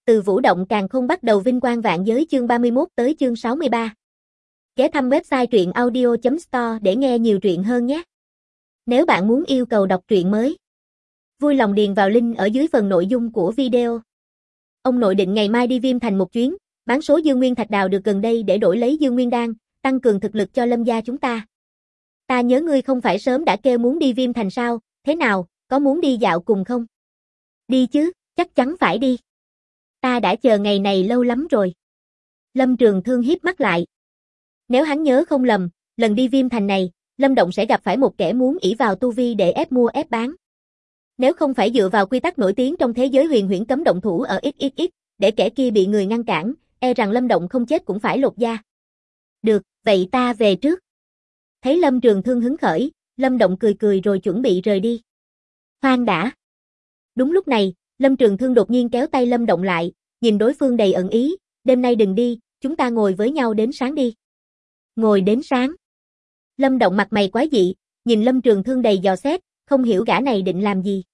Từ Vũ Động Càn Khôn bắt đầu vinh quang vạn giới chương 31 tới chương 63. Ghé thăm website truyệnaudio.store để nghe nhiều truyện hơn nhé. Nếu bạn muốn yêu cầu đọc truyện mới, vui lòng điền vào link ở dưới phần nội dung của video. Ông nội định ngày mai đi Viêm Thành một chuyến, bán số Dương Nguyên Thạch đào được gần đây để đổi lấy Dương Nguyên Đan, tăng cường thực lực cho Lâm gia chúng ta. Ta nhớ ngươi không phải sớm đã kêu muốn đi Viêm Thành sao, thế nào, có muốn đi dạo cùng không? Đi chứ, chắc chắn phải đi. Ta đã chờ ngày này lâu lắm rồi. Lâm Trường Thương híp mắt lại. Nếu hắn nhớ không lầm, lần đi Viêm Thành này, Lâm Động sẽ gặp phải một kẻ muốn ỷ vào tu vi để ép mua ép bán. Nếu không phải dựa vào quy tắc nổi tiếng trong thế giới huyền huyễn cấm động thủ ở XXX, để kẻ kia bị người ngăn cản, e rằng Lâm Động không chết cũng phải lột da. Được, vậy ta về trước. Thấy Lâm Trường Thương hứng khởi, Lâm Động cười cười rồi chuẩn bị rời đi. Khoan đã. Đúng lúc này, Lâm Trường Thương đột nhiên kéo tay Lâm Động lại, nhìn đối phương đầy ẩn ý, đêm nay đừng đi, chúng ta ngồi với nhau đến sáng đi. Ngồi đến sáng. Lâm Động mặt mày quái dị, nhìn Lâm Trường Thương đầy dò xét, không hiểu gã này định làm gì.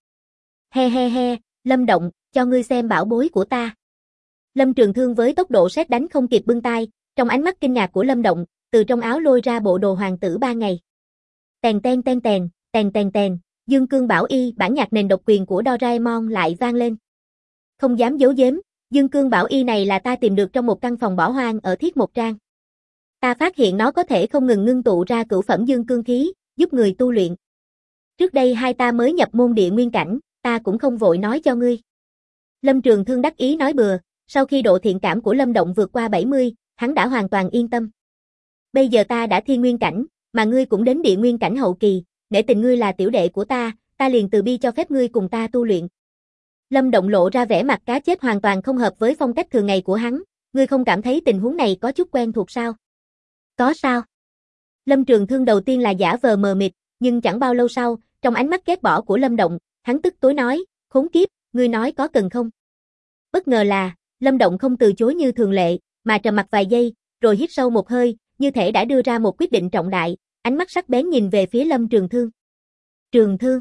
He he he, Lâm Động, cho ngươi xem bảo bối của ta. Lâm Trường Thương với tốc độ sét đánh không kịp bưng tay, trong ánh mắt kinh ngạc của Lâm Động, từ trong áo lôi ra bộ đồ hoàng tử 3 ngày. Tèn tèn tèn tèn, tèn tèn tèn, Dương Cương Bảo Y, bản nhạc nền độc quyền của Doraemon lại vang lên. Không dám giấu giếm, Dương Cương Bảo Y này là ta tìm được trong một căn phòng bỏ hoang ở Thiết Một Trang. Ta phát hiện nó có thể không ngừng ngưng tụ ra cửu phẩm dương cương khí, giúp người tu luyện. Trước đây hai ta mới nhập môn địa nguyên cảnh, ta cũng không vội nói cho ngươi. Lâm Trường Thương đắc ý nói bừa, sau khi độ thiện cảm của Lâm Động vượt qua 70, hắn đã hoàn toàn yên tâm. Bây giờ ta đã thiên nguyên cảnh, mà ngươi cũng đến địa nguyên cảnh hậu kỳ, nể tình ngươi là tiểu đệ của ta liền từ bi cho phép ngươi cùng ta tu luyện. Lâm Động lộ ra vẻ mặt cá chết hoàn toàn không hợp với phong cách thường ngày của hắn, ngươi không cảm thấy tình huống này có chút quen thuộc sao? Có sao? Lâm Trường Thương đầu tiên là giả vờ mờ mịt, nhưng chẳng bao lâu sau, trong ánh mắt ghét bỏ của Lâm Động, hắn tức tối nói, khốn kiếp, ngươi nói có cần không? Bất ngờ là, Lâm Động không từ chối như thường lệ, mà trầm mặc vài giây, rồi hít sâu một hơi, như thể đã đưa ra một quyết định trọng đại, ánh mắt sắc bén nhìn về phía Lâm Trường Thương. Trường Thương?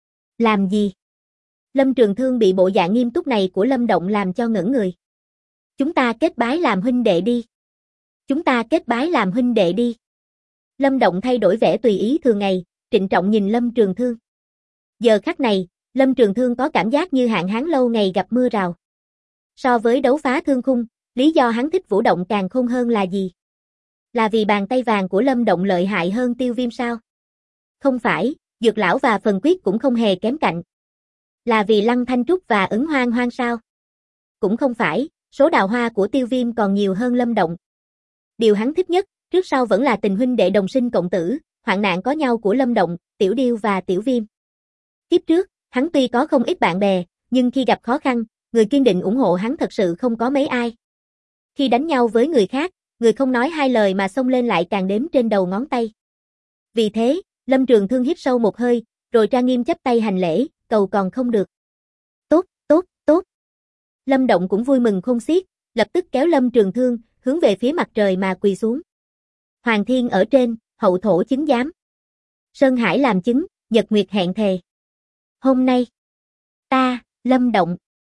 Làm gì? Lâm Trường Thương bị bộ dạng nghiêm túc này của Lâm Động làm cho ngẩn người. Chúng ta kết bái làm huynh đệ đi. Chúng ta kết bái làm huynh đệ đi. Lâm Động thay đổi vẻ tùy ý thường ngày, trịnh trọng nhìn Lâm Trường Thương. Giờ khắc này, Lâm Trường Thương có cảm giác như hạn hán lâu ngày gặp mưa rào. So với đấu phá thương khung, lý do hắn thích Vũ Động Càn Khôn hơn là gì? Là vì bàn tay vàng của Lâm Động lợi hại hơn Tiêu Viêm sao? Không phải, Dược Lão và Phần Quyết cũng không hề kém cạnh. Là vì Lăng Thanh Trúc và Ứng Hoang Hoang sao? Cũng không phải, số đào hoa của Tiêu Viêm còn nhiều hơn Lâm Động. Điều hắn thích nhất, trước sau vẫn là tình huynh đệ đồng sinh cộng tử, hoạn nạn có nhau của Lâm Động, Tiểu Điêu và Tiểu Viêm. Kiếp trước, hắn tuy có không ít bạn bè, nhưng khi gặp khó khăn, người kiên định ủng hộ hắn thật sự không có mấy ai. Khi đánh nhau với người khác, người không nói hai lời mà xông lên lại càng đếm trên đầu ngón tay. Vì thế, Lâm Trường Thương hít sâu một hơi, rồi trang nghiêm chắp tay hành lễ, cầu còn không được. Tốt, tốt, tốt. Lâm Động cũng vui mừng khôn xiết, lập tức kéo Lâm Trường Thương, hướng về phía mặt trời mà quỳ xuống. Hoàng thiên ở trên, hậu thổ chứng giám. Sơn Hải làm chứng, nhật nguyệt hẹn thề. Hôm nay, ta, Lâm Động.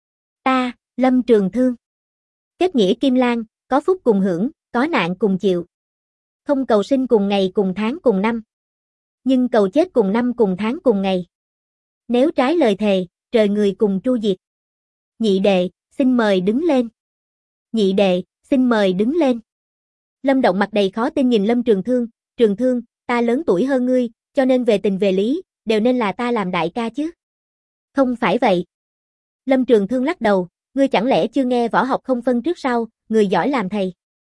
Ta, Lâm Trường Thương. Kết nghĩa Kim Lan, có phúc cùng hưởng, có nạn cùng chịu. Không cầu sinh cùng ngày cùng tháng cùng năm. Nhưng cầu chết cùng năm cùng tháng cùng ngày. Nếu trái lời thề, trời người cùng tru diệt. Nhị đệ, xin mời đứng lên. Nhị đệ, xin mời đứng lên. Lâm Động mặt đầy khó tin nhìn Lâm Trường Thương, Trường Thương, ta lớn tuổi hơn ngươi, cho nên về tình về lý, đều nên là ta làm đại ca chứ. Không phải vậy. Lâm Trường Thương lắc đầu, ngươi chẳng lẽ chưa nghe võ học không phân trước sau, người giỏi làm thầy.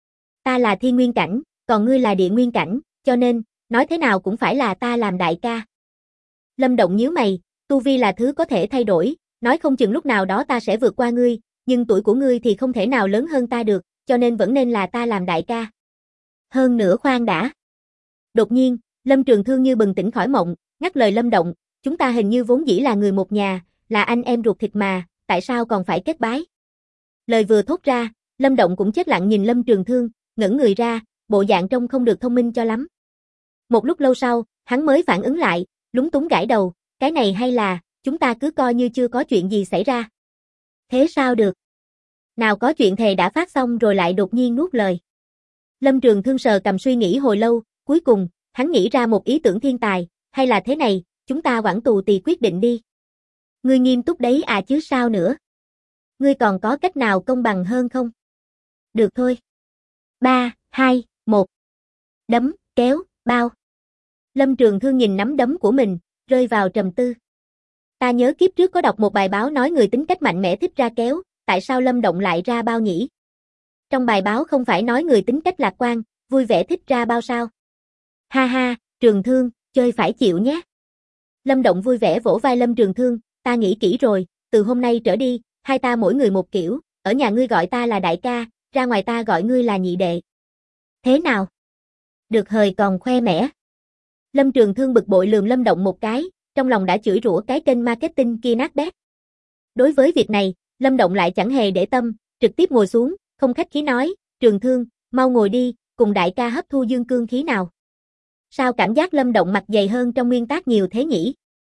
Ta là thiên nguyên cảnh, còn ngươi là địa nguyên cảnh, cho nên, nói thế nào cũng phải là ta làm đại ca. Lâm Động nhíu mày, tu vi là thứ có thể thay đổi, nói không chừng lúc nào đó ta sẽ vượt qua ngươi, nhưng tuổi của ngươi thì không thể nào lớn hơn ta được, cho nên vẫn nên là ta làm đại ca. Hơn nữa khoan đã. Đột nhiên, Lâm Trường Thương như bừng tỉnh khỏi mộng, ngắt lời Lâm Động, chúng ta hình như vốn dĩ là người một nhà, là anh em ruột thịt mà, tại sao còn phải kết bái? Lời vừa thốt ra, Lâm Động cũng chết lặng nhìn Lâm Trường Thương, ngẩn người ra, bộ dạng trông không được thông minh cho lắm. Một lúc lâu sau, hắn mới phản ứng lại, lúng túng gãi đầu, cái này hay là, chúng ta cứ coi như chưa có chuyện gì xảy ra. Thế sao được? Nào có chuyện thề đã phát xong rồi lại đột nhiên nuốt lời. Lâm Trường Thương sờ cầm suy nghĩ hồi lâu, cuối cùng, hắn nghĩ ra một ý tưởng thiên tài, hay là thế này, chúng ta quản tù tì quyết định đi. Ngươi nghiêm túc đấy à chứ sao nữa. Ngươi còn có cách nào công bằng hơn không? Được thôi. 3, 2, 1. Đấm, kéo, bao. Lâm Trường Thương nhìn nắm đấm của mình, rơi vào trầm tư. Ta nhớ kiếp trước có đọc một bài báo nói người tính cách mạnh mẽ thích ra kéo, tại sao Lâm Động lại ra bao nhỉ? Trong bài báo không phải nói người tính cách lạc quan, vui vẻ thích ra bao sao? Ha ha, Trường Thương, chơi phải chịu nhé. Lâm Động vui vẻ vỗ vai Lâm Trường Thương, ta nghĩ kỹ rồi, từ hôm nay trở đi, hai ta mỗi người một kiểu, ở nhà ngươi gọi ta là đại ca, ra ngoài ta gọi ngươi là nhị đệ. Thế nào? Được hời còn khoe mẽ. Lâm Trường Thương bực bội lườm Lâm Động một cái, trong lòng đã chửi rủa cái kênh marketing kia nát bét. Đối với việc này, Lâm Động lại chẳng hề để tâm, trực tiếp ngồi xuống, không khách khí nói, Trường Thương, mau ngồi đi, cùng đại ca hấp thu dương cương khí nào. Sao cảm giác Lâm Động mặt dày hơn trong nguyên tác nhiều thế nhỉ?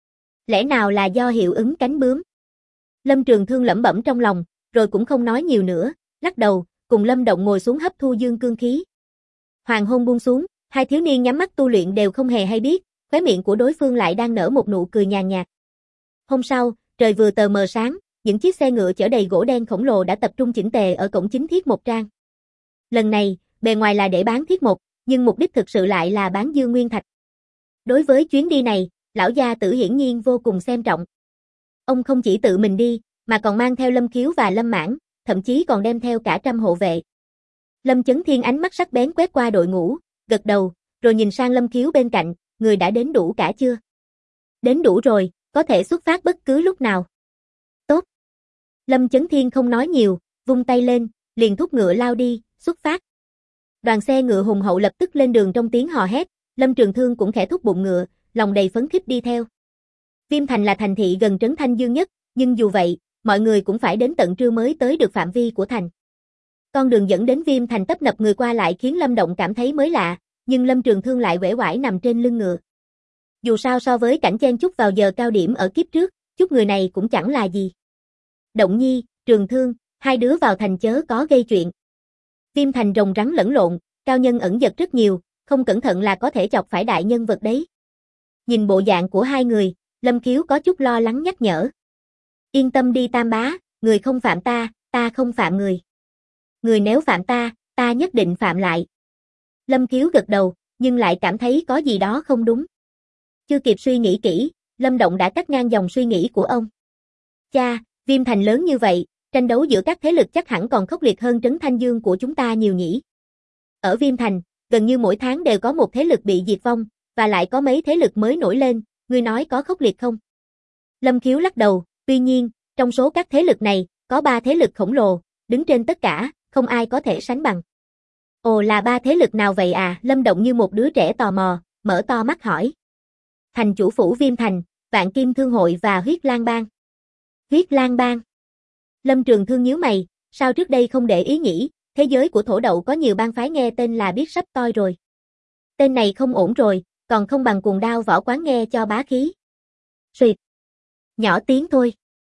Lẽ nào là do hiệu ứng cánh bướm? Lâm Trường Thương lẩm bẩm trong lòng, rồi cũng không nói nhiều nữa, lắc đầu, cùng Lâm Động ngồi xuống hấp thu dương cương khí. Hoàng hôn buông xuống, hai thiếu niên nhắm mắt tu luyện đều không hề hay biết, khóe miệng của đối phương lại đang nở một nụ cười nhàn nhạt. Hôm sau, trời vừa tờ mờ sáng, những chiếc xe ngựa chở đầy gỗ đen khổng lồ đã tập trung chỉnh tề ở cổng chính Thiết Mộc Trang. Lần này, bề ngoài là để bán thiết mộc, nhưng mục đích thực sự lại là bán dương nguyên thạch. Đối với chuyến đi này, lão gia tử hiển nhiên vô cùng xem trọng. Ông không chỉ tự mình đi, mà còn mang theo Lâm Khiếu và Lâm Mãn, thậm chí còn đem theo cả 100 hộ vệ. Lâm Chấn Thiên ánh mắt sắc bén quét qua đội ngũ, gật đầu, rồi nhìn sang Lâm Khiếu bên cạnh, người đã đến đủ cả chưa? Đến đủ rồi, có thể xuất phát bất cứ lúc nào. Tốt. Lâm Chấn Thiên không nói nhiều, vung tay lên, liền thúc ngựa lao đi, xuất phát. Đoàn xe ngựa hùng hậu lập tức lên đường trong tiếng hò hét, Lâm Trường Thương cũng khẽ thúc bụng ngựa, lòng đầy phấn khích đi theo. Viêm Thành là thành thị gần trấn Thanh Dương nhất, nhưng dù vậy, mọi người cũng phải đến tận trưa mới tới được phạm vi của thành. Con đường dẫn đến Viêm Thành tấp nập người qua lại khiến Lâm Động cảm thấy mới lạ, nhưng Lâm Trường Thương lại uể oải nằm trên lưng ngựa. Dù sao so với cảnh chen chúc vào giờ cao điểm ở kiếp trước, chút người này cũng chẳng là gì. Động Nhi, Trường Thương, hai đứa vào thành chớ có gây chuyện. Viêm Thành rồng rắn lẫn lộn, cao nhân ẩn dật rất nhiều, không cẩn thận là có thể chọc phải đại nhân vật đấy. Nhìn bộ dạng của hai người, Lâm Khiếu có chút lo lắng nhắc nhở. Yên tâm đi Tam bá, người không phạm ta, ta không phạm người. Người nếu phạm ta nhất định phạm lại. Lâm Khiếu gật đầu, nhưng lại cảm thấy có gì đó không đúng. Chưa kịp suy nghĩ kỹ, Lâm Động đã cắt ngang dòng suy nghĩ của ông. Cha, Viêm Thành lớn như vậy, tranh đấu giữa các thế lực chắc hẳn còn khốc liệt hơn trấn Thanh Dương của chúng ta nhiều nhỉ. Ở Viêm Thành, gần như mỗi tháng đều có một thế lực bị diệt vong, và lại có mấy thế lực mới nổi lên, ngươi nói có khốc liệt không? Lâm Khiếu lắc đầu, tuy nhiên, trong số các thế lực này, có 3 thế lực khổng lồ, đứng trên tất cả, không ai có thể sánh bằng. Ồ là 3 thế lực nào vậy à? Lâm Động như một đứa trẻ tò mò, mở to mắt hỏi. Thành chủ phủ Viêm Thành, Vạn Kim Thương hội và Huyết Lang Bang. Huyết Lang Bang. Lâm Trường Thương nhíu mày, sao trước đây không để ý nhỉ? Thế giới của thổ đậu có nhiều bang phái nghe tên là biết sắp toi rồi. Tên này không ổn rồi, còn không bằng Cuồng Đao Võ Quán nghe cho bá khí. Xuyệt. Nhỏ tiếng thôi.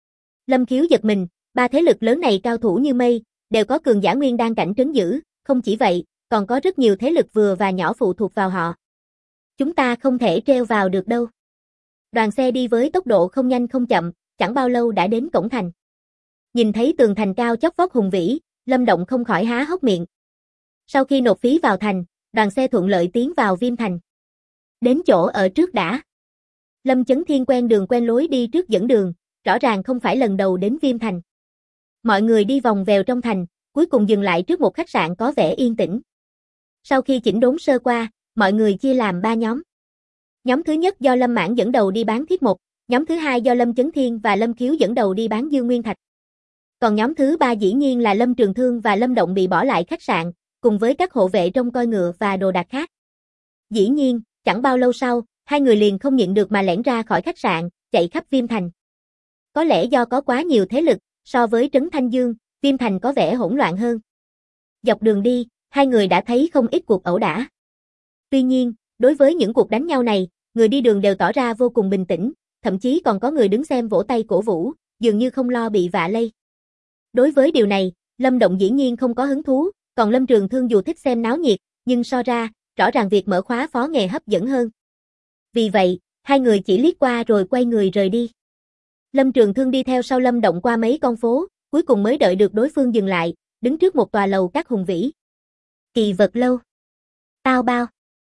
Lâm Khiếu giật mình, 3 thế lực lớn này cao thủ như mây, đều có cường giả nguyên đan cảnh trấn giữ, không chỉ vậy, còn có rất nhiều thế lực vừa và nhỏ phụ thuộc vào họ. Chúng ta không thể treo vào được đâu. Đoàn xe đi với tốc độ không nhanh không chậm, chẳng bao lâu đã đến cổng thành. Nhìn thấy tường thành cao chót vót hùng vĩ, Lâm Động không khỏi há hốc miệng. Sau khi nộp phí vào thành, đoàn xe thuận lợi tiến vào Viêm Thành. Đến chỗ ở trước đã. Lâm Chấn Thiên quen đường quen lối đi trước dẫn đường, rõ ràng không phải lần đầu đến Viêm Thành. Mọi người đi vòng vèo trong thành, cuối cùng dừng lại trước một khách sạn có vẻ yên tĩnh. Sau khi chỉnh đốn sơ qua, mọi người chia làm 3 nhóm. Nhóm thứ nhất do Lâm Mãn dẫn đầu đi bán thiết mộc, nhóm thứ hai do Lâm Chấn Thiên và Lâm Khiếu dẫn đầu đi bán dương nguyên thạch. Còn nhóm thứ 3 dĩ nhiên là Lâm Trường Thương và Lâm Động bị bỏ lại khách sạn, cùng với các hộ vệ trông coi ngựa và đồ đạc khác. Dĩ nhiên, chẳng bao lâu sau, hai người liền không nhịn được mà lẻn ra khỏi khách sạn, chạy khắp Viêm Thành. Có lẽ do có quá nhiều thế lực, so với trấn Thanh Dương, Viêm Thành có vẻ hỗn loạn hơn. Dọc đường đi, hai người đã thấy không ít cuộc ẩu đả. Tuy nhiên, đối với những cuộc đánh nhau này, người đi đường đều tỏ ra vô cùng bình tĩnh, thậm chí còn có người đứng xem vỗ tay cổ vũ, dường như không lo bị vạ lây. Đối với điều này, Lâm Động dĩ nhiên không có hứng thú, còn Lâm Trường Thương dù thích xem náo nhiệt, nhưng so ra, rõ ràng việc mở khóa phó nghề hấp dẫn hơn. Vì vậy, hai người chỉ liếc qua rồi quay người rời đi. Lâm Trường Thương đi theo sau Lâm Động qua mấy con phố, cuối cùng mới đợi được đối phương dừng lại, đứng trước một tòa lầu các hùng vĩ. Kỳ vật lâu. Tao bao.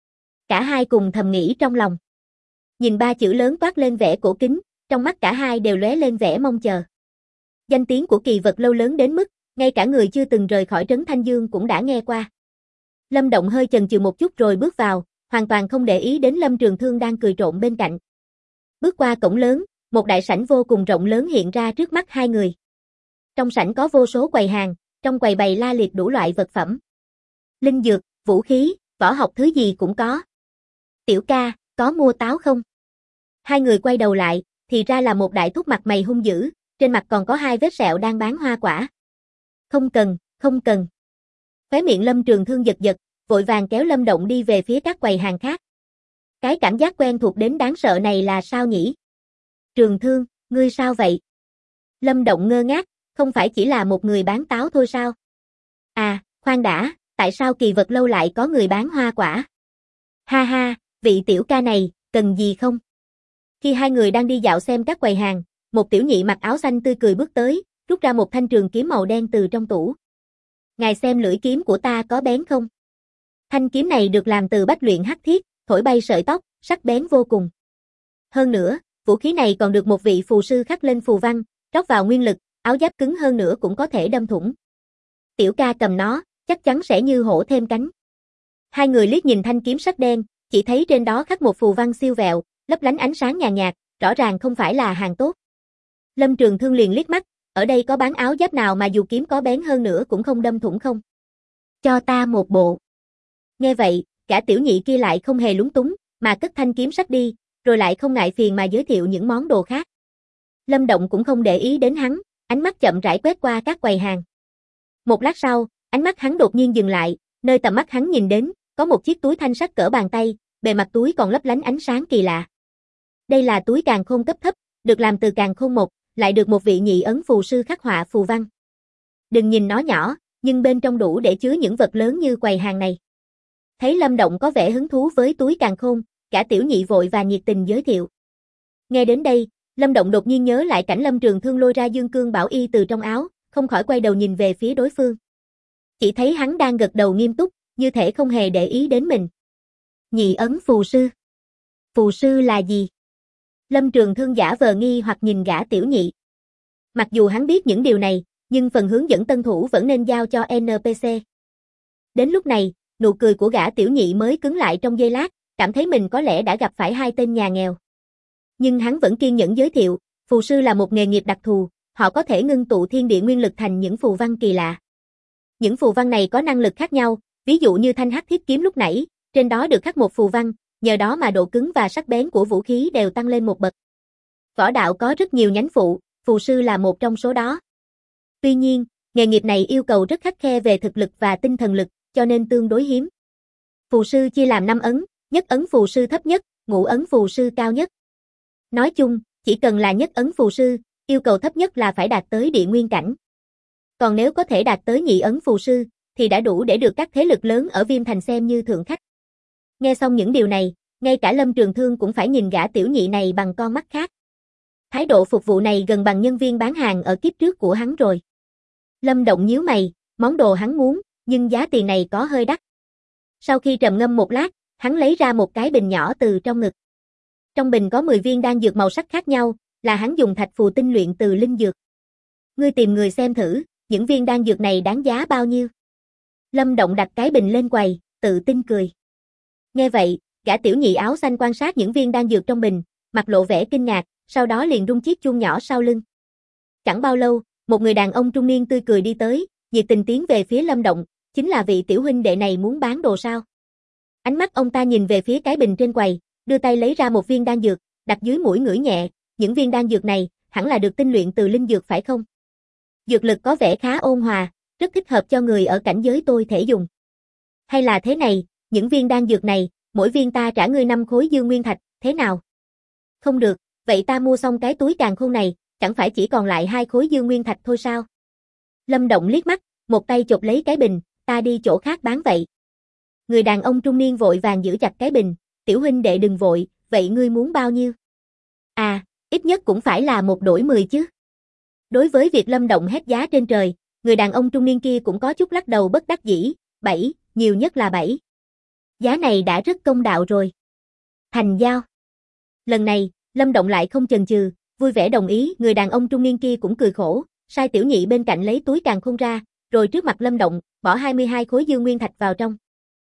Cả hai cùng thầm nghĩ trong lòng. Nhìn ba chữ lớn toát lên vẻ cổ kính, trong mắt cả hai đều lóe lên vẻ mong chờ. Danh tiếng của Kỳ vật lâu lớn đến mức, ngay cả người chưa từng rời khỏi trấn Thanh Dương cũng đã nghe qua. Lâm Động hơi chần chừ một chút rồi bước vào, hoàn toàn không để ý đến Lâm Trường Thương đang cười trộm bên cạnh. Bước qua cổng lớn, một đại sảnh vô cùng rộng lớn hiện ra trước mắt hai người. Trong sảnh có vô số quầy hàng, trong quầy bày la liệt đủ loại vật phẩm. Linh dược, vũ khí, võ học thứ gì cũng có. Tiểu ca, có mua táo không? Hai người quay đầu lại, thì ra là một đại thúc mặt mày hung dữ, trên mặt còn có hai vết sẹo đang bán hoa quả. Không cần, không cần. Khóe miệng Lâm Trường Thương giật giật, vội vàng kéo Lâm Động đi về phía các quầy hàng khác. Cái cảm giác quen thuộc đến đáng sợ này là sao nhỉ? Trường Thương, ngươi sao vậy? Lâm Động ngơ ngác, không phải chỉ là một người bán táo thôi sao? À, khoan đã, tại sao Kỳ vật lâu lại có người bán hoa quả? Ha ha, vị tiểu ca này, cần gì không? Khi hai người đang đi dạo xem các quầy hàng, một tiểu nhị mặc áo xanh tươi cười bước tới, rút ra một thanh trường kiếm màu đen từ trong tủ. Ngài xem lưỡi kiếm của ta có bén không? Thanh kiếm này được làm từ bách luyện hắc thiết, thổi bay sợi tóc, sắc bén vô cùng. Hơn nữa, vũ khí này còn được một vị phù sư khắc lên phù văn, rót vào nguyên lực, áo giáp cứng hơn nữa cũng có thể đâm thủng. Tiểu ca cầm nó, chắc chắn sẽ như hổ thêm cánh. Hai người liếc nhìn thanh kiếm sắc đen, chỉ thấy trên đó khắc một phù văn siêu vẹo, lấp lánh ánh sáng nhàn nhạt, rõ ràng không phải là hàng tốt. Lâm Trường Thương liền liếc mắt, ở đây có bán áo giáp nào mà dù kiếm có bén hơn nữa cũng không đâm thủng không? Cho ta một bộ. Nghe vậy, cả tiểu nhị kia lại không hề lúng túng, mà cất thanh kiếm sắt đi, rồi lại không ngại phiền mà giới thiệu những món đồ khác. Lâm Động cũng không để ý đến hắn, ánh mắt chậm rãi quét qua các quầy hàng. Một lát sau, ánh mắt hắn đột nhiên dừng lại, nơi tầm mắt hắn nhìn đến, có một chiếc túi thanh sắt cỡ bàn tay, bề mặt túi còn lấp lánh ánh sáng kỳ lạ. Đây là túi càn khôn cấp thấp, được làm từ càn khôn một, lại được một vị nhị ấn phù sư khắc họa phù văn. Đừng nhìn nó nhỏ, nhưng bên trong đủ để chứa những vật lớn như quầy hàng này. Thấy Lâm Động có vẻ hứng thú với túi càn khôn, cả tiểu nhị vội và nhiệt tình giới thiệu. Nghe đến đây, Lâm Động đột nhiên nhớ lại cảnh Lâm Trường Thương lôi ra Dương Cương Bảo Y từ trong áo, không khỏi quay đầu nhìn về phía đối phương. Chỉ thấy hắn đang gật đầu nghiêm túc, như thể không hề để ý đến mình. Nhị ấn phù sư. Phù sư là gì? Lâm Trường Thương giả vờ nghi hoặc nhìn gã tiểu nhị. Mặc dù hắn biết những điều này, nhưng phần hướng dẫn tân thủ vẫn nên giao cho NPC. Đến lúc này, nụ cười của gã tiểu nhị mới cứng lại trong giây lát, cảm thấy mình có lẽ đã gặp phải hai tên nhà nghèo. Nhưng hắn vẫn kiên nhẫn giới thiệu, phù sư là một nghề nghiệp đặc thù, họ có thể ngưng tụ thiên địa nguyên lực thành những phù văn kỳ lạ. Những phù văn này có năng lực khác nhau, ví dụ như thanh hắc thiết kiếm lúc nãy, trên đó được khắc một phù văn, nhờ đó mà độ cứng và sắc bén của vũ khí đều tăng lên một bậc. Võ đạo có rất nhiều nhánh phụ, phù sư là một trong số đó. Tuy nhiên, nghề nghiệp này yêu cầu rất khắt khe về thực lực và tinh thần lực, cho nên tương đối hiếm. Phù sư chia làm 5 ấn, nhất ấn phù sư thấp nhất, ngũ ấn phù sư cao nhất. Nói chung, chỉ cần là nhất ấn phù sư, yêu cầu thấp nhất là phải đạt tới địa nguyên cảnh. Còn nếu có thể đạt tới nhị ấn phù sư, thì đã đủ để được các thế lực lớn ở Viêm Thành xem như thượng khách. Nghe xong những điều này, ngay cả Lâm Trường Thương cũng phải nhìn gã tiểu nhị này bằng con mắt khác. Thái độ phục vụ này gần bằng nhân viên bán hàng ở kiếp trước của hắn rồi. Lâm Động nhíu mày, món đồ hắn muốn, nhưng giá tiền này có hơi đắt. Sau khi trầm ngâm một lát, hắn lấy ra một cái bình nhỏ từ trong ngực. Trong bình có 10 viên đan dược màu sắc khác nhau, là hắn dùng thạch phù tinh luyện từ linh dược. Ngươi tìm người xem thử, những viên đan dược này đáng giá bao nhiêu? Lâm Động đặt cái bình lên quầy, tự tin cười. Nghe vậy, gã tiểu nhị áo xanh quan sát những viên đan dược trong bình, mặt lộ vẻ kinh ngạc, sau đó liền rung chiếc chuông nhỏ sau lưng. Chẳng bao lâu, một người đàn ông trung niên tươi cười đi tới, nhiệt tình tiến về phía Lâm Động, chính là vị tiểu huynh đệ này muốn bán đồ sao? Ánh mắt ông ta nhìn về phía cái bình trên quầy, đưa tay lấy ra một viên đan dược, đặt dưới mũi ngửi nhẹ, những viên đan dược này hẳn là được tinh luyện từ linh dược phải không? Dược lực có vẻ khá ôn hòa, rất thích hợp cho người ở cảnh giới tôi thể dùng. Hay là thế này, những viên đan dược này, mỗi viên ta trả ngươi 5 khối dương nguyên thạch, thế nào? Không được, vậy ta mua xong cái túi càn khôn này, chẳng phải chỉ còn lại 2 khối dương nguyên thạch thôi sao? Lâm Động liếc mắt, một tay chộp lấy cái bình, ta đi chỗ khác bán vậy. Người đàn ông trung niên vội vàng giữ chặt cái bình, tiểu huynh đệ đừng vội, vậy ngươi muốn bao nhiêu? À, ít nhất cũng phải là 1,10 chứ. Đối với việc Lâm Động hét giá trên trời, người đàn ông trung niên kia cũng có chút lắc đầu bất đắc dĩ, 7, nhiều nhất là 7. Giá này đã rất công đạo rồi. Thành giao. Lần này, Lâm Động lại không chần chừ, vui vẻ đồng ý, người đàn ông trung niên kia cũng cười khổ, sai tiểu nhị bên cạnh lấy túi càn khôn ra, rồi trước mặt Lâm Động, bỏ 22 khối dương nguyên thạch vào trong.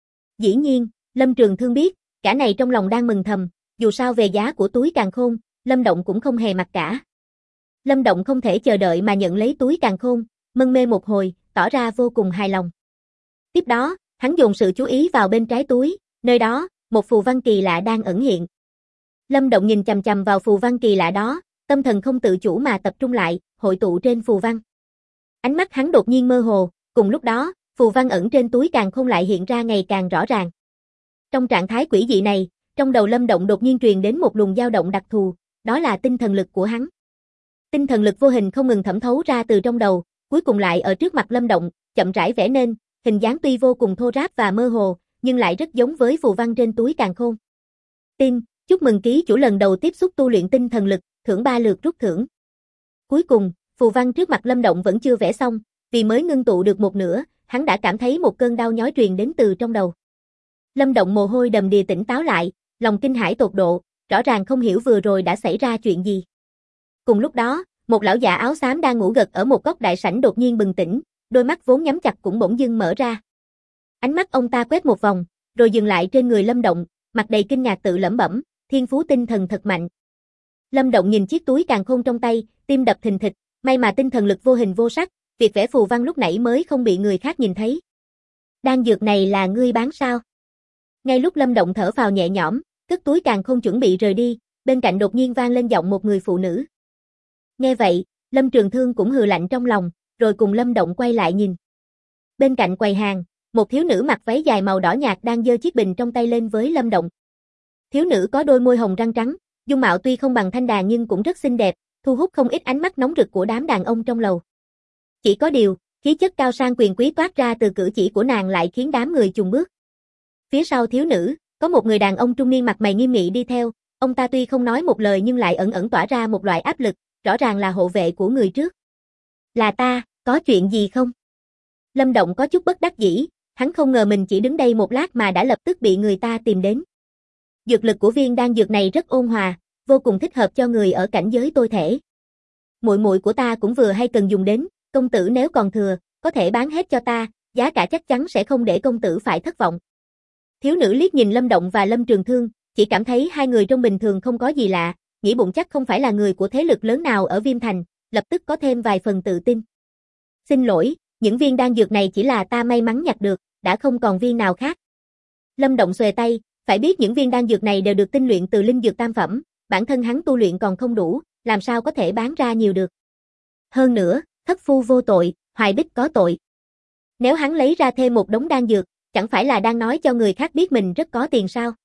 Dĩ nhiên, Lâm Trường Thương biết, cả này trong lòng đang mừng thầm, dù sao về giá của túi càn khôn, Lâm Động cũng không hề mặc cả. Lâm Động không thể chờ đợi mà nhận lấy túi càn khôn, mân mê một hồi, tỏ ra vô cùng hài lòng. Tiếp đó, hắn dồn sự chú ý vào bên trái túi, nơi đó, một phù văn kỳ lạ đang ẩn hiện. Lâm Động nhìn chằm chằm vào phù văn kỳ lạ đó, tâm thần không tự chủ mà tập trung lại, hội tụ trên phù văn. Ánh mắt hắn đột nhiên mơ hồ, cùng lúc đó, phù văn ẩn trên túi càn khôn lại hiện ra ngày càng rõ ràng. Trong trạng thái quỷ dị này, trong đầu Lâm Động đột nhiên truyền đến một luồng dao động đặc thù, đó là tinh thần lực của hắn. Tinh thần lực vô hình không ngừng thẩm thấu ra từ trong đầu, cuối cùng lại ở trước mặt Lâm Động, chậm rãi vẽ nên, hình dáng tuy vô cùng thô ráp và mơ hồ, nhưng lại rất giống với phù văn trên túi càn khôn. Tin, chúc mừng ký chủ lần đầu tiếp xúc tu luyện tinh thần lực, thưởng 3 lượt rút thưởng. Cuối cùng, phù văn trước mặt Lâm Động vẫn chưa vẽ xong, vì mới ngưng tụ được một nửa, hắn đã cảm thấy một cơn đau nhói truyền đến từ trong đầu. Lâm Động mồ hôi đầm đìa tỉnh táo lại, lòng kinh hãi tột độ, rõ ràng không hiểu vừa rồi đã xảy ra chuyện gì. Cùng lúc đó, một lão già áo xám đang ngủ gật ở một góc đại sảnh đột nhiên bừng tỉnh, đôi mắt vốn nhắm chặt cũng bỗng dưng mở ra. Ánh mắt ông ta quét một vòng, rồi dừng lại trên người Lâm Động, mặt đầy kinh ngạc tự lẩm bẩm, thiên phú tinh thần thật mạnh. Lâm Động nhìn chiếc túi càn khôn trong tay, tim đập thình thịch, may mà tinh thần lực vô hình vô sắc, việc vẽ phù văn lúc nãy mới không bị người khác nhìn thấy. Đan dược này là ngươi bán sao? Ngay lúc Lâm Động thở phào nhẹ nhõm, cất túi càn khôn chuẩn bị rời đi, bên cạnh đột nhiên vang lên giọng một người phụ nữ. Nghe vậy, Lâm Trường Thương cũng hừ lạnh trong lòng, rồi cùng Lâm Động quay lại nhìn. Bên cạnh quầy hàng, một thiếu nữ mặc váy dài màu đỏ nhạt đang giơ chiếc bình trong tay lên với Lâm Động. Thiếu nữ có đôi môi hồng răng trắng, dung mạo tuy không bằng thanh đàn nhưng cũng rất xinh đẹp, thu hút không ít ánh mắt nóng rực của đám đàn ông trong lầu. Chỉ có điều, khí chất cao sang quyền quý toát ra từ cử chỉ của nàng lại khiến đám người chùng bước. Phía sau thiếu nữ, có một người đàn ông trung niên mặt mày nghiêm nghị đi theo, ông ta tuy không nói một lời nhưng lại ẩn ẩn tỏa ra một loại áp lực, rõ ràng là hộ vệ của người trước. Là ta, có chuyện gì không? Lâm Động có chút bất đắc dĩ, hắn không ngờ mình chỉ đứng đây một lát mà đã lập tức bị người ta tìm đến. Dược lực của viên đan dược này rất ôn hòa, vô cùng thích hợp cho người ở cảnh giới tôi thể. Muội muội của ta cũng vừa hay cần dùng đến, công tử nếu còn thừa, có thể bán hết cho ta, giá cả chắc chắn sẽ không để công tử phải thất vọng. Thiếu nữ liếc nhìn Lâm Động và Lâm Trường Thương, chỉ cảm thấy hai người trông bình thường không có gì lạ, nghĩ bụng chắc không phải là người của thế lực lớn nào ở Viêm Thành, lập tức có thêm vài phần tự tin. Xin lỗi, những viên đan dược này chỉ là ta may mắn nhặt được, đã không còn viên nào khác. Lâm Động xuề tay, phải biết những viên đan dược này đều được tinh luyện từ linh dược tam phẩm, bản thân hắn tu luyện còn không đủ, làm sao có thể bán ra nhiều được. Hơn nữa, thất phu vô tội, hoài bích có tội. Nếu hắn lấy ra thêm một đống đan dược, chẳng phải là đang nói cho người khác biết mình rất có tiền sao?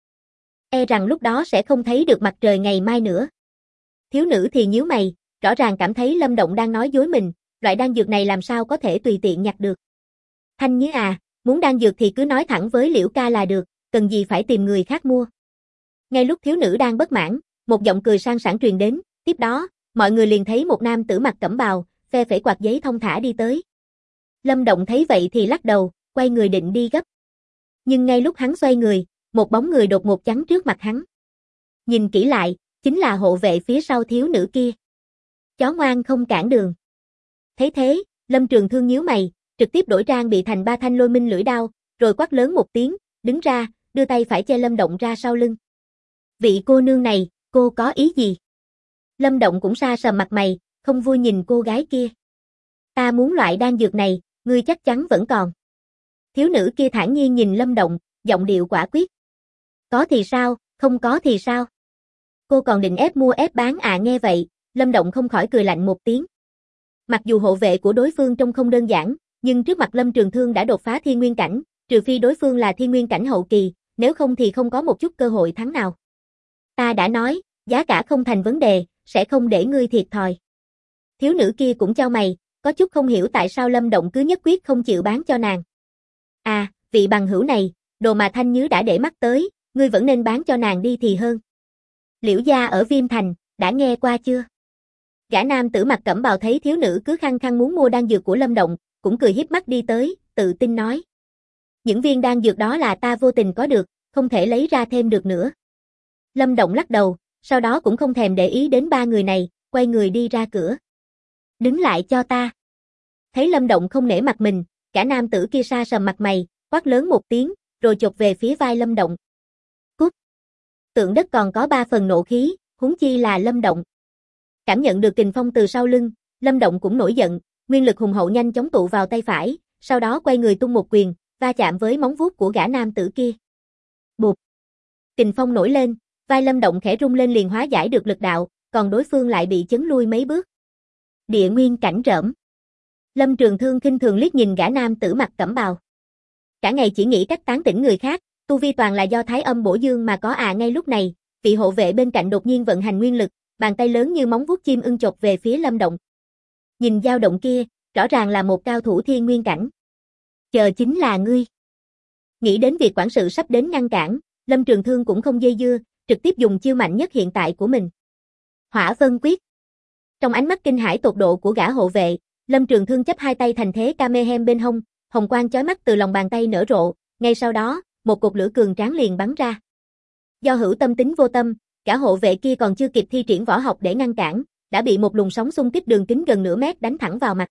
E rằng lúc đó sẽ không thấy được mặt trời ngày mai nữa. Thiếu nữ thì nhíu mày, rõ ràng cảm thấy Lâm Động đang nói dối mình, loại đan dược này làm sao có thể tùy tiện nhặt được. Thanh Nhứ à, muốn đan dược thì cứ nói thẳng với Liễu ca là được, cần gì phải tìm người khác mua. Ngay lúc thiếu nữ đang bất mãn, một giọng cười sang sảng truyền đến, tiếp đó, mọi người liền thấy một nam tử mặc cẩm bào, phe phẩy quạt giấy thong thả đi tới. Lâm Động thấy vậy thì lắc đầu, quay người định đi gấp. Nhưng ngay lúc hắn xoay người, một bóng người đột ngột chắn trước mặt hắn. Nhìn kỹ lại, chính là hộ vệ phía sau thiếu nữ kia. Chó ngoan không cản đường. Thấy thế, Lâm Trường Thương nhíu mày, trực tiếp đổi trang bị thành 3 thanh lôi minh lưỡi đao, rồi quát lớn một tiếng, đứng ra, đưa tay phải che Lâm Động ra sau lưng. Vị cô nương này, cô có ý gì? Lâm Động cũng sa sầm mặt mày, không vui nhìn cô gái kia. Ta muốn loại đan dược này, ngươi chắc chắn vẫn còn. Thiếu nữ kia thản nhiên nhìn Lâm Động, giọng điệu quả quyết. Có thì sao, không có thì sao? Cô còn định ép mua ép bán à? Nghe vậy, Lâm Động không khỏi cười lạnh một tiếng. Mặc dù hộ vệ của đối phương trông không đơn giản, nhưng trước mặt Lâm Trường Thương đã đột phá thiên nguyên cảnh, trừ phi đối phương là thiên nguyên cảnh hậu kỳ, nếu không thì không có một chút cơ hội thắng nào. Ta đã nói, giá cả không thành vấn đề, sẽ không để ngươi thiệt thòi. Thiếu nữ kia cũng chau mày, có chút không hiểu tại sao Lâm Động cứ nhất quyết không chịu bán cho nàng. À, vị bằng hữu này, đồ mà Thanh Nhứ đã để mắt tới, ngươi vẫn nên bán cho nàng đi thì hơn. Liễu gia ở Viêm Thành, đã nghe qua chưa? Gã nam tử mặc cẩm bào thấy thiếu nữ cứ khăng khăng muốn mua đan dược của Lâm Động, cũng cười híp mắt đi tới, tự tin nói. Những viên đan dược đó là ta vô tình có được, không thể lấy ra thêm được nữa. Lâm Động lắc đầu, sau đó cũng không thèm để ý đến ba người này, quay người đi ra cửa. Đứng lại cho ta. Thấy Lâm Động không nể mặt mình, cả nam tử kia sa sầm mặt mày, quát lớn một tiếng, rồi chộp về phía vai Lâm Động. Cút. Tượng đất còn có 3 phần nộ khí, huống chi là Lâm Động. Cảm nhận được kình phong từ sau lưng, Lâm Động cũng nổi giận, nguyên lực hùng hậu nhanh chóng tụ vào tay phải, sau đó quay người tung một quyền, va chạm với móng vuốt của gã nam tử kia. Bụp. Kình phong nổi lên, vai Lâm Động khẽ rung lên liền hóa giải được lực đạo, còn đối phương lại bị chấn lui mấy bước. Địa nguyên cảnh rỡm. Lâm Trường Thương khinh thường liếc nhìn gã nam tử mặc cẩm bào. Cả ngày chỉ nghĩ cách tán tỉnh người khác, tu vi toàn là do thái âm bổ dương mà có ngay lúc này, vị hộ vệ bên cạnh đột nhiên vận hành nguyên lực, bàn tay lớn như móng vuốt chim ưng chộp về phía Lâm Động. Nhìn dao động kia, rõ ràng là một cao thủ thiên nguyên cảnh. Chờ chính là ngươi. Nghĩ đến việc quản sự sắp đến ngăn cản, Lâm Trường Thương cũng không dây dưa, trực tiếp dùng chiêu mạnh nhất hiện tại của mình. Hỏa Vân Quyết. Trong ánh mắt kinh hãi tột độ của gã hộ vệ, Lâm Trường Thương chấp hai tay thành thế Kamehameha bên hông, hồng quang chói mắt từ lòng bàn tay nở rộ, ngay sau đó, một cột lửa cường tráng liền bắn ra. Do hữu tâm tính vô tâm, gã hộ vệ kia còn chưa kịp thi triển võ học để ngăn cản, đã bị một luồng sóng xung kích đường kính gần nửa mét đánh thẳng vào mặt.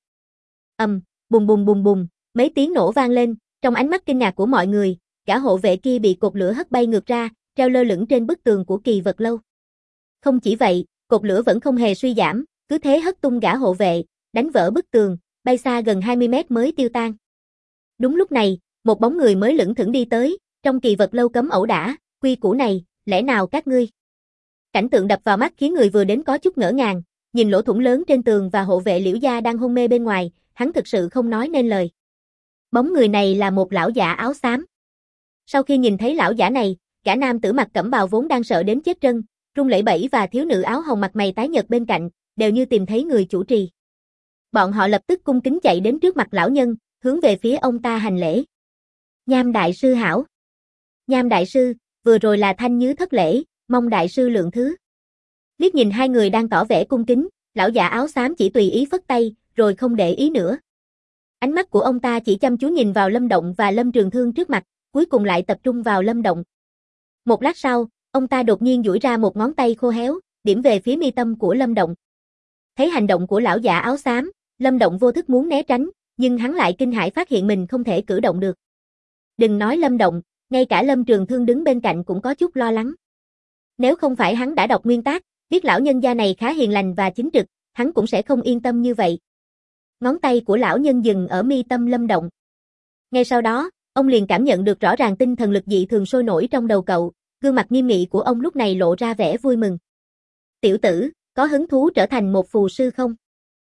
Bùng bùng bùng bùng, mấy tiếng nổ vang lên, trong ánh mắt kinh ngạc của mọi người, gã hộ vệ kia bị cột lửa hất bay ngược ra, treo lơ lửng trên bức tường của Kỳ Vật Lâu. Không chỉ vậy, cột lửa vẫn không hề suy giảm, cứ thế hất tung gã hộ vệ, đánh vỡ bức tường, bay xa gần 20 mét mới tiêu tan. Đúng lúc này, một bóng người mới lững thững đi tới, trong Kỳ Vật Lâu cấm ẩu đả, quy củ này, lẽ nào các ngươi? Cảnh tượng đập vào mắt khiến người vừa đến có chút ngỡ ngàng, nhìn lỗ thủng lớn trên tường và hộ vệ Liễu gia đang hôn mê bên ngoài, hắn thực sự không nói nên lời. Bóng người này là một lão giả áo xám. Sau khi nhìn thấy lão giả này, gã nam tử mặc cẩm bào vốn đang sợ đến chết trân, run lẩy bẩy và thiếu nữ áo hồng mặt mày tái nhợt bên cạnh, đều như tìm thấy người chủ trì. Bọn họ lập tức cung kính chạy đến trước mặt lão nhân, hướng về phía ông ta hành lễ. Nham đại sư hảo. Nham đại sư, vừa rồi là Thanh Nhứ thất lễ, mong đại sư lượng thứ. Liếc nhìn hai người đang tỏ vẻ cung kính, lão giả áo xám chỉ tùy ý phất tay, rồi không để ý nữa. Ánh mắt của ông ta chỉ chăm chú nhìn vào Lâm Động và Lâm Trường Thương trước mặt, cuối cùng lại tập trung vào Lâm Động. Một lát sau, ông ta đột nhiên duỗi ra một ngón tay khô héo, điểm về phía mi tâm của Lâm Động. Thấy hành động của lão giả áo xám, Lâm Động vô thức muốn né tránh, nhưng hắn lại kinh hãi phát hiện mình không thể cử động được. Đừng nói Lâm Động, ngay cả Lâm Trường Thương đứng bên cạnh cũng có chút lo lắng. Nếu không phải hắn đã đọc nguyên tác, biết lão nhân gia này khá hiền lành và chính trực, hắn cũng sẽ không yên tâm như vậy. Ngón tay của lão nhân dừng ở mi tâm Lâm Động. Ngay sau đó, ông liền cảm nhận được rõ ràng tinh thần lực dị thường sôi nổi trong đầu cậu, gương mặt nghiêm nghị của ông lúc này lộ ra vẻ vui mừng. Tiểu tử, có hứng thú trở thành một phù sư không?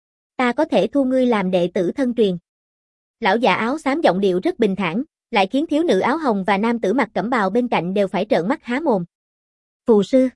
Ta có thể thu ngươi làm đệ tử thân truyền. Lão già áo xám giọng điệu rất bình thản, lại khiến thiếu nữ áo hồng và nam tử mặc cẩm bào bên cạnh đều phải trợn mắt há mồm. Phù sư.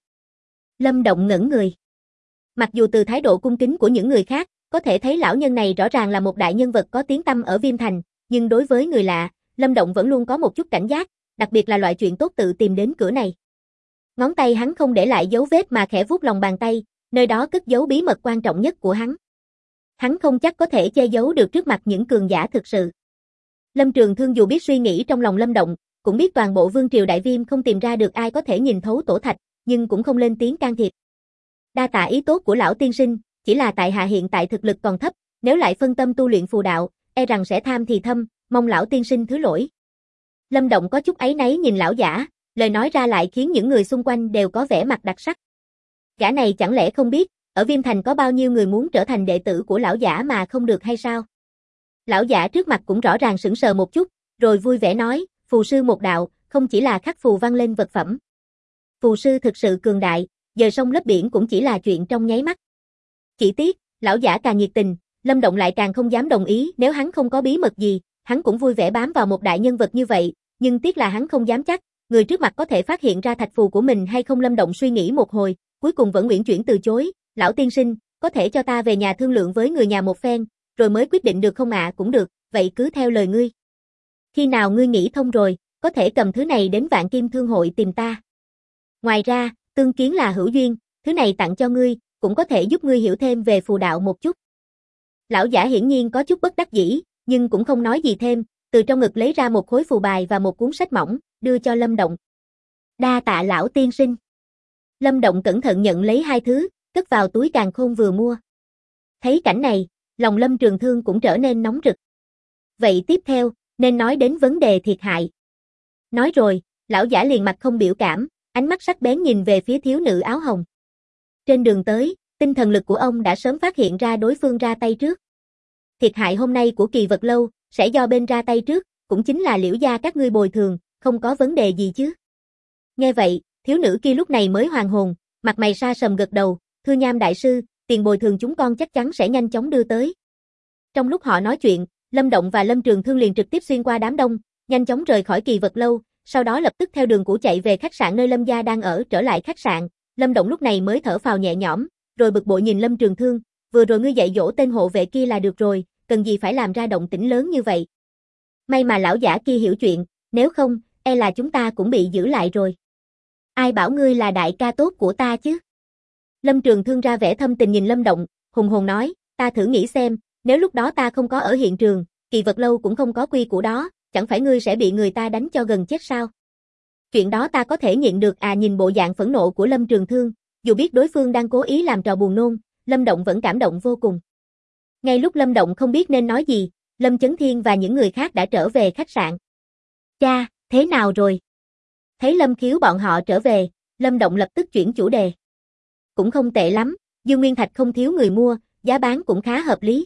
Lâm Động ngẩn người. Mặc dù từ thái độ cung kính của những người khác, có thể thấy lão nhân này rõ ràng là một đại nhân vật có tiếng tăm ở Viêm Thành, nhưng đối với người lạ, Lâm Động vẫn luôn có một chút cảnh giác, đặc biệt là loại chuyện tốt tự tìm đến cửa này. Ngón tay hắn không để lại dấu vết mà khẽ vuốt lòng bàn tay, nơi đó cất giấu bí mật quan trọng nhất của hắn. Hắn không chắc có thể che giấu được trước mặt những cường giả thực sự. Lâm Trường Thương dù biết suy nghĩ trong lòng Lâm Động, cũng biết toàn bộ Vương triều Đại Viêm không tìm ra được ai có thể nhìn thấu tổ thạch, nhưng cũng không lên tiếng can thiệp. Đa tạ ý tốt của lão tiên sinh, chỉ là tại hạ hiện tại thực lực còn thấp, nếu lại phân tâm tu luyện phù đạo, e rằng sẽ tham thì thâm, mong lão tiên sinh thứ lỗi. Lâm Động có chút áy náy nhìn lão giả, lời nói ra lại khiến những người xung quanh đều có vẻ mặt đặc sắc. Gã này chẳng lẽ không biết, ở Viêm Thành có bao nhiêu người muốn trở thành đệ tử của lão giả mà không được hay sao? Lão giả trước mặt cũng rõ ràng sững sờ một chút, rồi vui vẻ nói, phù sư một đạo, không chỉ là khắc phù văn lên vật phẩm. Phù sư thực sự cường đại, giờ sông lấp biển cũng chỉ là chuyện trong nháy mắt. Chỉ tiếc, lão giả càng nhiệt tình, Lâm Động lại càng không dám đồng ý, nếu hắn không có bí mật gì, hắn cũng vui vẻ bám vào một đại nhân vật như vậy, nhưng tiếc là hắn không dám chắc, người trước mặt có thể phát hiện ra thạch phù của mình hay không. Lâm Động suy nghĩ một hồi, cuối cùng vẫn uyển chuyển từ chối, lão tiên sinh, có thể cho ta về nhà thương lượng với người nhà một phen, rồi mới quyết định được không ạ? Cũng được, vậy cứ theo lời ngươi. Khi nào ngươi nghĩ thông rồi, có thể cầm thứ này đến Vạn Kim Thương hội tìm ta. Ngoài ra, tương kiến là hữu duyên, thứ này tặng cho ngươi, cũng có thể giúp ngươi hiểu thêm về phù đạo một chút. Lão giả hiển nhiên có chút bất đắc dĩ, nhưng cũng không nói gì thêm, từ trong ngực lấy ra một khối phù bài và một cuốn sách mỏng, đưa cho Lâm Động. Đa tạ lão tiên sinh. Lâm Động cẩn thận nhận lấy hai thứ, cất vào túi càn khôn vừa mua. Thấy cảnh này, lòng Lâm Trường Thương cũng trở nên nóng rực. Vậy tiếp theo, nên nói đến vấn đề thiệt hại. Nói rồi, lão giả liền mặt không biểu cảm, ánh mắt sắc bén nhìn về phía thiếu nữ áo hồng. Trên đường tới, tinh thần lực của ông đã sớm phát hiện ra đối phương ra tay trước. Thiệt hại hôm nay của Kỳ Vật Lâu, sẽ do bên ra tay trước, cũng chính là Liễu gia các ngươi bồi thường, không có vấn đề gì chứ. Nghe vậy, thiếu nữ kia lúc này mới hoàn hồn, mặt mày sa sầm gật đầu, thưa Nham đại sư, tiền bồi thường chúng con chắc chắn sẽ nhanh chóng đưa tới. Trong lúc họ nói chuyện, Lâm Động và Lâm Trường Thương liền trực tiếp xuyên qua đám đông, nhanh chóng rời khỏi Kỳ Vật Lâu, sau đó lập tức theo đường cũ chạy về khách sạn nơi Lâm gia đang ở. Trở lại khách sạn, Lâm Động lúc này mới thở phào nhẹ nhõm, rồi bực bội nhìn Lâm Trường Thương, vừa rồi ngươi dạy dỗ tên hộ vệ kia là được rồi, cần gì phải làm ra động tĩnh lớn như vậy. May mà lão giả kia hiểu chuyện, nếu không, e là chúng ta cũng bị giữ lại rồi. Ai bảo ngươi là đại ca tốt của ta chứ? Lâm Trường Thương ra vẻ thâm tình nhìn Lâm Động, hùng hồn nói, ta thử nghĩ xem, nếu lúc đó ta không có ở hiện trường, Kỳ Vật Lâu cũng không có quy củ đó, chẳng phải ngươi sẽ bị người ta đánh cho gần chết sao? Chuyện đó ta có thể nhịn được à? Nhìn bộ dạng phẫn nộ của Lâm Trường Thương, dù biết đối phương đang cố ý làm trò buồn nôn, Lâm Động vẫn cảm động vô cùng. Ngay lúc Lâm Động không biết nên nói gì, Lâm Chấn Thiên và những người khác đã trở về khách sạn. Cha, thế nào rồi? Thấy Lâm Khiếu bọn họ trở về, Lâm Động lập tức chuyển chủ đề. Cũng không tệ lắm, Dương Nguyên Thạch không thiếu người mua, giá bán cũng khá hợp lý.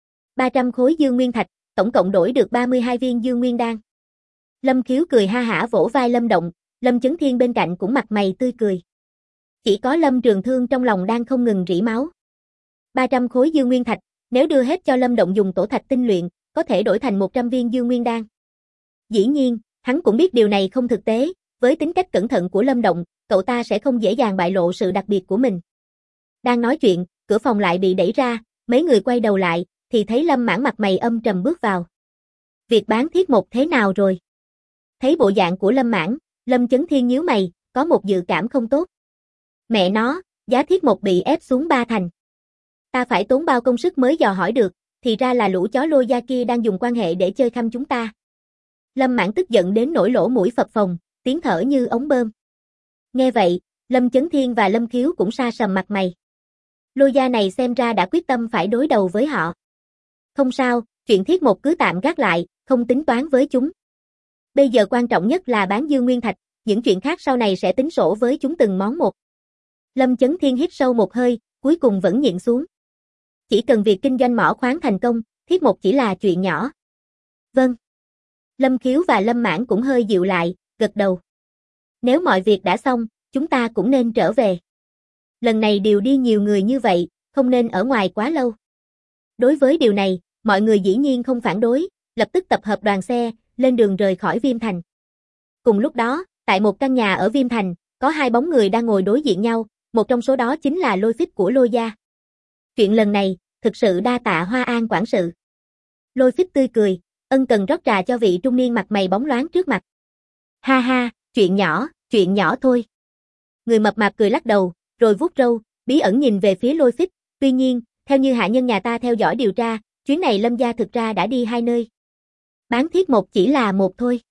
300 khối Dương Nguyên Thạch, tổng cộng đổi được 32 viên Dương Nguyên Đan. Lâm Khiếu cười ha hả vỗ vai Lâm Động, Lâm Chấn Thiên bên cạnh cũng mặt mày tươi cười. Chỉ có Lâm Trường Thương trong lòng đang không ngừng rỉ máu. 300 khối Dương Nguyên Thạch, nếu đưa hết cho Lâm Động dùng tổ thạch tinh luyện, có thể đổi thành 100 viên Dương Nguyên Đan. Dĩ nhiên, hắn cũng biết điều này không thực tế, với tính cách cẩn thận của Lâm Động, cậu ta sẽ không dễ dàng bại lộ sự đặc biệt của mình. Đang nói chuyện, cửa phòng lại bị đẩy ra, mấy người quay đầu lại, thì thấy Lâm Mãn mặt mày âm trầm bước vào. Việc bán thiết một thế nào rồi? Thấy bộ dạng của Lâm Mãn, Lâm Chấn Thiên nhíu mày, có một dự cảm không tốt. Mẹ nó, giá thiết một bị ép xuống 3 thành. Ta phải tốn bao công sức mới dò hỏi được, thì ra là lũ chó Lôi gia kia đang dùng quan hệ để chơi khăm chúng ta. Lâm Mãn tức giận đến nỗi lỗ mũi phập phồng, tiếng thở như ống bơm. Nghe vậy, Lâm Chấn Thiên và Lâm Khiếu cũng sa sầm mặt mày. Lôi gia này xem ra đã quyết tâm phải đối đầu với họ. Không sao, chuyện thiết một cứ tạm gác lại, không tính toán với chúng. Bây giờ quan trọng nhất là bán Dương Nguyên Thạch, những chuyện khác sau này sẽ tính sổ với chúng từng món một. Lâm Chấn Thiên hít sâu một hơi, cuối cùng vẫn nhịn xuống. Chỉ cần việc kinh doanh mỏ khoáng thành công, thiết một chỉ là chuyện nhỏ. Vâng. Lâm Khiếu và Lâm Mãn cũng hơi dịu lại, gật đầu. Nếu mọi việc đã xong, chúng ta cũng nên trở về. Lần này điều đi nhiều người như vậy, không nên ở ngoài quá lâu. Đối với điều này, mọi người dĩ nhiên không phản đối, lập tức tập hợp đoàn xe, lên đường rời khỏi Viêm Thành. Cùng lúc đó, tại một căn nhà ở Viêm Thành, có hai bóng người đang ngồi đối diện nhau, một trong số đó chính là Lôi Phích của Lôi gia. Chuyện lần này, thực sự đa tạ Hoa An quản sự. Lôi Phích tươi cười, ân cần rót trà cho vị trung niên mặt mày bóng loáng trước mặt. Ha ha, chuyện nhỏ thôi. Người mập mạp cười lắc đầu, rồi vuốt râu, bí ẩn nhìn về phía Lôi Phích, tuy nhiên, theo như hạ nhân nhà ta theo dõi điều tra, chuyến này Lâm gia thực ra đã đi 2 nơi. Bán thiết một chỉ là một thôi.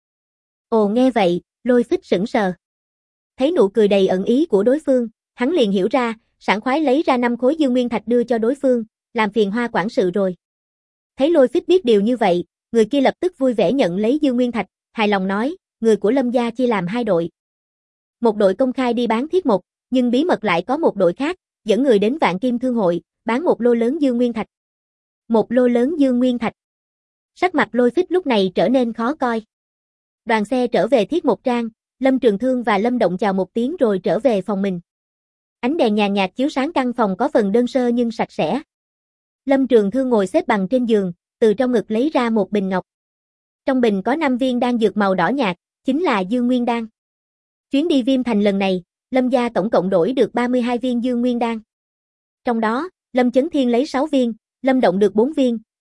Ồ nghe vậy, Lôi Phích sững sờ. Thấy nụ cười đầy ẩn ý của đối phương, hắn liền hiểu ra, sảng khoái lấy ra 5 khối Dương Nguyên Thạch đưa cho đối phương, làm phiền Hoa quản sự rồi. Thấy Lôi Phích biết điều như vậy, người kia lập tức vui vẻ nhận lấy Dương Nguyên Thạch, hài lòng nói, người của Lâm gia chia làm 2 đội. Một đội công khai đi bán thiết một, nhưng bí mật lại có một đội khác, dẫn người đến Vạn Kim Thương hội, bán một lô lớn Dương Nguyên Thạch. Một lô lớn Dương Nguyên Thạch. Sắc mặt Lôi Phích lúc này trở nên khó coi. Đoàn xe trở về thiết một trang, Lâm Trường Thương và Lâm Động chào một tiếng rồi trở về phòng mình. Ánh đèn nhàn nhạt chiếu sáng căn phòng có phần đơn sơ nhưng sạch sẽ. Lâm Trường Thương ngồi xếp bằng trên giường, từ trong ngực lấy ra một bình ngọc. Trong bình có 5 viên đan dược màu đỏ nhạt, chính là Dương Nguyên Đan. Chuyến đi Viêm Thành lần này, Lâm gia tổng cộng đổi được 32 viên Dương Nguyên Đan. Trong đó, Lâm Chấn Thiên lấy 6 viên, Lâm Động được 4 viên,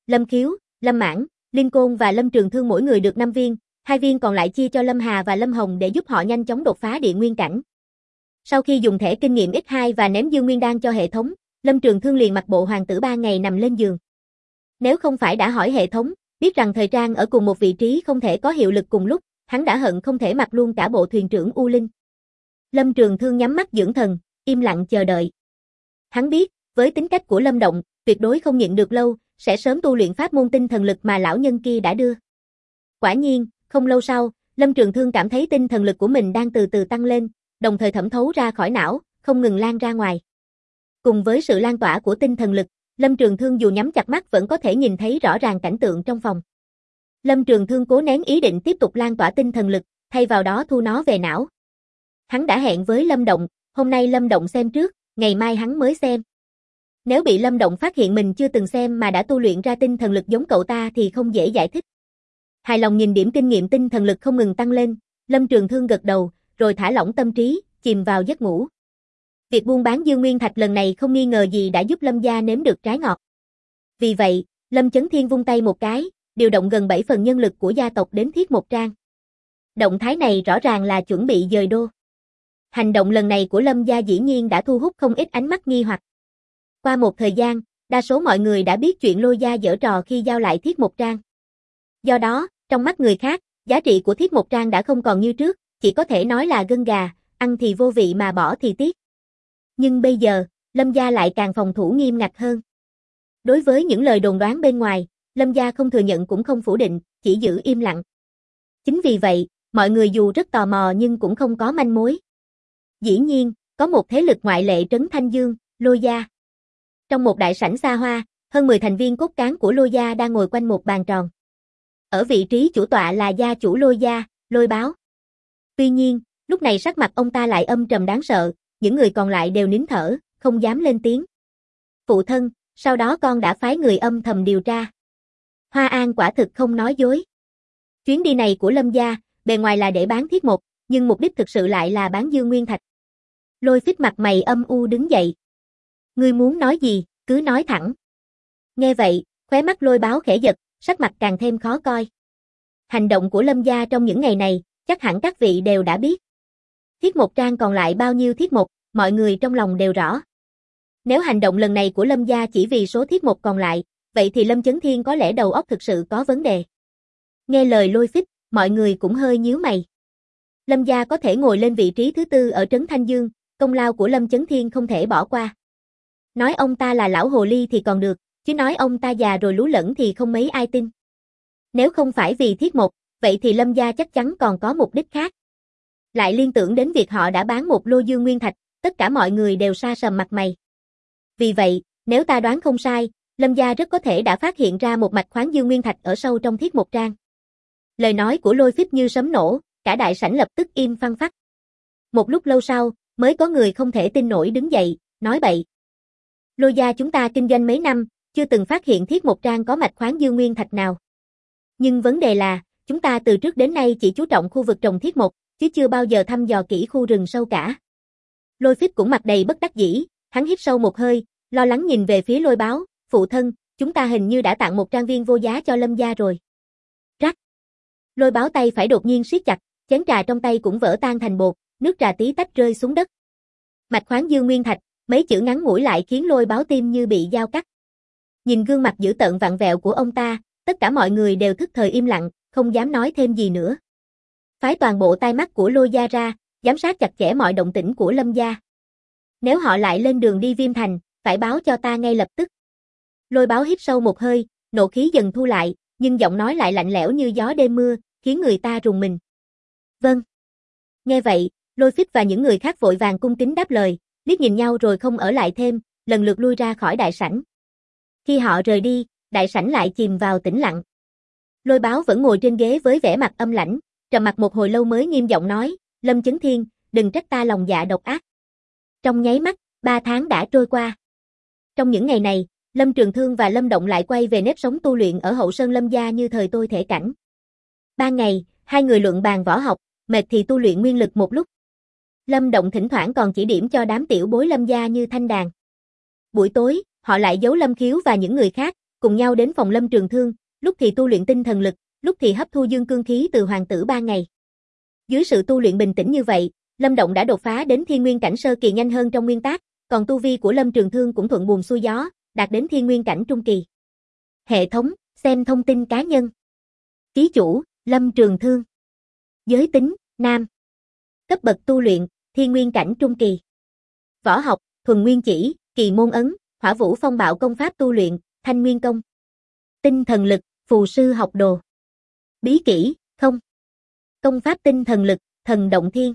Lâm Khiếu, Lâm Mãn, Linh Côn và Lâm Trường Thương mỗi người được 5 viên, 2 viên còn lại chia cho Lâm Hà và Lâm Hồng để giúp họ nhanh chóng đột phá địa nguyên cảnh. Sau khi dùng thẻ kinh nghiệm X2 và ném Dương Nguyên Đan cho hệ thống, Lâm Trường Thương liền mặc bộ hoàng tử 3 ngày nằm lên giường. Nếu không phải đã hỏi hệ thống, biết rằng thời trang ở cùng một vị trí không thể có hiệu lực cùng lúc, hắn đã hận không thể mặc luôn cả bộ thuyền trưởng U Linh. Lâm Trường Thương nhắm mắt dưỡng thần, im lặng chờ đợi. Hắn biết, với tính cách của Lâm Động, tuyệt đối không nhịn được lâu, sẽ sớm tu luyện pháp môn tinh thần lực mà lão nhân kia đã đưa. Quả nhiên, không lâu sau, Lâm Trường Thương cảm thấy tinh thần lực của mình đang từ từ tăng lên, đồng thời thẩm thấu ra khỏi não, không ngừng lan ra ngoài. Cùng với sự lan tỏa của tinh thần lực, Lâm Trường Thương dù nhắm chặt mắt vẫn có thể nhìn thấy rõ ràng cảnh tượng trong phòng. Lâm Trường Thương cố nén ý định tiếp tục lan tỏa tinh thần lực, thay vào đó thu nó về não. Hắn đã hẹn với Lâm Động, hôm nay Lâm Động xem trước, ngày mai hắn mới xem. Nếu bị Lâm Động phát hiện mình chưa từng xem mà đã tu luyện ra tinh thần lực giống cậu ta thì không dễ giải thích. Hài lòng nhìn điểm kinh nghiệm tinh thần lực không ngừng tăng lên, Lâm Trường Thương gật đầu, rồi thả lỏng tâm trí, chìm vào giấc ngủ. Việc buôn bán Dương Nguyên Thạch lần này không nghi ngờ gì đã giúp Lâm gia nếm được trái ngọt. Vì vậy, Lâm Chấn Thiên vung tay một cái, điều động gần 7 phần nhân lực của gia tộc đến Thiết Một Trang. Động thái này rõ ràng là chuẩn bị dời đô. Hành động lần này của Lâm gia dĩ nhiên đã thu hút không ít ánh mắt nghi hoặc. Qua một thời gian, đa số mọi người đã biết chuyện Lôi gia giở trò khi giao lại Thiết Một Trang. Do đó, trong mắt người khác, giá trị của Thiết Một Trang đã không còn như trước, chỉ có thể nói là gân gà, ăn thì vô vị mà bỏ thì tiếc. Nhưng bây giờ, Lâm gia lại càng phòng thủ nghiêm ngặt hơn. Đối với những lời đồn đoán bên ngoài, Lâm gia không thừa nhận cũng không phủ định, chỉ giữ im lặng. Chính vì vậy, mọi người dù rất tò mò nhưng cũng không có manh mối. Dĩ nhiên, có một thế lực ngoại lệ trấn Thanh Dương, Lôi gia. Trong một đại sảnh xa hoa, hơn 10 thành viên cốt cán của Lôi gia đang ngồi quanh một bàn tròn. Ở vị trí chủ tọa là gia chủ Lôi gia, Lôi Báo. Tuy nhiên, lúc này sắc mặt ông ta lại âm trầm đáng sợ, những người còn lại đều nín thở, không dám lên tiếng. Phụ thân, sau đó con đã phái người âm thầm điều tra. Hoa An quả thực không nói dối. Chuyến đi này của Lâm gia, bề ngoài là để bán Thiết Một, nhưng mục đích thực sự lại là bán Dương Nguyên Thạch. Lôi Phích mặt mày âm u đứng dậy. Ngươi muốn nói gì, cứ nói thẳng. Nghe vậy, khóe mắt Lôi Báo khẽ giật, sắc mặt càng thêm khó coi. Hành động của Lâm gia trong những ngày này, chắc hẳn các vị đều đã biết. Thiết Một Trang còn lại bao nhiêu Thiết Một, mọi người trong lòng đều rõ. Nếu hành động lần này của Lâm gia chỉ vì số Thiết Một còn lại, vậy thì Lâm Chấn Thiên có lẽ đầu óc thực sự có vấn đề. Nghe lời Lôi Phích, mọi người cũng hơi nhíu mày. Lâm gia có thể ngồi lên vị trí thứ 4 ở trấn Thanh Dương, công lao của Lâm Chấn Thiên không thể bỏ qua. Nói ông ta là lão hồ ly thì còn được, chứ nói ông ta già rồi lú lẫn thì không mấy ai tin. Nếu không phải vì Thiết Một, vậy thì Lâm gia chắc chắn còn có mục đích khác. Lại liên tưởng đến việc họ đã bán một lô Dương Nguyên Thạch, tất cả mọi người đều sa sầm mặt mày. Vì vậy, nếu ta đoán không sai, Lâm gia rất có thể đã phát hiện ra một mạch khoáng Dương Nguyên Thạch ở sâu trong Thiết Một Trang. Lời nói của Lôi Phích như sấm nổ, cả đại sảnh lập tức im phăng phắc. Một lúc lâu sau, mới có người không thể tin nổi đứng dậy, nói bậy. Lôi gia chúng ta kinh doanh mấy năm, chưa từng phát hiện Thiết Một Trang có mạch khoáng Dương Nguyên Thạch nào. Nhưng vấn đề là, chúng ta từ trước đến nay chỉ chú trọng khu vực trồng Thiết Một, chứ chưa bao giờ thăm dò kỹ khu rừng sâu cả. Lôi Phích cũng mặt đầy bất đắc dĩ, hắn hít sâu một hơi, lo lắng nhìn về phía Lôi Báo, phụ thân, chúng ta hình như đã tặng một trang viên vô giá cho Lâm gia rồi. Rắc. Lôi Báo tay phải đột nhiên siết chặt, chén trà trong tay cũng vỡ tan thành bột, nước trà tí tách rơi xuống đất. Mạch khoáng Dương Nguyên Thạch, mấy chữ ngắn ngủi lại khiến Lôi Báo tim như bị dao cắt. Nhìn gương mặt dữ tợn vặn vẹo của ông ta, tất cả mọi người đều thức thời im lặng, không dám nói thêm gì nữa. Phái toàn bộ tai mắt của Lôi gia ra, giám sát chặt chẽ mọi động tĩnh của Lâm gia. Nếu họ lại lên đường đi Viêm Thành, phải báo cho ta ngay lập tức. Lôi Báo hít sâu một hơi, nộ khí dần thu lại, nhưng giọng nói lại lạnh lẽo như gió đêm mưa, khiến người ta rùng mình. Vâng. Nghe vậy, Lôi Phích và những người khác vội vàng cung kính đáp lời, liếc nhìn nhau rồi không ở lại thêm, lần lượt lui ra khỏi đại sảnh. Khi họ rời đi, đại sảnh lại chìm vào tĩnh lặng. Lôi Báo vẫn ngồi trên ghế với vẻ mặt âm lãnh, trầm mặc một hồi lâu mới nghiêm giọng nói, Lâm Chấn Thiên, đừng trách ta lòng dạ độc ác. Trong nháy mắt, 3 tháng đã trôi qua. Trong những ngày này, Lâm Trường Thương và Lâm Động lại quay về nếp sống tu luyện ở hậu sơn Lâm gia như thời tôi thể cảnh. Ban ngày, hai người luận bàn võ học, mệt thì tu luyện nguyên lực một lúc. Lâm Động thỉnh thoảng còn chỉ điểm cho đám tiểu bối Lâm gia như Thanh Đàn. Buổi tối, họ lại giấu Lâm Khiếu và những người khác, cùng nhau đến phòng Lâm Trường Thương, lúc thì tu luyện tinh thần lực, lúc thì hấp thu dương cương khí từ hoàng tử 3 ngày. Dưới sự tu luyện bình tĩnh như vậy, Lâm Động đã đột phá đến thiên nguyên cảnh sơ kỳ nhanh hơn trong nguyên tắc, còn tu vi của Lâm Trường Thương cũng thuận buồm xuôi gió, đạt đến thiên nguyên cảnh trung kỳ. Hệ thống, xem thông tin cá nhân. Ký chủ, Lâm Trường Thương. Giới tính, nam. Cấp bậc tu luyện, thiên nguyên cảnh trung kỳ. Võ học, thuần nguyên chỉ, kỳ môn ấn, hỏa vũ phong bạo công pháp tu luyện, thanh nguyên công. Tinh thần lực, phù sư học đồ. Bí kỹ, không. Công pháp tinh thần lực, thần động thiên.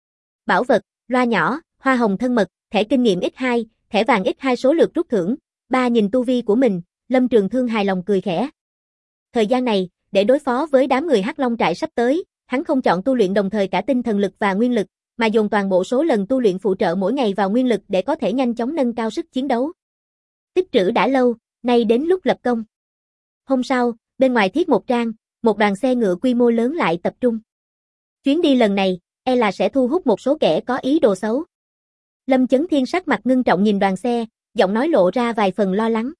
Bảo vật, loa nhỏ, hoa hồng thân mật, thẻ kinh nghiệm X2, thẻ vàng X2 số lượt rút thưởng. Nhìn tu vi của mình, Lâm Trường Thương hài lòng cười khẽ. Thời gian này, để đối phó với đám người Hắc Long trại sắp tới, hắn không chọn tu luyện đồng thời cả tinh thần lực và nguyên lực, mà dồn toàn bộ số lần tu luyện phụ trợ mỗi ngày vào nguyên lực để có thể nhanh chóng nâng cao sức chiến đấu. Tích trữ đã lâu, nay đến lúc lập công. Hôm sau, bên ngoài Thiết Một Trang, một đoàn xe ngựa quy mô lớn lại tập trung. Chuyến đi lần này, là sẽ thu hút một số kẻ có ý đồ xấu. Lâm Chấn Thiên sắc mặt ngưng trọng nhìn đoàn xe, giọng nói lộ ra vài phần lo lắng.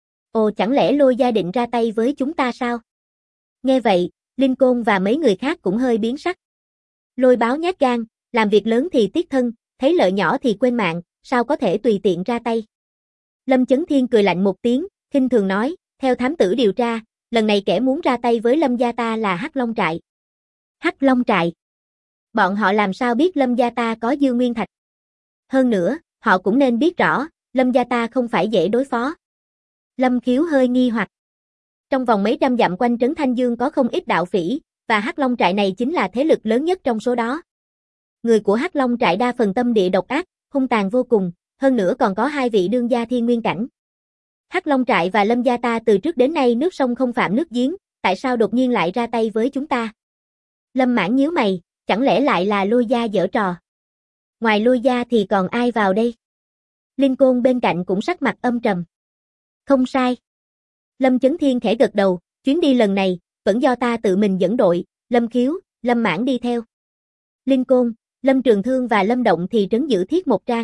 Ồ, chẳng lẽ Lôi gia định ra tay với chúng ta sao? Nghe vậy, Linh Côn và mấy người khác cũng hơi biến sắc. Lôi Báo nhát gan, làm việc lớn thì tiếc thân, thấy lợi nhỏ thì quên mạng, sao có thể tùy tiện ra tay. Lâm Chấn Thiên cười lạnh một tiếng, khinh thường nói, theo thám tử điều tra, lần này kẻ muốn ra tay với Lâm gia ta là Hắc Long trại. Hắc Long trại? Bọn họ làm sao biết Lâm gia ta có dư nguyên thạch? Hơn nữa, họ cũng nên biết rõ, Lâm gia ta không phải dễ đối phó. Lâm Khiếu hơi nghi hoặc. Trong vòng mấy trăm dặm quanh trấn Thanh Dương có không ít đạo phỉ, và Hắc Long trại này chính là thế lực lớn nhất trong số đó. Người của Hắc Long trại đa phần tâm địa độc ác, hung tàn vô cùng, hơn nữa còn có 2 vị đương gia thiên nguyên cảnh. Hắc Long trại và Lâm gia ta từ trước đến nay nước sông không phạm nước giếng, tại sao đột nhiên lại ra tay với chúng ta? Lâm Mãn nhíu mày, chẳng lẽ lại là Lôi gia giở trò? Ngoài Lôi gia thì còn ai vào đây? Linh Côn bên cạnh cũng sắc mặt âm trầm. Không sai. Lâm Chấn Thiên khẽ gật đầu, chuyến đi lần này, vẫn do ta tự mình dẫn đội, Lâm Khiếu, Lâm Mãn đi theo. Linh Côn, Lâm Trường Thương và Lâm Động thì trấn giữ Thiết Một Trang.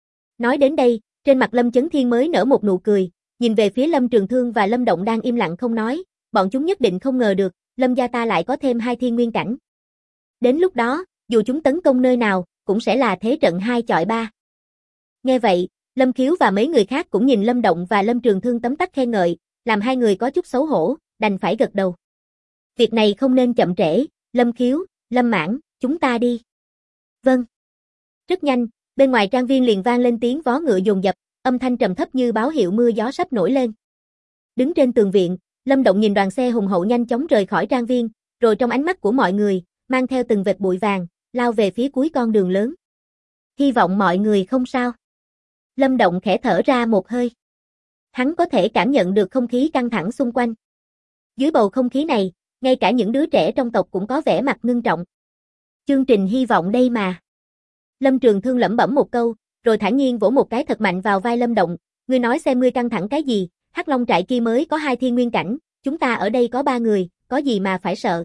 Nói đến đây, trên mặt Lâm Chấn Thiên mới nở một nụ cười, nhìn về phía Lâm Trường Thương và Lâm Động đang im lặng không nói, bọn chúng nhất định không ngờ được, Lâm gia ta lại có thêm 2 thiên nguyên cảnh. Đến lúc đó, dù chúng tấn công nơi nào, cũng sẽ là thế trận 2 chọi 3. Nghe vậy, Lâm Khiếu và mấy người khác cũng nhìn Lâm Động và Lâm Trường Thương tấm tắc khen ngợi, làm hai người có chút xấu hổ, đành phải gật đầu. Việc này không nên chậm trễ, Lâm Khiếu, Lâm Mãn, chúng ta đi. Vâng. Rất nhanh, bên ngoài trang viên liền vang lên tiếng vó ngựa dồn dập, âm thanh trầm thấp như báo hiệu mưa gió sắp nổi lên. Đứng trên tường viện, Lâm Động nhìn đoàn xe hùng hậu nhanh chóng rời khỏi trang viên, rồi trong ánh mắt của mọi người, mang theo từng vệt bụi vàng, lao về phía cuối con đường lớn. Hy vọng mọi người không sao. Lâm Động khẽ thở ra một hơi. Hắn có thể cảm nhận được không khí căng thẳng xung quanh. Dưới bầu không khí này, ngay cả những đứa trẻ trong tộc cũng có vẻ mặt ngưng trọng. Chương trình hy vọng đây mà. Lâm Trường Thương lẩm bẩm một câu, rồi thản nhiên vỗ một cái thật mạnh vào vai Lâm Động. Ngươi nói xem ngươi căng thẳng cái gì, Hắc Long trại kia mới có 2 thiên nguyên cảnh, chúng ta ở đây có 3 người, có gì mà phải sợ.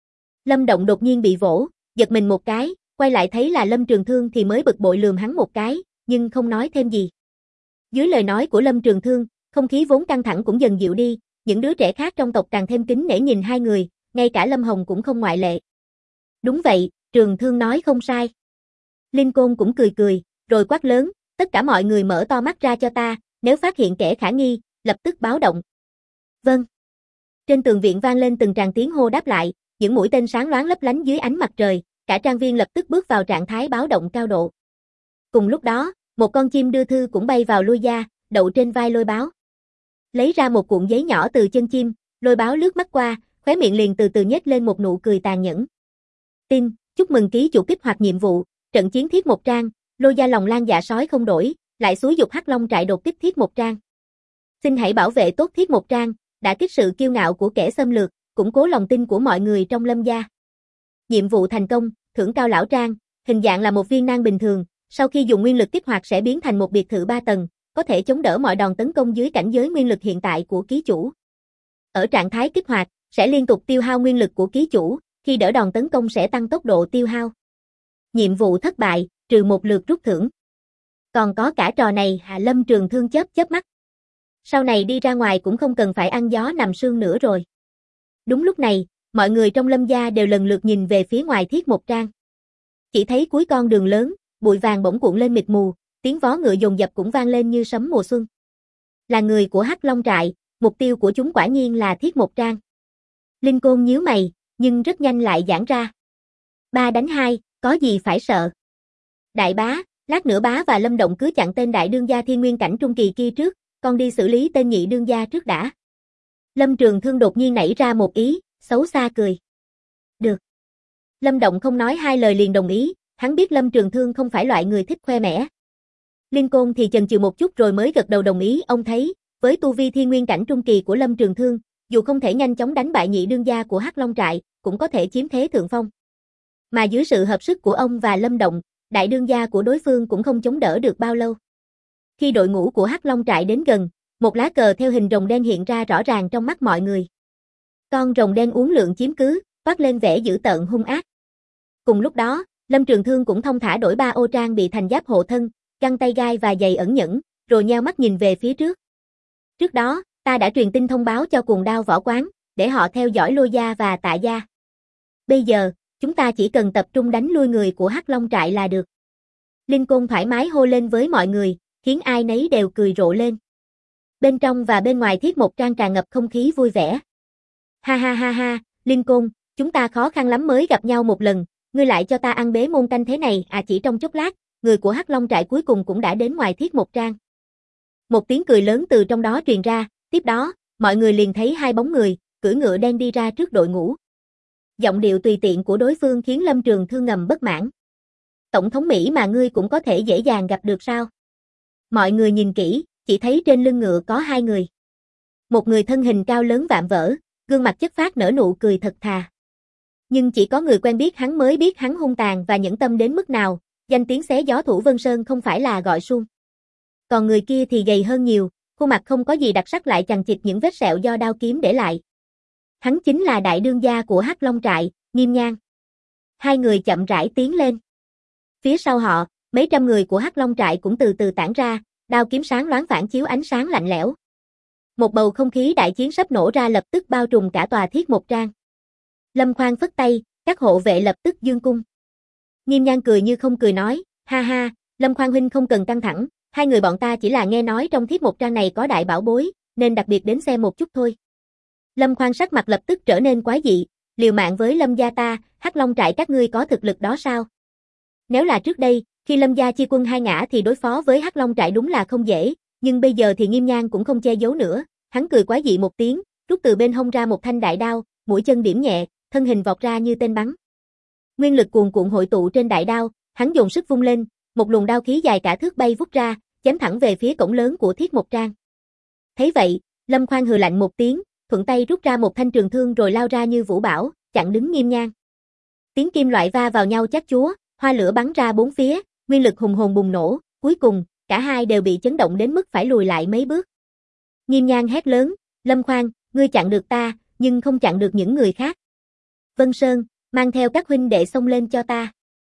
Lâm Động đột nhiên bị vỗ, giật mình một cái, quay lại thấy là Lâm Trường Thương thì mới bực bội lườm hắn một cái, nhưng không nói thêm gì. Dưới lời nói của Lâm Trường Thương, không khí vốn căng thẳng cũng dần dịu đi, những đứa trẻ khác trong tộc càng thêm kính nể nhìn hai người, ngay cả Lâm Hồng cũng không ngoại lệ. Đúng vậy, Trường Thương nói không sai. Linh Côn cũng cười cười, rồi quát lớn, tất cả mọi người mở to mắt ra cho ta, nếu phát hiện kẻ khả nghi, lập tức báo động. Vâng. Trên tường viện vang lên từng tràng tiếng hô đáp lại, những mũi tên sáng loáng lấp lánh dưới ánh mặt trời, cả trang viên lập tức bước vào trạng thái báo động cao độ. Cùng lúc đó, một con chim đưa thư cũng bay vào Lôi gia, đậu trên vai Lôi Báo. Lấy ra một cuộn giấy nhỏ từ chân chim, Lôi Báo lướt mắt qua, khóe miệng liền từ từ nhếch lên một nụ cười tàn nhẫn. Tin, chúc mừng ký chủ kích hoạt nhiệm vụ, trận chiến Thiết Một Trang, Lôi gia lòng lan dạ sói không đổi, lại xúi dục Hắc Long trại đột kích Thiết Một Trang. Xin hãy bảo vệ tốt Thiết Một Trang, đã kích sự kiêu ngạo của kẻ xâm lược, củng cố lòng tin của mọi người trong Lâm gia. Nhiệm vụ thành công, thưởng cao lão trang, hình dạng là một viên nang bình thường, sau khi dùng nguyên lực kích hoạt sẽ biến thành một biệt thự 3 tầng, có thể chống đỡ mọi đòn tấn công dưới cảnh giới nguyên lực hiện tại của ký chủ. Ở trạng thái kích hoạt, sẽ liên tục tiêu hao nguyên lực của ký chủ, khi đỡ đòn tấn công sẽ tăng tốc độ tiêu hao. Nhiệm vụ thất bại, trừ 1 lượt rút thưởng. Còn có cả trò này, Lâm Trường Thương chớp mắt. Sau này đi ra ngoài cũng không cần phải ăn gió nằm sương nữa rồi. Đúng lúc này, mọi người trong Lâm gia đều lần lượt nhìn về phía ngoài Thiết Một Trang. Chỉ thấy cuối con đường lớn, bụi vàng bỗng cuộn lên mịt mù, tiếng vó ngựa dồn dập cũng vang lên như sấm mùa xuân. Là người của Hắc Long trại, mục tiêu của chúng quả nhiên là Thiết Một Trang. Linh Côn nhíu mày, nhưng rất nhanh lại giãn ra. 3 đánh 2, có gì phải sợ. Đại bá, lát nữa bá và Lâm Động cứ chặn tên đại đương gia thiên nguyên cảnh trung kỳ kia trước, con đi xử lý tên nhị đương gia trước đã. Lâm Trường Thương đột nhiên nảy ra một ý, xấu xa cười. Được. Lâm Động không nói hai lời liền đồng ý, hắn biết Lâm Trường Thương không phải loại người thích khoe mẽ. Linh Côn thì chần chừ một chút rồi mới gật đầu đồng ý, ông thấy, với tu vi thiên nguyên cảnh trung kỳ của Lâm Trường Thương, dù không thể nhanh chóng đánh bại nhị đương gia của Hắc Long trại, cũng có thể chiếm thế thượng phong. Mà dưới sự hợp sức của ông và Lâm Động, đại đương gia của đối phương cũng không chống đỡ được bao lâu. Khi đội ngũ của Hắc Long trại đến gần, một lá cờ theo hình rồng đen hiện ra rõ ràng trong mắt mọi người. Con rồng đen uốn lượn chiếm cứ, toát lên vẻ dữ tợn hung ác. Cùng lúc đó, Lâm Trường Thương cũng thông thả đổi 3 ô trang bị thành giáp hộ thân, găng tay gai và giày ẩn nhẫn, rồi nheo mắt nhìn về phía trước. Trước đó, ta đã truyền tin thông báo cho Cuồng Đao Võ Quán, để họ theo dõi Lôi gia và Tạ gia. Bây giờ, chúng ta chỉ cần tập trung đánh lui người của Hắc Long trại là được. Linh Côn thoải mái hô lên với mọi người, khiến ai nấy đều cười rộ lên. Bên trong và bên ngoài Thiết Một Trang tràn ngập không khí vui vẻ. Ha ha ha ha, Linh Côn, chúng ta khó khăn lắm mới gặp nhau một lần, ngươi lại cho ta ăn bế môn canh thế này à? Chỉ trong chốc lát, người của Hắc Long trại cuối cùng cũng đã đến ngoài Thiết Một Trang. Một tiếng cười lớn từ trong đó truyền ra, tiếp đó, mọi người liền thấy hai bóng người, cưỡi ngựa đen đi ra trước đội ngũ. Giọng điệu tùy tiện của đối phương khiến Lâm Trường Thương ngầm bất mãn. Tổng thống Mỹ mà ngươi cũng có thể dễ dàng gặp được sao? Mọi người nhìn kỹ, chỉ thấy trên lưng ngựa có hai người. Một người thân hình cao lớn vạm vỡ, gương mặt chất phác nở nụ cười thật thà. Nhưng chỉ có người quen biết hắn mới biết hắn hung tàn và nhẫn tâm đến mức nào, danh tiếng xé gió Thủ Vân Sơn không phải là gọi suông. Còn người kia thì gầy hơn nhiều, khuôn mặt không có gì đặc sắc lại chằng chịt những vết sẹo do đao kiếm để lại. Hắn chính là đại đương gia của Hắc Long trại, Nghiêm Nhan. Hai người chậm rãi tiến lên. Phía sau họ, mấy trăm người của Hắc Long trại cũng từ từ tản ra, đao kiếm sáng loáng phản chiếu ánh sáng lạnh lẽo. Một bầu không khí đại chiến sắp nổ ra lập tức bao trùm cả tòa Thiết Một Trang. Lâm Khoan phất tay, các hộ vệ lập tức dương cung. Nghiêm Nhan cười như không cười nói, ha ha, Lâm Khoan huynh không cần căng thẳng, hai người bọn ta chỉ là nghe nói trong Thiết Một Trang này có đại bảo bối, nên đặc biệt đến xem một chút thôi. Lâm Khoan sắc mặt lập tức trở nên quái dị, liều mạng với Lâm gia ta, Hắc Long trại các ngươi có thực lực đó sao? Nếu là trước đây, khi Lâm gia chia quân hai ngã thì đối phó với Hắc Long trại đúng là không dễ, nhưng bây giờ thì Nghiêm Nhan cũng không che giấu nữa, hắn cười quái dị một tiếng, rút từ bên hông ra một thanh đại đao, mũi chân điểm nhẹ, thân hình vọt ra như tên bắn. Nguyên lực cuồn cuộn hội tụ trên đại đao, hắn dồn sức vung lên, một luồng đao khí dài cả thước bay vút ra, chém thẳng về phía cổng lớn của Thiết Một Trang. Thấy vậy, Lâm Khoan hừ lạnh một tiếng, thuận tay rút ra một thanh trường thương rồi lao ra như vũ bão, chặn đứng Nghiêm Nhan. Tiếng kim loại va vào nhau chát chúa, hoa lửa bắn ra bốn phía, nguyên lực hùng hồn bùng nổ, cuối cùng, cả hai đều bị chấn động đến mức phải lùi lại mấy bước. Nghiêm Nhan hét lớn, Lâm Khoan, ngươi chặn được ta, nhưng không chặn được những người khác. Vân Sơn, mang theo các huynh đệ xông lên cho ta.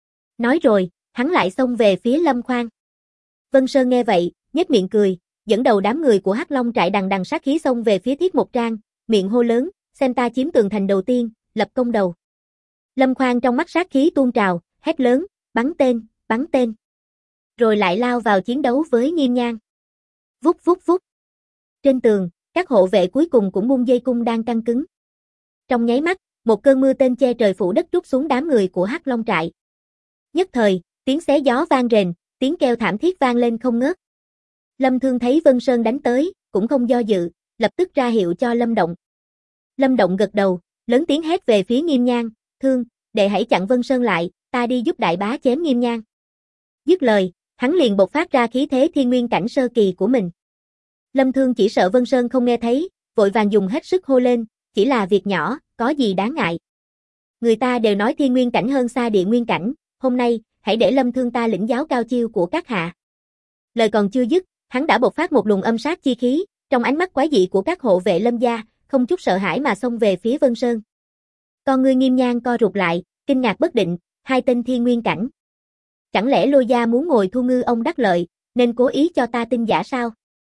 Nói rồi, hắn lại xông về phía Lâm Khoan. Vân Sơn nghe vậy, nhếch miệng cười, dẫn đầu đám người của Hắc Long trại đằng đằng sát khí xông về phía Thiết Một Trang, miệng hô lớn, xem ta chiếm tường thành đầu tiên, lập công đầu. Lâm Khoan trong mắt sát khí tuôn trào, hét lớn, bắn tên, bắn tên. Rồi lại lao vào chiến đấu với Nghiêm Nhan. Vút vút vút. Trên tường, các hộ vệ cuối cùng cũng buông dây cung đang căng cứng. Trong nháy mắt, một cơn mưa tên che trời phủ đất trút xuống đám người của Hắc Long trại. Nhất thời, tiếng xé gió vang rền, tiếng kêu thảm thiết vang lên không ngớt. Lâm Thương thấy Vân Sơn đánh tới, cũng không do dự, lập tức ra hiệu cho Lâm Động. Lâm Động gật đầu, lớn tiếng hét về phía Nghiêm Nhan, Thương, đệ hãy chặn Vân Sơn lại, ta đi giúp đại bá chém Nghiêm Nhan. Dứt lời, hắn liền bộc phát ra khí thế thiên nguyên cảnh sơ kỳ của mình. Lâm Thương chỉ sợ Vân Sơn không nghe thấy, vội vàng dùng hết sức hô lên, chỉ là việc nhỏ, có gì đáng ngại. Người ta đều nói thiên nguyên cảnh hơn xa địa nguyên cảnh, hôm nay, hãy để Lâm Thương ta lĩnh giáo cao chiêu của các hạ. Lời còn chưa dứt, hắn đã bộc phát một luồng âm sát chi khí, trong ánh mắt quái dị của các hộ vệ Lâm gia, không chút sợ hãi mà xông về phía Vân Sơn. Con ngươi Nghiêm Nhan co rụt lại, kinh ngạc bất định, hai tên thiên nguyên cảnh. Chẳng lẽ Lôi gia muốn ngồi thu ngư ông đắc lợi, nên cố ý cho ta tin giả sao?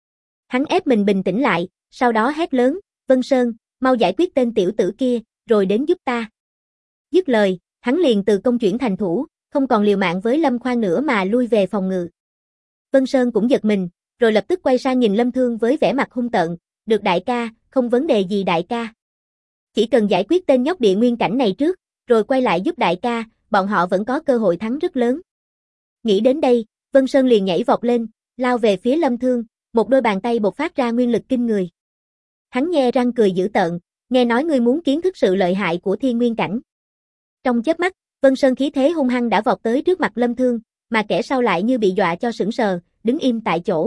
Hắn ép mình bình tĩnh lại, sau đó hét lớn, Vân Sơn, mau giải quyết tên tiểu tử kia, rồi đến giúp ta. Dứt lời, hắn liền từ công chuyển thành thủ, không còn liều mạng với Lâm Khoan nữa mà lui về phòng ngự. Vân Sơn cũng giật mình, rồi lập tức quay sang nhìn Lâm Thương với vẻ mặt hung tợn, được đại ca, không vấn đề gì đại ca. Chỉ cần giải quyết tên nhóc địa nguyên cảnh này trước, rồi quay lại giúp đại ca, bọn họ vẫn có cơ hội thắng rất lớn. Nghĩ đến đây, Vân Sơn liền nhảy vọt lên, lao về phía Lâm Thương, một đôi bàn tay bộc phát ra nguyên lực kinh người. Hắn nhe răng cười dữ tợn, nghe nói ngươi muốn kiến thức sự lợi hại của thiên nguyên cảnh. Trong chớp mắt, Vân Sơn khí thế hung hăng đã vọt tới trước mặt Lâm Thương, mà kẻ sau lại như bị dọa cho sững sờ, đứng im tại chỗ.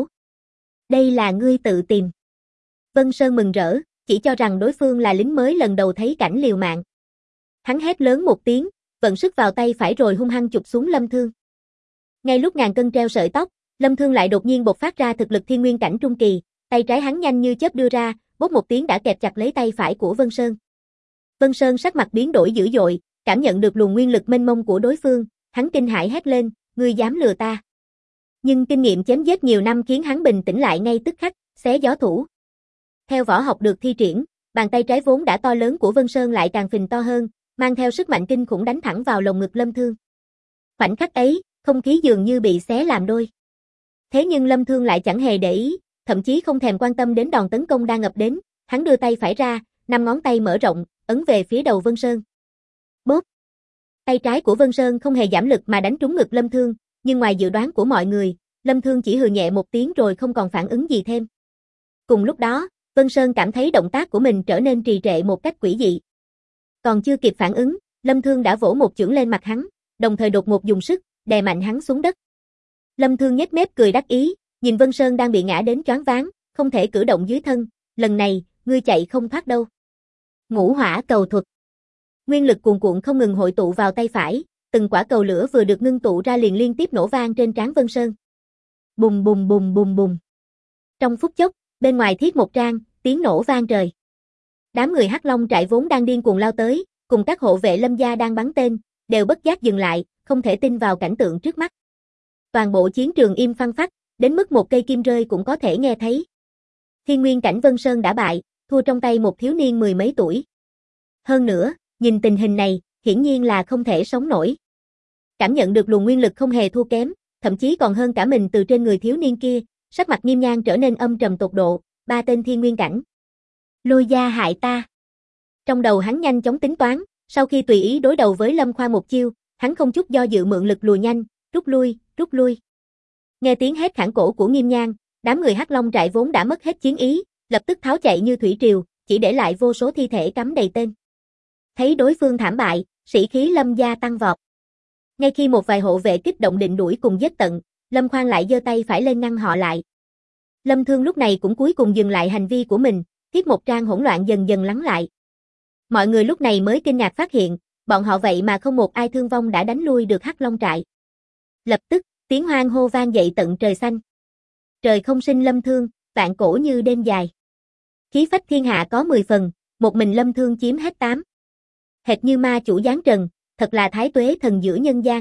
Đây là ngươi tự tìm. Vân Sơn mừng rỡ, chỉ cho rằng đối phương là lính mới lần đầu thấy cảnh liều mạng. Hắn hét lớn một tiếng, vận sức vào tay phải rồi hung hăng chụp xuống Lâm Thương. Ngay lúc ngàn cân treo sợi tóc, Lâm Thương lại đột nhiên bộc phát ra thực lực thiên nguyên cảnh trung kỳ, tay trái hắn nhanh như chớp đưa ra, bốp một tiếng đã kẹp chặt lấy tay phải của Vân Sơn. Vân Sơn sắc mặt biến đổi dữ dội, cảm nhận được luồng nguyên lực mênh mông của đối phương, hắn kinh hãi hét lên, ngươi dám lừa ta. Nhưng kinh nghiệm chém giết nhiều năm khiến hắn bình tĩnh lại ngay tức khắc, xé gió thủ. Theo võ học được thi triển, bàn tay trái vốn đã to lớn của Vân Sơn lại càng phình to hơn, mang theo sức mạnh kinh khủng đánh thẳng vào lồng ngực Lâm Thương. Khoảnh khắc ấy, không khí dường như bị xé làm đôi. Thế nhưng Lâm Thương lại chẳng hề để ý, thậm chí không thèm quan tâm đến đòn tấn công đang ập đến, hắn đưa tay phải ra, 5 ngón tay mở rộng, ấn về phía đầu Vân Sơn. Bốp! Tay trái của Vân Sơn không hề giảm lực mà đánh trúng ngực Lâm Thương, nhưng ngoài dự đoán của mọi người, Lâm Thương chỉ hừ nhẹ một tiếng rồi không còn phản ứng gì thêm. Cùng lúc đó, Vân Sơn cảm thấy động tác của mình trở nên trì trệ một cách quỷ dị. Còn chưa kịp phản ứng, Lâm Thương đã vỗ một chưởng lên mặt hắn, đồng thời đột ngột dùng sức, đè mạnh hắn xuống đất. Lâm Thương nhếch mép cười đắc ý, nhìn Vân Sơn đang bị ngã đến choáng váng, không thể cử động dưới thân, lần này, ngươi chạy không thoát đâu. Ngũ hỏa cầu thuật. Nguyên lực cuồn cuộn không ngừng hội tụ vào tay phải, từng quả cầu lửa vừa được ngưng tụ ra liền liên tiếp nổ vang trên trán Vân Sơn. Bùng bùng bùng bùng bùng. Trong phút chốc, bên ngoài Thiết Một Trang, tiếng nổ vang trời. Đám người Hắc Long trại vốn đang điên cuồng lao tới, cùng các hộ vệ Lâm gia đang bắn tên, đều bất giác dừng lại, không thể tin vào cảnh tượng trước mắt. Toàn bộ chiến trường im phăng phắc, đến mức một cây kim rơi cũng có thể nghe thấy. Thiên nguyên cảnh Vân Sơn đã bại, thua trong tay một thiếu niên 10 mấy tuổi. Hơn nữa, nhìn tình hình này, hiển nhiên là không thể sống nổi. Cảm nhận được luồng nguyên lực không hề thua kém, thậm chí còn hơn cả mình từ trên người thiếu niên kia, sắc mặt Nghiêm Nhan trở nên âm trầm tột độ, 3 tên thiên nguyên cảnh. Lôi gia hại ta. Trong đầu hắn nhanh chóng tính toán, sau khi tùy ý đối đầu với Lâm Khoa một chiêu, hắn không chút do dự mượn lực lùa nhanh, rút lui, rút lui. Nghe tiếng hét khản cổ của Nghiêm Nhan, đám người Hắc Long trại vốn đã mất hết chiến ý, lập tức tháo chạy như thủy triều, chỉ để lại vô số thi thể cắm đầy tên. Thấy đối phương thảm bại, sĩ khí Lâm gia tăng vọt. Ngay khi một vài hộ vệ kích động định đuổi cùng giết tận, Lâm Khoan lại giơ tay phải lên ngăn họ lại. Lâm Thương lúc này cũng cuối cùng dừng lại hành vi của mình, Thiết Một Trang hỗn loạn dần dần lắng lại. Mọi người lúc này mới kinh ngạc phát hiện, bọn họ vậy mà không một ai thương vong đã đánh lui được Hắc Long trại. Lập tức, tiếng hoan hô vang dậy tận trời xanh. Trời không sinh Lâm Thương, vạn cổ như đêm dài. Khí phách thiên hạ có 10 phần, một mình Lâm Thương chiếm hết 8. Hệt như ma chủ giáng trần, thật là thái tuế thần giữa nhân gian.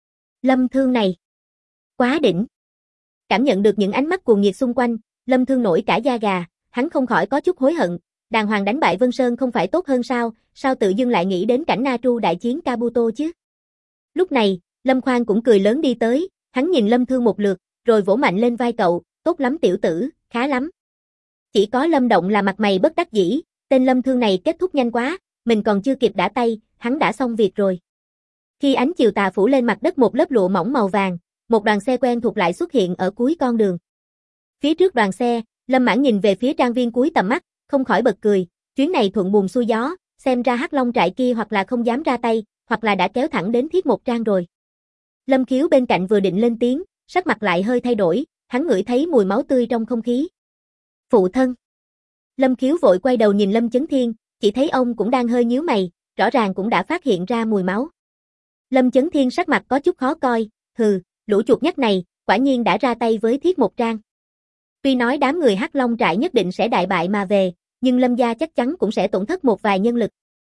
Lâm Thương này, quá đỉnh. Cảm nhận được những ánh mắt cuồng nhiệt xung quanh, Lâm Thương nổi cả da gà, hắn không khỏi có chút hối hận, đàng hoàng đánh bại Vân Sơn không phải tốt hơn sao, sao tự dưng lại nghĩ đến cảnh Na Tru đại chiến Kabuto chứ. Lúc này, Lâm Khoan cũng cười lớn đi tới, hắn nhìn Lâm Thương một lượt, rồi vỗ mạnh lên vai cậu, tốt lắm tiểu tử, khá lắm. Chỉ có Lâm Động là mặt mày bất đắc dĩ, tên Lâm Thương này kết thúc nhanh quá, mình còn chưa kịp đả tay, hắn đã xong việc rồi. Khi ánh chiều tà phủ lên mặt đất một lớp lụa mỏng màu vàng, một đoàn xe quen thuộc lại xuất hiện ở cuối con đường. Phía trước đoàn xe, Lâm Mãn nhìn về phía trang viên cuối tầm mắt, không khỏi bật cười, chuyến này thuận buồm xuôi gió, xem ra Hắc Long trại kia hoặc là không dám ra tay, hoặc là đã kéo thẳng đến Thiết Một Trang rồi. Lâm Khiếu bên cạnh vừa định lên tiếng, sắc mặt lại hơi thay đổi, hắn ngửi thấy mùi máu tươi trong không khí. Phụ thân. Lâm Khiếu vội quay đầu nhìn Lâm Chấn Thiên, chỉ thấy ông cũng đang hơi nhíu mày, rõ ràng cũng đã phát hiện ra mùi máu. Lâm Chấn Thiên sắc mặt có chút khó coi, hừ, lũ chuột nhắt này, quả nhiên đã ra tay với Thiết Một Trang. Tuy nói đám người Hắc Long trại nhất định sẽ đại bại mà về, nhưng Lâm gia chắc chắn cũng sẽ tổn thất một vài nhân lực.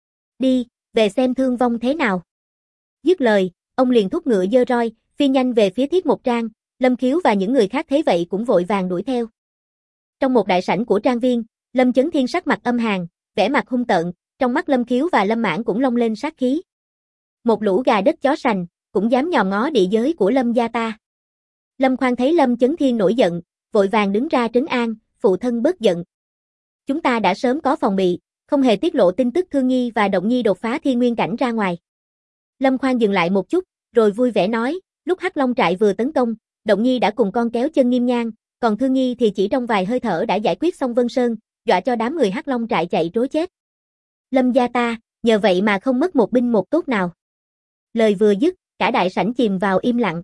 Đi, về xem thương vong thế nào. Dứt lời, ông liền thúc ngựa giơ roi, phi nhanh về phía Thiết Một Trang, Lâm Khiếu và những người khác thấy vậy cũng vội vàng đuổi theo. Trong một đại sảnh của trang viên, Lâm Chấn Thiên sắc mặt âm hàn, vẻ mặt hung tợn, trong mắt Lâm Khiếu và Lâm Mãn cũng lông lên sát khí. Một lũ gà đất chó sành, cũng dám nhòm ngó địa giới của Lâm gia ta. Lâm Khoan thấy Lâm Chấn Thiên nổi giận, vội vàng đứng ra trấn an, phụ thân bớt giận. Chúng ta đã sớm có phòng bị, không hề tiết lộ tin tức Thương Nhi và Động Nhi đột phá thiên nguyên cảnh ra ngoài. Lâm Khoan dừng lại một chút, rồi vui vẻ nói, lúc Hắc Long trại vừa tấn công, Động Nhi đã cùng con kéo chân Nghiêm Nhan, còn Thương Nhi thì chỉ trong vài hơi thở đã giải quyết xong Vân Sơn, dọa cho đám người Hắc Long trại chạy trối chết. Lâm gia ta, nhờ vậy mà không mất một binh một tốt nào. Lời vừa dứt, cả đại sảnh chìm vào im lặng.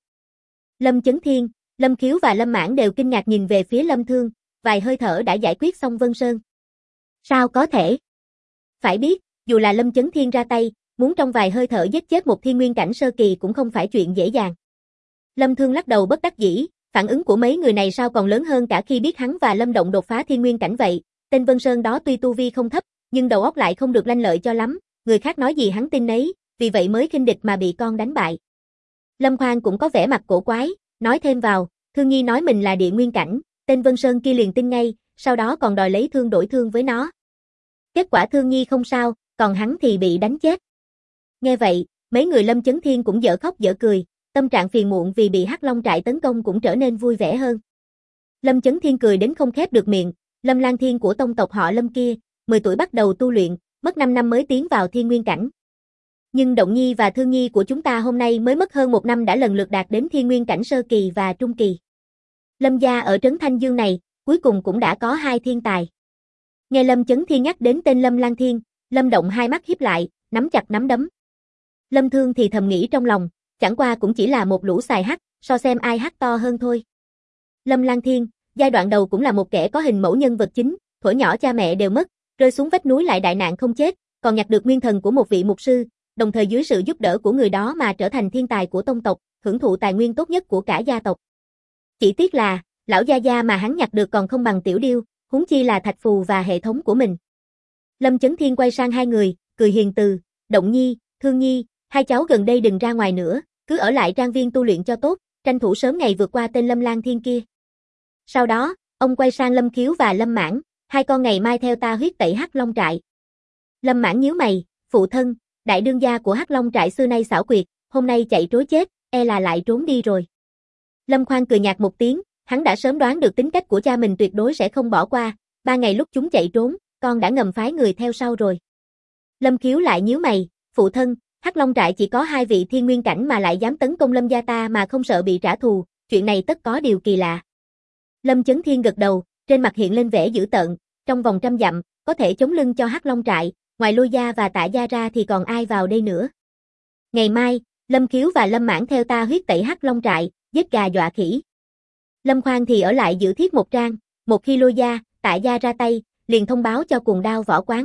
Lâm Chấn Thiên, Lâm Khiếu và Lâm Mãn đều kinh ngạc nhìn về phía Lâm Thương, vài hơi thở đã giải quyết xong Vân Sơn. Sao có thể? Phải biết, dù là Lâm Chấn Thiên ra tay, muốn trong vài hơi thở giết chết một thiên nguyên cảnh sơ kỳ cũng không phải chuyện dễ dàng. Lâm Thương lắc đầu bất đắc dĩ, phản ứng của mấy người này sao còn lớn hơn cả khi biết hắn và Lâm Động đột phá thiên nguyên cảnh vậy. Tên Vân Sơn đó tuy tu vi không thấp, nhưng đầu óc lại không được lanh lợi cho lắm, người khác nói gì hắn tin nấy, vì vậy mới khinh địch mà bị con đánh bại. Lâm Khoan cũng có vẻ mặt cổ quái, nói thêm vào, Thương Nhi nói mình là địa nguyên cảnh, tên Vân Sơn kia liền tin ngay, sau đó còn đòi lấy thương đổi thương với nó. Kết quả Thương Nhi không sao, còn hắn thì bị đánh chết. Nghe vậy, mấy người Lâm Chấn Thiên cũng dở khóc dở cười, tâm trạng phiền muộn vì bị Hắc Long trại tấn công cũng trở nên vui vẻ hơn. Lâm Chấn Thiên cười đến không khép được miệng, Lâm Lang Thiên của tông tộc họ Lâm kia, 10 tuổi bắt đầu tu luyện, mất 5 năm mới tiến vào thiên nguyên cảnh. Nhưng Động Nhi và Thương Nhi của chúng ta hôm nay mới mất hơn 1 năm đã lần lượt đạt đến thiên nguyên cảnh sơ kỳ và trung kỳ. Lâm gia ở trấn Thanh Dương này, cuối cùng cũng đã có 2 thiên tài. Nghe Lâm Chấn Thiên nhắc đến tên Lâm Lang Thiên, Lâm Động hai mắt híp lại, nắm chặt nắm đấm. Lâm Thương thì thầm nghĩ trong lòng, chẳng qua cũng chỉ là một lũ xài hắc, so xem ai hắc to hơn thôi. Lâm Lang Thiên, giai đoạn đầu cũng là một kẻ có hình mẫu nhân vật chính, thuở nhỏ cha mẹ đều mất, rơi xuống vách núi lại đại nạn không chết, còn nhặt được nguyên thần của một vị mục sư, đồng thời dưới sự giúp đỡ của người đó mà trở thành thiên tài của tông tộc, hưởng thụ tài nguyên tốt nhất của cả gia tộc. Chỉ tiếc là, lão gia gia mà hắn nhặt được còn không bằng Tiểu Điêu, huống chi là thạch phù và hệ thống của mình. Lâm Chấn Thiên quay sang hai người, cười hiền từ, Động Nhi, Thương Nhi, hai cháu gần đây đừng ra ngoài nữa, cứ ở lại trang viên tu luyện cho tốt, tranh thủ sớm ngày vượt qua tên Lâm Lang Thiên kia. Sau đó, ông quay sang Lâm Khiếu và Lâm Mãn, hai con ngày mai theo ta huyết tẩy Hắc Long trại. Lâm Mãn nhíu mày, phụ thân, đại đương gia của Hắc Long trại xưa nay xảo quyệt, hôm nay chạy trối chết, e là lại trốn đi rồi. Lâm Khoan cười nhạt một tiếng, hắn đã sớm đoán được tính cách của cha mình tuyệt đối sẽ không bỏ qua, 3 ngày lúc chúng chạy trốn, con đã ngầm phái người theo sau rồi. Lâm Khiếu lại nhíu mày, phụ thân, Hắc Long trại chỉ có 2 vị thiên nguyên cảnh mà lại dám tấn công Lâm gia ta mà không sợ bị trả thù, chuyện này tất có điều kỳ lạ. Lâm Chấn Thiên gật đầu, trên mặt hiện lên vẻ dữ tợn, trong vòng 100 dặm, có thể chống lưng cho Hắc Long trại, ngoài Lôi gia và Tạ gia ra thì còn ai vào đây nữa. Ngày mai, Lâm Khiếu và Lâm Mãn theo ta huyết tẩy Hắc Long trại, giết gà dọa khỉ. Lâm Khoan thì ở lại giữ Thiết Một Trang, một khi Lôi gia, Tạ gia ra tay, liền thông báo cho Cuồng Đao võ quán.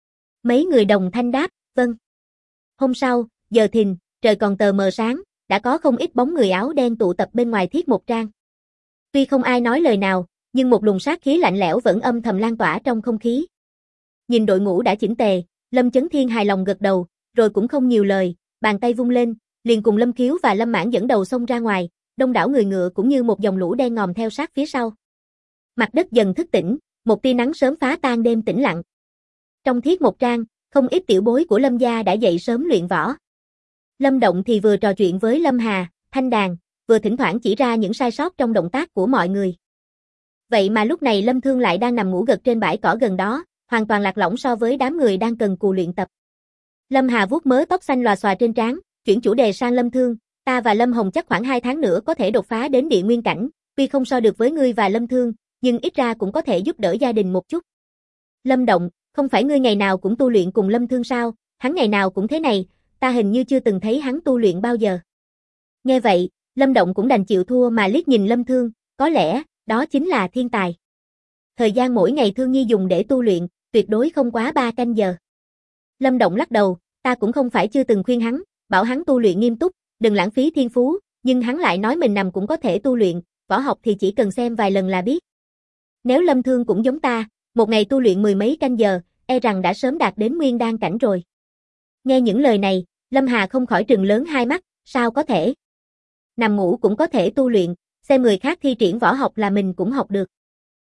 Mấy người đồng thanh đáp, vâng. Hôm sau, giờ thìn, trời còn tờ mờ sáng, đã có không ít bóng người áo đen tụ tập bên ngoài Thiết Một Trang. Tuy không ai nói lời nào, nhưng một luồng sát khí lạnh lẽo vẫn âm thầm lan tỏa trong không khí. Nhìn đội ngũ đã chỉnh tề, Lâm Chấn Thiên hài lòng gật đầu, rồi cũng không nhiều lời, bàn tay vung lên, liền cùng Lâm Khiếu và Lâm Mãn dẫn đầu xông ra ngoài, đông đảo người ngựa cũng như một dòng lũ đen ngòm theo sát phía sau. Mặt đất dần thức tỉnh, một tia nắng sớm phá tan đêm tĩnh lặng. Trong Thiết Một Trang, không ít tiểu bối của Lâm gia đã dậy sớm luyện võ. Lâm Động thì vừa trò chuyện với Lâm Hà, Thanh Đàn, vừa thỉnh thoảng chỉ ra những sai sót trong động tác của mọi người. Vậy mà lúc này Lâm Thương lại đang nằm ngủ gật trên bãi cỏ gần đó, hoàn toàn lạc lõng so với đám người đang cần cù luyện tập. Lâm Hà vuốt mớ tóc xanh lòa xòa trên trán, chuyển chủ đề sang Lâm Thương, ta và Lâm Hồng chắc khoảng 2 tháng nữa có thể đột phá đến địa nguyên cảnh, tuy không so được với ngươi và Lâm Thương, nhưng ít ra cũng có thể giúp đỡ gia đình một chút. Lâm Động, không phải ngươi ngày nào cũng tu luyện cùng Lâm Thương sao, hắn ngày nào cũng thế này, ta hình như chưa từng thấy hắn tu luyện bao giờ. Nghe vậy, Lâm Động cũng đành chịu thua mà liếc nhìn Lâm Thương, có lẽ, đó chính là thiên tài. Thời gian mỗi ngày Thương Nhi dùng để tu luyện, tuyệt đối không quá 3 canh giờ. Lâm Động lắc đầu, ta cũng không phải chưa từng khuyên hắn, bảo hắn tu luyện nghiêm túc, đừng lãng phí thiên phú, nhưng hắn lại nói mình nằm cũng có thể tu luyện, võ học thì chỉ cần xem vài lần là biết. Nếu Lâm Thương cũng giống ta, một ngày tu luyện 10 mấy canh giờ, e rằng đã sớm đạt đến nguyên đan cảnh rồi. Nghe những lời này, Lâm Hà không khỏi trừng lớn hai mắt, sao có thể? Nằm ngủ cũng có thể tu luyện, xem người khác thi triển võ học là mình cũng học được.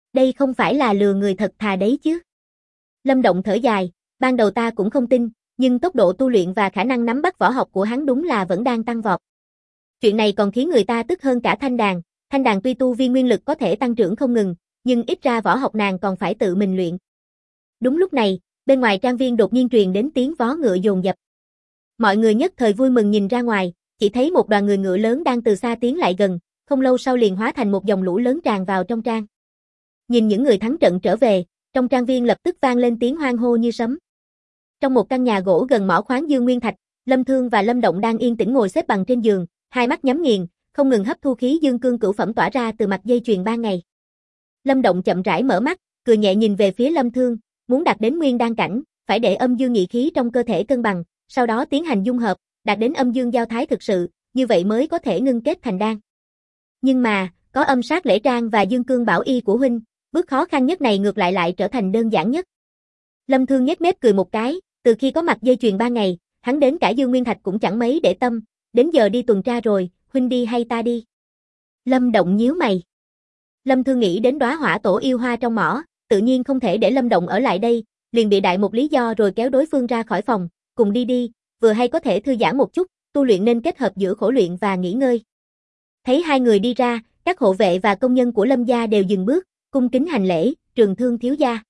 Đây không phải là lừa người thật thà đấy chứ. Lâm Động thở dài, ban đầu ta cũng không tin, nhưng tốc độ tu luyện và khả năng nắm bắt võ học của hắn đúng là vẫn đang tăng vọt. Chuyện này còn khiến người ta tức hơn cả Thanh Đàn tuy tu vi nguyên lực có thể tăng trưởng không ngừng, nhưng ít ra võ học nàng còn phải tự mình luyện. Đúng lúc này, bên ngoài trang viên đột nhiên truyền đến tiếng vó ngựa dồn dập. Mọi người nhất thời vui mừng nhìn ra ngoài, chỉ thấy một đoàn người ngựa lớn đang từ xa tiến lại gần, không lâu sau liền hóa thành một dòng lũ lớn tràn vào trong trang. Nhìn những người thắng trận trở về, trong trang viên lập tức vang lên tiếng hoan hô như sấm. Trong một căn nhà gỗ gần mỏ khoáng Dương Nguyên Thạch, Lâm Thương và Lâm Động đang yên tĩnh ngồi xếp bằng trên giường, hai mắt nhắm nghiền, không ngừng hấp thu khí dương cương cửu phẩm tỏa ra từ mặt dây chuyền ban ngày. Lâm Động chậm rãi mở mắt, cười nhẹ nhìn về phía Lâm Thương, muốn đạt đến nguyên đan cảnh, phải để âm dương nhị khí trong cơ thể cân bằng, sau đó tiến hành dung hợp, đạt đến âm dương giao thái thực sự, như vậy mới có thể ngưng kết thành đan. Nhưng mà, có âm sát lễ trang và dương cương bảo y của huynh, bước khó khăn nhất này ngược lại trở thành đơn giản nhất. Lâm Thương nhếch mép cười một cái, từ khi có mặt dây chuyền ban ngày, hắn đến cả Dương Nguyên Thạch cũng chẳng mấy để tâm, đến giờ đi tuần tra rồi, huynh đi hay ta đi? Lâm Động nhíu mày. Lâm Thương nghĩ đến đóa hỏa tổ yêu hoa trong mỏ, tự nhiên không thể để Lâm Động ở lại đây, liền bị đại một lý do rồi kéo đối phương ra khỏi phòng, cùng đi, vừa hay có thể thư giãn một chút, tu luyện nên kết hợp giữa khổ luyện và nghỉ ngơi. Thấy hai người đi ra, các hộ vệ và công nhân của Lâm gia đều dừng bước, cung kính hành lễ, Trường Thương thiếu gia.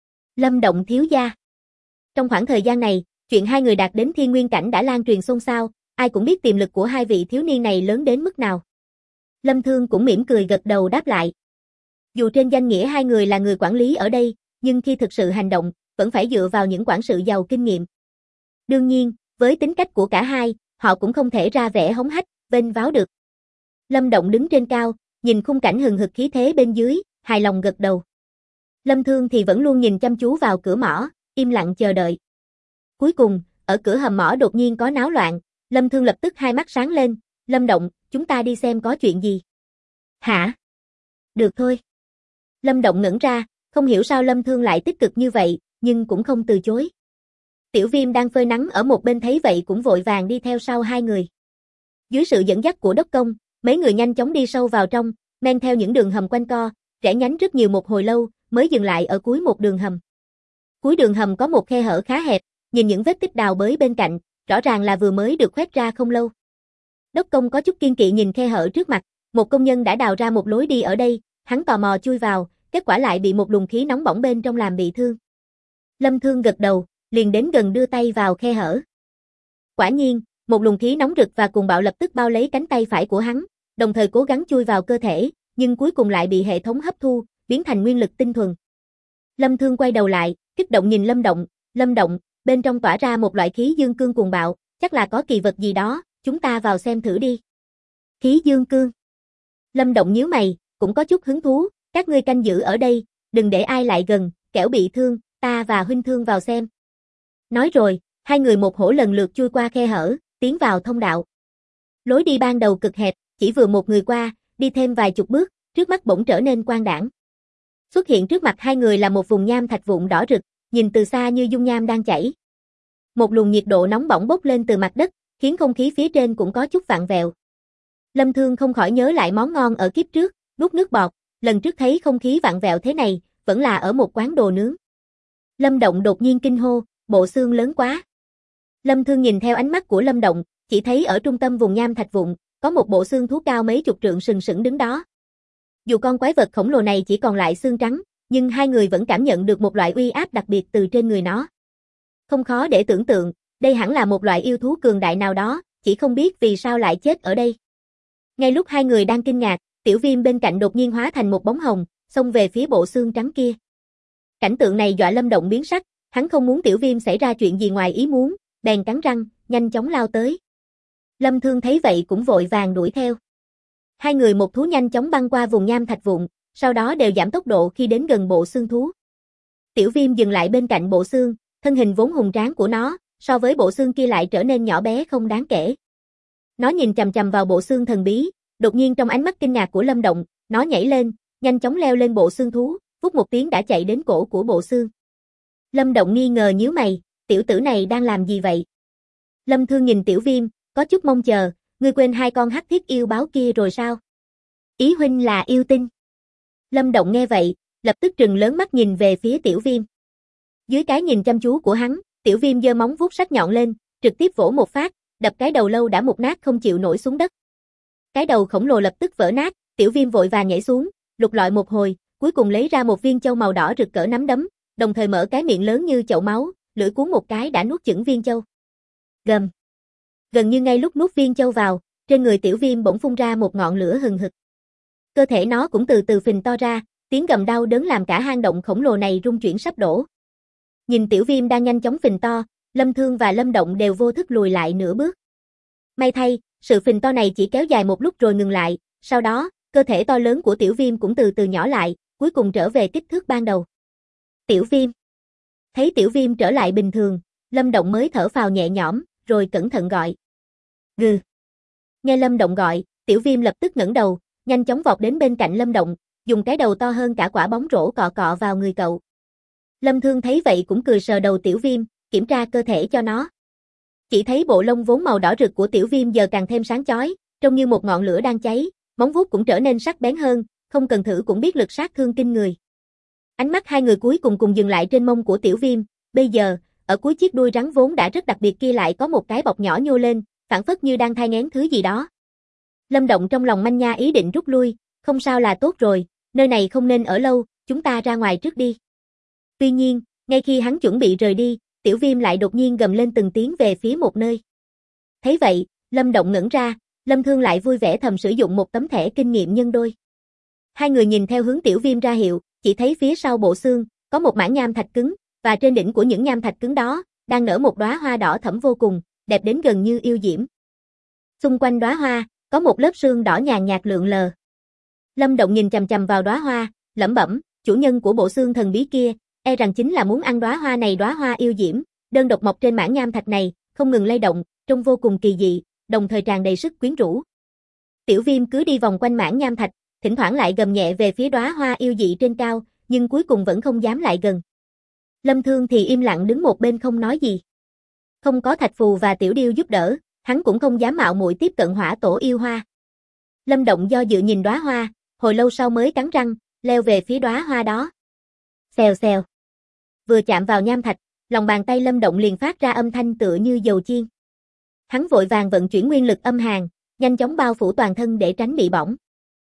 Lâm Động thiếu gia. Trong khoảng thời gian này, chuyện hai người đạt đến thiên nguyên cảnh đã lan truyền xôn xao, ai cũng biết tiềm lực của hai vị thiếu niên này lớn đến mức nào. Lâm Thương cũng mỉm cười gật đầu đáp lại. Dù trên danh nghĩa hai người là người quản lý ở đây, nhưng khi thực sự hành động, vẫn phải dựa vào những quản sự giàu kinh nghiệm. Đương nhiên, với tính cách của cả hai, họ cũng không thể ra vẻ hống hách, vênh váo được. Lâm Động đứng trên cao, nhìn khung cảnh hừng hực khí thế bên dưới, hài lòng gật đầu. Lâm Thương thì vẫn luôn nhìn chăm chú vào cửa mỏ, im lặng chờ đợi. Cuối cùng, ở cửa hầm mỏ đột nhiên có náo loạn, Lâm Thương lập tức hai mắt sáng lên, Lâm Động, chúng ta đi xem có chuyện gì. Hả? Được thôi. Lâm Động ngẩn ra, không hiểu sao Lâm Thương lại tích cực như vậy, nhưng cũng không từ chối. Tiểu Viêm đang phơi nắng ở một bên thấy vậy cũng vội vàng đi theo sau hai người. Dưới sự dẫn dắt của đốc công, mấy người nhanh chóng đi sâu vào trong, men theo những đường hầm quanh co, rẽ nhánh rất nhiều một hồi lâu, mới dừng lại ở cuối một đường hầm. Cuối đường hầm có một khe hở khá hẹp, nhìn những vết tích đào bới bên cạnh, rõ ràng là vừa mới được khoét ra không lâu. Đốc công có chút kiên kỵ nhìn khe hở trước mặt, một công nhân đã đào ra một lối đi ở đây, hắn tò mò chui vào, kết quả lại bị một luồng khí nóng bỏng bên trong làm bị thương. Lâm Thương gật đầu, liền đến gần đưa tay vào khe hở. Quả nhiên, một luồng khí nóng rực và cuồng bạo lập tức bao lấy cánh tay phải của hắn, đồng thời cố gắng chui vào cơ thể, nhưng cuối cùng lại bị hệ thống hấp thu, biến thành nguyên lực tinh thuần. Lâm Thương quay đầu lại, kích động nhìn Lâm Động, bên trong tỏa ra một loại khí dương cương cuồng bạo, chắc là có kỳ vật gì đó, chúng ta vào xem thử đi. Khí dương cương. Lâm Động nhíu mày, cũng có chút hứng thú, các ngươi canh giữ ở đây, đừng để ai lại gần, kẻo bị thương, ta và huynh Thương vào xem. Nói rồi, hai người một hổ lần lượt chui qua khe hở, tiến vào thông đạo. Lối đi ban đầu cực hẹp, chỉ vừa một người qua, đi thêm vài chục bước, trước mắt bỗng trở nên quang đãng. Xuất hiện trước mặt hai người là một vùng nham thạch vụn đỏ rực, nhìn từ xa như dung nham đang chảy. Một luồng nhiệt độ nóng bỏng bốc lên từ mặt đất, khiến không khí phía trên cũng có chút vặn vẹo. Lâm Thương không khỏi nhớ lại món ngon ở kiếp trước, nuốt nước bọt, lần trước thấy không khí vặn vẹo thế này, vẫn là ở một quán đồ nướng. Lâm Động đột nhiên kinh hô, bộ xương lớn quá. Lâm Thương nhìn theo ánh mắt của Lâm Động, chỉ thấy ở trung tâm vùng nham thạch vụn, có một bộ xương thú cao mấy chục trượng sừng sững đứng đó. Dù con quái vật khổng lồ này chỉ còn lại xương trắng, nhưng hai người vẫn cảm nhận được một loại uy áp đặc biệt từ trên người nó. Không khó để tưởng tượng, đây hẳn là một loại yêu thú cường đại nào đó, chỉ không biết vì sao lại chết ở đây. Ngay lúc hai người đang kinh ngạc, Tiểu Viêm bên cạnh đột nhiên hóa thành một bóng hồng, xông về phía bộ xương trắng kia. Cảnh tượng này dọa Lâm Động biến sắc, hắn không muốn Tiểu Viêm xảy ra chuyện gì ngoài ý muốn, bèn cắn răng, nhanh chóng lao tới. Lâm Thương thấy vậy cũng vội vàng đuổi theo. Hai người một thú nhanh chóng băng qua vùng nham thạch vụn, sau đó đều giảm tốc độ khi đến gần bộ xương thú. Tiểu Viêm dừng lại bên cạnh bộ xương, thân hình vốn hùng tráng của nó, so với bộ xương kia lại trở nên nhỏ bé không đáng kể. Nó nhìn chằm chằm vào bộ xương thần bí, đột nhiên trong ánh mắt kinh ngạc của Lâm Động, nó nhảy lên, nhanh chóng leo lên bộ xương thú, vút một tiếng đã chạy đến cổ của bộ xương. Lâm Động nghi ngờ nhíu mày, tiểu tử này đang làm gì vậy? Lâm Thương nhìn Tiểu Viêm, có chút mong chờ, ngươi quên hai con hắc thiết yêu báo kia rồi sao? Ý huynh là yêu tinh. Lâm Động nghe vậy, lập tức trừng lớn mắt nhìn về phía Tiểu Viêm. Dưới cái nhìn chăm chú của hắn, Tiểu Viêm giơ móng vuốt sắc nhọn lên, trực tiếp vỗ một phát, đập cái đầu lâu đã mục nát không chịu nổi xuống đất. Cái đầu khổng lồ lập tức vỡ nát, Tiểu Viêm vội vàng nhảy xuống, lục lọi một hồi, cuối cùng lấy ra một viên châu màu đỏ rực cỡ nắm đấm, đồng thời mở cái miệng lớn như chậu máu, lưỡi cuốn một cái đã nuốt chửng viên châu. Gầm. Gần như ngay lúc nuốt viên châu vào, trên người Tiểu Viêm bỗng phun ra một ngọn lửa hừng hực. Cơ thể nó cũng từ từ phình to ra, tiếng gầm đau đớn làm cả hang động khổng lồ này rung chuyển sắp đổ. Nhìn Tiểu Viêm đang nhanh chóng phình to, Lâm Thương và Lâm Động đều vô thức lùi lại nửa bước. May thay, sự phình to này chỉ kéo dài một lúc rồi ngừng lại, sau đó, cơ thể to lớn của Tiểu Viêm cũng từ từ nhỏ lại, cuối cùng trở về kích thước ban đầu. Tiểu Viêm. Thấy Tiểu Viêm trở lại bình thường, Lâm Động mới thở phào nhẹ nhõm, rồi cẩn thận gọi. Gừ. Nghe Lâm Động gọi, Tiểu Viêm lập tức ngẩng đầu, nhanh chóng vọt đến bên cạnh Lâm Động, dùng cái đầu to hơn cả quả bóng rổ cọ cọ vào người cậu. Lâm Thương thấy vậy cũng cười sờ đầu Tiểu Viêm, kiểm tra cơ thể cho nó. Chỉ thấy bộ lông vốn màu đỏ rực của Tiểu Viêm giờ càng thêm sáng chói, trông như một ngọn lửa đang cháy, móng vuốt cũng trở nên sắc bén hơn, không cần thử cũng biết lực sát thương kinh người. Ánh mắt hai người cuối cùng dừng lại trên mông của Tiểu Viêm, bây giờ, ở cuối chiếc đuôi rắn vốn đã rất đặc biệt kia lại có một cái bọc nhỏ nhô lên, phảng phất như đang thai nghén thứ gì đó. Lâm Động trong lòng manh nha ý định rút lui, không sao là tốt rồi, nơi này không nên ở lâu, chúng ta ra ngoài trước đi. Tuy nhiên, ngay khi hắn chuẩn bị rời đi, Tiểu Viêm lại đột nhiên gầm lên từng tiếng về phía một nơi. Thấy vậy, Lâm Động ngẩn ra, Lâm Thương lại vui vẻ thầm sử dụng một tấm thẻ kinh nghiệm nhân đôi. Hai người nhìn theo hướng Tiểu Viêm ra hiệu, chỉ thấy phía sau bộ xương, có một mảng nham thạch cứng, và trên đỉnh của những nham thạch cứng đó, đang nở một đóa hoa đỏ thẫm vô cùng, đẹp đến gần như yêu diễm. Xung quanh đóa hoa, có một lớp sương đỏ nhàn nhạt lượn lờ. Lâm Động nhìn chằm chằm vào đóa hoa, lẩm bẩm, chủ nhân của bộ xương thần bí kia, e rằng chính là muốn ăn đóa hoa này, đóa hoa yêu diễm, đơn độc mọc trên mảng nham thạch này, không ngừng lay động, trông vô cùng kỳ dị, đồng thời tràn đầy sức quyến rũ. Tiểu Viêm cứ đi vòng quanh mảng nham thạch, thỉnh thoảng lại gầm nhẹ về phía đóa hoa yêu dị trên cao, nhưng cuối cùng vẫn không dám lại gần. Lâm Thương thì im lặng đứng một bên không nói gì. Không có Thạch Phù và Tiểu Điêu giúp đỡ, hắn cũng không dám mạo muội tiếp cận hỏa tổ yêu hoa. Lâm Động do dự nhìn đóa hoa, hồi lâu sau mới cắn răng, leo về phía đóa hoa đó. Xèo xèo. Vừa chạm vào nham thạch, lòng bàn tay Lâm Động liền phát ra âm thanh tựa như dầu chiên. Hắn vội vàng vận chuyển nguyên lực âm hàn, nhanh chóng bao phủ toàn thân để tránh bị bỏng.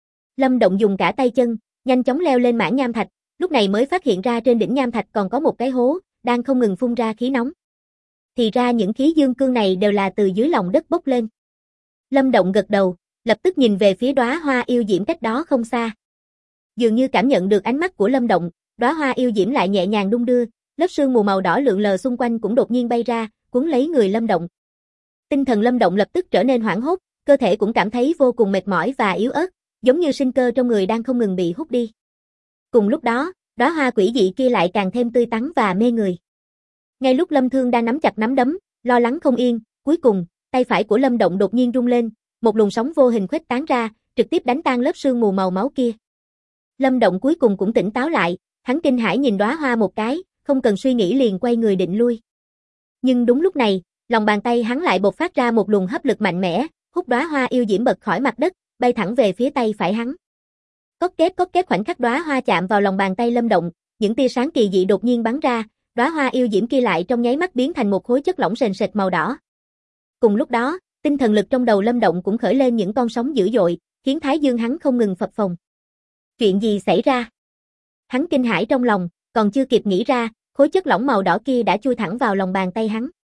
Lâm Động dùng cả tay chân, nhanh chóng leo lên mảng nham thạch, lúc này mới phát hiện ra trên đỉnh nham thạch còn có một cái hố, đang không ngừng phun ra khí nóng. Thì ra những khí dương cương này đều là từ dưới lòng đất bốc lên. Lâm Động gật đầu, lập tức nhìn về phía đóa hoa yêu diễm cách đó không xa. Dường như cảm nhận được ánh mắt của Lâm Động, đóa hoa yêu diễm lại nhẹ nhàng đung đưa, lớp sương mù màu đỏ lượn lờ xung quanh cũng đột nhiên bay ra, cuốn lấy người Lâm Động. Tinh thần Lâm Động lập tức trở nên hoảng hốt, cơ thể cũng cảm thấy vô cùng mệt mỏi và yếu ớt, giống như sinh cơ trong người đang không ngừng bị hút đi. Cùng lúc đó, đóa hoa quỷ dị kia lại càng thêm tươi tắn và mê người. Ngay lúc Lâm Thương đang nắm chặt nắm đấm, lo lắng không yên, cuối cùng, tay phải của Lâm Động đột nhiên rung lên, một luồng sóng vô hình khuếch tán ra, trực tiếp đánh tan lớp sương mù màu máu kia. Lâm Động cuối cùng cũng tỉnh táo lại, hắn kinh hãi nhìn đóa hoa một cái, không cần suy nghĩ liền quay người định lui. Nhưng đúng lúc này, lòng bàn tay hắn lại bộc phát ra một luồng hấp lực mạnh mẽ, hút đóa hoa yêu diễm bật khỏi mặt đất, bay thẳng về phía tay phải hắn. Cót két khoảnh khắc đóa hoa chạm vào lòng bàn tay Lâm Động, những tia sáng kỳ dị đột nhiên bắn ra, đóa hoa yêu diễm kia lại trong nháy mắt biến thành một khối chất lỏng sền sệt màu đỏ. Cùng lúc đó, tinh thần lực trong đầu Lâm Động cũng khởi lên những con sóng dữ dội, khiến thái dương hắn không ngừng phập phồng. Chuyện gì xảy ra? Hắn kinh hãi trong lòng, còn chưa kịp nghĩ ra, khối chất lỏng màu đỏ kia đã chui thẳng vào lòng bàn tay hắn.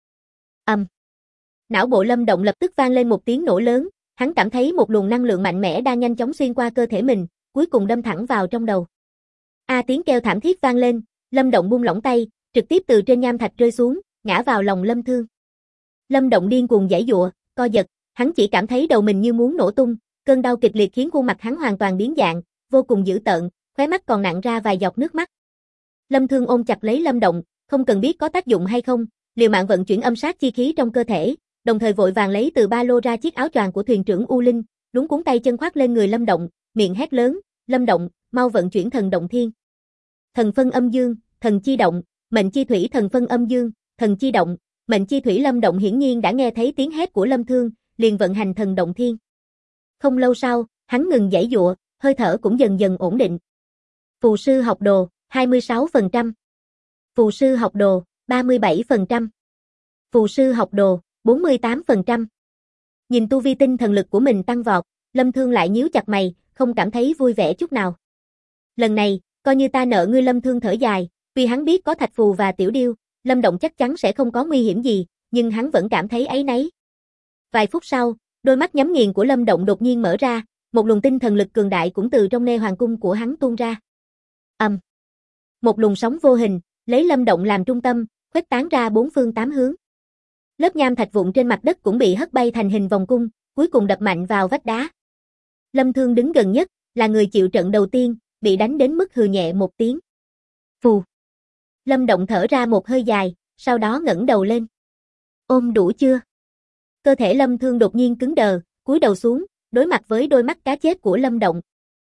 Não bộ Lâm Động lập tức vang lên một tiếng nổ lớn, hắn cảm thấy một luồng năng lượng mạnh mẽ đang nhanh chóng xuyên qua cơ thể mình, cuối cùng đâm thẳng vào trong đầu. Tiếng kêu thảm thiết vang lên, Lâm Động buông lỏng tay, trực tiếp từ trên nham thạch rơi xuống, ngã vào lòng Lâm Thương. Lâm Động điên cuồng giãy giụa, co giật, hắn chỉ cảm thấy đầu mình như muốn nổ tung, cơn đau kịch liệt khiến khuôn mặt hắn hoàn toàn biến dạng, vô cùng dữ tợn, khóe mắt còn nặn ra vài giọt nước mắt. Lâm Thương ôm chặt lấy Lâm Động, không cần biết có tác dụng hay không, liều mạng vận chuyển âm sát chi khí trong cơ thể, đồng thời vội vàng lấy từ ba lô ra chiếc áo choàng của thuyền trưởng U Linh, luống cuống tay chân khoác lên người Lâm Động, miệng hét lớn, "Lâm Động, mau vận chuyển thần động thiên. Thần phân âm dương, thần chi động, mệnh chi thủy." Thần phân âm dương, thần chi động, mệnh chi thủy. Lâm Động hiển nhiên đã nghe thấy tiếng hét của Lâm Thương, liền vận hành thần động thiên. Không lâu sau, hắn ngừng giãy giụa, hơi thở cũng dần dần ổn định. Phù sư học đồ, 26%. Phù sư học đồ, 37%. Phù sư học đồ, 48%. Nhìn tu vi tinh thần lực của mình tăng vọt, Lâm Thương lại nhíu chặt mày, không cảm thấy vui vẻ chút nào. Lần này, coi như ta nợ ngươi. Lâm Thương thở dài, vì hắn biết có Thạch Phù và Tiểu Điêu, Lâm Động chắc chắn sẽ không có nguy hiểm gì, nhưng hắn vẫn cảm thấy áy náy. Vài phút sau, đôi mắt nhắm nghiền của Lâm Động đột nhiên mở ra, một luồng tinh thần lực cường đại cũng từ trong nê hoàng cung của hắn tuôn ra. Một luồng sóng vô hình, lấy Lâm Động làm trung tâm, khuếch tán ra bốn phương tám hướng. Lớp nham thạch vụn trên mặt đất cũng bị hất bay thành hình vòng cung, cuối cùng đập mạnh vào vách đá. Lâm Thương đứng gần nhất, là người chịu trận đầu tiên, bị đánh đến mức hừ nhẹ một tiếng. Phù. Lâm Động thở ra một hơi dài, sau đó ngẩng đầu lên. Ôm đủ chưa? Cơ thể Lâm Thương đột nhiên cứng đờ, cúi đầu xuống, đối mặt với đôi mắt cá chết của Lâm Động.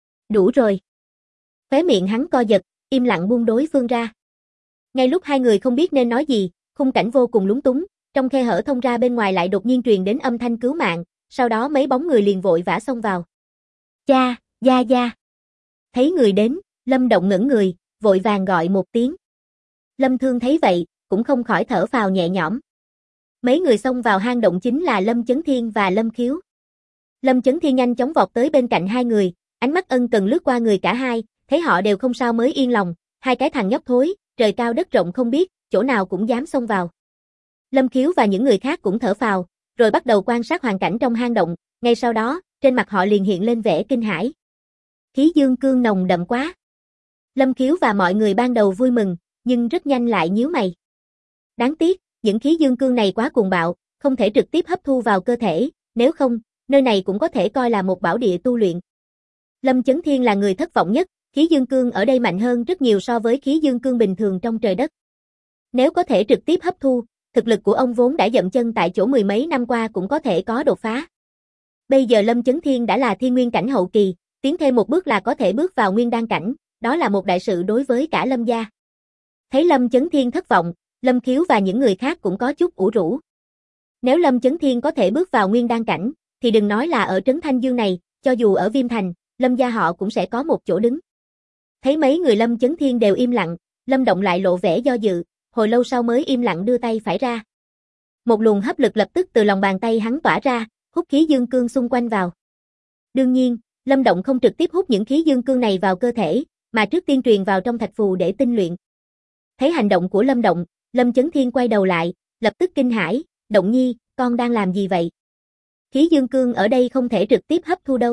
Đủ rồi. Khóe miệng hắn co giật, im lặng buông đối phương ra. Ngay lúc hai người không biết nên nói gì, khung cảnh vô cùng lúng túng, trong khe hở thông ra bên ngoài lại đột nhiên truyền đến âm thanh cứu mạng, sau đó mấy bóng người liền vội vã xông vào. Cha, gia gia. Thấy người đến, Lâm Động ngẩng người, vội vàng gọi một tiếng. Lâm Thương thấy vậy, cũng không khỏi thở phào nhẹ nhõm. Mấy người xông vào hang động chính là Lâm Chấn Thiên và Lâm Khiếu. Lâm Chấn Thiên nhanh chóng vọt tới bên cạnh hai người, ánh mắt ân cần lướt qua người cả hai, thấy họ đều không sao mới yên lòng, hai cái thằng nhóc thối, trời cao đất rộng không biết, chỗ nào cũng dám xông vào. Lâm Khiếu và những người khác cũng thở phào, rồi bắt đầu quan sát hoàn cảnh trong hang động, ngay sau đó, trên mặt họ liền hiện lên vẻ kinh hãi. Khí dương cương nồng đậm quá. Lâm Khiếu và mọi người ban đầu vui mừng, nhưng rất nhanh lại nhíu mày. Đáng tiếc, những khí dương cương này quá cuồng bạo, không thể trực tiếp hấp thu vào cơ thể, nếu không, nơi này cũng có thể coi là một bảo địa tu luyện. Lâm Chấn Thiên là người thất vọng nhất, khí dương cương ở đây mạnh hơn rất nhiều so với khí dương cương bình thường trong trời đất. Nếu có thể trực tiếp hấp thu, thực lực của ông vốn đã dậm chân tại chỗ mười mấy năm qua cũng có thể có đột phá. Bây giờ Lâm Chấn Thiên đã là thiên nguyên cảnh hậu kỳ, tiến thêm một bước là có thể bước vào nguyên đan cảnh, đó là một đại sự đối với cả Lâm gia. Thấy Lâm Chấn Thiên thất vọng, Lâm Khiếu và những người khác cũng có chút ủ rũ. Nếu Lâm Chấn Thiên có thể bước vào nguyên đan cảnh, thì đừng nói là ở trấn Thanh Dương này, cho dù ở Viêm Thành, Lâm gia họ cũng sẽ có một chỗ đứng. Thấy mấy người Lâm Chấn Thiên đều im lặng, Lâm Động lại lộ vẻ do dự, hồi lâu sau mới im lặng đưa tay phải ra. Một luồng hấp lực lập tức từ lòng bàn tay hắn tỏa ra, hút khí dương cương xung quanh vào. Đương nhiên, Lâm Động không trực tiếp hút những khí dương cương này vào cơ thể, mà trước tiên truyền vào trong thạch phù để tinh luyện. Thấy hành động của Lâm Động, Lâm Chấn Thiên quay đầu lại, lập tức kinh hãi, Động Nhi, con đang làm gì vậy? Khí dương cương ở đây không thể trực tiếp hấp thu đâu.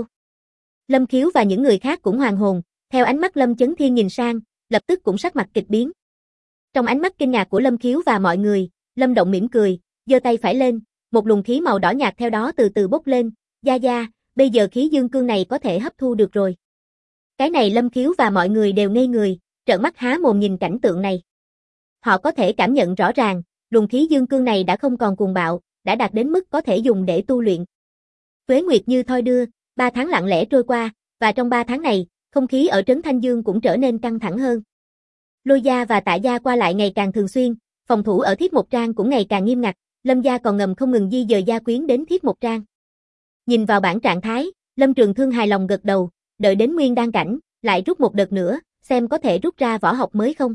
Lâm Khiếu và những người khác cũng hoàn hồn, theo ánh mắt Lâm Chấn Thiên nhìn sang, lập tức cũng sắc mặt kịch biến. Trong ánh mắt kinh ngạc của Lâm Khiếu và mọi người, Lâm Động mỉm cười, giơ tay phải lên, một luồng khí màu đỏ nhạt theo đó từ từ bốc lên, gia gia, bây giờ khí dương cương này có thể hấp thu được rồi. Cái này Lâm Khiếu và mọi người đều ngây người, trợn mắt há mồm nhìn cảnh tượng này. Họ có thể cảm nhận rõ ràng, luồng khí dương cương này đã không còn cuồng bạo, đã đạt đến mức có thể dùng để tu luyện. Tuế Nguyệt như thoi đưa, 3 tháng lặng lẽ trôi qua, và trong 3 tháng này, không khí ở trấn Thanh Dương cũng trở nên căng thẳng hơn. Lôi gia và Tạ gia qua lại ngày càng thường xuyên, phòng thủ ở Thiết Một Trang cũng ngày càng nghiêm ngặt, Lâm gia còn ngầm không ngừng di dời gia quyến đến Thiết Một Trang. Nhìn vào bản trạng thái, Lâm Trường Thương hài lòng gật đầu, đợi đến nguyên đan cảnh, lại rút một đợt nữa, xem có thể rút ra võ học mới không.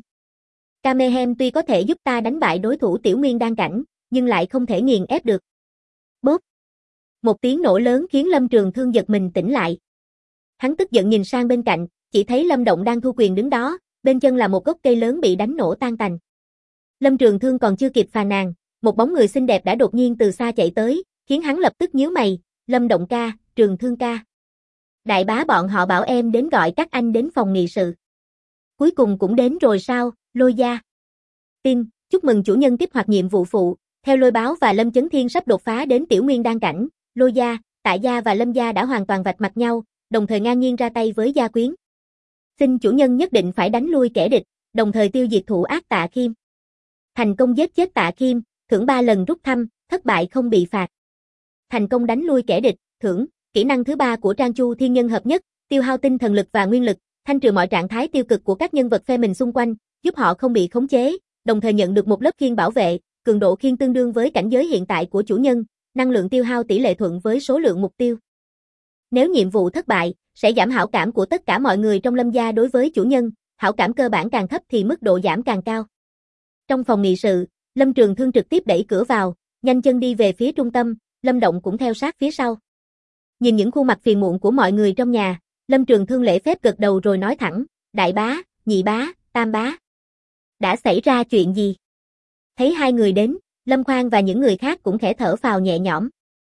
Kamehem tuy có thể giúp ta đánh bại đối thủ tiểu nguyên đan cảnh, nhưng lại không thể nghiền ép được. Bốp! Một tiếng nổ lớn khiến Lâm Trường Thương giật mình tỉnh lại. Hắn tức giận nhìn sang bên cạnh, chỉ thấy Lâm Động đang thu quyền đứng đó, bên chân là một gốc cây lớn bị đánh nổ tan tành. Lâm Trường Thương còn chưa kịp phàn nàn, một bóng người xinh đẹp đã đột nhiên từ xa chạy tới, khiến hắn lập tức nhíu mày, Lâm Động ca, Trường Thương ca. Đại bá bọn họ bảo em đến gọi các anh đến phòng nghị sự. Cuối cùng cũng đến rồi sao, Lôi gia. Tin, chúc mừng chủ nhân kích hoạt nhiệm vụ phụ, theo Lôi báo và Lâm Chấn Thiên sắp đột phá đến tiểu nguyên đan cảnh, Lôi gia, Tạ gia và Lâm gia đã hoàn toàn vạch mặt nhau, đồng thời ngang nhiên ra tay với gia quyến. Xin chủ nhân nhất định phải đánh lui kẻ địch, đồng thời tiêu diệt thủ ác Tạ Khiêm. Thành công giết chết Tạ Khiêm, thưởng 3 lần rút thăm, thất bại không bị phạt. Thành công đánh lui kẻ địch, thưởng, kỹ năng thứ 3 của Trang Chu Thiên Nhân hợp nhất, tiêu hao tinh thần lực và nguyên lực, thanh trừ mọi trạng thái tiêu cực của các nhân vật phe mình xung quanh, giúp họ không bị khống chế, đồng thời nhận được một lớp khiên bảo vệ, cường độ khiên tương đương với cảnh giới hiện tại của chủ nhân, năng lượng tiêu hao tỷ lệ thuận với số lượng mục tiêu. Nếu nhiệm vụ thất bại, sẽ giảm hảo cảm của tất cả mọi người trong Lâm gia đối với chủ nhân, hảo cảm cơ bản càng thấp thì mức độ giảm càng cao. Trong phòng nghị sự, Lâm Trường Thương trực tiếp đẩy cửa vào, nhanh chân đi về phía trung tâm, Lâm Động cũng theo sát phía sau. Nhìn những khuôn mặt phiền muộn của mọi người trong nhà, Lâm Trường Thương lễ phép gật đầu rồi nói thẳng, đại bá, nhị bá, tam bá. Đã xảy ra chuyện gì? Thấy hai người đến, Lâm Khoan và những người khác cũng khẽ thở phào nhẹ nhõm.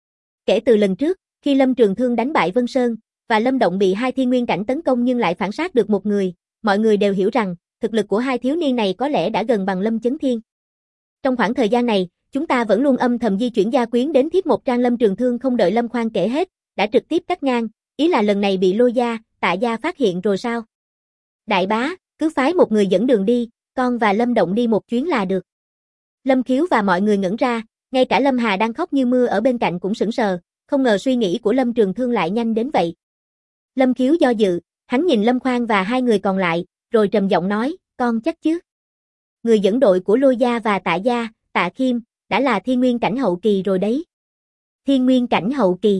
Kể từ lần trước, khi Lâm Trường Thương đánh bại Vân Sơn, và Lâm Động bị hai thiên nguyên cảnh tấn công nhưng lại phản sát được một người, mọi người đều hiểu rằng, thực lực của hai thiếu niên này có lẽ đã gần bằng Lâm Chấn Thiên. Trong khoảng thời gian này, chúng ta vẫn luôn âm thầm di chuyển gia quyến đến Thiết Một Trang. Lâm Trường Thương không đợi Lâm Khoan kể hết, đã trực tiếp cắt ngang, ý là lần này bị Lôi gia, Tạ gia phát hiện rồi sao? Đại bá, cứ phái một người dẫn đường đi, con và Lâm Động đi một chuyến là được. Lâm Khiếu và mọi người ngẩn ra, ngay cả Lâm Hà đang khóc như mưa ở bên cạnh cũng sững sờ, không ngờ suy nghĩ của Lâm Trường Thương lại nhanh đến vậy. Lâm Khiếu do dự, hắn nhìn Lâm Khoan và hai người còn lại, rồi trầm giọng nói, con chắc chứ? Người dẫn đội của Lôi gia và Tạ gia, Tạ Khiêm, đã là thiên nguyên cảnh hậu kỳ rồi đấy. Thiên nguyên cảnh hậu kỳ.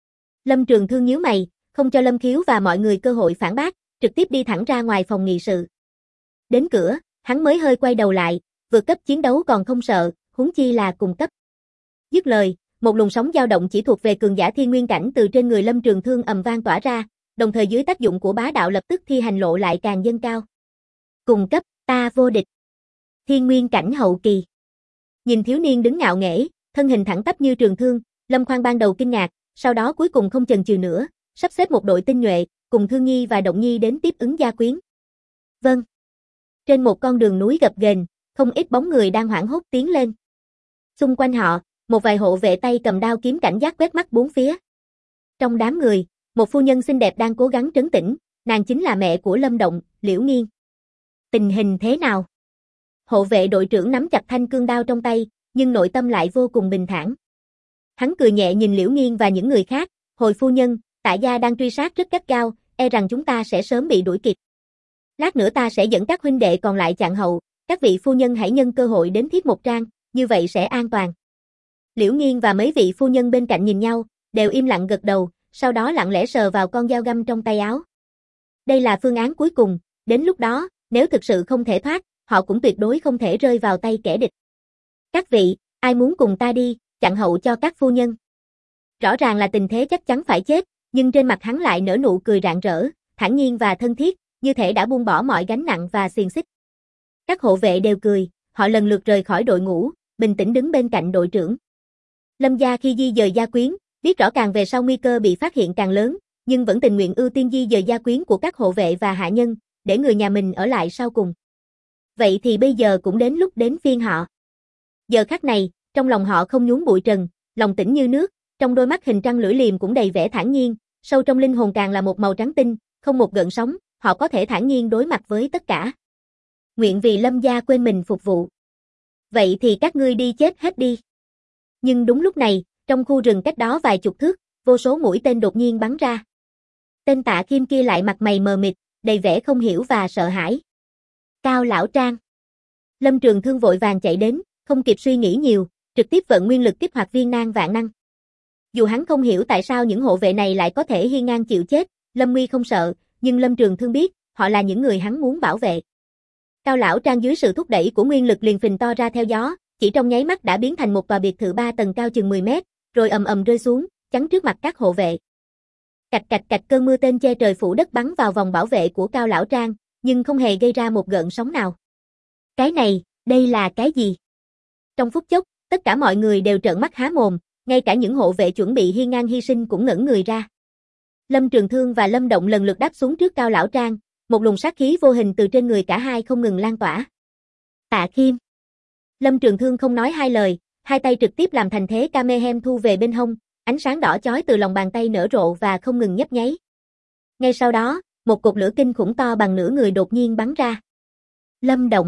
Lâm Trường Thương nhíu mày, không cho Lâm Khiếu và mọi người cơ hội phản bác, trực tiếp đi thẳng ra ngoài phòng nghị sự. Đến cửa, hắn mới hơi quay đầu lại, vượt cấp chiến đấu còn không sợ, huống chi là cùng cấp. Dứt lời, một luồng sóng dao động chỉ thuộc về cường giả thiên nguyên cảnh từ trên người Lâm Trường Thương ầm vang tỏa ra, đồng thời dưới tác dụng của bá đạo lập tức thi hành lộ lại càng dâng cao. Cùng cấp, ta vô địch. Thiên nguyên cảnh hậu kỳ. Nhìn thiếu niên đứng ngạo nghễ, thân hình thẳng tắp như Trường Thương, Lâm Khoan ban đầu kinh ngạc, sau đó cuối cùng không chần chừ nữa, sắp xếp một đội tinh nhuệ, cùng Thương Nhi và Động Nhi đến tiếp ứng gia quyến. Vâng. Trên một con đường núi gập ghềnh, không ít bóng người đang hoảng hốt tiến lên. Xung quanh họ, một vài hộ vệ tay cầm đao kiếm cảnh giác quét mắt bốn phía. Trong đám người, một phu nhân xinh đẹp đang cố gắng trấn tĩnh, nàng chính là mẹ của Lâm Động, Liễu Nghiên. Tình hình thế nào? Hộ vệ đội trưởng nắm chặt thanh cương đao trong tay, nhưng nội tâm lại vô cùng bình thản. Hắn cười nhẹ nhìn Liễu Nghiên và những người khác, hồi phu nhân, Tạ gia đang truy sát rất gắt gao, e rằng chúng ta sẽ sớm bị đuổi kịp. Lát nữa ta sẽ dẫn các huynh đệ còn lại chặn hậu, các vị phu nhân hãy nhân cơ hội đến Thiết Một Trang, như vậy sẽ an toàn. Liễu Nghiên và mấy vị phu nhân bên cạnh nhìn nhau, đều im lặng gật đầu, sau đó lặng lẽ sờ vào con dao găm trong tay áo. Đây là phương án cuối cùng, đến lúc đó, nếu thực sự không thể thoát, họ cũng tuyệt đối không thể rơi vào tay kẻ địch. Các vị, ai muốn cùng ta đi, chặn hậu cho các phu nhân? Rõ ràng là tình thế chắc chắn phải chết, nhưng trên mặt hắn lại nở nụ cười rạng rỡ, thản nhiên và thân thiết, như thể đã buông bỏ mọi gánh nặng và xiềng xích. Các hộ vệ đều cười, họ lần lượt rời khỏi đội ngũ, bình tĩnh đứng bên cạnh đội trưởng. Lâm gia khi di dời gia quyến, biết rõ càng về sau nguy cơ bị phát hiện càng lớn, nhưng vẫn tình nguyện ưu tiên di dời gia quyến của các hộ vệ và hạ nhân, để người nhà mình ở lại sau cùng. Vậy thì bây giờ cũng đến lúc đến phiên họ. Giờ khắc này, trong lòng họ không nhún bụi trần, lòng tĩnh như nước, trong đôi mắt hình trăng lưỡi liềm cũng đầy vẻ thản nhiên, sâu trong linh hồn càng là một màu trắng tinh, không một gợn sóng, họ có thể thản nhiên đối mặt với tất cả. Nguyện vì Lâm gia quên mình phục vụ. Vậy thì các ngươi đi chết hết đi. Nhưng đúng lúc này, trong khu rừng cách đó vài chục thước, vô số mũi tên đột nhiên bắn ra. Tên Tạ Kim kia lại mặt mày mờ mịt, đầy vẻ không hiểu và sợ hãi. Cao lão Trang. Lâm Trường Thương vội vàng chạy đến, không kịp suy nghĩ nhiều, trực tiếp vận nguyên lực kích hoạt viên nan vạn năng. Dù hắn không hiểu tại sao những hộ vệ này lại có thể hiên ngang chịu chết, Lâm Nguy không sợ, nhưng Lâm Trường Thương biết, họ là những người hắn muốn bảo vệ. Cao lão Trang dưới sự thúc đẩy của nguyên lực liền phình to ra theo gió, chỉ trong nháy mắt đã biến thành một tòa biệt thự 3 tầng cao chừng 10 mét, rồi ầm ầm rơi xuống, chắn trước mặt các hộ vệ. Cạch cạch cạch, cơn mưa tên che trời phủ đất bắn vào vòng bảo vệ của Cao lão Trang, nhưng không hề gây ra một gợn sóng nào. Cái này, đây là cái gì? Trong phút chốc, tất cả mọi người đều trợn mắt há mồm, ngay cả những hộ vệ chuẩn bị hiên ngang hy sinh cũng ngẩn người ra. Lâm Trường Thương và Lâm Động lần lượt đáp xuống trước Cao lão Trang, một luồng sát khí vô hình từ trên người cả hai không ngừng lan tỏa. Tạ Khiêm. Lâm Trường Thương không nói hai lời, hai tay trực tiếp làm thành thế Kamehameha thu về bên hông, ánh sáng đỏ chói từ lòng bàn tay nở rộ và không ngừng nhấp nháy. Ngay sau đó, một cột lửa kinh khủng to bằng nửa người đột nhiên bắn ra. Lâm Động.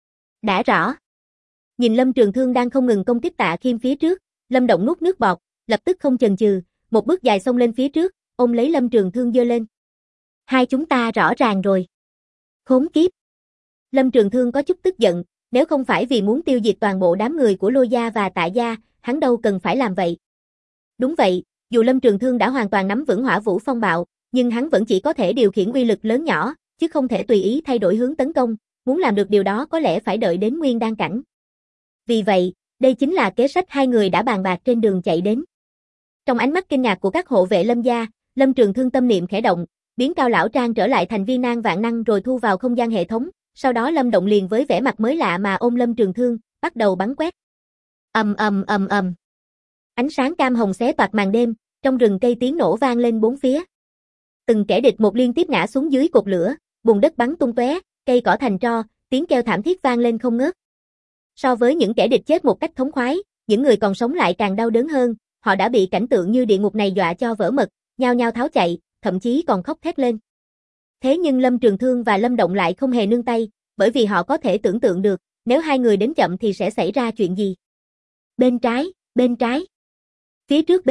Đã rõ. Nhìn Lâm Trường Thương đang không ngừng công kích Tạ Khiêm phía trước, Lâm Động nuốt nước bọt, lập tức không chần chừ, một bước dài xông lên phía trước, ôm lấy Lâm Trường Thương giơ lên. Hai chúng ta rõ ràng rồi. Khốn kiếp. Lâm Trường Thương có chút tức giận, nếu không phải vì muốn tiêu diệt toàn bộ đám người của Lôi gia và Tạ gia, hắn đâu cần phải làm vậy. Đúng vậy, dù Lâm Trường Thương đã hoàn toàn nắm vững Hỏa Vũ Phong Bạo, nhưng hắn vẫn chỉ có thể điều khiển uy lực lớn nhỏ, chứ không thể tùy ý thay đổi hướng tấn công, muốn làm được điều đó có lẽ phải đợi đến nguyên đan cảnh. Vì vậy, đây chính là kế sách hai người đã bàn bạc trên đường chạy đến. Trong ánh mắt kinh ngạc của các hộ vệ Lâm gia, Lâm Trường Thương tâm niệm khẽ động, biến Cao lão trang trở lại thành viên nang vạn năng rồi thu vào không gian hệ thống, sau đó Lâm Động liền với vẻ mặt mới lạ mà ôm Lâm Trường Thương, bắt đầu bắn quét. Ầm ầm ầm ầm. Ánh sáng cam hồng xé toạc màn đêm, trong rừng cây tiếng nổ vang lên bốn phía. Từng kẻ địch một liên tiếp ngã xuống dưới cột lửa, bùn đất bắn tung tóe, cây cỏ thành tro, tiếng kêu thảm thiết vang lên không ngớt. So với những kẻ địch chết một cách thống khoái, những người còn sống lại càng đau đớn hơn, họ đã bị cảnh tượng như địa ngục này dọa cho vỡ mật, nhao nhao tháo chạy, thậm chí còn khóc thét lên. Thế nhưng Lâm Trường Thương và Lâm Động lại không hề nương tay, bởi vì họ có thể tưởng tượng được, nếu hai người đến chậm thì sẽ xảy ra chuyện gì. Bên trái. Phía trước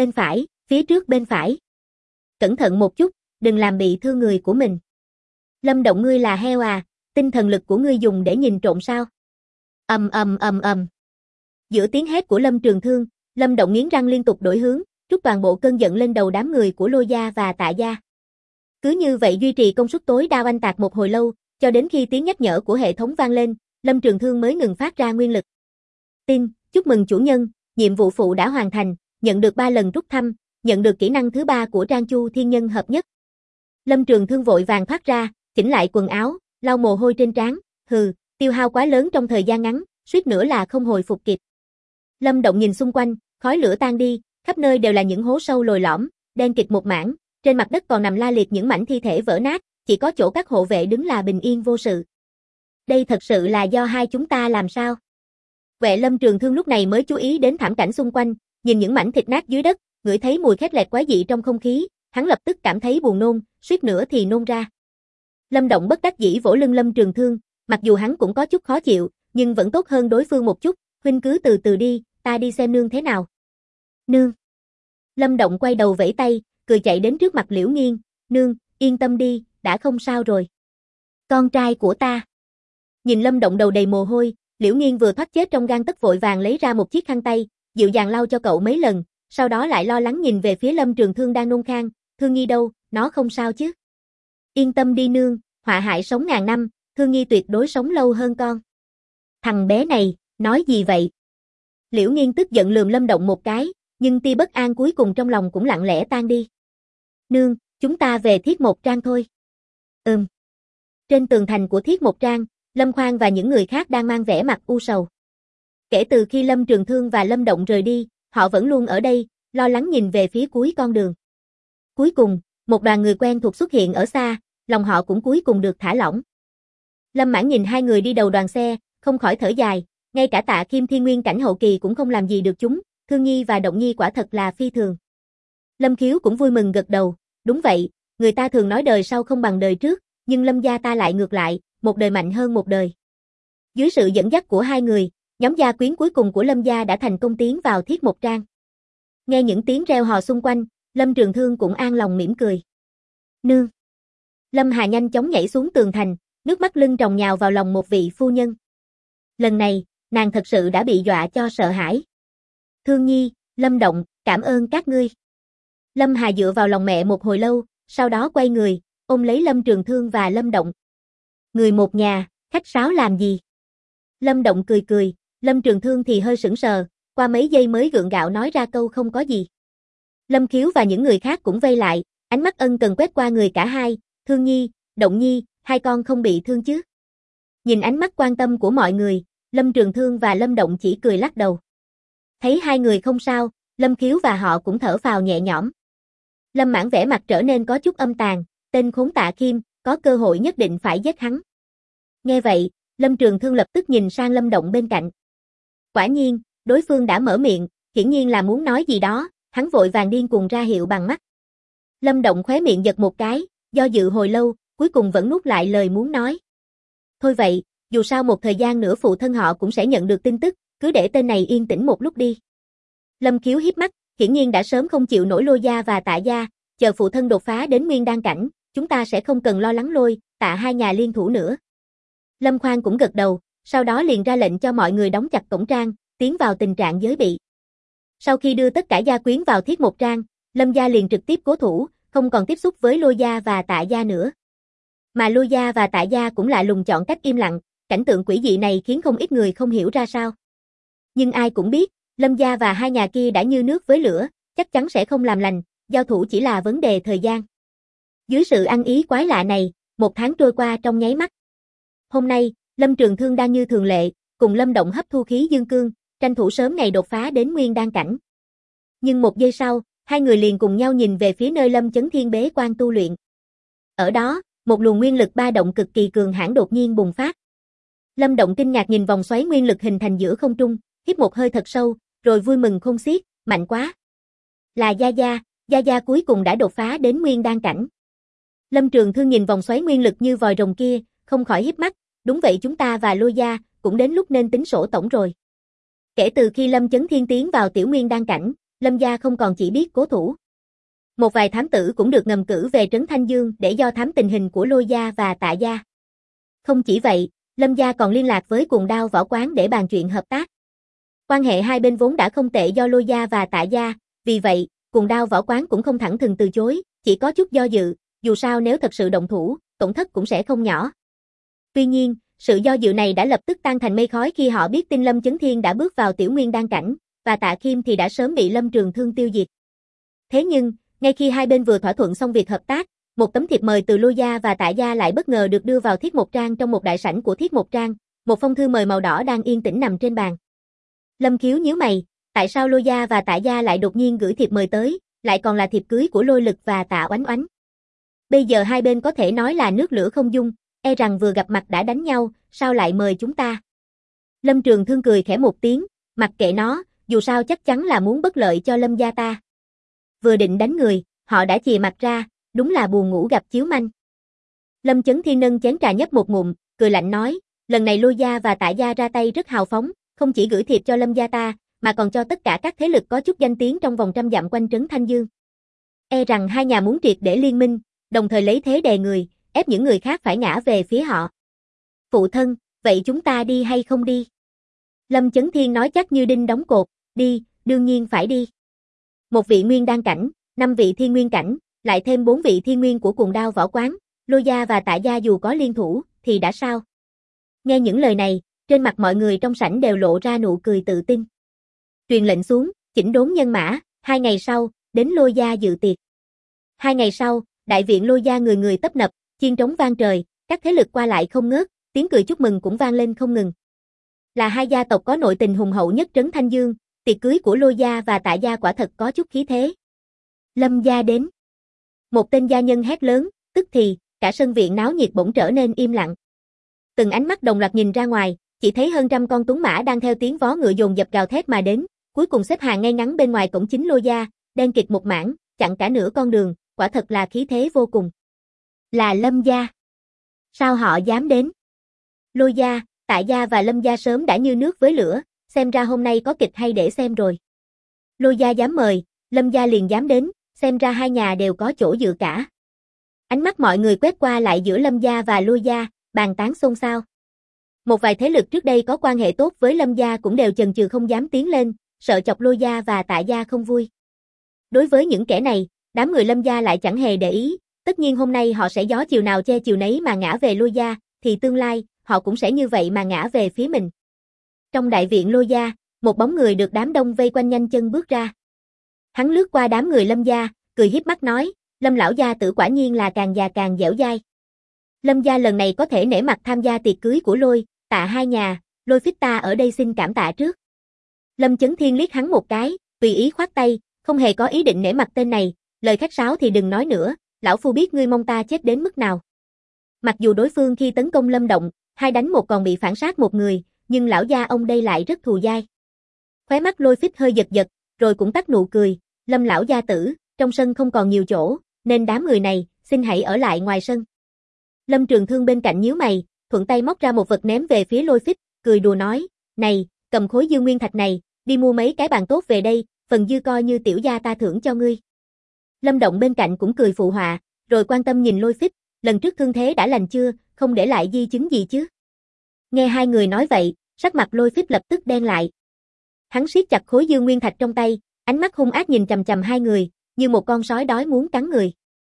bên phải. Cẩn thận một chút, đừng làm bị thương người của mình. Lâm Động ngươi là heo à, tinh thần lực của ngươi dùng để nhìn trộm sao? Ầm ầm ầm ầm. Giữa tiếng hét của Lâm Trường Thương, Lâm Động nghiến răng liên tục đổi hướng, trút toàn bộ cơn giận lên đầu đám người của Lôi gia và Tạ gia. Cứ như vậy duy trì công suất tối đa oanh tạc một hồi lâu, cho đến khi tiếng nhắc nhở của hệ thống vang lên, Lâm Trường Thương mới ngừng phát ra nguyên lực. Tin, chúc mừng chủ nhân, nhiệm vụ phụ đã hoàn thành, nhận được 3 lần rút thăm, nhận được kỹ năng thứ 3 của Trang Chu Thiên Nhân hợp nhất. Lâm Trường Thương vội vàng thoát ra, chỉnh lại quần áo, lau mồ hôi trên trán, tiêu hao quá lớn trong thời gian ngắn, suýt nữa là không hồi phục kịp. Lâm Động nhìn xung quanh, khói lửa tan đi, khắp nơi đều là những hố sâu lồi lõm, đen kịt một mảng, trên mặt đất còn nằm la liệt những mảnh thi thể vỡ nát, chỉ có chỗ các hộ vệ đứng là bình yên vô sự. Đây thật sự là do hai chúng ta làm sao? Vệ Lâm Trường Thương lúc này mới chú ý đến thảm cảnh xung quanh, nhìn những mảnh thịt nát dưới đất, ngửi thấy mùi khét lẹt quái dị trong không khí, hắn lập tức cảm thấy buồn nôn, suýt nữa thì nôn ra. Lâm Động bất đắc dĩ vỗ lưng Lâm Trường Thương, mặc dù hắn cũng có chút khó chịu, nhưng vẫn tốt hơn đối phương một chút, huynh cứ từ từ đi, ta đi xem nương thế nào. Nương. Lâm Động quay đầu vẫy tay, cười chạy đến trước mặt Liễu Nghiên, nương, yên tâm đi, đã không sao rồi. Con trai của ta. Nhìn Lâm Động đầu đầy mồ hôi, Liễu Nghiên vừa thoát chết trong gang tấc vội vàng lấy ra một chiếc khăn tay, dịu dàng lau cho cậu mấy lần, sau đó lại lo lắng nhìn về phía Lâm Trường Thương đang nôn khan, Thương Nhi đâu, nó không sao chứ. Yên tâm đi nương, họa hại sống ngàn năm, Thương Nhi tuyệt đối sống lâu hơn con. Thằng bé này, nói gì vậy? Liễu Nghiên tức giận lườm Lâm Động một cái, nhưng tia bất an cuối cùng trong lòng cũng lặng lẽ tan đi. Nương, chúng ta về Thiết Một Trang thôi. Trên tường thành của Thiết Một Trang, Lâm Khoan và những người khác đang mang vẻ mặt u sầu. Kể từ khi Lâm Trường Thương và Lâm Động rời đi, họ vẫn luôn ở đây, lo lắng nhìn về phía cuối con đường. Cuối cùng, một đoàn người quen thuộc xuất hiện ở xa, lòng họ cũng cuối cùng được thả lỏng. Lâm Mãn nhìn hai người đi đầu đoàn xe, không khỏi thở dài, ngay cả Tạ Kim Thiên Nguyên cảnh hậu kỳ cũng không làm gì được chúng, Thương Nhi và Động Nhi quả thật là phi thường. Lâm Khiếu cũng vui mừng gật đầu, đúng vậy, người ta thường nói đời sau không bằng đời trước, nhưng Lâm gia ta lại ngược lại, một đời mạnh hơn một đời. Dưới sự dẫn dắt của hai người, nhóm gia quyến cuối cùng của Lâm gia đã thành công tiến vào Thiết Một Trang. Nghe những tiếng reo hò xung quanh, Lâm Trường Thương cũng an lòng mỉm cười. Nương. Lâm Hà nhanh chóng nhảy xuống tường thành, nước mắt lưng tròng nhào vào lòng một vị phu nhân. Lần này, nàng thật sự đã bị dọa cho sợ hãi. Thương Nhi, Lâm Động, cảm ơn các ngươi. Lâm Hà dựa vào lòng mẹ một hồi lâu, sau đó quay người, ôm lấy Lâm Trường Thương và Lâm Động. Người một nhà, khách sáo làm gì? Lâm Động cười cười, Lâm Trường Thương thì hơi sững sờ, qua mấy giây mới gượng gạo nói ra câu không có gì. Lâm Khiếu và những người khác cũng vây lại, ánh mắt ân cần quét qua người cả hai, Thương Nhi, Động Nhi, hai con không bị thương chứ? Nhìn ánh mắt quan tâm của mọi người, Lâm Trường Thương và Lâm Động chỉ cười lắc đầu. Thấy hai người không sao, Lâm Khiếu và họ cũng thở phào nhẹ nhõm. Lâm Mãn vẻ mặt trở nên có chút âm tàn, tên khốn Tạ Kim, có cơ hội nhất định phải giết hắn. Nghe vậy, Lâm Trường Thương lập tức nhìn sang Lâm Động bên cạnh. Quả nhiên, đối phương đã mở miệng, hiển nhiên là muốn nói gì đó, hắn vội vàng điên cuồng ra hiệu bằng mắt. Lâm Động khóe miệng giật một cái, do dự hồi lâu, cuối cùng vẫn nuốt lại lời muốn nói. Thôi vậy, dù sao một thời gian nữa phụ thân họ cũng sẽ nhận được tin tức, cứ để tên này yên tĩnh một lúc đi. Lâm Khiếu hiếp mắt, hiển nhiên đã sớm không chịu nổi Lôi gia và Tạ gia, chờ phụ thân đột phá đến nguyên đan cảnh, chúng ta sẽ không cần lo lắng Lôi, Tạ hai nhà liên thủ nữa. Lâm Khoan cũng gật đầu, sau đó liền ra lệnh cho mọi người đóng chặt cổng trang, tiến vào tình trạng giới bị. Sau khi đưa tất cả gia quyến vào Thiết Một Trang, Lâm gia liền trực tiếp cố thủ, không còn tiếp xúc với Lôi Gia và Tạ Gia nữa. Mà Lôi Gia và Tạ Gia cũng lạ lùng chọn cách im lặng, cảnh tượng quỷ dị này khiến không ít người không hiểu ra sao. Nhưng ai cũng biết, Lâm Gia và hai nhà kia đã như nước với lửa, chắc chắn sẽ không làm lành, giao thủ chỉ là vấn đề thời gian. Dưới sự ăn ý quái lạ này, 1 tháng trôi qua trong nháy mắt. Hôm nay, Lâm Trường Thương đang như thường lệ, cùng Lâm Động hấp thu khí dương cương, tranh thủ sớm ngày đột phá đến nguyên đan cảnh. Nhưng 1 giây sau, hai người liền cùng nhau nhìn về phía nơi Lâm Chấn Thiên bế quan tu luyện. Ở đó, một luồng nguyên lực ba động cực kỳ cường hãn đột nhiên bùng phát. Lâm Động kinh ngạc nhìn vòng xoáy nguyên lực hình thành giữa không trung, hít một hơi thật sâu, rồi vui mừng khôn xiết, mạnh quá. Là Gia Gia cuối cùng đã đột phá đến nguyên đan cảnh. Lâm Trường Thương nhìn vòng xoáy nguyên lực như vòi rồng kia, không khỏi híp mắt, đúng vậy, chúng ta và Lôi Gia cũng đến lúc nên tính sổ tổng rồi. Kể từ khi Lâm Chấn Thiên tiến vào tiểu nguyên đan cảnh, Lâm Gia không còn chỉ biết cố thủ. Một vài thám tử cũng được ngầm cử về trấn Thanh Dương để do thám tình hình của Lôi Gia và Tạ Gia. Không chỉ vậy, Lâm Gia còn liên lạc với Cuồng Đao Võ Quán để bàn chuyện hợp tác. Quan hệ hai bên vốn đã không tệ do Lôi Gia và Tạ Gia, vì vậy, Cuồng Đao Võ Quán cũng không thẳng thừng từ chối, chỉ có chút do dự, dù sao nếu thật sự động thủ, tổn thất cũng sẽ không nhỏ. Tuy nhiên, sự do dự này đã lập tức tan thành mây khói khi họ biết tin Lâm Chấn Thiên đã bước vào tiểu nguyên đan cảnh, và Tạ Kim thì đã sớm bị Lâm Trường Thương tiêu diệt. Thế nhưng, ngay khi hai bên vừa thỏa thuận xong việc hợp tác, một tấm thiệp mời từ Lôi Gia và Tạ Gia lại bất ngờ được đưa vào Thiết Một Trang trong một đại sảnh của Thiết Một Trang, một phong thư mời màu đỏ đang yên tĩnh nằm trên bàn. Lâm Khiếu nhíu mày, tại sao Lôi Gia và Tạ Gia lại đột nhiên gửi thiệp mời tới, lại còn là thiệp cưới của Lôi Lực và Tạ Oánh Oánh. Bây giờ hai bên có thể nói là nước lửa không dung, e rằng vừa gặp mặt đã đánh nhau, sao lại mời chúng ta? Lâm Trường Thương cười khẽ một tiếng, mặc kệ nó, dù sao chắc chắn là muốn bất lợi cho Lâm gia ta. Vừa định đánh người, họ đã chìa mặt ra, đúng là buồn ngủ gặp chiếu manh. Lâm Chấn Thiên nâng chén trà nhấp một ngụm, cười lạnh nói, lần này Lôi Gia và Tạ Gia ra tay rất hào phóng, không chỉ gửi thiệp cho Lâm gia ta, mà còn cho tất cả các thế lực có chút danh tiếng trong vòng trăm dặm quanh trấn Thanh Dương. E rằng hai nhà muốn triệt để liên minh, đồng thời lấy thế đè người, ép những người khác phải ngã về phía họ. Phụ thân, vậy chúng ta đi hay không đi? Lâm Chấn Thiên nói chắc như đinh đóng cột, đi, đương nhiên phải đi. 1 vị nguyên đan cảnh, 5 vị thiên nguyên cảnh, lại thêm 4 vị thiên nguyên của Cuồng Đao Võ Quán, Lôi Gia và Tạ Gia dù có liên thủ, thì đã sao? Nghe những lời này, trên mặt mọi người trong sảnh đều lộ ra nụ cười tự tin. Truyền lệnh xuống, chỉnh đốn nhân mã, 2 ngày sau, đến Lôi Gia dự tiệc. 2 ngày sau, đại viện Lôi Gia người người tấp nập, chiên trống vang trời, các thế lực qua lại không ngớt, tiếng cười chúc mừng cũng vang lên không ngừng. Là hai gia tộc có nội tình hùng hậu nhất trấn Thanh Dương, tiệc cưới của Lôi Gia và Tạ Gia quả thật có chút khí thế. Lâm gia đến. Một tên gia nhân hét lớn, tức thì, cả sân viện náo nhiệt bỗng trở nên im lặng. Từng ánh mắt đồng loạt nhìn ra ngoài, chỉ thấy hơn trăm con tuấn mã đang theo tiếng vó ngựa dồn dập gào thét mà đến, cuối cùng xếp hàng ngay ngắn bên ngoài cổng chính Lôi Gia, đen kịt một mảng, chặn cả nửa con đường, quả thật là khí thế vô cùng. Là Lâm gia. Sao họ dám đến? Lôi Gia, Tạ Gia và Lâm gia sớm đã như nước với lửa, xem ra hôm nay có kịch hay để xem rồi. Lôi Gia dám mời, Lâm gia liền dám đến, xem ra hai nhà đều có chỗ dựa cả. Ánh mắt mọi người quét qua lại giữa Lâm gia và Lôi Gia, bàn tán xôn xao. Một vài thế lực trước đây có quan hệ tốt với Lâm gia cũng đều chần chừ không dám tiến lên, sợ chọc Lôi Gia và Tạ Gia không vui. Đối với những kẻ này, đám người Lâm gia lại chẳng hề để ý, tất nhiên hôm nay họ sẽ gió chiều nào che chiều nấy mà ngã về Lôi Gia, thì tương lai, họ cũng sẽ như vậy mà ngã về phía mình. Trong đại viện Lôi Gia, một bóng người được đám đông vây quanh nhanh chân bước ra. Hắn lướt qua đám người Lâm gia, cười híp mắt nói, Lâm lão gia tử quả nhiên là càng già càng dẻo dai. Lâm gia lần này có thể nể mặt tham gia tiệc cưới của Lôi, Tạ hai nhà, Lôi Phích ta ở đây xin cảm tạ trước. Lâm Chấn Thiên liếc hắn một cái, tùy ý khoát tay, không hề có ý định nể mặt tên này, lời khách sáo thì đừng nói nữa, lão phu biết ngươi mong ta chết đến mức nào. Mặc dù đối phương khi tấn công Lâm Động, 2 đánh 1 còn bị phản sát một người, nhưng lão gia ông đây lại rất thù dai. Khóe mắt Lôi Phích hơi giật giật, rồi cũng tắt nụ cười, Lâm lão gia tử, trong sân không còn nhiều chỗ, nên đám người này, xin hãy ở lại ngoài sân. Lâm Trường Thương bên cạnh nhíu mày, thuận tay móc ra một vật ném về phía Lôi Phích, cười đùa nói, này, cầm khối dương nguyên thạch này, đi mua mấy cái bàn tốt về đây, phần dư coi như tiểu gia ta thưởng cho ngươi. Lâm Động bên cạnh cũng cười phụ họa, rồi quan tâm nhìn Lôi Phích, lần trước thương thế đã lành chưa, không để lại di chứng gì chứ. Nghe hai người nói vậy, sắc mặt Lôi Phích lập tức đen lại. Hắn siết chặt khối dương nguyên thạch trong tay, ánh mắt hung ác nhìn chằm chằm hai người, như một con sói đói muốn cắn người.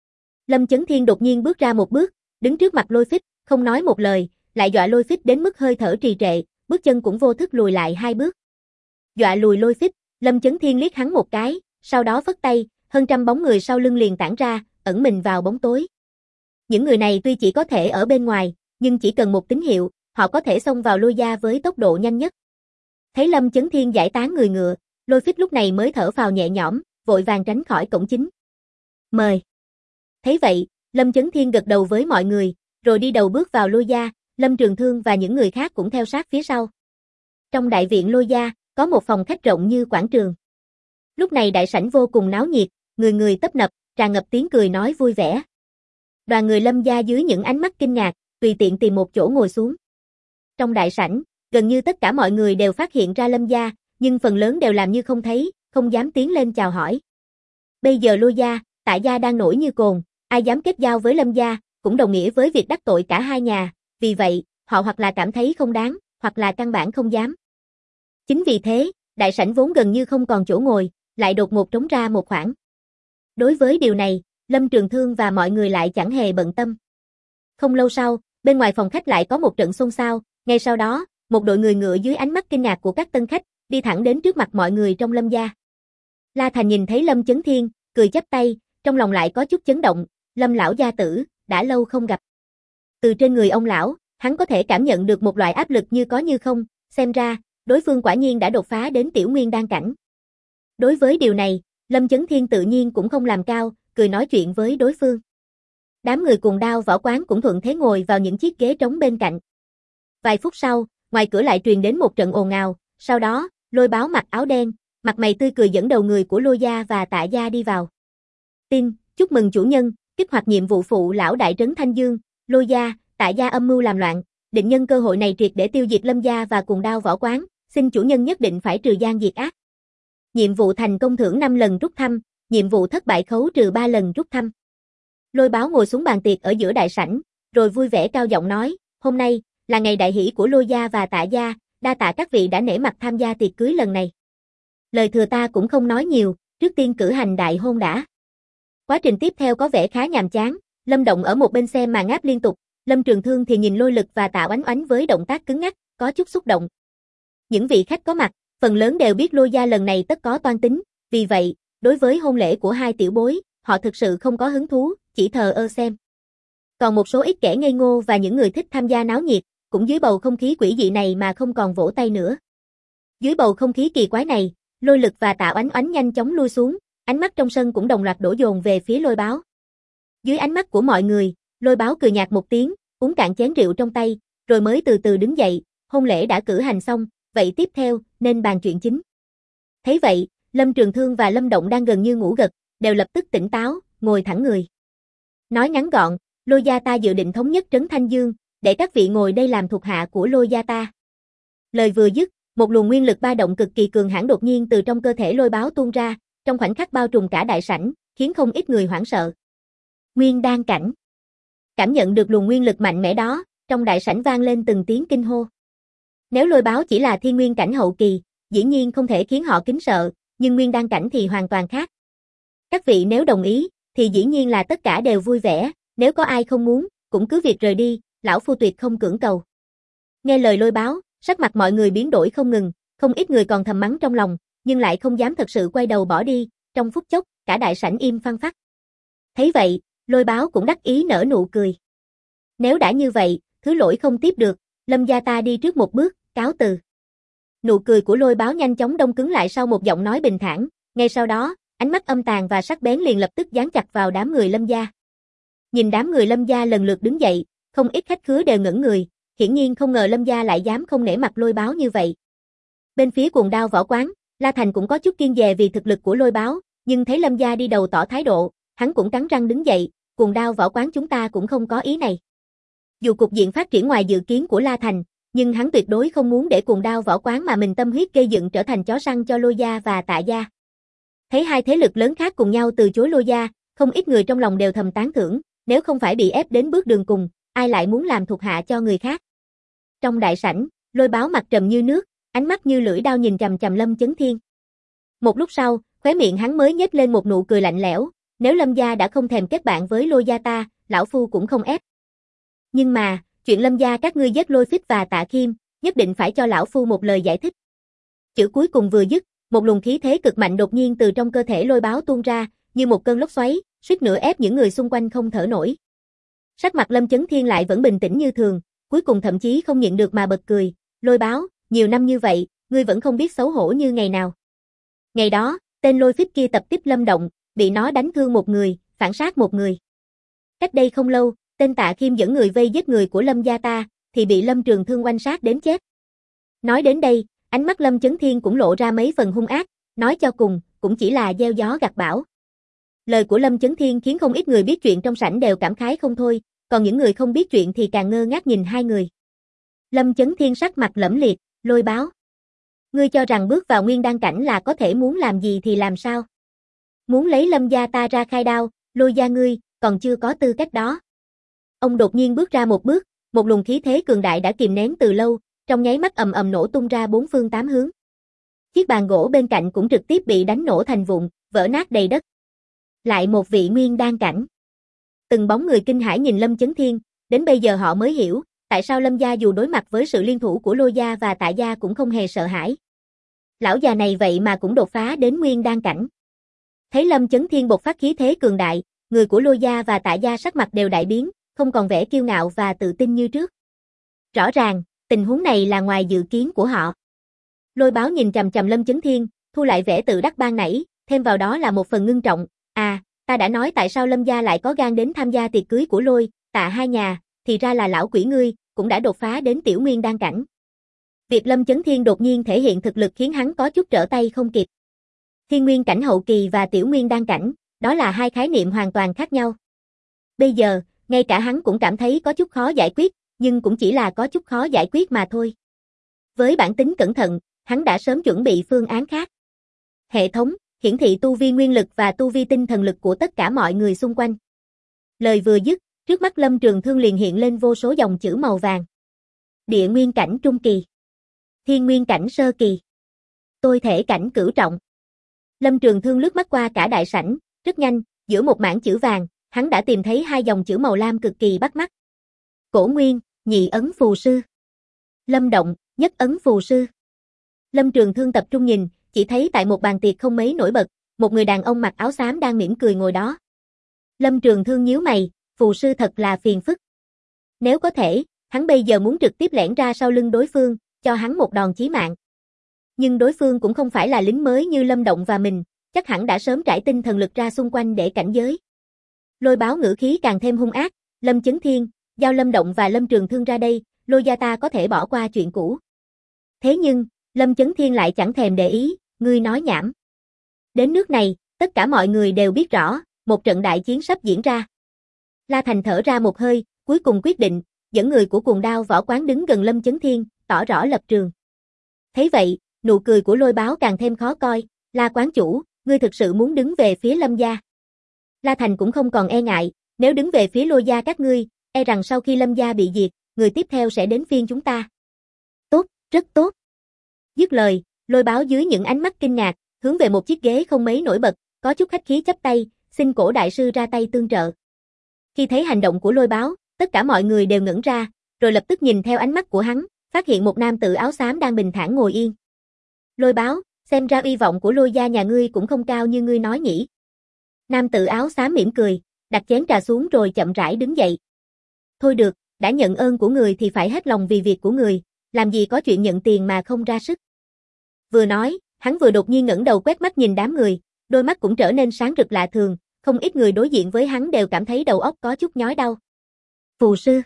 Lâm Chấn Thiên đột nhiên bước ra một bước, đứng trước mặt Lôi Phích, không nói một lời, lại dọa Lôi Phích đến mức hơi thở trì trệ, bước chân cũng vô thức lùi lại 2 bước. Dọa lùi Lôi Phích, Lâm Chấn Thiên liếc hắn một cái, sau đó phất tay, hơn trăm bóng người sau lưng liền tản ra, ẩn mình vào bóng tối. Những người này tuy chỉ có thể ở bên ngoài, nhưng chỉ cần một tín hiệu, họ có thể xông vào Lôi gia với tốc độ nhanh nhất. Thấy Lâm Chấn Thiên giải tán người ngựa, Lôi Phích lúc này mới thở phào nhẹ nhõm, vội vàng tránh khỏi cổng chính. Mời. Thấy vậy, Lâm Chấn Thiên gật đầu với mọi người, rồi đi đầu bước vào Lôi gia, Lâm Trường Thương và những người khác cũng theo sát phía sau. Trong đại viện Lôi gia, có một phòng khách rộng như quảng trường. Lúc này đại sảnh vô cùng náo nhiệt, người người tấp nập, tràn ngập tiếng cười nói vui vẻ. Đoàn người Lâm gia dưới những ánh mắt kinh ngạc, tùy tiện tìm một chỗ ngồi xuống. Trong đại sảnh, gần như tất cả mọi người đều phát hiện ra Lâm gia, nhưng phần lớn đều làm như không thấy, không dám tiến lên chào hỏi. Bây giờ Lôi gia, Tạ gia đang nổi như cồn, ai dám kết giao với Lâm gia, cũng đồng nghĩa với việc đắc tội cả hai nhà, vì vậy, họ hoặc là cảm thấy không đáng, hoặc là căn bản không dám. Chính vì thế, đại sảnh vốn gần như không còn chỗ ngồi, lại đột ngột trống ra một khoảng. Đối với điều này, Lâm Trường Thương và mọi người lại chẳng hề bận tâm. Không lâu sau, bên ngoài phòng khách lại có một trận xôn xao, ngay sau đó, một đội người ngựa dưới ánh mắt kinh ngạc của các tân khách, đi thẳng đến trước mặt mọi người trong Lâm gia. La Thành nhìn thấy Lâm Chấn Thiên, cười chắp tay, trong lòng lại có chút chấn động, Lâm lão gia tử, đã lâu không gặp. Từ trên người ông lão, hắn có thể cảm nhận được một loại áp lực như có như không, xem ra, đối phương quả nhiên đã đột phá đến tiểu nguyên đan cảnh. Đối với điều này, Lâm Chấn Thiên tự nhiên cũng không làm cao, cười nói chuyện với đối phương. Đám người cùng Đao Võ Quán cũng thuận thế ngồi vào những chiếc ghế trống bên cạnh. Vài phút sau, ngoài cửa lại truyền đến một trận ồn ào, sau đó, Lôi Báo mặc áo đen, mặt mày tươi cười dẫn đầu người của Lôi gia và Tạ gia đi vào. Tin, chúc mừng chủ nhân, kích hoạt nhiệm vụ phụ lão đại trấn Thanh Dương, Lôi gia, Tạ gia âm mưu làm loạn, định nhân cơ hội này triệt để tiêu diệt Lâm gia và cùng Đao Võ Quán, xin chủ nhân nhất định phải trừ gian diệt ác. Nhiệm vụ thành công thưởng 5 lần rút thăm, nhiệm vụ thất bại khấu trừ 3 lần rút thăm. Lôi Báo ngồi xuống bàn tiệc ở giữa đại sảnh, rồi vui vẻ cao giọng nói, hôm nay là ngày đại hỷ của Lôi gia và Tạ gia, đa tạ các vị đã nể mặt tham gia tiệc cưới lần này. Lời thừa ta cũng không nói nhiều, trước tiên cử hành đại hôn đã. Quá trình tiếp theo có vẻ khá nhàm chán, Lâm Động ở một bên xem mà ngáp liên tục, Lâm Trường Thương thì nhìn Lôi Lực và Tạ Oánh Oánh với động tác cứng ngắc, có chút xúc động. Những vị khách có mặt, phần lớn đều biết Lôi gia lần này tất có toan tính, vì vậy, đối với hôn lễ của hai tiểu bối, họ thực sự không có hứng thú, chỉ thờ ơ xem. Còn một số ít kẻ ngây ngô và những người thích tham gia náo nhiệt, cũng dưới bầu không khí quỷ dị này mà không còn vỗ tay nữa. Dưới bầu không khí kỳ quái này, Lôi Lực và Tạ Oánh Oánh nhanh chóng lui xuống, ánh mắt trong sân cũng đồng loạt đổ dồn về phía Lôi Báo. Dưới ánh mắt của mọi người, Lôi Báo cười nhạt một tiếng, uống cạn chén rượu trong tay, rồi mới từ từ đứng dậy, hôn lễ đã cử hành xong, vậy tiếp theo, nên bàn chuyện chính. Thấy vậy, Lâm Trường Thương và Lâm Động đang gần như ngủ gật, đều lập tức tỉnh táo, ngồi thẳng người. Nói ngắn gọn, Lôi gia ta dự định thống nhất trấn Thanh Dương, để các vị ngồi đây làm thuộc hạ của Lôi gia ta. Lời vừa dứt, một luồng nguyên lực ba động cực kỳ cường hãn đột nhiên từ trong cơ thể Lôi Báo tuôn ra, trong khoảnh khắc bao trùm cả đại sảnh, khiến không ít người hoảng sợ. Nguyên đan cảnh. Cảm nhận được luồng nguyên lực mạnh mẽ đó, trong đại sảnh vang lên từng tiếng kinh hô. Nếu Lôi Báo chỉ là thiên nguyên cảnh hậu kỳ, dĩ nhiên không thể khiến họ kính sợ, nhưng nguyên đan cảnh thì hoàn toàn khác. Các vị nếu đồng ý, thì dĩ nhiên là tất cả đều vui vẻ, nếu có ai không muốn, cũng cứ việc rời đi, lão phu tuyệt không cưỡng cầu. Nghe lời Lôi Báo, sắc mặt mọi người biến đổi không ngừng, không ít người còn thầm mắng trong lòng, nhưng lại không dám thật sự quay đầu bỏ đi, trong phút chốc, cả đại sảnh im phăng phắc. Thấy vậy, Lôi Báo cũng đắc ý nở nụ cười. Nếu đã như vậy, thứ lỗi không tiếp được, Lâm gia ta đi trước một bước, cáo từ. Nụ cười của Lôi Báo nhanh chóng đông cứng lại sau một giọng nói bình thản, ngay sau đó, ánh mắt âm tàn và sắc bén liền lập tức dán chặt vào đám người Lâm gia. Nhìn đám người Lâm gia lần lượt đứng dậy, không ít khách khứa đều ngẩn người, hiển nhiên không ngờ Lâm gia lại dám không nể mặt Lôi Báo như vậy. Bên phía Cuồng Đao Võ Quán, La Thành cũng có chút kiêng dè vì thực lực của Lôi Báo, nhưng thấy Lâm gia đi đầu tỏ thái độ, hắn cũng cắn răng đứng dậy, Cuồng Đao Võ Quán chúng ta cũng không có ý này. Dù cục diện phát triển ngoài dự kiến của La Thành, nhưng hắn tuyệt đối không muốn để Cuồng Đao Võ Quán mà mình tâm huyết gây dựng trở thành chó săn cho Lôi gia và Tạ gia. Thấy hai thế lực lớn khác cùng nhau từ chối Lôi gia, không ít người trong lòng đều thầm tán thưởng, nếu không phải bị ép đến bước đường cùng, ai lại muốn làm thuộc hạ cho người khác. Trong đại sảnh, Lôi Báo mặt trầm như nước, ánh mắt như lưỡi dao nhìn chằm chằm Lâm Chấn Thiên. Một lúc sau, khóe miệng hắn mới nhếch lên một nụ cười lạnh lẽo, Nếu Lâm gia đã không thèm kết bạn với Lôi gia ta, lão phu cũng không ép. Nhưng mà, chuyện Lâm gia các ngươi giết Lôi Phích và Tạ Kim, nhất định phải cho lão phu một lời giải thích. Chữ cuối cùng vừa dứt, một luồng khí thế cực mạnh đột nhiên từ trong cơ thể Lôi Báo tuôn ra, như một cơn lốc xoáy, suýt nữa ép những người xung quanh không thở nổi. Sắc mặt Lâm Chấn Thiên lại vẫn bình tĩnh như thường, cuối cùng thậm chí không nhịn được mà bật cười, Lôi Báo, nhiều năm như vậy, ngươi vẫn không biết xấu hổ như ngày nào. Ngày đó, tên Lôi Phích kia tập kích Lâm Động, bị nó đánh thương một người, phản sát một người. Cách đây không lâu, tên Tạ Kim dẫn người vây giết người của Lâm gia ta, thì bị Lâm Trường Thương oanh sát đến chết. Nói đến đây, ánh mắt Lâm Chấn Thiên cũng lộ ra mấy phần hung ác, nói cho cùng, cũng chỉ là gieo gió gặt bão. Lời của Lâm Chấn Thiên khiến không ít người biết chuyện trong sảnh đều cảm khái không thôi, còn những người không biết chuyện thì càng ngơ ngác nhìn hai người. Lâm Chấn Thiên sắc mặt lẫm liệt, Lôi Báo. Ngươi cho rằng bước vào nguyên đan cảnh là có thể muốn làm gì thì làm sao? Muốn lấy Lâm gia ta ra khai đao, Lôi gia ngươi, còn chưa có tư cách đó. Ông đột nhiên bước ra một bước, một luồng khí thế cường đại đã kìm nén từ lâu, trong nháy mắt ầm ầm nổ tung ra bốn phương tám hướng. Chiếc bàn gỗ bên cạnh cũng trực tiếp bị đánh nổ thành vụn, vỡ nát đầy đất. Lại một vị nguyên đan cảnh. Từng bóng người kinh hãi nhìn Lâm Chấn Thiên, đến bây giờ họ mới hiểu, tại sao Lâm gia dù đối mặt với sự liên thủ của Lôi gia và Tạ gia cũng không hề sợ hãi. Lão già này vậy mà cũng đột phá đến nguyên đan cảnh. Thấy Lâm Chấn Thiên bộc phát khí thế cường đại, người của Lôi gia và Tạ gia sắc mặt đều đại biến, không còn vẻ kiêu ngạo và tự tin như trước. Rõ ràng, tình huống này là ngoài dự kiến của họ. Lôi Báo nhìn chằm chằm Lâm Chấn Thiên, thu lại vẻ tự đắc ban nãy, thêm vào đó là một phần ngưng trọng. À, ta đã nói tại sao Lâm gia lại có gan đến tham gia tiệc cưới của Lôi, Tạ hai nhà, thì ra là lão quỷ ngươi, cũng đã đột phá đến tiểu nguyên đan cảnh. Việc Lâm Chấn Thiên đột nhiên thể hiện thực lực khiến hắn có chút trở tay không kịp. Thiên nguyên cảnh hậu kỳ và tiểu nguyên đan cảnh, đó là hai khái niệm hoàn toàn khác nhau. Bây giờ, ngay cả hắn cũng cảm thấy có chút khó giải quyết, nhưng cũng chỉ là có chút khó giải quyết mà thôi. Với bản tính cẩn thận, hắn đã sớm chuẩn bị phương án khác. Hệ thống, hiển thị tu vi nguyên lực và tu vi tinh thần lực của tất cả mọi người xung quanh. Lời vừa dứt, trước mắt Lâm Trường Thương liền hiện lên vô số dòng chữ màu vàng. Địa nguyên cảnh trung kỳ. Thiên nguyên cảnh sơ kỳ. Tôi thể cảnh cửu trọng. Lâm Trường Thương lướt mắt qua cả đại sảnh, rất nhanh, giữa một mảng chữ vàng, hắn đã tìm thấy hai dòng chữ màu lam cực kỳ bắt mắt. Cổ Nguyên, nhị ấn phù sư. Lâm Động, nhất ấn phù sư. Lâm Trường Thương tập trung nhìn, chỉ thấy tại một bàn tiệc không mấy nổi bật, một người đàn ông mặc áo xám đang mỉm cười ngồi đó. Lâm Trường Thương nhíu mày, phù sư thật là phiền phức. Nếu có thể, hắn bây giờ muốn trực tiếp lẻn ra sau lưng đối phương, cho hắn một đòn chí mạng. Nhưng đối phương cũng không phải là lính mới như Lâm Động và mình, chắc hẳn đã sớm trải tinh thần lực ra xung quanh để cảnh giới. Lôi Báo ngữ khí càng thêm hung ác, Lâm Chấn Thiên, giao Lâm Động và Lâm Trường Thương ra đây, Lôi gia ta có thể bỏ qua chuyện cũ. Thế nhưng, Lâm Chấn Thiên lại chẳng thèm để ý, ngươi nói nhảm. Đến nước này, tất cả mọi người đều biết rõ, một trận đại chiến sắp diễn ra. La Thành thở ra một hơi, cuối cùng quyết định, dẫn người của Cuồng Đao võ quán đứng gần Lâm Chấn Thiên, tỏ rõ lập trường. Thấy vậy, nụ cười của Lôi Báo càng thêm khó coi, La quán chủ, ngươi thực sự muốn đứng về phía Lâm gia. La Thành cũng không còn e ngại, nếu đứng về phía Lôi gia các ngươi, e rằng sau khi Lâm gia bị diệt, người tiếp theo sẽ đến phiên chúng ta. Tốt, rất tốt. Dứt lời, Lôi Báo dưới những ánh mắt kinh ngạc, hướng về một chiếc ghế không mấy nổi bật, có chút khách khí chắp tay, xin Cổ đại sư ra tay tương trợ. Khi thấy hành động của Lôi Báo, tất cả mọi người đều ngẩn ra, rồi lập tức nhìn theo ánh mắt của hắn, phát hiện một nam tử áo xám đang bình thản ngồi yên. Lôi Báo, xem ra uy vọng của Lôi gia nhà ngươi cũng không cao như ngươi nói nhỉ. Nam tử áo xám mỉm cười, đặt chén trà xuống rồi chậm rãi đứng dậy. Thôi được, đã nhận ơn của người thì phải hết lòng vì việc của người, làm gì có chuyện nhận tiền mà không ra sức. Vừa nói, hắn vừa đột nhiên ngẩng đầu quét mắt nhìn đám người, đôi mắt cũng trở nên sáng rực lạ thường, không ít người đối diện với hắn đều cảm thấy đầu óc có chút nhói đau. Phù sư.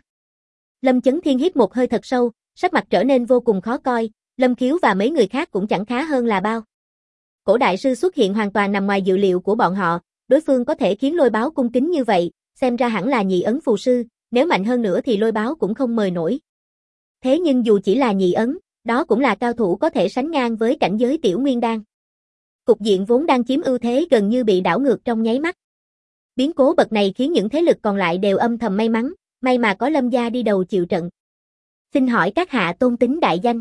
Lâm Chấn Thiên hít một hơi thật sâu, sắc mặt trở nên vô cùng khó coi, Lâm Khiếu và mấy người khác cũng chẳng khá hơn là bao. Cổ đại sư xuất hiện hoàn toàn nằm ngoài dự liệu của bọn họ, đối phương có thể khiến Lôi Báo cung kính như vậy, xem ra hẳn là nhị ấn phù sư, nếu mạnh hơn nữa thì Lôi Báo cũng không mời nổi. Thế nhưng dù chỉ là nhị ấn, đó cũng là cao thủ có thể sánh ngang với cảnh giới tiểu nguyên đan. Cục diện vốn đang chiếm ưu thế gần như bị đảo ngược trong nháy mắt. Biến cố bậc này khiến những thế lực còn lại đều âm thầm may mắn, may mà có Lâm gia đi đầu chịu trận. Xin hỏi các hạ tôn tính đại danh.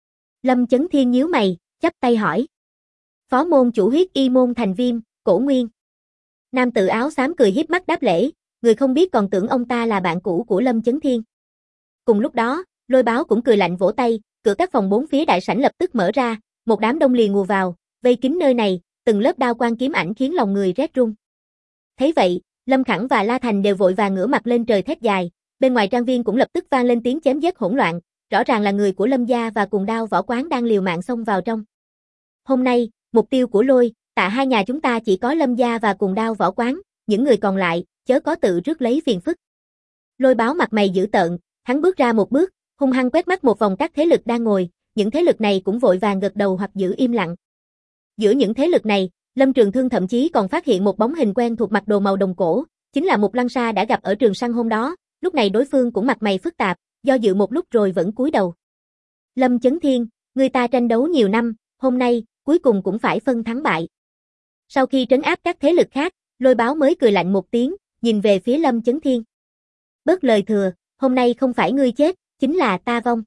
Lâm Chấn Thiên nhíu mày, chắp tay hỏi. Phó môn chủ Huyết Y môn thành Viêm, Cổ Nguyên. Nam tử áo xám cười hiếp mắt đáp lễ, người không biết còn tưởng ông ta là bạn cũ của Lâm Chấn Thiên. Cùng lúc đó, Lôi Báo cũng cười lạnh vỗ tay, cửa các phòng bốn phía đại sảnh lập tức mở ra, một đám đông liền ùa vào, vây kín nơi này, từng lớp đao quang kiếm ảnh khiến lòng người rét run. Thấy vậy, Lâm Khẳng và La Thành đều vội vàng ngửa mặt lên trời thét dài, bên ngoài trang viên cũng lập tức vang lên tiếng chém giết hỗn loạn, rõ ràng là người của Lâm gia và Cùng Đao Võ Quán đang liều mạng xông vào trong. Hôm nay, mục tiêu của Lôi, Tạ hai nhà chúng ta chỉ có Lâm gia và Cùng Đao Võ Quán, những người còn lại, chớ có tự rước lấy phiền phức. Lôi Báo mặt mày dữ tợn, hắn bước ra một bước, hung hăng quét mắt một vòng các thế lực đang ngồi, những thế lực này cũng vội vàng gật đầu hoặc giữ im lặng. Giữa những thế lực này, Lâm Trường Thương thậm chí còn phát hiện một bóng hình quen thuộc mặc đồ màu đồng cổ, chính là Mục Lăng Sa đã gặp ở trường săn hôm đó, lúc này đối phương cũng mặt mày phức tạp, do dự một lúc rồi vẫn cúi đầu. Lâm Chấn Thiên, người ta tranh đấu nhiều năm, hôm nay, cuối cùng cũng phải phân thắng bại. Sau khi trấn áp các thế lực khác, Lôi Báo mới cười lạnh một tiếng, nhìn về phía Lâm Chấn Thiên. Bớt lời thừa, hôm nay không phải ngươi chết, chính là ta vong.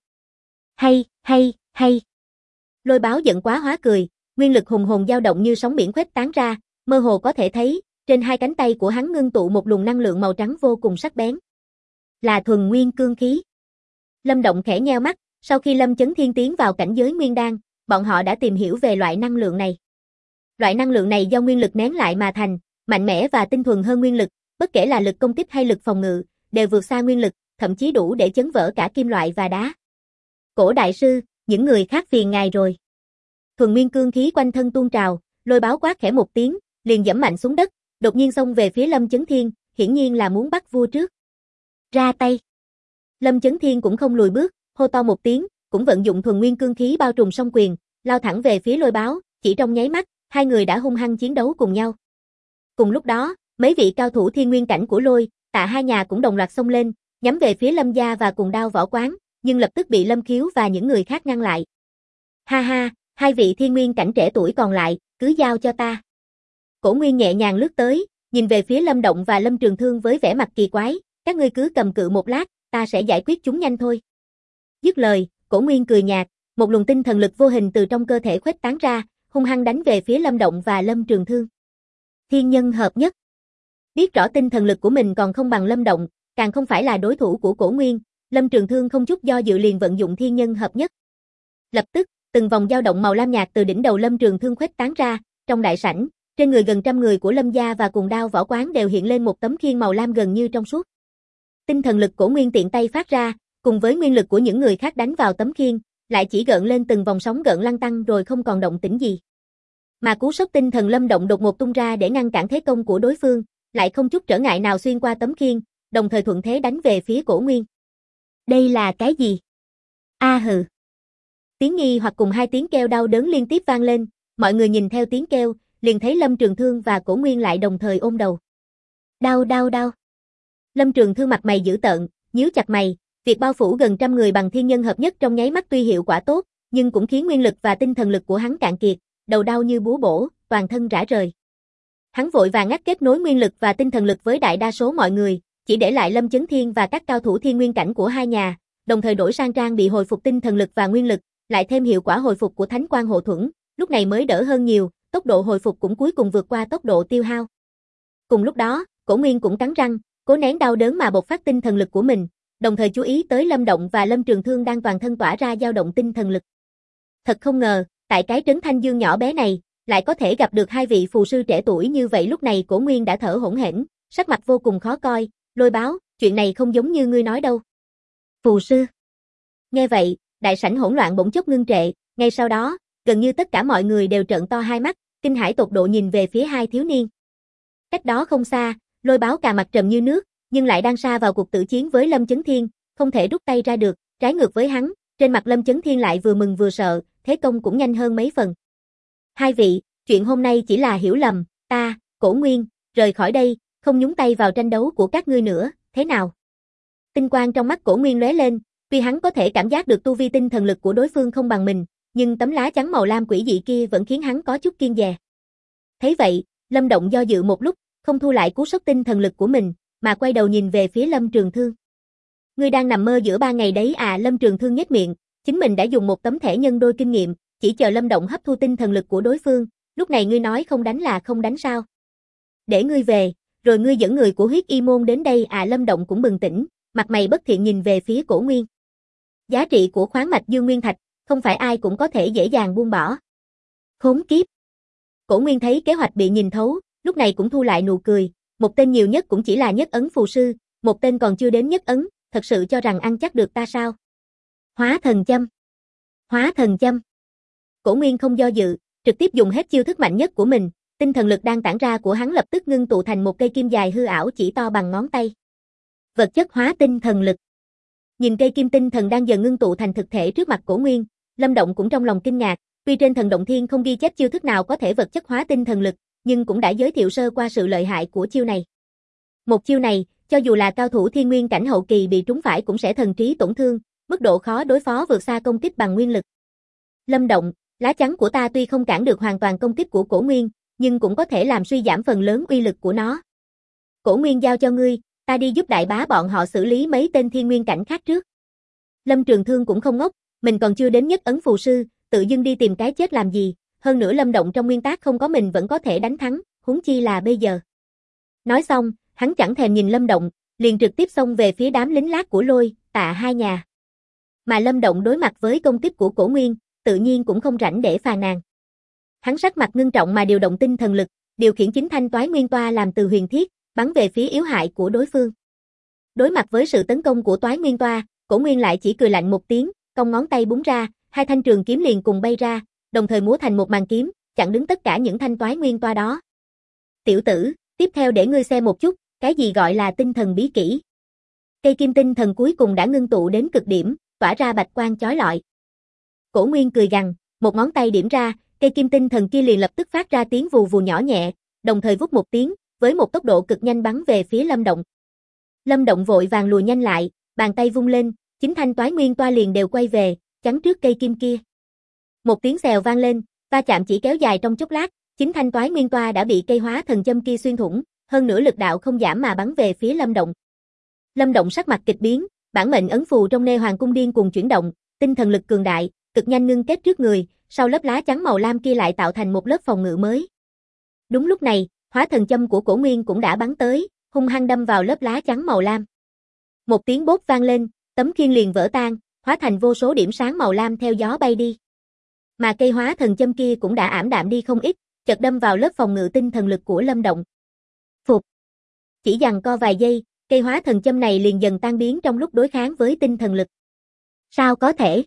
Hay. Lôi Báo giận quá hóa cười, nguyên lực hùng hồn dao động như sóng biển khuếch tán ra, mơ hồ có thể thấy, trên hai cánh tay của hắn ngưng tụ một luồng năng lượng màu trắng vô cùng sắc bén. Là thuần nguyên cương khí. Lâm Động khẽ nheo mắt, sau khi Lâm Chấn Thiên tiến vào cảnh giới nguyên đan, bọn họ đã tìm hiểu về loại năng lượng này. Loại năng lượng này do nguyên lực nén lại mà thành, mạnh mẽ và tinh thuần hơn nguyên lực, bất kể là lực công kích hay lực phòng ngự, đều vượt xa nguyên lực, thậm chí đủ để chấn vỡ cả kim loại và đá. Cổ đại sư, những người khác phiền ngài rồi. Thuần nguyên cương khí quanh thân tuôn trào, Lôi Báo quát khẽ một tiếng, liền giẫm mạnh xuống đất, đột nhiên xông về phía Lâm Chấn Thiên, hiển nhiên là muốn bắt vua trước. Ra tay. Lâm Chấn Thiên cũng không lùi bước, hô to một tiếng, cũng vận dụng thuần nguyên cương khí bao trùm song quyền, lao thẳng về phía Lôi Báo, chỉ trong nháy mắt, hai người đã hung hăng chiến đấu cùng nhau. Cùng lúc đó, mấy vị cao thủ thiên nguyên cảnh của Lôi, Tạ hai nhà cũng đồng loạt xông lên, nhắm về phía Lâm gia và Cùng Đao Võ Quán, nhưng lập tức bị Lâm Khiếu và những người khác ngăn lại. Ha ha, hai vị thiên nguyên cảnh trẻ tuổi còn lại, cứ giao cho ta. Cổ Nguyên nhẹ nhàng lướt tới, nhìn về phía Lâm Động và Lâm Trường Thương với vẻ mặt kỳ quái, các ngươi cứ cầm cự một lát, ta sẽ giải quyết chúng nhanh thôi. Dứt lời, Cổ Nguyên cười nhạt, một luồng tinh thần lực vô hình từ trong cơ thể khuếch tán ra, hung hăng đánh về phía Lâm Động và Lâm Trường Thương. Thiên nhân hợp nhất. Biết rõ tinh thần lực của mình còn không bằng Lâm Động, càng không phải là đối thủ của Cổ Nguyên, Lâm Trường Thương không chút do dự liền vận dụng thiên nhân hợp nhất. Lập tức, từng vòng dao động màu lam nhạt từ đỉnh đầu Lâm Trường Thương khuếch tán ra, trong đại sảnh, trên người gần trăm người của Lâm gia và Cùng Đao Võ Quán đều hiện lên một tấm khiên màu lam gần như trong suốt. Tinh thần lực Cổ Nguyên tiện tay phát ra, cùng với nguyên lực của những người khác đánh vào tấm khiên, lại chỉ gợn lên từng vòng sóng gợn lăn tăn rồi không còn động tĩnh gì. Mà cú sốc tinh thần Lâm Động đột ngột tung ra để ngăn cản thế công của đối phương, lại không chút trở ngại nào xuyên qua tấm khiên, đồng thời thuận thế đánh về phía Cổ Nguyên. Đây là cái gì? A hừ. Tiếng nghi hoặc cùng hai tiếng kêu đau đớn liên tiếp vang lên, mọi người nhìn theo tiếng kêu, liền thấy Lâm Trường Thương và Cổ Nguyên lại đồng thời ôm đầu. Đau. Lâm Trường Thương mặt mày dữ tợn, nhíu chặt mày, việc bao phủ gần trăm người bằng thiên nhân hợp nhất trong nháy mắt tuy hiệu quả tốt, nhưng cũng khiến nguyên lực và tinh thần lực của hắn cạn kiệt, đầu đau như búa bổ, toàn thân rã rời. Hắn vội vàng ngắt kết nối nguyên lực và tinh thần lực với đại đa số mọi người, chỉ để lại Lâm Chấn Thiên và các cao thủ thiên nguyên cảnh của hai nhà, đồng thời đổi sang trang bị hồi phục tinh thần lực và nguyên lực, lại thêm hiệu quả hồi phục của Thánh Quang hộ thuẫn, lúc này mới đỡ hơn nhiều, tốc độ hồi phục cũng cuối cùng vượt qua tốc độ tiêu hao. Cùng lúc đó, Cổ Nguyên cũng cắn răng, cố nén đau đớn mà bộc phát tinh thần lực của mình, đồng thời chú ý tới Lâm Động và Lâm Trường Thương đang toàn thân tỏa ra dao động tinh thần lực. Thật không ngờ, tại cái trấn Thanh Dương nhỏ bé này, lại có thể gặp được hai vị phù sư trẻ tuổi như vậy. Lúc này Cổ Nguyên đã thở hổn hển, sắc mặt vô cùng khó coi, Lôi Báo, chuyện này không giống như ngươi nói đâu. Phù sư. Nghe vậy, đại sảnh hỗn loạn bỗng chốc ngưng trệ, ngay sau đó, gần như tất cả mọi người đều trợn to hai mắt, kinh hãi tột độ nhìn về phía hai thiếu niên. Cách đó không xa, Lôi Báo cà mặt trầm như nước, nhưng lại đang sa vào cuộc tử chiến với Lâm Chấn Thiên, không thể rút tay ra được, trái ngược với hắn, trên mặt Lâm Chấn Thiên lại vừa mừng vừa sợ, thế công cũng nhanh hơn mấy phần. Hai vị, chuyện hôm nay chỉ là hiểu lầm, ta, Cổ Nguyên, rời khỏi đây, không nhúng tay vào tranh đấu của các ngươi nữa, thế nào? Tinh quang trong mắt Cổ Nguyên lóe lên, tuy hắn có thể cảm giác được tu vi tinh thần lực của đối phương không bằng mình, nhưng tấm lá chắn màu lam quỷ dị kia vẫn khiến hắn có chút kiêng dè. Thấy vậy, Lâm Động do dự một lúc, không thu lại cú sốc tinh thần lực của mình, mà quay đầu nhìn về phía Lâm Trường Thương. Ngươi đang nằm mơ giữa ba ngày đấy à? Lâm Trường Thương nhếch miệng, chính mình đã dùng một tấm thẻ nhân đôi kinh nghiệm, chỉ chờ Lâm Động hấp thu tinh thần lực của đối phương, lúc này ngươi nói không đánh là không đánh sao? để ngươi về, rồi ngươi dẫn người của huyết y môn đến đây à? Lâm Động cũng bừng tỉnh, mặt mày bất thiện nhìn về phía Cổ Nguyên. Giá trị của khoáng mạch Dương Nguyên Thạch, không phải ai cũng có thể dễ dàng buông bỏ. Khốn kiếp! Cổ Nguyên thấy kế hoạch bị nhìn thấu, lúc này cũng thu lại nụ cười, một tên nhiều nhất cũng chỉ là nhất ấn phù sư, một tên còn chưa đến nhất ấn, thật sự cho rằng ăn chắc được ta sao? Hóa thần châm! Hóa thần châm! Cổ Nguyên không do dự, trực tiếp dùng hết chiêu thức mạnh nhất của mình, tinh thần lực đang tản ra của hắn lập tức ngưng tụ thành một cây kim dài hư ảo chỉ to bằng ngón tay. Vật chất hóa tinh thần lực. Nhìn cây kim tinh thần đang dần ngưng tụ thành thực thể trước mặt Cổ Nguyên, Lâm Động cũng trong lòng kinh ngạc, tuy trên Thần Động Thiên không ghi chép chiêu thức nào có thể vật chất hóa tinh thần lực, nhưng cũng đã giới thiệu sơ qua sự lợi hại của chiêu này. Một chiêu này, cho dù là cao thủ thiên nguyên cảnh hậu kỳ bị trúng phải cũng sẽ thần trí tổn thương, mức độ khó đối phó vượt xa công kích bằng nguyên lực. Lâm Động, lá chắn của ta tuy không cản được hoàn toàn công kích của Cổ Nguyên, nhưng cũng có thể làm suy giảm phần lớn uy lực của nó. Cổ Nguyên giao cho ngươi, ta đi giúp đại bá bọn họ xử lý mấy tên thiên nguyên cảnh khác trước. Lâm Trường Thương cũng không ngốc, mình còn chưa đến nhất ấn phù sư, tự dưng đi tìm cái chết làm gì, hơn nữa Lâm Động trong nguyên tắc không có mình vẫn có thể đánh thắng, huống chi là bây giờ. Nói xong, hắn chẳng thèm nhìn Lâm Động, liền trực tiếp xông về phía đám lính lát của Lôi, Tạ hai nhà. Mà Lâm Động đối mặt với công kích của Cổ Nguyên, tự nhiên cũng không rảnh để phàn nàn. Hắn sắc mặt ngưng trọng mà điều động tinh thần lực, điều khiển chính thanh toái nguyên toa làm từ huyền thiết, bắn về phía yếu hại của đối phương. Đối mặt với sự tấn công của toái nguyên toa, Cổ Nguyên lại chỉ cười lạnh một tiếng, cong ngón tay búng ra, hai thanh trường kiếm liền cùng bay ra, đồng thời múa thành một màn kiếm, chặn đứng tất cả những thanh toái nguyên toa đó. Tiểu tử, tiếp theo để ngươi xem một chút, cái gì gọi là tinh thần bí kỹ. Cây kim tinh thần cuối cùng đã ngưng tụ đến cực điểm, tỏa ra bạch quang chói lọi. Cổ Nguyên cười gằn, một ngón tay điểm ra, cây kim tinh thần kia liền lập tức phát ra tiếng vù vù nhỏ nhẹ, đồng thời vút một tiếng, với một tốc độ cực nhanh bắn về phía Lâm Động. Lâm Động vội vàng lùi nhanh lại, bàn tay vung lên, chính thanh toái nguyên toa liền đều quay về, chắn trước cây kim kia. Một tiếng xèo vang lên, va chạm chỉ kéo dài trong chốc lát, chính thanh toái nguyên toa đã bị cây hóa thần châm kia xuyên thủng, hơn nữa lực đạo không giảm mà bắn về phía Lâm Động. Lâm Động sắc mặt kịch biến, bản mệnh ấn phù trong Nê Hoàng cung điên cuồng chuyển động, tinh thần lực cường đại, cực nhanh ngưng kết trước người, sau lớp lá chắn màu lam kia lại tạo thành một lớp phòng ngự mới. Đúng lúc này, hóa thần châm của Cổ Nguyên cũng đã bắn tới, hung hăng đâm vào lớp lá chắn màu lam. Một tiếng bốp vang lên, tấm khiên liền vỡ tan, hóa thành vô số điểm sáng màu lam theo gió bay đi. Mà cây hóa thần châm kia cũng đã ảm đạm đi không ít, chợt đâm vào lớp phòng ngự tinh thần lực của Lâm Động. Phục. Chỉ giằng co vài giây, cây hóa thần châm này liền dần tan biến trong lúc đối kháng với tinh thần lực. Sao có thể?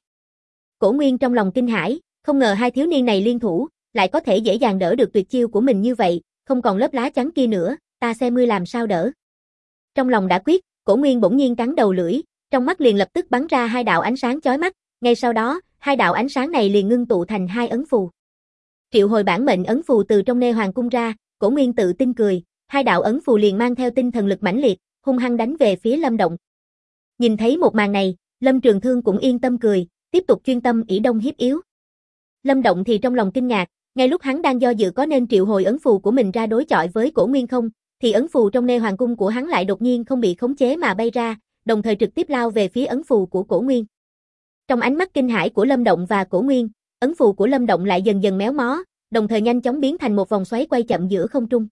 Cổ Nguyên trong lòng kinh hãi, không ngờ hai thiếu niên này liên thủ, lại có thể dễ dàng đỡ được tuyệt chiêu của mình như vậy, không còn lớp lá chắn kia nữa, ta xem ngươi làm sao đỡ. Trong lòng đã quyết, Cổ Nguyên bỗng nhiên cắn đầu lưỡi, trong mắt liền lập tức bắn ra hai đạo ánh sáng chói mắt, ngay sau đó, hai đạo ánh sáng này liền ngưng tụ thành hai ấn phù. Triệu hồi bản mệnh ấn phù từ trong Nê Hoàng cung ra, Cổ Nguyên tự tin cười, hai đạo ấn phù liền mang theo tinh thần lực mãnh liệt, hung hăng đánh về phía Lâm Động. Nhìn thấy một màn này, Lâm Trường Thương cũng yên tâm cười, tiếp tục chuyên tâm ỷ đông hiếp yếu. Lâm Động thì trong lòng kinh ngạc, ngay lúc hắn đang do dự có nên triệu hồi ấn phù của mình ra đối chọi với Cổ Nguyên không, thì ấn phù trong Nê Hoàng cung của hắn lại đột nhiên không bị khống chế mà bay ra, đồng thời trực tiếp lao về phía ấn phù của Cổ Nguyên. Trong ánh mắt kinh hãi của Lâm Động và Cổ Nguyên, ấn phù của Lâm Động lại dần dần méo mó, đồng thời nhanh chóng biến thành một vòng xoáy quay chậm giữa không trung.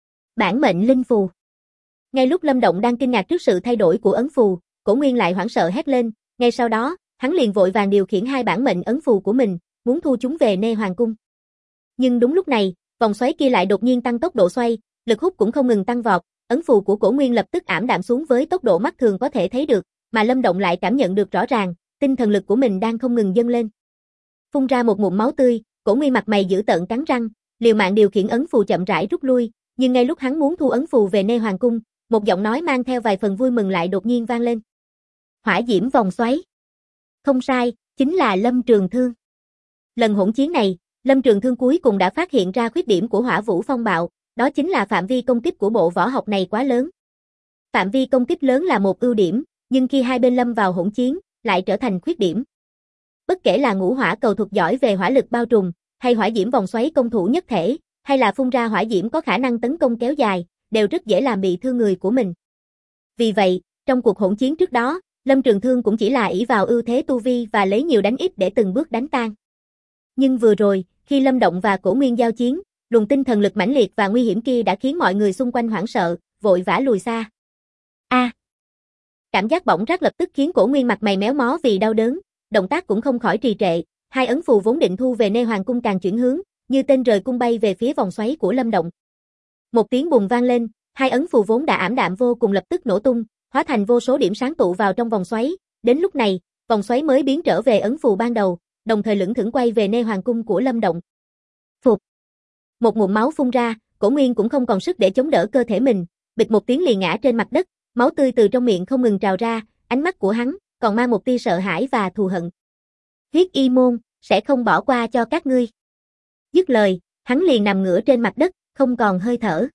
Bản mệnh linh phù. Ngay lúc Lâm Động đang kinh ngạc trước sự thay đổi của ấn phù, Cổ Nguyên lại hoảng sợ hét lên, ngay sau đó, hắn liền vội vàng điều khiển hai bản mệnh ấn phù của mình, muốn thu chúng về Nê Hoàng cung. Nhưng đúng lúc này, vòng xoáy kia lại đột nhiên tăng tốc độ xoay, lực hút cũng không ngừng tăng vọt, ấn phù của Cổ Nguyên lập tức ảm đạm xuống với tốc độ mắt thường có thể thấy được, mà Lâm Động lại cảm nhận được rõ ràng, tinh thần lực của mình đang không ngừng dâng lên. Phun ra một ngụm máu tươi, Cổ Nguyên mặt mày dữ tợn cắn răng, liều mạng điều khiển ấn phù chậm rãi rút lui, nhưng ngay lúc hắn muốn thu ấn phù về Nê Hoàng cung, một giọng nói mang theo vài phần vui mừng lại đột nhiên vang lên. Hỏa diễm vòng xoáy. Không sai, chính là Lâm Trường Thương. Lần hỗn chiến này, Lâm Trường Thương cuối cùng đã phát hiện ra khuyết điểm của Hỏa Vũ Phong Bạo, đó chính là phạm vi công kích của bộ võ học này quá lớn. Phạm vi công kích lớn là một ưu điểm, nhưng khi hai bên lâm vào hỗn chiến, lại trở thành khuyết điểm. Bất kể là ngũ hỏa cầu thuật giỏi về hỏa lực bao trùm, hay hỏa diễm vòng xoáy công thủ nhất thể, hay là phun ra hỏa diễm có khả năng tấn công kéo dài, đều rất dễ làm bị thương người của mình. Vì vậy, trong cuộc hỗn chiến trước đó, Lâm Trường Thương cũng chỉ là ỷ vào ưu thế tu vi và lấy nhiều đánh ít để từng bước đánh tan. Nhưng vừa rồi, khi Lâm Động và Cổ Nguyên giao chiến, luồng tinh thần lực mãnh liệt và nguy hiểm kia đã khiến mọi người xung quanh hoảng sợ, vội vã lùi xa. Cảm giác bỏng rát lập tức khiến Cổ Nguyên mặt mày méo mó vì đau đớn, động tác cũng không khỏi trì trệ, hai ấn phù vốn định thu về Nê Hoàng cung càng chuyển hướng, như tên rời cung bay về phía vòng xoáy của Lâm Động. Một tiếng bùng vang lên, hai ấn phù vốn đã ảm đạm vô cùng lập tức nổ tung, hóa thành vô số điểm sáng tụ vào trong vòng xoáy, đến lúc này, vòng xoáy mới biến trở về ấn phù ban đầu, đồng thời lững thững quay về Nê Hoàng cung của Lâm Động. Phụt. Một ngụm máu phun ra, Cổ Nguyên cũng không còn sức để chống đỡ cơ thể mình, bịch một tiếng liền ngã trên mặt đất, máu tươi từ trong miệng không ngừng trào ra, ánh mắt của hắn còn mang một tia sợ hãi và thù hận. Huyết Y môn sẽ không bỏ qua cho các ngươi. Dứt lời, hắn liền nằm ngửa trên mặt đất, không còn hơi thở.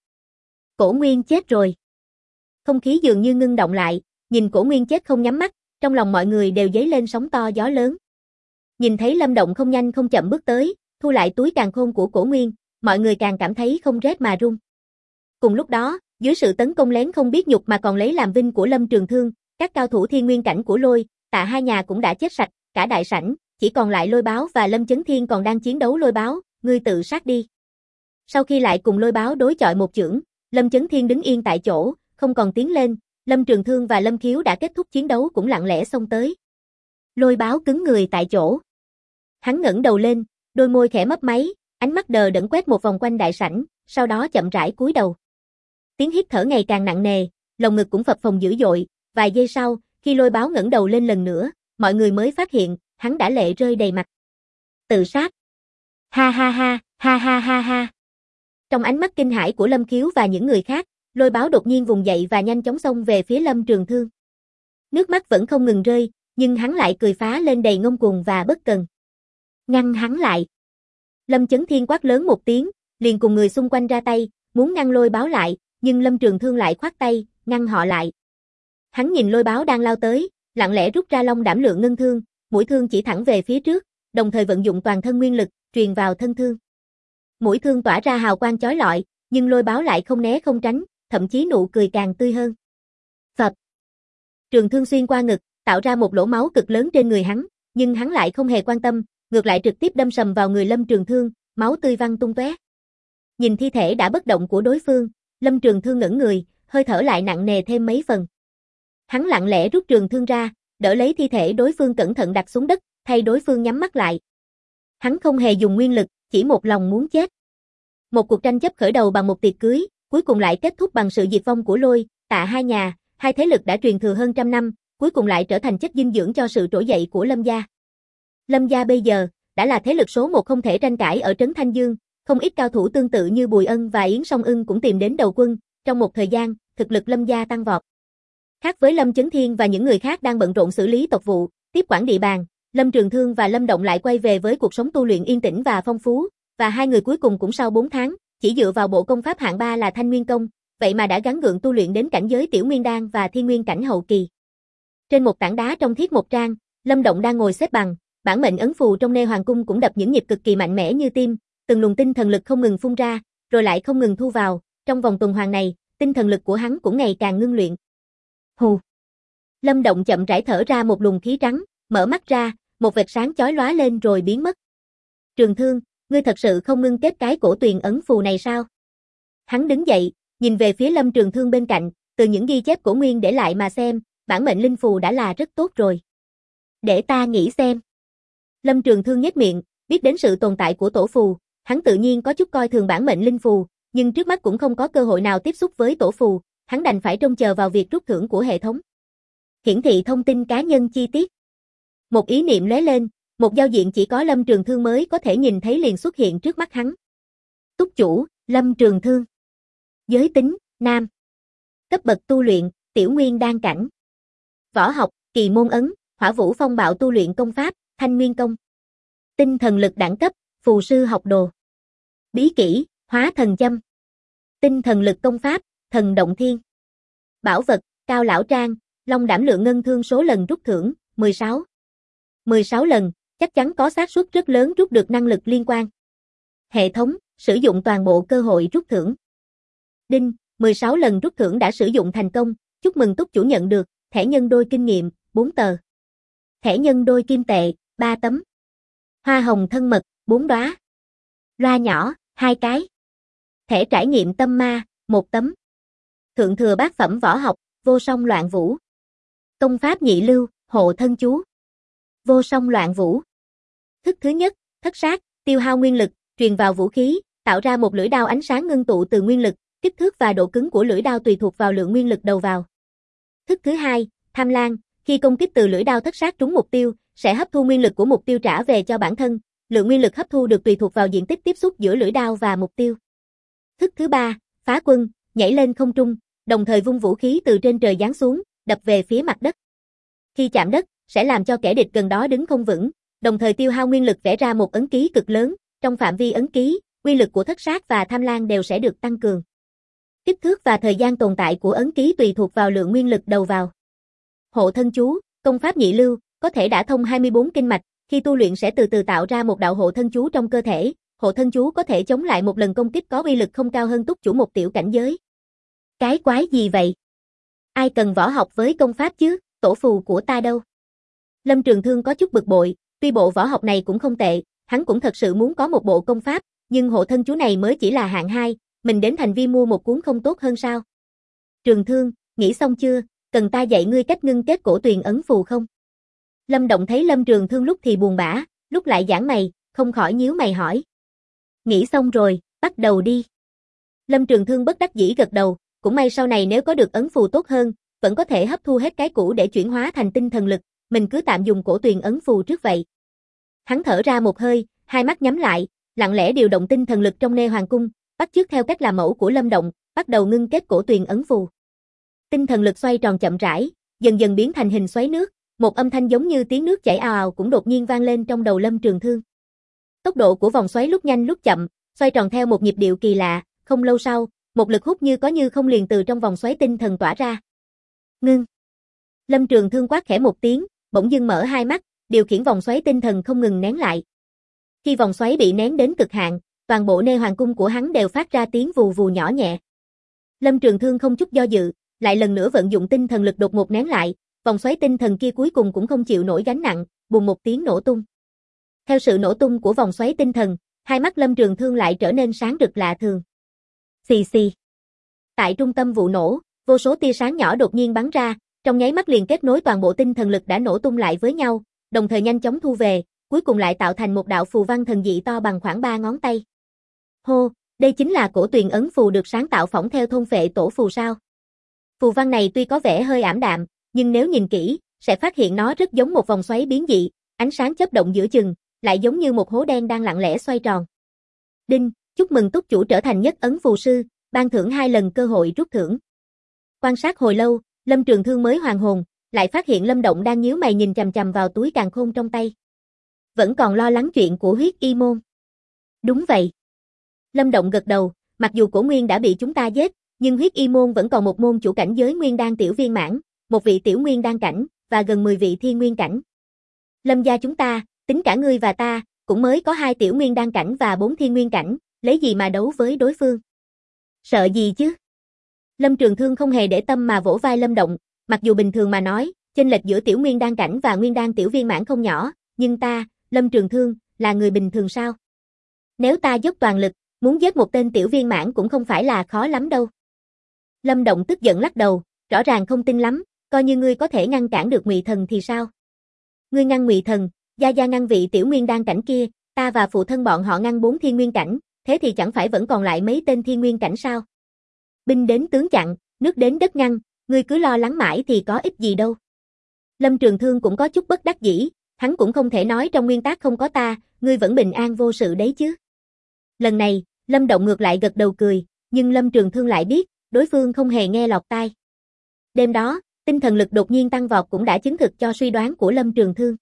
Cổ Nguyên chết rồi. Không khí dường như ngưng động lại, nhìn Cổ Nguyên chết không nhắm mắt, trong lòng mọi người đều dấy lên sóng to gió lớn. Nhìn thấy Lâm Động không nhanh không chậm bước tới, thu lại túi càn khôn của Cổ Nguyên, mọi người càng cảm thấy không rét mà run. Cùng lúc đó, dưới sự tấn công lén không biết nhục mà còn lấy làm vinh của Lâm Trường Thương, các cao thủ thiên nguyên cảnh của Lôi, Tạ hai nhà cũng đã chết sạch, cả đại sảnh, chỉ còn lại Lôi Báo và Lâm Chấn Thiên còn đang chiến đấu. Lôi Báo, ngươi tự sát đi. Sau khi lại cùng Lôi Báo đối chọi một chưởng, Lâm Chấn Thiên đứng yên tại chỗ, không còn tiến lên, Lâm Trường Thương và Lâm Khiếu đã kết thúc chiến đấu cũng lặng lẽ xông tới. Lôi Báo cứng người tại chỗ. Hắn ngẩng đầu lên, đôi môi khẽ mấp máy, ánh mắt đờ đẫn quét một vòng quanh đại sảnh, sau đó chậm rãi cúi đầu. Tiếng hít thở ngày càng nặng nề, lồng ngực cũng phập phồng dữ dội, vài giây sau, khi Lôi Báo ngẩng đầu lên lần nữa, mọi người mới phát hiện, hắn đã lệ rơi đầy mặt. Tự sát. Ha ha ha, ha ha ha ha. Trong ánh mắt kinh hãi của Lâm Khiếu và những người khác, Lôi Báo đột nhiên vùng dậy và nhanh chóng xông về phía Lâm Trường Thương. Nước mắt vẫn không ngừng rơi, nhưng hắn lại cười phá lên đầy ngông cuồng và bất cần. Ngăn hắn lại. Lâm Chấn Thiên quát lớn một tiếng, liền cùng người xung quanh ra tay, muốn ngăn Lôi Báo lại, nhưng Lâm Trường Thương lại khoát tay, ngăn họ lại. Hắn nhìn Lôi Báo đang lao tới, lặng lẽ rút ra long đảm lượng ngân thương, mũi thương chỉ thẳng về phía trước, đồng thời vận dụng toàn thân nguyên lực, truyền vào thân thương. Mũi thương tỏa ra hào quang chói lọi, nhưng Lôi Báo lại không né không tránh, thậm chí nụ cười càng tươi hơn. Phập. Trường thương xuyên qua ngực, tạo ra một lỗ máu cực lớn trên người hắn, nhưng hắn lại không hề quan tâm, ngược lại trực tiếp đâm sầm vào người Lâm Trường Thương, máu tươi văng tung tóe. Nhìn thi thể đã bất động của đối phương, Lâm Trường Thương ngẩng người, hơi thở lại nặng nề thêm mấy phần. Hắn lặng lẽ rút trường thương ra, đỡ lấy thi thể đối phương cẩn thận đặt xuống đất, thay đối phương nhắm mắt lại. Hắn không hề dùng nguyên lực, chỉ một lòng muốn chết. Một cuộc tranh chấp khởi đầu bằng một tiệc cưới, cuối cùng lại kết thúc bằng sự diệt vong của Lôi, Tạ hai nhà, hai thế lực đã truyền thừa hơn trăm năm, cuối cùng lại trở thành chất dinh dưỡng cho sự trỗi dậy của Lâm gia. Lâm gia bây giờ đã là thế lực số một không thể tranh cãi ở trấn Thanh Dương, không ít cao thủ tương tự như Bùi Ân và Yến Song Ưng cũng tìm đến đầu quân, trong một thời gian, thực lực Lâm gia tăng vọt. Khác với Lâm Chấn Thiên và những người khác đang bận rộn xử lý tộc vụ, tiếp quản địa bàn, Lâm Trường Thương và Lâm Động lại quay về với cuộc sống tu luyện yên tĩnh và phong phú, và hai người cuối cùng cũng sau 4 tháng, chỉ dựa vào bộ công pháp hạng 3 là Thanh Nguyên Công, vậy mà đã gắng gượng tu luyện đến cảnh giới Tiểu Nguyên Đan và Thiên Nguyên cảnh hậu kỳ. Trên một tảng đá trong thiết một trang, Lâm Động đang ngồi xếp bằng, bản mệnh ấn phù trong Nê Hoàng cung cũng đập những nhịp cực kỳ mạnh mẽ như tim, từng luồng tinh thần lực không ngừng phun ra, rồi lại không ngừng thu vào, trong vòng tuần hoàn này, tinh thần lực của hắn cũng ngày càng ngưng luyện. Hù. Lâm Động chậm rãi thở ra một luồng khí trắng, mở mắt ra, một vệt sáng chói lóa lên rồi biến mất. Trường Thương, ngươi thật sự không ngưng kết cái cổ tuyền ấn phù này sao? Hắn đứng dậy, nhìn về phía Lâm Trường Thương bên cạnh, từ những ghi chép cổ Nguyên để lại mà xem, bản mệnh linh phù đã là rất tốt rồi. Để ta nghĩ xem. Lâm Trường Thương nhếch miệng, biết đến sự tồn tại của tổ phù, hắn tự nhiên có chút coi thường bản mệnh linh phù, nhưng trước mắt cũng không có cơ hội nào tiếp xúc với tổ phù, hắn đành phải trông chờ vào việc rút thưởng của hệ thống. Hiển thị thông tin cá nhân chi tiết. Một ý niệm lóe lên, một giao diện chỉ có Lâm Trường Thương mới có thể nhìn thấy liền xuất hiện trước mắt hắn. Túc chủ, Lâm Trường Thương. Giới tính, nam. Cấp bậc tu luyện, Tiểu Nguyên Đan cảnh. Võ học, kỳ môn ấn, Hỏa Vũ Phong Bạo tu luyện công pháp, Thanh Nguyên Công. Tinh thần lực đẳng cấp, phù sư học đồ. Bí kỹ, Hóa Thần Châm. Tinh thần lực công pháp, Thần Động Thiên. Bảo vật, Cao Lão Trang, Long đảm lượng ngân thương số lần rút thưởng, 16. 16 lần, chắc chắn có xác suất rất lớn rút được năng lực liên quan. Hệ thống, sử dụng toàn bộ cơ hội rút thưởng. Đinh, 16 lần rút thưởng đã sử dụng thành công, chúc mừng túc chủ nhận được, thẻ nhân đôi kinh nghiệm, 4 tờ. Thẻ nhân đôi kim tệ, 3 tấm. Hoa hồng thân mật, 4 đóa. Loa nhỏ, 2 cái. Thẻ trải nghiệm tâm ma, 1 tấm. Thượng thừa bát phẩm võ học, vô song loạn vũ. Công pháp nhị lưu, hộ thân chú. Vô song loạn vũ. Thức thứ nhất, thất sát, tiêu hao nguyên lực, truyền vào vũ khí, tạo ra một lưỡi đao ánh sáng ngưng tụ từ nguyên lực, kích thước và độ cứng của lưỡi đao tùy thuộc vào lượng nguyên lực đầu vào. Thức thứ hai, tham lang, khi công kích từ lưỡi đao thất sát trúng mục tiêu, sẽ hấp thu nguyên lực của mục tiêu trả về cho bản thân, lượng nguyên lực hấp thu được tùy thuộc vào diện tích tiếp xúc giữa lưỡi đao và mục tiêu. Thức thứ ba, phá quân, nhảy lên không trung, đồng thời vung vũ khí từ trên trời giáng xuống, đập về phía mặt đất. Khi chạm đất, sẽ làm cho kẻ địch gần đó đứng không vững, đồng thời tiêu hao nguyên lực vẽ ra một ấn ký cực lớn, trong phạm vi ấn ký, uy lực của thất sát và tham lang đều sẽ được tăng cường. Kích thước và thời gian tồn tại của ấn ký tùy thuộc vào lượng nguyên lực đầu vào. Hộ thân chú, công pháp nhị lưu, có thể đả thông 24 kinh mạch, khi tu luyện sẽ từ từ tạo ra một đạo hộ thân chú trong cơ thể, hộ thân chú có thể chống lại một lần công kích có uy lực không cao hơn túc chủ một tiểu cảnh giới. Cái quái gì vậy? Ai cần võ học với công pháp chứ, tổ phù của ta đâu? Lâm Trường Thương có chút bực bội, tuy bộ võ học này cũng không tệ, hắn cũng thật sự muốn có một bộ công pháp, nhưng hộ thân chú này mới chỉ là hạng 2, mình đến thành vi mua một cuốn không tốt hơn sao? Trường Thương, nghĩ xong chưa, cần ta dạy ngươi cách ngưng kết cổ tuyền ấn phù không? Lâm Động thấy Lâm Trường Thương lúc thì buồn bã, lúc lại giãn mày, không khỏi nhíu mày hỏi. Nghĩ xong rồi, bắt đầu đi. Lâm Trường Thương bất đắc dĩ gật đầu, cũng may sau này nếu có được ấn phù tốt hơn, vẫn có thể hấp thu hết cái cũ để chuyển hóa thành tinh thần lực, mình cứ tạm dùng cổ tuyền ấn phù trước vậy. Hắn thở ra một hơi, hai mắt nhắm lại, lặng lẽ điều động tinh thần lực trong Nê Hoàng cung, bắt chước theo cách làm mẫu của Lâm Động, bắt đầu ngưng kết cổ tuyền ấn phù. Tinh thần lực xoay tròn chậm rãi, dần dần biến thành hình xoáy nước, một âm thanh giống như tiếng nước chảy ào ào cũng đột nhiên vang lên trong đầu Lâm Trường Thương. Tốc độ của vòng xoáy lúc nhanh lúc chậm, xoay tròn theo một nhịp điệu kỳ lạ, không lâu sau, một lực hút như có như không liền từ trong vòng xoáy tinh thần tỏa ra. Ngưng. Lâm Trường Thương quát khẽ một tiếng, bỗng dưng mở hai mắt, điều khiển vòng xoáy tinh thần không ngừng nén lại. Khi vòng xoáy bị nén đến cực hạn, toàn bộ Nê Hoàng cung của hắn đều phát ra tiếng vù vù nhỏ nhẹ. Lâm Trường Thương không chút do dự, lại lần nữa vận dụng tinh thần lực đột ngột nén lại, vòng xoáy tinh thần kia cuối cùng cũng không chịu nổi gánh nặng, bùng một tiếng nổ tung. Theo sự nổ tung của vòng xoáy tinh thần, hai mắt Lâm Trường Thương lại trở nên sáng rực lạ thường. Xì xì. Tại trung tâm vụ nổ, vô số tia sáng nhỏ đột nhiên bắn ra, trong nháy mắt liền kết nối toàn bộ tinh thần lực đã nổ tung lại với nhau, đồng thời nhanh chóng thu về, cuối cùng lại tạo thành một đạo phù văn thần dị to bằng khoảng 3 ngón tay. Hô, đây chính là cổ tuyền ấn phù được sáng tạo phỏng theo thôn phệ tổ phù sao? Phù văn này tuy có vẻ hơi ảm đạm, nhưng nếu nhìn kỹ, sẽ phát hiện nó rất giống một vòng xoáy biến dị, ánh sáng chớp động giữa chừng, lại giống như một hố đen đang lặng lẽ xoay tròn. Đinh, chúc mừng túc chủ trở thành nhất ấn phù sư, ban thưởng 2 lần cơ hội rút thưởng. Quan sát hồi lâu, Lâm Trường Thương mới hoàn hồn, lại phát hiện Lâm Động đang nhíu mày nhìn chằm chằm vào túi càn khôn trong tay. Vẫn còn lo lắng chuyện của huyết y môn. Đúng vậy. Lâm Động gật đầu, mặc dù Cổ Nguyên đã bị chúng ta giết, nhưng huyết y môn vẫn còn một môn chủ cảnh giới nguyên đan tiểu viên mãn, một vị tiểu nguyên đan cảnh, và gần 10 vị thiên nguyên cảnh. Lâm gia chúng ta, tính cả ngươi và ta, cũng mới có 2 tiểu nguyên đan cảnh và 4 thiên nguyên cảnh, lấy gì mà đấu với đối phương? Sợ gì chứ? Lâm Trường Thương không hề để tâm mà vỗ vai Lâm Động, mặc dù bình thường mà nói, chênh lệch giữa tiểu nguyên đan cảnh và nguyên đan tiểu viên mãn không nhỏ, nhưng ta, Lâm Trường Thương, là người bình thường sao? Nếu ta dốc toàn lực, muốn giết một tên tiểu viên mãn cũng không phải là khó lắm đâu. Lâm Động tức giận lắc đầu, rõ ràng không tin lắm, coi như ngươi có thể ngăn cản được Ngụy Thần thì sao? Ngươi ngăn Ngụy Thần, Gia Gia ngăn vị tiểu nguyên đan cảnh kia, ta và phụ thân bọn họ ngăn 4 thiên nguyên cảnh, thế thì chẳng phải vẫn còn lại mấy tên thiên nguyên cảnh sao? Binh đến tướng chặn, nước đến đất ngăn, ngươi cứ lo lắng mãi thì có ích gì đâu. Lâm Trường Thương cũng có chút bất đắc dĩ, hắn cũng không thể nói trong nguyên tắc không có ta, ngươi vẫn bình an vô sự đấy chứ. Lần này, Lâm Động ngược lại gật đầu cười, nhưng Lâm Trường Thương lại biết, đối phương không hề nghe lọt tai. Đêm đó, tinh thần lực đột nhiên tăng vọt cũng đã chứng thực cho suy đoán của Lâm Trường Thương.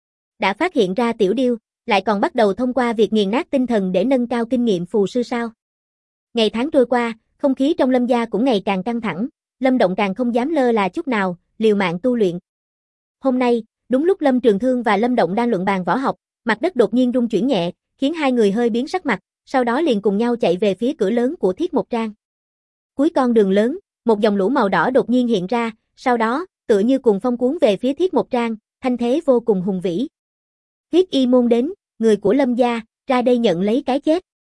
Đã phát hiện ra tiểu điêu, lại còn bắt đầu thông qua việc nghiền nát tinh thần để nâng cao kinh nghiệm phù sư sao. Ngày tháng trôi qua, không khí trong Lâm gia cũng ngày càng căng thẳng, Lâm Động càng không dám lơ là chút nào, liều mạng tu luyện. Hôm nay, đúng lúc Lâm Trường Thương và Lâm Động đang luận bàn võ học, mặt đất đột nhiên rung chuyển nhẹ, khiến hai người hơi biến sắc mặt, sau đó liền cùng nhau chạy về phía cửa lớn của Thiết Một Trang. Cuối con đường lớn, một dòng lũ màu đỏ đột nhiên hiện ra, sau đó, tựa như cuồng phong cuốn về phía Thiết Một Trang, thanh thế vô cùng hùng vĩ. Huyết y môn đến, người của Lâm gia, ra đây nhận lấy cái chết.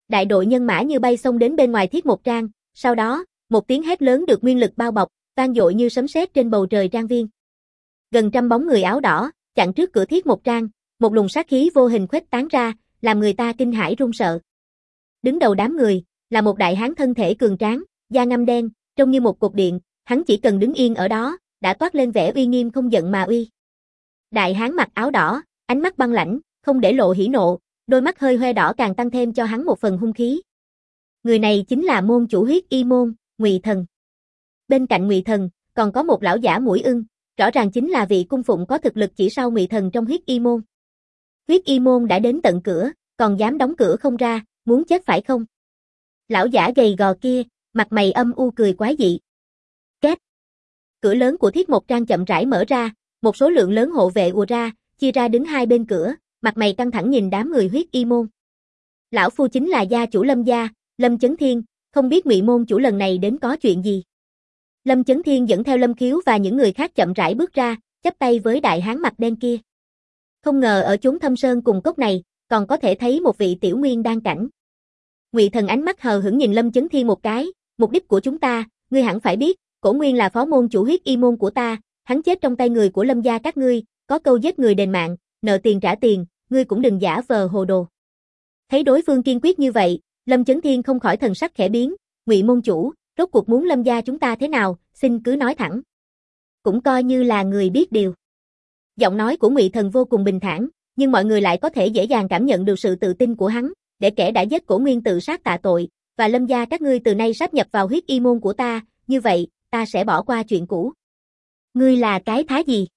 Đại đội nhân mã như bay xông đến bên ngoài Thiết Một Trang, sau đó, một tiếng hét lớn được nguyên lực bao bọc, vang dội như sấm sét trên bầu trời trang viên. Gần trăm bóng người áo đỏ, chặn trước cửa Thiết Một Trang, một luồng sát khí vô hình khuếch tán ra, làm người ta kinh hãi run sợ. Đứng đầu đám người, là một đại hán thân thể cường tráng, da ngăm đen, trông như một cột điện, hắn chỉ cần đứng yên ở đó, đã toát lên vẻ uy nghiêm không giận mà uy. Đại hán mặc áo đỏ, ánh mắt băng lãnh, không để lộ hỉ nộ, đôi mắt hơi hoe đỏ càng tăng thêm cho hắn một phần hung khí. Người này chính là môn chủ Huyết Y môn, Ngụy Thần. Bên cạnh Ngụy Thần, còn có một lão giả mũi ưng, rõ ràng chính là vị cung phụng có thực lực chỉ sau Ngụy Thần trong Huyết Y môn. Huyết Y môn đã đến tận cửa, còn dám đóng cửa không ra, muốn chết phải không? Lão giả gầy gò kia, mặt mày âm u cười quái dị. Két. Cửa lớn của Thiết Một Trang chậm rãi mở ra, một số lượng lớn hộ vệ ùa ra, chia ra đứng hai bên cửa, mặt mày căng thẳng nhìn đám người Huyết Y môn. Lão phu chính là gia chủ Lâm gia, Lâm Chấn Thiên, không biết Ngụy môn chủ lần này đến có chuyện gì. Lâm Chấn Thiên dẫn theo Lâm Khiếu và những người khác chậm rãi bước ra, chắp tay với đại hán mặt đen kia. Không ngờ ở chốn thâm sơn cùng cốc này, còn có thể thấy một vị tiểu nguyên đan cảnh. Ngụy Thần ánh mắt hờ hững nhìn Lâm Chấn Thiên một cái, mục đích của chúng ta, ngươi hẳn phải biết, Cổ Nguyên là phó môn chủ Huyết Y môn của ta, hắn chết trong tay người của Lâm gia các ngươi, có câu giết người đền mạng, nợ tiền trả tiền, ngươi cũng đừng giả vờ hồ đồ. Thấy đối phương kiên quyết như vậy, Lâm Chấn Thiên không khỏi thần sắc khẽ biến, Ngụy môn chủ, rốt cuộc muốn Lâm gia chúng ta thế nào, xin cứ nói thẳng. Cũng coi như là người biết điều. Giọng nói của Ngụy Thần vô cùng bình thản, nhưng mọi người lại có thể dễ dàng cảm nhận được sự tự tin của hắn, để kẻ đã giết Cổ Nguyên tự sát tạ tội, và Lâm gia các ngươi từ nay sáp nhập vào Huyết Y môn của ta, như vậy, ta sẽ bỏ qua chuyện cũ. Ngươi là cái thá gì?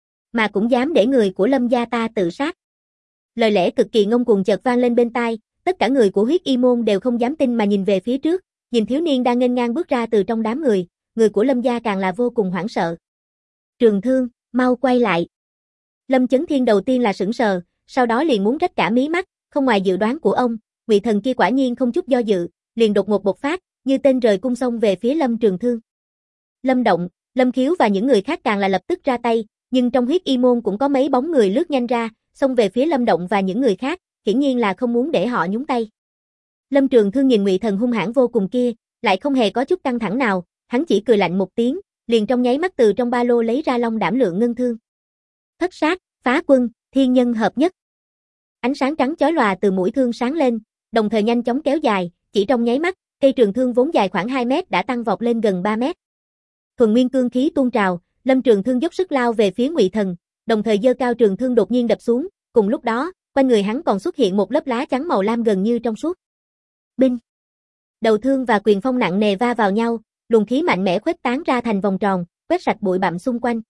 Mà cũng dám để người của Lâm gia ta tự sát. Lời lẽ cực kỳ ngông cuồng chợt vang lên bên tai, tất cả người của Huyết Y môn đều không dám tin mà nhìn về phía trước, nhìn thiếu niên đang nghênh ngang bước ra từ trong đám người của Lâm gia càng là vô cùng hoảng sợ. Trường Thương, mau quay lại. Lâm Chấn Thiên đầu tiên là sững sờ, sau đó liền muốn rách cả mí mắt, không ngoài dự đoán của ông, Ngụy Thần kia quả nhiên không chút do dự, liền đột ngột bộc phát, như tên rời cung xông về phía Lâm Trường Thương. Lâm Động, Lâm Khiếu và những người khác càng là lập tức ra tay, nhưng trong Huyết Y môn cũng có mấy bóng người lướt nhanh ra, xông về phía Lâm Động và những người khác, hiển nhiên là không muốn để họ nhúng tay. Lâm Trường Thương nhìn Ngụy Thần hung hãn vô cùng kia, lại không hề có chút căng thẳng nào, hắn chỉ cười lạnh một tiếng, liền trong nháy mắt từ trong ba lô lấy ra long đảm lượng ngân thương. Thất sát, phá quân, thiên nhân hợp nhất. Ánh sáng trắng chói lòa từ mũi thương sáng lên, đồng thời nhanh chóng kéo dài, chỉ trong nháy mắt, cây trường thương vốn dài khoảng 2 mét đã tăng vọt lên gần 3 mét. Thuần nguyên cương khí tuôn trào, Lâm Trường Thương dốc sức lao về phía Ngụy Thần, đồng thời giơ cao trường thương đột nhiên đập xuống, cùng lúc đó, quanh người hắn còn xuất hiện một lớp lá chắn màu lam gần như trong suốt. Binh. Đầu thương và quyền phong nặng nề va vào nhau, luồng khí mạnh mẽ khuếch tán ra thành vòng tròn, quét sạch bụi bặm xung quanh.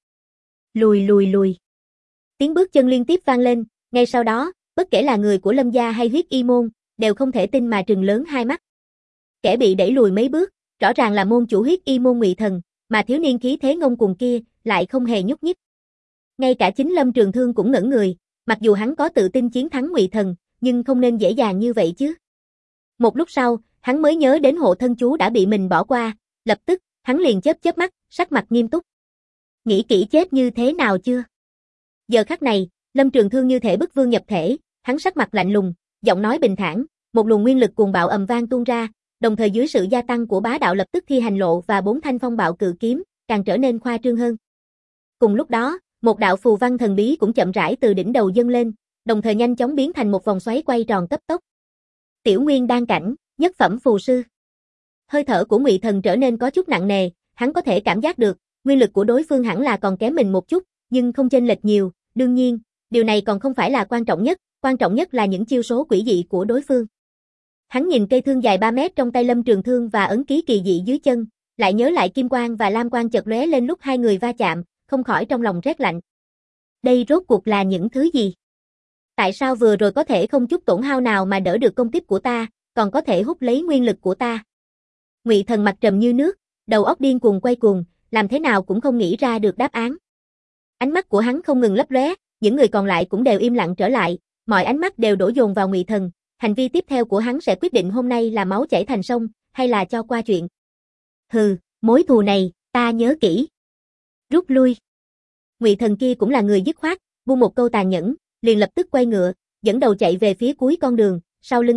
Lùi lùi lùi. Tiếng bước chân liên tiếp vang lên, ngay sau đó, bất kể là người của Lâm gia hay Huyết Y môn, đều không thể tin mà trừng lớn hai mắt. Kẻ bị đẩy lùi mấy bước, rõ ràng là môn chủ Huyết Y môn Ngụy Thần, mà thiếu niên khí thế ngông cuồng kia lại không hề nhúc nhích. Ngay cả chính Lâm Trường Thương cũng ngẩn người, mặc dù hắn có tự tin chiến thắng Ngụy Thần, nhưng không nên dễ dàng như vậy chứ. Một lúc sau, hắn mới nhớ đến hộ thân chú đã bị mình bỏ qua, lập tức, hắn liền chớp mắt, sắc mặt nghiêm túc. Nghĩ kỹ chết như thế nào chưa? Giờ khắc này, Lâm Trường Thương như thể bức vương nhập thể, hắn sắc mặt lạnh lùng, giọng nói bình thản, một luồng nguyên lực cuồng bạo ầm vang tuôn ra, đồng thời dưới sự gia tăng của bá đạo lập tức thi hành lộ và 4 thanh phong bạo cự kiếm, càng trở nên khoa trương hơn. Cùng lúc đó, một đạo phù văn thần bí cũng chậm rãi từ đỉnh đầu dâng lên, đồng thời nhanh chóng biến thành một vòng xoáy quay tròn cấp tốc. Tiểu Nguyên đan cảnh, nhất phẩm phù sư. Hơi thở của Ngụy Thần trở nên có chút nặng nề, hắn có thể cảm giác được, nguyên lực của đối phương hẳn là còn kém mình một chút, nhưng không chênh lệch nhiều, đương nhiên, điều này còn không phải là quan trọng nhất là những chiêu số quỷ dị của đối phương. Hắn nhìn cây thương dài 3 mét trong tay Lâm Trường Thương và ấn ký kỳ dị dưới chân, lại nhớ lại kim quang và lam quang chợt lóe lên lúc hai người va chạm, không khỏi trong lòng rét lạnh. Đây rốt cuộc là những thứ gì? Tại sao vừa rồi có thể không chút tổn hao nào mà đỡ được công kích của ta, còn có thể hút lấy nguyên lực của ta? Ngụy Thần mặt trầm như nước, đầu óc điên cuồng quay cuồng, làm thế nào cũng không nghĩ ra được đáp án. Ánh mắt của hắn không ngừng lấp lóe, những người còn lại cũng đều im lặng trở lại, mọi ánh mắt đều đổ dồn vào Ngụy Thần, hành vi tiếp theo của hắn sẽ quyết định hôm nay là máu chảy thành sông, hay là cho qua chuyện. Hừ, mối thù này, ta nhớ kỹ. Rút lui. Ngụy Thần kia cũng là người dứt khoát, buông một câu tàn nhẫn, liền lập tức quay ngựa, dẫn đầu chạy về phía cuối con đường, sau lưng hắn,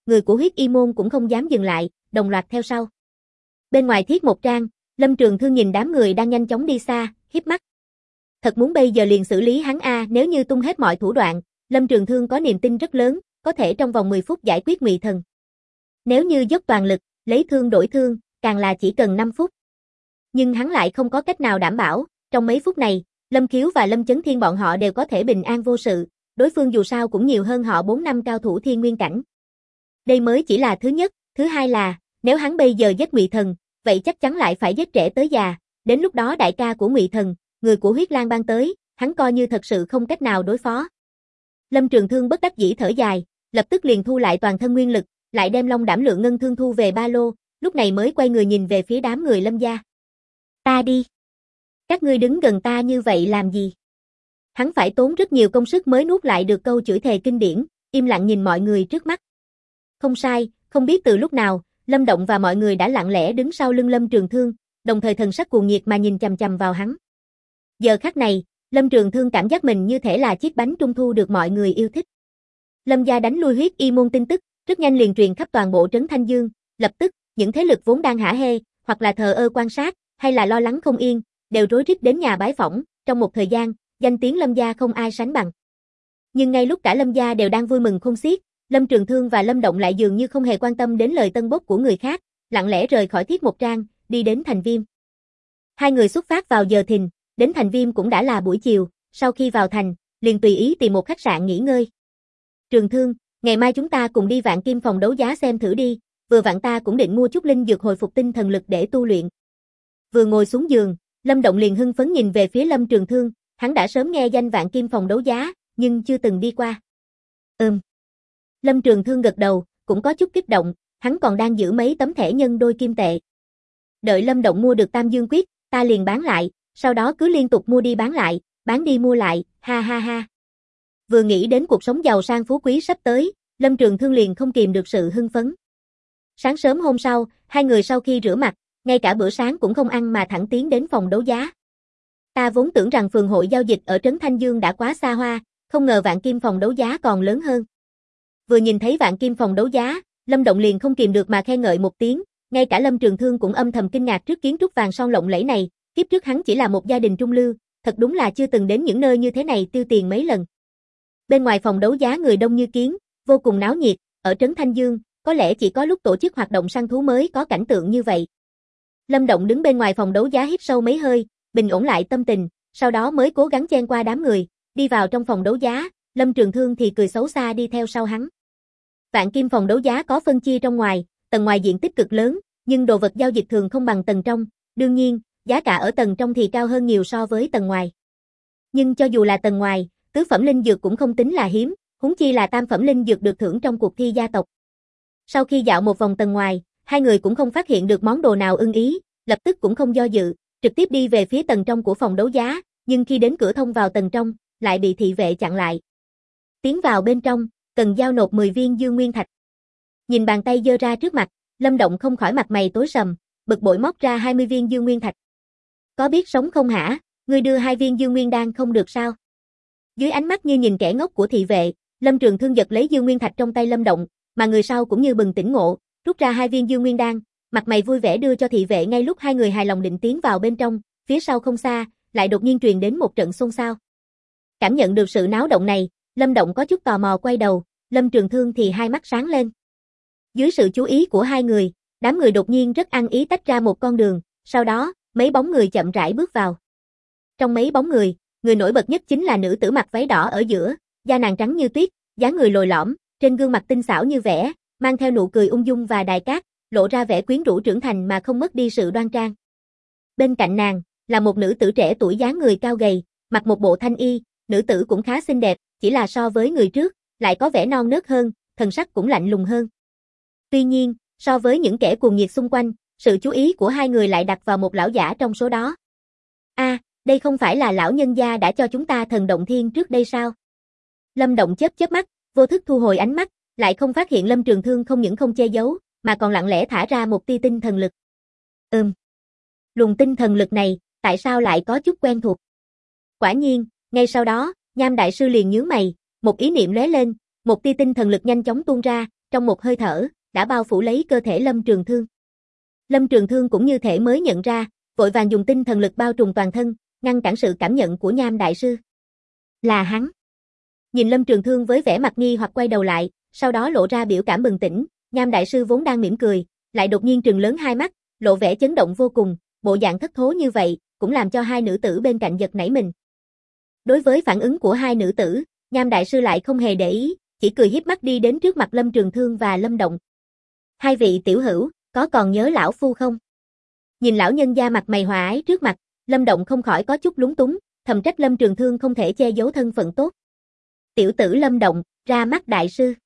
người của huyết y môn cũng không dám dừng lại, đồng loạt theo sau. Bên ngoài thiết một trang, Lâm Trường Thương nhìn đám người đang nhanh chóng đi xa, híp mắt. Thật muốn bây giờ liền xử lý hắn a, nếu như tung hết mọi thủ đoạn, Lâm Trường Thương có niềm tin rất lớn, có thể trong vòng 10 phút giải quyết Ngụy Thần. Nếu như dốc toàn lực, lấy thương đổi thương, càng là chỉ cần 5 phút. Nhưng hắn lại không có cách nào đảm bảo, trong mấy phút này, Lâm Khiếu và Lâm Chấn Thiên bọn họ đều có thể bình an vô sự, đối phương dù sao cũng nhiều hơn họ 4 năm cao thủ thiên nguyên cảnh. Đây mới chỉ là thứ nhất, thứ hai là, nếu hắn bây giờ giết Ngụy Thần, vậy chắc chắn lại phải giết trẻ tới già, đến lúc đó đại ca của Ngụy Thần, người của Huyết Lang Bang tới, hắn coi như thật sự không cách nào đối phó. Lâm Trường Thương bất đắc dĩ thở dài, lập tức liền thu lại toàn thân nguyên lực, lại đem Long Đảm Lượng ngân thương thu về ba lô, lúc này mới quay người nhìn về phía đám người Lâm gia. Ta đi. Các ngươi đứng gần ta như vậy làm gì? Hắn phải tốn rất nhiều công sức mới nuốt lại được câu chửi thề kinh điển, im lặng nhìn mọi người trước mắt. Không sai, không biết từ lúc nào, Lâm Động và mọi người đã lặng lẽ đứng sau lưng Lâm Trường Thương, đồng thời thần sắc cuồng nhiệt mà nhìn chằm chằm vào hắn. Giờ khắc này, Lâm Trường Thương cảm giác mình như thể là chiếc bánh trung thu được mọi người yêu thích. Lâm gia đánh lui huyết y môn tin tức, rất nhanh liền truyền khắp toàn bộ trấn Thanh Dương, lập tức, những thế lực vốn đang hả hê, hoặc là thờ ơ quan sát, hay là lo lắng không yên, đều rối rít đến nhà bái phỏng, trong một thời gian, danh tiếng Lâm gia không ai sánh bằng. Nhưng ngay lúc cả Lâm gia đều đang vui mừng khôn xiết, Lâm Trường Thương và Lâm Động lại dường như không hề quan tâm đến lời tân bốc của người khác, lặng lẽ rời khỏi thiết một trang, đi đến Thành Viêm. Hai người xuất phát vào giờ thìn, đến Thành Viêm cũng đã là buổi chiều, sau khi vào thành, liền tùy ý tìm một khách sạn nghỉ ngơi. Trường Thương, ngày mai chúng ta cùng đi Vạn Kim phòng đấu giá xem thử đi, vừa vặn ta cũng định mua chút linh dược hồi phục tinh thần lực để tu luyện. Vừa ngồi xuống giường, Lâm Động liền hưng phấn nhìn về phía Lâm Trường Thương, hắn đã sớm nghe danh Vạn Kim phòng đấu giá, nhưng chưa từng đi qua. Lâm Trường Thương gật đầu, cũng có chút kích động, hắn còn đang giữ mấy tấm thẻ nhân đôi kim tệ. Đợi Lâm Động mua được Tam Dương Quyết, ta liền bán lại, sau đó cứ liên tục mua đi bán lại, bán đi mua lại, ha ha ha. Vừa nghĩ đến cuộc sống giàu sang phú quý sắp tới, Lâm Trường Thương liền không kìm được sự hưng phấn. Sáng sớm hôm sau, hai người sau khi rửa mặt, ngay cả bữa sáng cũng không ăn mà thẳng tiến đến phòng đấu giá. Ta vốn tưởng rằng phường hội giao dịch ở trấn Thanh Dương đã quá xa hoa, không ngờ Vạn Kim phòng đấu giá còn lớn hơn. Vừa nhìn thấy Vạn Kim phòng đấu giá, Lâm Động liền không kìm được mà khen ngợi một tiếng, ngay cả Lâm Trường Thương cũng âm thầm kinh ngạc trước kiến trúc vàng son lộng lẫy này, kiếp trước hắn chỉ là một gia đình trung lưu, thật đúng là chưa từng đến những nơi như thế này tiêu tiền mấy lần. Bên ngoài phòng đấu giá người đông như kiến, vô cùng náo nhiệt, ở trấn Thanh Dương, có lẽ chỉ có lúc tổ chức hoạt động săn thú mới có cảnh tượng như vậy. Lâm Động đứng bên ngoài phòng đấu giá hít sâu mấy hơi, bình ổn lại tâm tình, sau đó mới cố gắng chen qua đám người, đi vào trong phòng đấu giá, Lâm Trường Thương thì cười xấu xa đi theo sau hắn. Vạn Kim phòng đấu giá có phân chia trong ngoài, tầng ngoài diện tích cực lớn, nhưng đồ vật giao dịch thường không bằng tầng trong, đương nhiên, giá cả ở tầng trong thì cao hơn nhiều so với tầng ngoài. Nhưng cho dù là tầng ngoài, tứ phẩm linh dược cũng không tính là hiếm, huống chi là tam phẩm linh dược được thưởng trong cuộc thi gia tộc. Sau khi dạo một vòng tầng ngoài, hai người cũng không phát hiện được món đồ nào ưng ý, lập tức cũng không do dự, trực tiếp đi về phía tầng trong của phòng đấu giá, nhưng khi đến cửa thông vào tầng trong, lại bị thị vệ chặn lại. Tiến vào bên trong, cần giao nộp 10 viên dương nguyên thạch. Nhìn bàn tay giơ ra trước mặt, Lâm Động không khỏi mặt mày tối sầm, bực bội móc ra 20 viên dương nguyên thạch. Có biết sống không hả, ngươi đưa 2 viên dương nguyên đan không được sao? Dưới ánh mắt như nhìn kẻ ngốc của thị vệ, Lâm Trường Thương giật lấy dương nguyên thạch trong tay Lâm Động, mà người sau cũng như bừng tỉnh ngộ, rút ra 2 viên dương nguyên đan, mặt mày vui vẻ đưa cho thị vệ. Ngay lúc hai người hài lòng định tiến vào bên trong, phía sau không xa, lại đột nhiên truyền đến một trận xôn xao. Cảm nhận được sự náo động này, Lâm Động có chút tò mò quay đầu, Lâm Trường Thương thì hai mắt sáng lên. Dưới sự chú ý của hai người, đám người đột nhiên rất ăn ý tách ra một con đường, sau đó, mấy bóng người chậm rãi bước vào. Trong mấy bóng người, người nổi bật nhất chính là nữ tử mặc váy đỏ ở giữa, da nàng trắng như tuyết, dáng người lồi lõm, trên gương mặt tinh xảo như vẽ, mang theo nụ cười ung dung và đài cát, lộ ra vẻ quyến rũ trưởng thành mà không mất đi sự đoan trang. Bên cạnh nàng, là một nữ tử trẻ tuổi dáng người cao gầy, mặc một bộ thanh y, nữ tử cũng khá xinh đẹp, chỉ là so với người trước, lại có vẻ non nớt hơn, thần sắc cũng lạnh lùng hơn. Tuy nhiên, so với những kẻ cuồng nhiệt xung quanh, sự chú ý của hai người lại đặt vào một lão giả trong số đó. Đây không phải là lão nhân gia đã cho chúng ta thần động thiên trước đây sao? Lâm Động chớp chớp mắt, vô thức thu hồi ánh mắt, lại không phát hiện Lâm Trường Thương không những không che giấu, mà còn lặng lẽ thả ra một tia tinh thần lực. Luồng tinh thần lực này, tại sao lại có chút quen thuộc? Quả nhiên, ngay sau đó, Nham đại sư liền nhướng mày, một ý niệm lóe lên, một tia tinh thần lực nhanh chóng tuôn ra, trong một hơi thở, đã bao phủ lấy cơ thể Lâm Trường Thương. Lâm Trường Thương cũng như thể mới nhận ra, vội vàng dùng tinh thần lực bao trùm toàn thân, ngăn cản sự cảm nhận của Nham Đại Sư. Là hắn. Nhìn Lâm Trường Thương với vẻ mặt nghi hoặc quay đầu lại, sau đó lộ ra biểu cảm bừng tỉnh, Nham Đại Sư vốn đang mỉm cười, lại đột nhiên trừng lớn hai mắt, lộ vẻ chấn động vô cùng, bộ dạng thất thố như vậy, cũng làm cho hai nữ tử bên cạnh giật nảy mình. Đối với phản ứng của hai nữ tử, Nham Đại Sư lại không hề để ý, chỉ cười hiếp mắt đi đến trước mặt Lâm Trường Thương và Lâm Động. Hai vị tiểu hữu, có còn nhớ lão phu không? Nhìn lão nhân da mặt mày hòa ái trước mặt, Lâm Động không khỏi có chút lúng túng, thầm trách Lâm Trường Thương không thể che giấu thân phận tốt. Tiểu tử Lâm Động, ra mắt đại sư.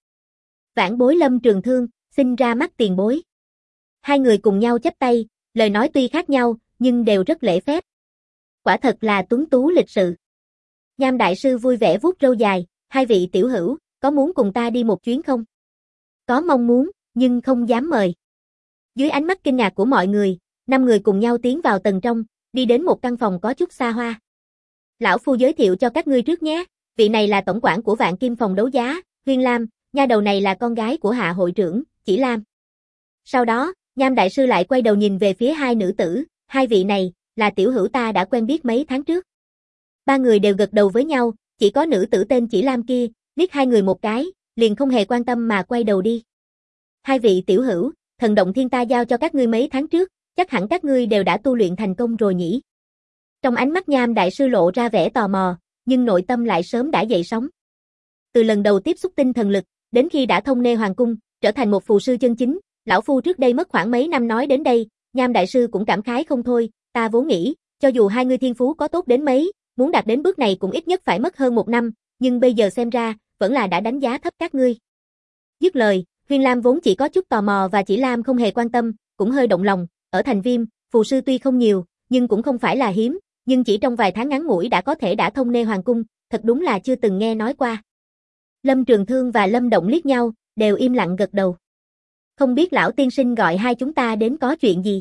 Vãn bối Lâm Trường Thương, xin ra mắt tiền bối. Hai người cùng nhau chắp tay, lời nói tuy khác nhau, nhưng đều rất lễ phép. Quả thật là tuấn tú lịch sự. Nham Đại Sư vui vẻ vuốt râu dài, hai vị tiểu hữu, có muốn cùng ta đi một chuyến không? Có mong muốn, nhưng không dám mời. Dưới ánh mắt kinh ngạc của mọi người, 5 người cùng nhau tiến vào tầng trong, đi đến một căn phòng có chút xa hoa. Lão phu giới thiệu cho các ngươi trước nhé, vị này là tổng quản của Vạn Kim phòng đấu giá, Huyên Lam, nha đầu này là con gái của Hạ hội trưởng, Chỉ Lam. Sau đó, Nham Đại Sư lại quay đầu nhìn về phía hai nữ tử, hai vị này, là tiểu hữu ta đã quen biết mấy tháng trước. Ba người đều gật đầu với nhau, chỉ có nữ tử tên Chỉ Lam kia, liếc hai người một cái, liền không hề quan tâm mà quay đầu đi. Hai vị tiểu hữu, thần động thiên ta giao cho các ngươi mấy tháng trước, chắc hẳn các ngươi đều đã tu luyện thành công rồi nhỉ? Trong ánh mắt Nham Đại Sư lộ ra vẻ tò mò, nhưng nội tâm lại sớm đã dậy sóng. Từ lần đầu tiếp xúc tinh thần lực, đến khi đã thông nê hoàng cung, trở thành một phù sư chân chính, lão phu trước đây mất khoảng mấy năm nói đến đây, Nham Đại Sư cũng cảm khái không thôi, ta vốn nghĩ, cho dù hai người thiên phú có tốt đến mấy, muốn đạt đến bước này cũng ít nhất phải mất hơn 1 năm, nhưng bây giờ xem ra, vẫn là đã đánh giá thấp các ngươi. Dứt lời, Huyên Lam vốn chỉ có chút tò mò và Chỉ Lam không hề quan tâm, cũng hơi động lòng, ở thành Viêm, phù sư tuy không nhiều, nhưng cũng không phải là hiếm, nhưng chỉ trong vài tháng ngắn ngủi đã có thể đã thông nê hoàng cung, thật đúng là chưa từng nghe nói qua. Lâm Trường Thương và Lâm Động liếc nhau, đều im lặng gật đầu. Không biết lão tiên sinh gọi hai chúng ta đến có chuyện gì?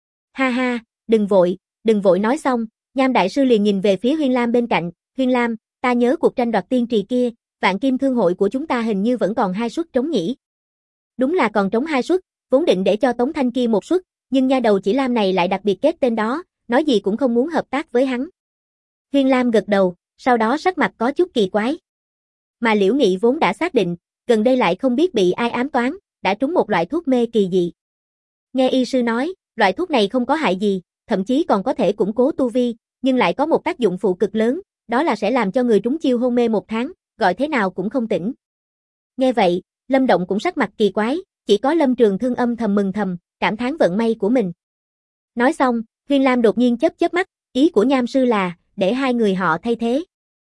Ha ha, đừng vội nói xong, Nham Đại Sư liền nhìn về phía Huyên Lam bên cạnh, Huyên Lam, ta nhớ cuộc tranh đoạt tiên trì kia, Vạn Kim thương hội của chúng ta hình như vẫn còn 2 suất trống nhỉ? Đúng là còn trống 2 suất, vốn định để cho Tống Thanh kia 1 suất, nhưng nha đầu Chỉ Lam này lại đặc biệt kết tên đó, nói gì cũng không muốn hợp tác với hắn. Huyên Lam gật đầu, sau đó sắc mặt có chút kỳ quái. Mà Liễu Nghị vốn đã xác định, gần đây lại không biết bị ai ám toán, đã trúng một loại thuốc mê kỳ dị. Nghe y sư nói, loại thuốc này không có hại gì, thậm chí còn có thể củng cố tu vi, nhưng lại có một tác dụng phụ cực lớn, đó là sẽ làm cho người trúng chiêu hôn mê 1 tháng, gọi thế nào cũng không tỉnh. Nghe vậy, Lâm Động cũng sắc mặt kỳ quái, chỉ có Lâm Trường Thương âm thầm mừng thầm, cảm thán vận may của mình. Nói xong, Huyên Lam đột nhiên chớp mắt, ý của Nham sư là, để hai người họ thay thế.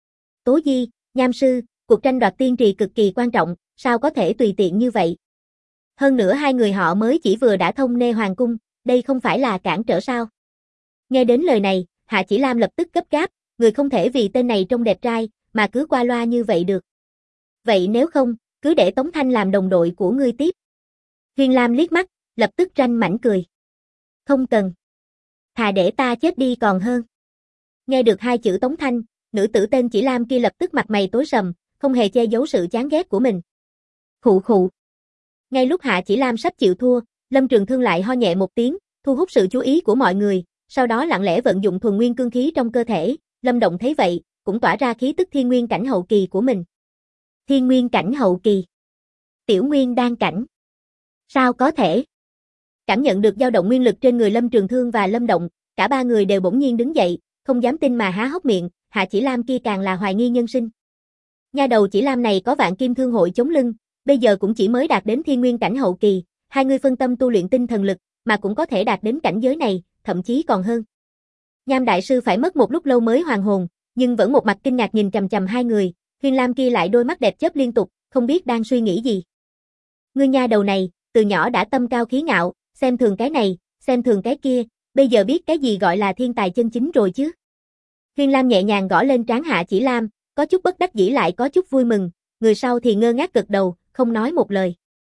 Tố Di, Nham sư, cuộc tranh đoạt tiên trì cực kỳ quan trọng, sao có thể tùy tiện như vậy? Hơn nữa hai người họ mới chỉ vừa đã thông nê hoàng cung, đây không phải là cản trở sao? Nghe đến lời này, Hạ Chỉ Lam lập tức gấp gáp, người không thể vì tên này trông đẹp trai, mà cứ qua loa như vậy được. Vậy nếu không, cứ để Tống Thanh làm đồng đội của ngươi tiếp. Huyên Lam liếc mắt, lập tức ranh mảnh cười. Không cần. Thà để ta chết đi còn hơn. Nghe được 2 chữ Tống Thanh, nữ tử tên Chỉ Lam kia lập tức mặt mày tối sầm, không hề che giấu sự chán ghét của mình. Khụ khụ. Ngay lúc Hạ Chỉ Lam sắp chịu thua, Lâm Trường Thương lại ho nhẹ một tiếng, thu hút sự chú ý của mọi người, sau đó lặng lẽ vận dụng thuần nguyên cương khí trong cơ thể, Lâm Động thấy vậy, cũng tỏa ra khí tức thiên nguyên cảnh hậu kỳ của mình. Thiên nguyên cảnh hậu kỳ. Tiểu nguyên đan cảnh. Sao có thể? Cảm nhận được dao động nguyên lực trên người Lâm Trường Thương và Lâm Động, cả ba người đều bỗng nhiên đứng dậy, không dám tin mà há hốc miệng, Hạ Chỉ Lam kia càng là hoài nghi nhân sinh. Nha đầu Chỉ Lam này có Vạn Kim thương hội chống lưng, bây giờ cũng chỉ mới đạt đến thiên nguyên cảnh hậu kỳ, hai người phân tâm tu luyện tinh thần lực, mà cũng có thể đạt đến cảnh giới này, thậm chí còn hơn. Nham Đại Sư phải mất một lúc lâu mới hoàn hồn, nhưng vẫn một mặt kinh ngạc nhìn chằm chằm hai người, Huyên Lam kia lại đôi mắt đẹp chớp liên tục, không biết đang suy nghĩ gì. Ngươi nha đầu này, từ nhỏ đã tâm cao khí ngạo, xem thường cái này, xem thường cái kia, bây giờ biết cái gì gọi là thiên tài chân chính rồi chứ. Huyên Lam nhẹ nhàng gõ lên trán Hạ Chỉ Lam, có chút bất đắc dĩ lại có chút vui mừng, người sau thì ngơ ngác gật đầu, không nói một lời.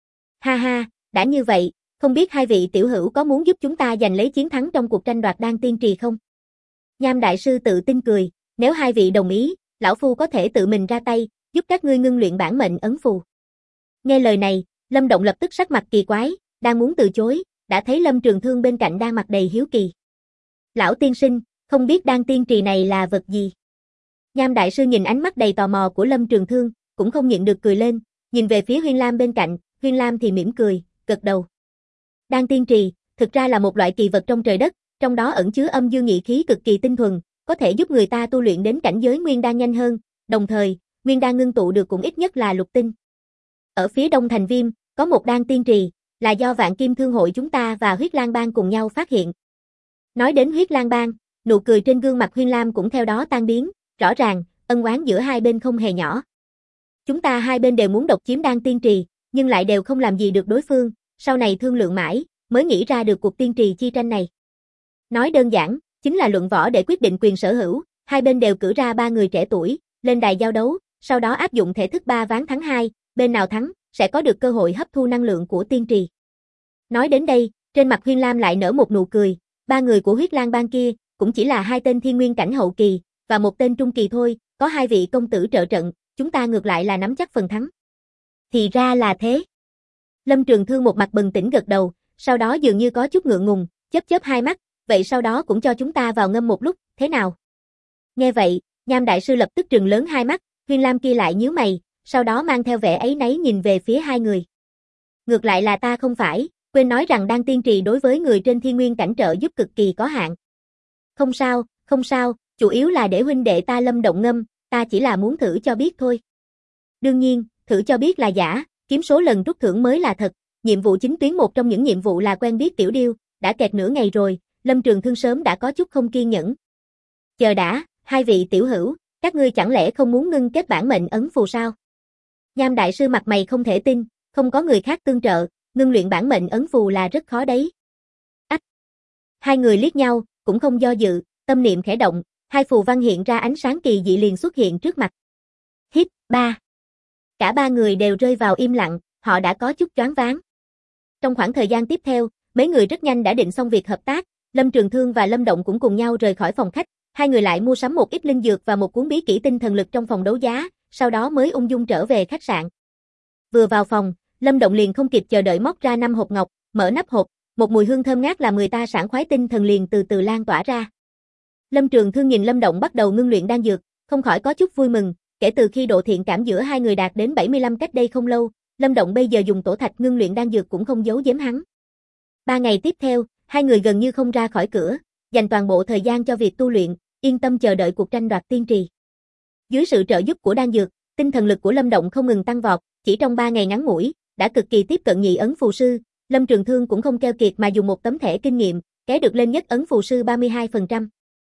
Ha ha, đã như vậy, không biết hai vị tiểu hữu có muốn giúp chúng ta giành lấy chiến thắng trong cuộc tranh đoạt đan tiên trì không? Nham Đại Sư tự tin cười, nếu hai vị đồng ý, lão phu có thể tự mình ra tay, giúp các ngươi ngưng luyện bản mệnh ấn phù. Nghe lời này, Lâm Động lập tức sắc mặt kỳ quái, đang muốn từ chối, đã thấy Lâm Trường Thương bên cạnh đang mặt đầy hiếu kỳ. Lão tiên sinh, không biết đan tiên trì này là vật gì? Nham đại sư nhìn ánh mắt đầy tò mò của Lâm Trường Thương, cũng không nhịn được cười lên, nhìn về phía Huyên Lam bên cạnh, Huyên Lam thì mỉm cười, gật đầu. Đan tiên trì, thực ra là một loại kỳ vật trong trời đất, trong đó ẩn chứa âm dương nhị khí cực kỳ tinh thuần, có thể giúp người ta tu luyện đến cảnh giới nguyên đan nhanh hơn, đồng thời, nguyên đan ngưng tụ được cũng ít nhất là lục tinh. Ở phía đông thành Viêm, có một đan tiên trì, là do Vạn Kim Thương hội chúng ta và Huyết Lang Bang cùng nhau phát hiện. Nói đến Huyết Lang Bang, nụ cười trên gương mặt Huyên Lam cũng theo đó tan biến, rõ ràng, ân oán giữa hai bên không hề nhỏ. Chúng ta hai bên đều muốn độc chiếm đan tiên trì, nhưng lại đều không làm gì được đối phương, sau này thương lượng mãi, mới nghĩ ra được cuộc tiên trì chi tranh này. Nói đơn giản, chính là luận võ để quyết định quyền sở hữu, hai bên đều cử ra 3 người trẻ tuổi, lên đài giao đấu, sau đó áp dụng thể thức 3 ván thắng 2, bên nào thắng, sẽ có được cơ hội hấp thu năng lượng của tiên trì. Nói đến đây, trên mặt Huyên Lam lại nở một nụ cười, 3 người của Huyết Lang Bang kia, cũng chỉ là 2 tên thiên nguyên cảnh hậu kỳ, và 1 tên trung kỳ thôi, có 2 vị công tử trợ trận, chúng ta ngược lại là nắm chắc phần thắng. Thì ra là thế. Lâm Trường Thương một mặt bừng tỉnh gật đầu, sau đó dường như có chút ngượng ngùng, chớp hai mắt, vậy sau đó cũng cho chúng ta vào ngâm một lúc, thế nào? Nghe vậy, Nham đại sư lập tức trừng lớn hai mắt, Huyên Lam kia lại nhíu mày, sau đó mang theo vẻ áy náy nhìn về phía 2 người. Ngược lại là ta không phải, quên nói rằng đan tiên trì đối với người trên thiên nguyên cảnh trợ giúp cực kỳ có hạn. Không sao, chủ yếu là để huynh đệ ta Lâm Động ngâm, ta chỉ là muốn thử cho biết thôi. Đương nhiên, thử cho biết là giả, kiếm số lần rút thưởng mới là thật, nhiệm vụ chính tuyến một trong những nhiệm vụ là quen biết Tiểu Điêu, đã kẹt nửa ngày rồi, Lâm Trường Thương sớm đã có chút không kiên nhẫn. Chờ đã, 2 vị tiểu hữu, các ngươi chẳng lẽ không muốn ngưng kết bản mệnh ấn phù sao? Nham đại sư mặt mày không thể tin, không có người khác tương trợ, ngưng luyện bản mệnh ấn phù là rất khó đấy. Ách! 2 người liếc nhau, cũng không do dự, tâm niệm khẽ động, 2 phù văn hiện ra ánh sáng kỳ dị liền xuất hiện trước mặt. Hít, 3. Cả 3 người đều rơi vào im lặng, họ đã có chút choáng váng. Trong khoảng thời gian tiếp theo, mấy người rất nhanh đã định xong việc hợp tác, Lâm Trường Thương và Lâm Động cũng cùng nhau rời khỏi phòng khách, 2 người lại mua sắm một ít linh dược và một cuốn bí kỹ tinh thần lực trong phòng đấu giá, sau đó mới ung dung trở về khách sạn. Vừa vào phòng, Lâm Động liền không kịp chờ đợi móc ra 5 hộp ngọc, mở nắp hộp, một mùi hương thơm ngát làm người ta sảng khoái tinh thần liền từ từ lan tỏa ra. Lâm Trường Thương nhìn Lâm Động bắt đầu ngưng luyện đan dược, không khỏi có chút vui mừng, kể từ khi độ thiện cảm giữa 2 người đạt đến 75 cách đây không lâu, Lâm Động bây giờ dùng tổ thạch ngưng luyện đan dược cũng không giấu giếm hắn. 3 ngày tiếp theo, 2 người gần như không ra khỏi cửa, dành toàn bộ thời gian cho việc tu luyện, yên tâm chờ đợi cuộc tranh đoạt tiên trì. Dưới sự trợ giúp của đan dược, tinh thần lực của Lâm Động không ngừng tăng vọt, chỉ trong 3 ngày ngắn ngủi, đã cực kỳ tiếp cận nhị ấn phù sư, Lâm Trường Thương cũng không keo kiệt mà dùng một tấm thẻ kinh nghiệm, kéo được lên nhất ấn phù sư 32%.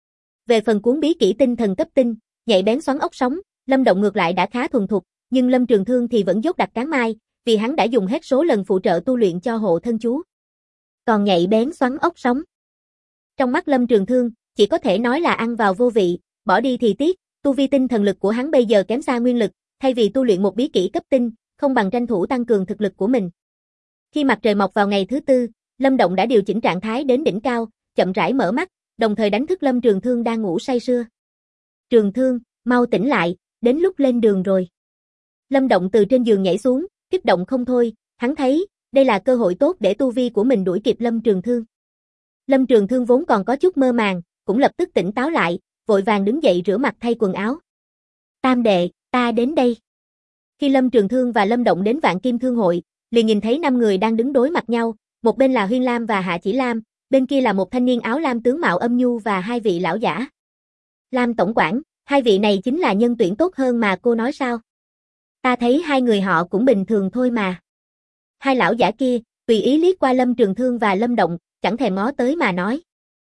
Về phần cuốn bí kỹ tinh thần cấp tinh, nhạy bén xoắn ốc sóng, Lâm Động ngược lại đã khá thuần thục, nhưng Lâm Trường Thương thì vẫn dốt đặt cán mai, vì hắn đã dùng hết số lần phụ trợ tu luyện cho hộ thân chú. Còn nhạy bén xoắn ốc sóng. Trong mắt Lâm Trường Thương, chỉ có thể nói là ăn vào vô vị, bỏ đi thì tiếc, tu vi tinh thần lực của hắn bây giờ kém xa nguyên lực, thay vì tu luyện một bí kỹ cấp tinh, không bằng tranh thủ tăng cường thực lực của mình. Khi mặt trời mọc vào ngày thứ 4, Lâm Động đã điều chỉnh trạng thái đến đỉnh cao, chậm rãi mở mắt, đồng thời đánh thức Lâm Trường Thương đang ngủ say sưa. Trường Thương, mau tỉnh lại, đến lúc lên đường rồi. Lâm Động từ trên giường nhảy xuống, kích động không thôi, hắn thấy, đây là cơ hội tốt để tu vi của mình đuổi kịp Lâm Trường Thương. Lâm Trường Thương vốn còn có chút mơ màng, cũng lập tức tỉnh táo lại, vội vàng đứng dậy rửa mặt thay quần áo. Tam đệ, ta đến đây. Khi Lâm Trường Thương và Lâm Động đến Vạn Kim Thương hội, liền nhìn thấy 5 người đang đứng đối mặt nhau, một bên là Huyên Lam và Hạ Chỉ Lam, bên kia là một thanh niên áo lam tướng mạo âm nhu và 2 vị lão giả. Lam tổng quản, 2 vị này chính là nhân tuyển tốt hơn mà cô nói sao? Ta thấy 2 người họ cũng bình thường thôi mà. 2 lão giả kia, tùy ý liếc qua Lâm Trường Thương và Lâm Động, chẳng thèm ngó tới mà nói.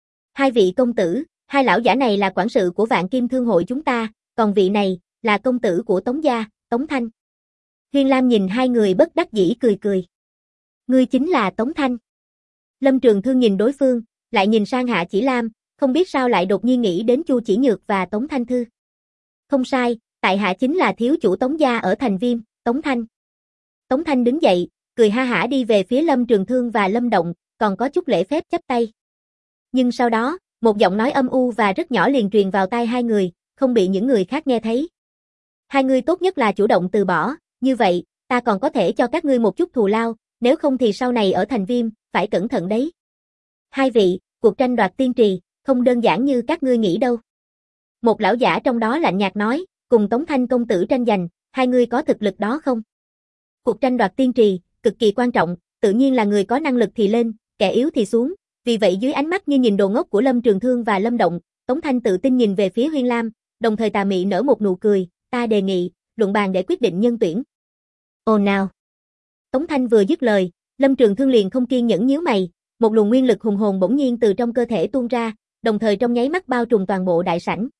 2 vị công tử, 2 lão giả này là quản sự của Vạn Kim Thương hội chúng ta, còn vị này, là công tử của Tống gia, Tống Thanh. Huyên Lam nhìn 2 người bất đắc dĩ cười cười. Ngươi chính là Tống Thanh. Lâm Trường Thương nhìn đối phương, lại nhìn sang Hạ Chỉ Lam, không biết sao lại đột nhiên nghĩ đến Chu Chỉ Nhược và Tống Thanh Thư. Không sai, tại hạ chính là thiếu chủ Tống gia ở thành Viêm, Tống Thanh. Tống Thanh đứng dậy, cười ha hả đi về phía Lâm Trường Thương và Lâm Động, còn có chút lễ phép chắp tay. Nhưng sau đó, một giọng nói âm u và rất nhỏ liền truyền vào tai 2 người, không bị những người khác nghe thấy. 2 người tốt nhất là chủ động từ bỏ, như vậy, ta còn có thể cho các ngươi một chút thù lao, nếu không thì sau này ở thành Viêm, phải cẩn thận đấy. Hai vị, cuộc tranh đoạt tiên trì, không đơn giản như các ngươi nghĩ đâu. Một lão giả trong đó lạnh nhạt nói, cùng Tống Thanh công tử tranh giành, hai người có thực lực đó không? Cuộc tranh đoạt tiên trì, cực kỳ quan trọng, tự nhiên là người có năng lực thì lên, kẻ yếu thì xuống, vì vậy dưới ánh mắt như nhìn đồ ngốc của Lâm Trường Thương và Lâm Động, Tống Thanh tự tin nhìn về phía Huyên Lam, đồng thời tà mị nở một nụ cười, ta đề nghị, luận bàn để quyết định nhân tuyển. Ồ nào! Tống Thanh vừa dứt lời, Lâm Trường Thương liền không kiên nhẫn nhíu mày, một luồng nguyên lực hùng hồn bỗng nhiên từ trong cơ thể tuôn ra, đồng thời trong nháy mắt bao trùm toàn bộ đại sảnh.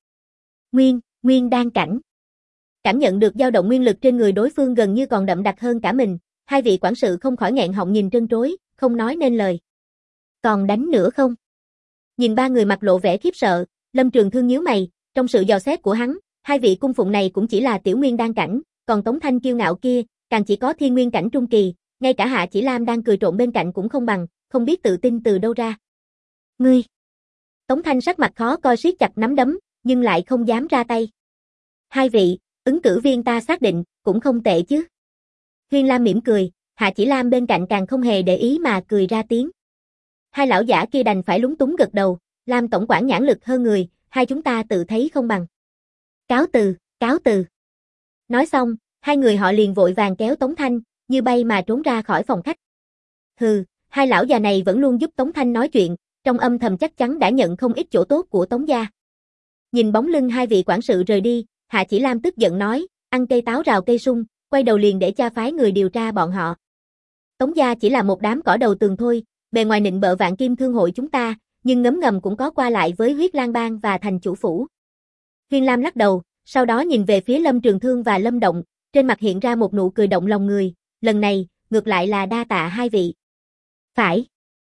Nguyên đan cảnh. Cảm nhận được dao động nguyên lực trên người đối phương gần như còn đậm đặc hơn cả mình, hai vị quản sự không khỏi nghẹn họng nhìn trân trối, không nói nên lời. Còn đánh nữa không? Nhìn ba người mặt lộ vẻ khiếp sợ, Lâm Trường Thương nhíu mày, trong sự dò xét của hắn, hai vị cung phụng này cũng chỉ là tiểu nguyên đan cảnh, còn Tống Thanh kiêu ngạo kia, càng chỉ có thiên nguyên cảnh trung kỳ, ngay cả Hạ Chỉ Lam đang cười trộn bên cạnh cũng không bằng, không biết tự tin từ đâu ra. Ngươi! Tống Thanh sắc mặt khó coi siết chặt nắm đấm, nhưng lại không dám ra tay. Hai vị, ứng cử viên ta xác định, cũng không tệ chứ. Huyên Lam mỉm cười, Hạ Chỉ Lam bên cạnh càng không hề để ý mà cười ra tiếng. Hai lão giả kia đành phải lúng túng gật đầu, Lam tổng quản nhãn lực hơn người, hai chúng ta tự thấy không bằng. Cáo từ, cáo từ. Nói xong, hai người họ liền vội vàng kéo Tống Thanh, như bay mà trốn ra khỏi phòng khách. Hừ, hai lão già này vẫn luôn giúp Tống Thanh nói chuyện, trong âm thầm chắc chắn đã nhận không ít chỗ tốt của Tống gia. Nhìn bóng lưng hai vị quản sự rời đi, Hạ Chỉ Lam tức giận nói, ăn cây táo rào cây sung, quay đầu liền để cha phái người điều tra bọn họ. Tống gia chỉ là một đám cỏ đầu tường thôi, bề ngoài nịnh bợ Vạn Kim Thương hội chúng ta, nhưng ngấm ngầm cũng có qua lại với Huyết Lang Bang và thành chủ phủ. Huyên Lam lắc đầu, sau đó nhìn về phía Lâm Trường Thương và Lâm Động, trên mặt hiện ra một nụ cười động lòng người, lần này, ngược lại là đa tạ hai vị. Phải.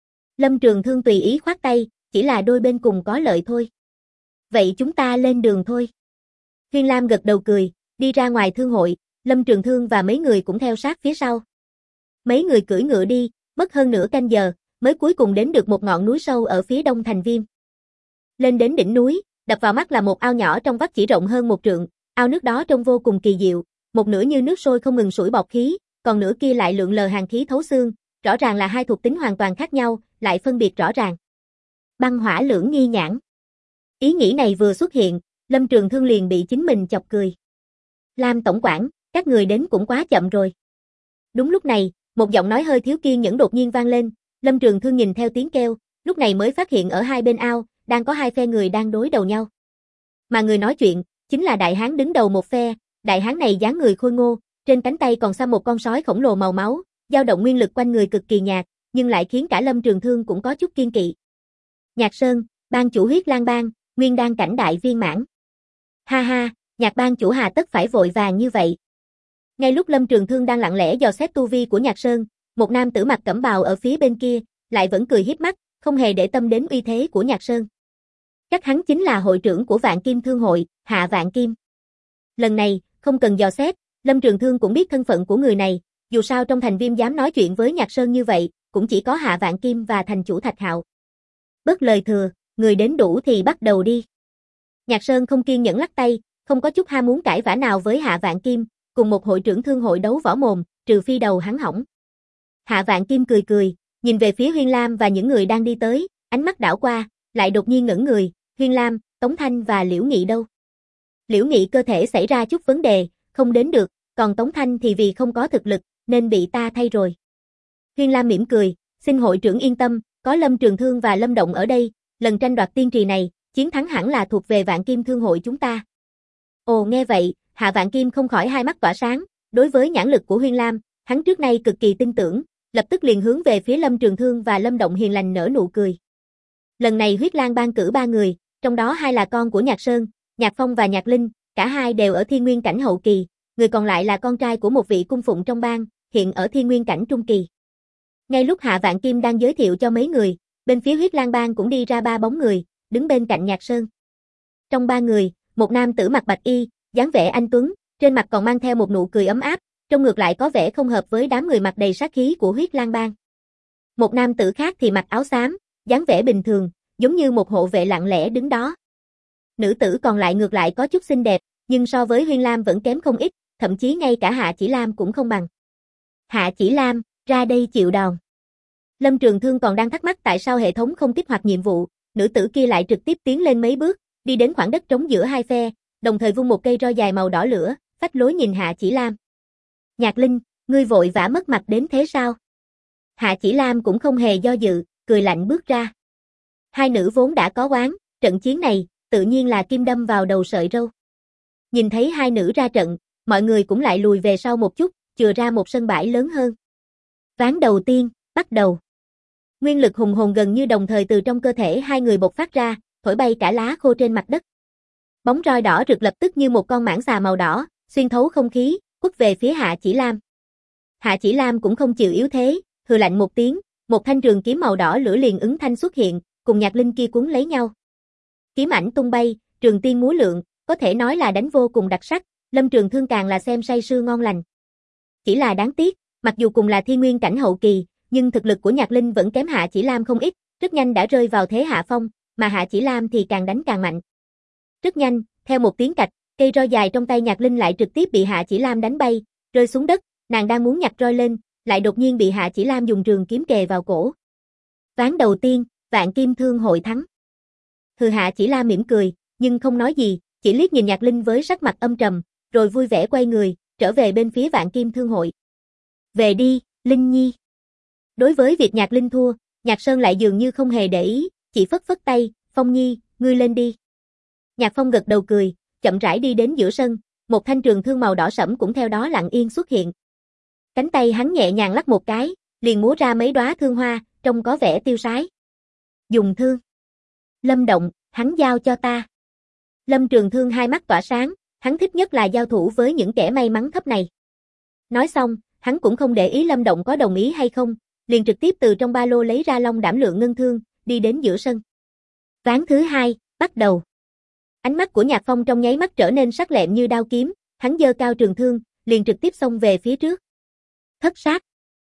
Lâm Trường Thương tùy ý khoát tay, chỉ là đôi bên cùng có lợi thôi. Vậy chúng ta lên đường thôi. Huyên Lam gật đầu cười, đi ra ngoài thương hội, Lâm Trường Thương và mấy người cũng theo sát phía sau. Mấy người cưỡi ngựa đi, mất hơn nửa canh giờ, mới cuối cùng đến được một ngọn núi sâu ở phía đông thành Viêm. Lên đến đỉnh núi, đập vào mắt là một ao nhỏ trong vắt chỉ rộng hơn 1 trượng, ao nước đó trông vô cùng kỳ diệu, một nửa như nước sôi không ngừng sủi bọt khí, còn nửa kia lại lượn lờ hàn khí thấu xương, rõ ràng là hai thuộc tính hoàn toàn khác nhau, lại phân biệt rõ ràng. Băng hỏa lưỡng nghi nhãn. Ý nghĩ này vừa xuất hiện, Lâm Trường Thương liền bị chính mình chọc cười. Lam tổng quản, các người đến cũng quá chậm rồi. Đúng lúc này, một giọng nói hơi thiếu kiên nhẫn đột nhiên vang lên, Lâm Trường Thương nhìn theo tiếng kêu, lúc này mới phát hiện ở hai bên ao, đang có hai phe người đang đối đầu nhau. Mà người nói chuyện, chính là đại hán đứng đầu một phe, đại hán này dáng người khôi ngô, trên cánh tay còn xăm một con sói khổng lồ màu máu, dao động nguyên lực quanh người cực kỳ nhạt, nhưng lại khiến cả Lâm Trường Thương cũng có chút kiên kỵ. Nhạc Sơn, ban chủ Huyết Lang Bang, nguyên đan cảnh đại viên mãn. Ha ha, Nhạc ban chủ hà tất phải vội vàng như vậy. Ngay lúc Lâm Trường Thương đang lặng lẽ dò xét tu vi của Nhạc Sơn, một nam tử mặc cẩm bào ở phía bên kia, lại vẫn cười hiếp mắt, không hề để tâm đến uy thế của Nhạc Sơn. Chắc hắn chính là hội trưởng của Vạn Kim Thương hội, Hạ Vạn Kim. Lần này, không cần dò xét, Lâm Trường Thương cũng biết thân phận của người này, dù sao trong thành Viêm dám nói chuyện với Nhạc Sơn như vậy, cũng chỉ có Hạ Vạn Kim và thành chủ Thạch Hạo. Bớt lời thừa, người đến đủ thì bắt đầu đi. Nhạc Sơn không kiên nhẫn lắc tay, không có chút ham muốn cãi vã nào với Hạ Vạn Kim, cùng một hội trưởng thương hội đấu võ mồm, trừ phi đầu hắn hỏng. Hạ Vạn Kim cười cười, nhìn về phía Huyên Lam và những người đang đi tới, ánh mắt đảo qua, lại đột nhiên ngẩn người, Huyên Lam, Tống Thanh và Liễu Nghị đâu? Liễu Nghị cơ thể xảy ra chút vấn đề, không đến được, còn Tống Thanh thì vì không có thực lực, nên bị ta thay rồi. Huyên Lam mỉm cười, xin hội trưởng yên tâm, có Lâm Trường Thương và Lâm Động ở đây, lần tranh đoạt tiên trì này, chiến thắng hẳn là thuộc về Vạn Kim Thương hội chúng ta. Ồ nghe vậy, Hạ Vạn Kim không khỏi hai mắt tỏa sáng, đối với nhãn lực của Huyên Lam, hắn trước nay cực kỳ tin tưởng, lập tức liền hướng về phía Lâm Trường Thương và Lâm Động hiền lành nở nụ cười. Lần này Huyết Lang Bang cử 3 người, trong đó 2 là con của Nhạc Sơn, Nhạc Phong và Nhạc Linh, cả hai đều ở thiên nguyên cảnh hậu kỳ, người còn lại là con trai của một vị cung phụng trong bang, hiện ở thiên nguyên cảnh trung kỳ. Ngay lúc Hạ Vạn Kim đang giới thiệu cho mấy người, bên phía Huyết Lang Bang cũng đi ra 3 bóng người, đứng bên cạnh Nhạc Sơn. Trong 3 người, một nam tử mặc bạch y, dáng vẻ anh tuấn, trên mặt còn mang theo một nụ cười ấm áp, trông ngược lại có vẻ không hợp với đám người mặc đầy sát khí của Huyết Lang Bang. Một nam tử khác thì mặc áo xám, dáng vẻ bình thường, giống như một hộ vệ lặng lẽ đứng đó. Nữ tử còn lại ngược lại có chút xinh đẹp, nhưng so với Huyên Lam vẫn kém không ít, thậm chí ngay cả Hạ Chỉ Lam cũng không bằng. Hạ Chỉ Lam, ra đây chịu đòn. Lâm Trường Thương còn đang thắc mắc tại sao hệ thống không kích hoạt nhiệm vụ, nữ tử kia lại trực tiếp tiến lên mấy bước, đi đến khoảng đất trống giữa hai phe, đồng thời vung một cây roi dài màu đỏ lửa, phách lối nhìn Hạ Chỉ Lam. Nhạc Linh, ngươi vội vã mất mặt đến thế sao? Hạ Chỉ Lam cũng không hề do dự, cười lạnh bước ra. Hai nữ vốn đã có oán, trận chiến này, tự nhiên là kim đâm vào đầu sợi râu. Nhìn thấy hai nữ ra trận, mọi người cũng lại lùi về sau một chút, chừa ra một sân bãi lớn hơn. Ván đầu tiên, bắt đầu. Nguyên lực hùng hồn gần như đồng thời từ trong cơ thể hai người bộc phát ra, thổi bay cả lá khô trên mặt đất. Bóng roi đỏ rực lập tức như một con mãng xà màu đỏ, xuyên thấu không khí, quất về phía Hạ Chỉ Lam. Hạ Chỉ Lam cũng không chịu yếu thế, hừ lạnh một tiếng, một thanh trường kiếm màu đỏ lửa liền ứng thanh xuất hiện, cùng Nhạc Linh kia cuốn lấy nhau. Kiếm ảnh tung bay, trường tiên múa lượn, có thể nói là đánh vô cùng đặc sắc, Lâm Trường Thương càng là xem say sưa ngon lành. Chỉ là đáng tiếc, mặc dù cùng là thiên nguyên cảnh hậu kỳ, nhưng thực lực của Nhạc Linh vẫn kém Hạ Chỉ Lam không ít, rất nhanh đã rơi vào thế hạ phong, mà Hạ Chỉ Lam thì càng đánh càng mạnh. Rất nhanh, theo một tiếng cạch, cây roi dài trong tay Nhạc Linh lại trực tiếp bị Hạ Chỉ Lam đánh bay, rơi xuống đất, nàng đang muốn nhặt roi lên, lại đột nhiên bị Hạ Chỉ Lam dùng trường kiếm kề vào cổ. Ván đầu tiên, Vạn Kim Thương hội thắng. Hừ, Hạ Chỉ Lam mỉm cười, nhưng không nói gì, chỉ liếc nhìn Nhạc Linh với sắc mặt âm trầm, rồi vui vẻ quay người, trở về bên phía Vạn Kim Thương hội. Về đi, Linh Nhi. Đối với việc Nhạc Linh thua, Nhạc Sơn lại dường như không hề để ý, chỉ phất phất tay, Phong Nhi, ngươi lên đi. Nhạc Phong gật đầu cười, chậm rãi đi đến giữa sân, một thanh trường thương màu đỏ sẫm cũng theo đó lặng yên xuất hiện. Cánh tay hắn nhẹ nhàng lắc một cái, liền múa ra mấy đóa thương hoa, trông có vẻ tiêu sái. Dùng thương. Lâm Động, hắn giao cho ta. Lâm Trường Thương hai mắt tỏa sáng, hắn thích nhất là giao thủ với những kẻ may mắn thấp này. Nói xong, hắn cũng không để ý Lâm Động có đồng ý hay không, liền trực tiếp từ trong ba lô lấy ra long đảm lượng ngân thương, đi đến giữa sân. Ván thứ hai, bắt đầu. Ánh mắt của Nhạc Phong trong nháy mắt trở nên sắc lẹm như đao kiếm, hắn giơ cao trường thương, liền trực tiếp xông về phía trước. Thất sát.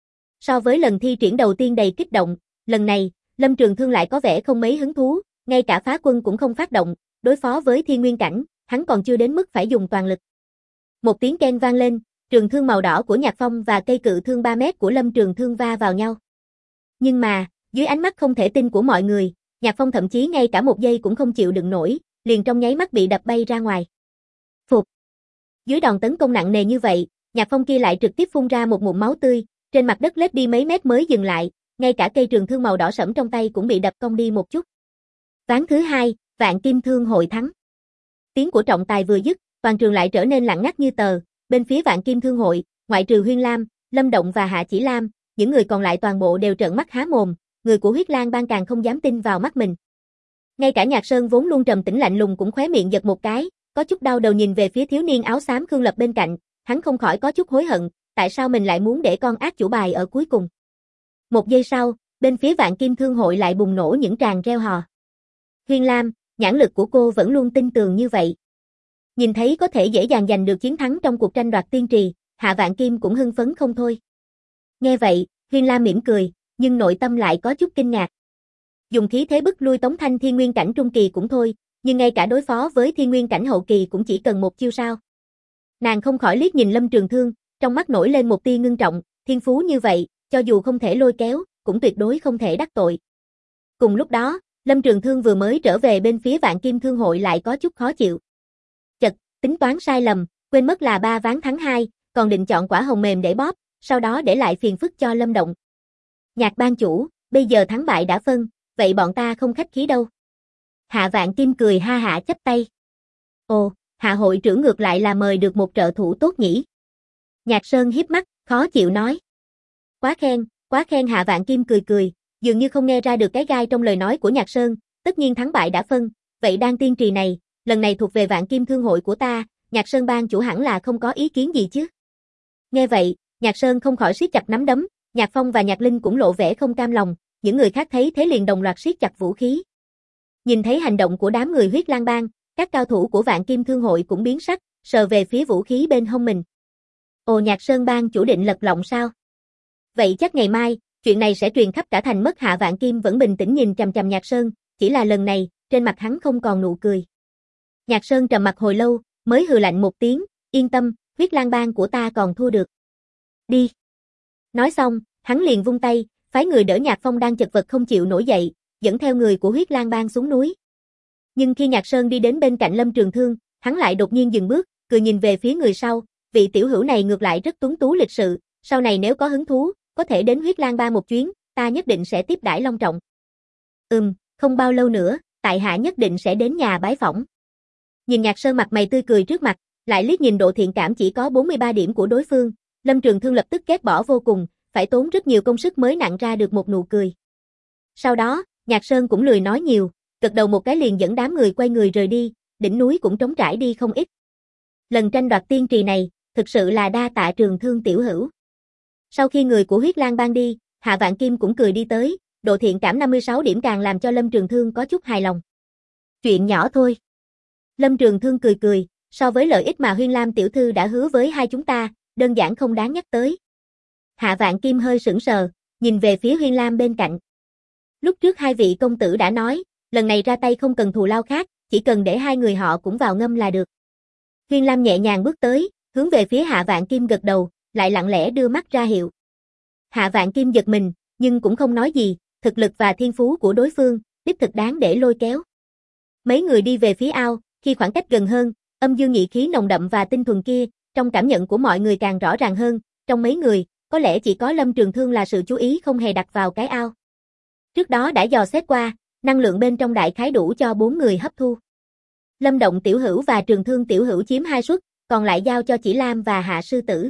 So với lần thi triển đầu tiên đầy kích động, lần này, Lâm Trường Thương lại có vẻ không mấy hứng thú, ngay cả phá quân cũng không phát động, đối phó với thiên nguyên cảnh, hắn còn chưa đến mức phải dùng toàn lực. Một tiếng keng vang lên, trường thương màu đỏ của Nhạc Phong và cây cự thương 3 mét của Lâm Trường Thương va vào nhau. Nhưng mà, dưới ánh mắt không thể tin của mọi người, Nhạc Phong thậm chí ngay cả một giây cũng không chịu đựng nổi, liền trong nháy mắt bị đập bay ra ngoài. Phục. Dưới đòn tấn công nặng nề như vậy, Nhạc Phong kia lại trực tiếp phun ra một ngụm máu tươi, trên mặt đất lết đi mấy mét mới dừng lại, ngay cả cây trường thương màu đỏ sẫm trong tay cũng bị đập cong đi một chút. Ván thứ hai, Vạn Kim Thương hội thắng. Tiếng của trọng tài vừa dứt, toàn trường lại trở nên lặng ngắt như tờ, bên phía Vạn Kim Thương hội, ngoại trừ Huyên Lam, Lâm Động và Hạ Chỉ Lam, những người còn lại toàn bộ đều trợn mắt há mồm, người của Huyết Lang Bang càng không dám tin vào mắt mình. Ngay cả Nhạc Sơn vốn luôn trầm tĩnh lạnh lùng cũng khóe miệng giật một cái, có chút đau đầu nhìn về phía thiếu niên áo xám Khương Lập bên cạnh, hắn không khỏi có chút hối hận, tại sao mình lại muốn để con ác chủ bài ở cuối cùng. Một giây sau, bên phía Vạn Kim Thương hội lại bùng nổ những tràng reo hò. Huyên Lam, nhãn lực của cô vẫn luôn tin tường như vậy. Nhìn thấy có thể dễ dàng giành được chiến thắng trong cuộc tranh đoạt tiên trì, Hạ Vạn Kim cũng hưng phấn không thôi. Nghe vậy, Huyên Lam mỉm cười, nhưng nội tâm lại có chút kinh ngạc. Dùng khí thế bức lui Tống Thanh thiên nguyên cảnh trung kỳ cũng thôi, nhưng ngay cả đối phó với thiên nguyên cảnh hậu kỳ cũng chỉ cần một chiêu sao. Nàng không khỏi liếc nhìn Lâm Trường Thương, trong mắt nổi lên một tia ngưng trọng, thiên phú như vậy, cho dù không thể lôi kéo, cũng tuyệt đối không thể đắc tội. Cùng lúc đó, Lâm Trường Thương vừa mới trở về bên phía Vạn Kim Thương hội lại có chút khó chịu. Chật, tính toán sai lầm, quên mất là 3 ván thắng 2, còn định chọn quả hồng mềm để bóp, sau đó để lại phiền phức cho Lâm Động. Nhạc ban chủ, bây giờ thắng bại đã phân, vậy bọn ta không khách khí đâu. Hạ Vạn Kim cười ha hả chắp tay. Ồ, Hạ hội trưởng ngược lại là mời được một trợ thủ tốt nhỉ. Nhạc Sơn hiếp mắt, khó chịu nói. Quá khen Hạ Vạn Kim cười cười, dường như không nghe ra được cái gai trong lời nói của Nhạc Sơn, tất nhiên thắng bại đã phân, vậy đang tiên trì này, lần này thuộc về Vạn Kim Thương hội của ta, Nhạc Sơn bang chủ hẳn là không có ý kiến gì chứ. Nghe vậy, Nhạc Sơn không khỏi siết chặt nắm đấm, Nhạc Phong và Nhạc Linh cũng lộ vẻ không cam lòng, những người khác thấy thế liền đồng loạt siết chặt vũ khí. Nhìn thấy hành động của đám người Huyết Lang Bang, các cao thủ của Vạn Kim Thương hội cũng biến sắc, sờ về phía vũ khí bên hông mình. Ồ, Nhạc Sơn bang chủ định lật lọng sao? Vậy chắc ngày mai, chuyện này sẽ truyền khắp cả thành mất. Hạ Vạn Kim vẫn bình tĩnh nhìn chằm chằm Nhạc Sơn, chỉ là lần này, trên mặt hắn không còn nụ cười. Nhạc Sơn trầm mặt hồi lâu, mới hừ lạnh một tiếng, yên tâm, Huyết Lang bang của ta còn thua được. Đi. Nói xong, hắn liền vung tay, phái người đỡ Nhạc Phong đang chật vật không chịu nổi dậy, dẫn theo người của Huyết Lang Bang xuống núi. Nhưng khi Nhạc Sơn đi đến bên cạnh Lâm Trường Thương, hắn lại đột nhiên dừng bước, cười nhìn về phía người sau, vị tiểu hữu này ngược lại rất tuấn tú lịch sự, sau này nếu có hứng thú, có thể đến Huyết Lang Bang một chuyến, ta nhất định sẽ tiếp đãi long trọng. Không bao lâu nữa, tại hạ nhất định sẽ đến nhà bái phỏng. Nhìn Nhạc Sơn mặt mày tươi cười trước mặt, lại liếc nhìn độ thiện cảm chỉ có 43 điểm của đối phương, Lâm Trường Thương lập tức ghét bỏ vô cùng, phải tốn rất nhiều công sức mới nặn ra được một nụ cười. Sau đó, Nhạc Sơn cũng lười nói nhiều, gật đầu một cái liền dẫn đám người quay người rời đi, đỉnh núi cũng trống trải đi không ít. Lần tranh đoạt tiên trì này, thực sự là đa tạ Trường Thương tiểu hữu. Sau khi người của Huyết Lang Bang đi, Hạ Vạn Kim cũng cười đi tới, độ thiện cảm 56 điểm càng làm cho Lâm Trường Thương có chút hài lòng. Chuyện nhỏ thôi. Lâm Trường Thương cười cười, so với lợi ích mà Huyên Lam tiểu thư đã hứa với hai chúng ta, đơn giản không đáng nhắc tới. Hạ Vạn Kim hơi sững sờ, nhìn về phía Huyên Lam bên cạnh. Lúc trước hai vị công tử đã nói, lần này ra tay không cần thù lao khác, chỉ cần để hai người họ cũng vào ngâm là được. Huyên Lam nhẹ nhàng bước tới, hướng về phía Hạ Vạn Kim gật đầu, lại lặng lẽ đưa mắt ra hiệu. Hạ Vạn Kim giật mình, nhưng cũng không nói gì, thực lực và thiên phú của đối phương, đích thực đáng để lôi kéo. Mấy người đi về phía ao, khi khoảng cách gần hơn, âm dương nhị khí nồng đậm và tinh thuần kia, trong cảm nhận của mọi người càng rõ ràng hơn, trong mấy người, có lẽ chỉ có Lâm Trường Thương là sự chú ý không hề đặt vào cái ao. Trước đó đã dò xét qua, năng lượng bên trong đại khái đủ cho 4 người hấp thu. Lâm Động tiểu hữu và Trường Thương tiểu hữu chiếm 2 suất, còn lại giao cho Chỉ Lam và Hạ sư tử.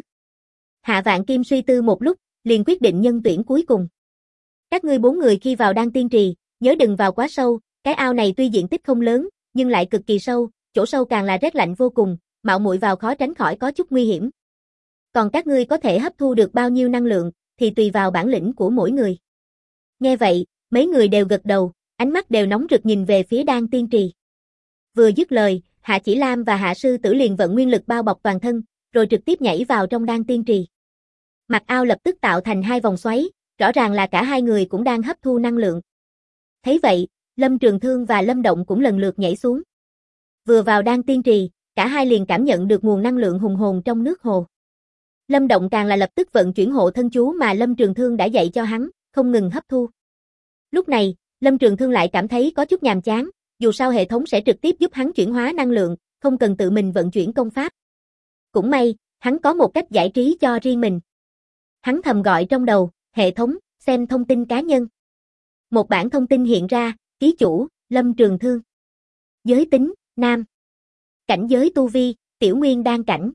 Hạ Vạn Kim suy tư một lúc, liền quyết định nhân tuyển cuối cùng. Các ngươi 4 người khi vào Đan Tiên Trì, nhớ đừng vào quá sâu, cái ao này tuy diện tích không lớn, nhưng lại cực kỳ sâu, chỗ sâu càng là rét lạnh vô cùng, mạo muội vào khó tránh khỏi có chút nguy hiểm. Còn các ngươi có thể hấp thu được bao nhiêu năng lượng, thì tùy vào bản lĩnh của mỗi người. Nghe vậy, mấy người đều gật đầu, ánh mắt đều nóng rực nhìn về phía Đan Tiên Trì. Vừa dứt lời, Hạ Chỉ Lam và Hạ sư tử liền vận nguyên lực bao bọc toàn thân, rồi trực tiếp nhảy vào trong Đan Tiên Trì. Mặt ao lập tức tạo thành 2 vòng xoáy, rõ ràng là cả hai người cũng đang hấp thu năng lượng. Thấy vậy, Lâm Trường Thương và Lâm Động cũng lần lượt nhảy xuống. Vừa vào Đan Tiên Trì, cả hai liền cảm nhận được nguồn năng lượng hùng hồn trong nước hồ. Lâm Động càng là lập tức vận chuyển hộ thân chú mà Lâm Trường Thương đã dạy cho hắn, không ngừng hấp thu. Lúc này, Lâm Trường Thương lại cảm thấy có chút nhàm chán, dù sao hệ thống sẽ trực tiếp giúp hắn chuyển hóa năng lượng, không cần tự mình vận chuyển công pháp. Cũng may, hắn có một cách giải trí cho riêng mình. Hắn thầm gọi trong đầu, hệ thống, xem thông tin cá nhân. Một bản thông tin hiện ra, ký chủ, Lâm Trường Thương. Giới tính, nam. Cảnh giới tu vi, tiểu nguyên đan cảnh.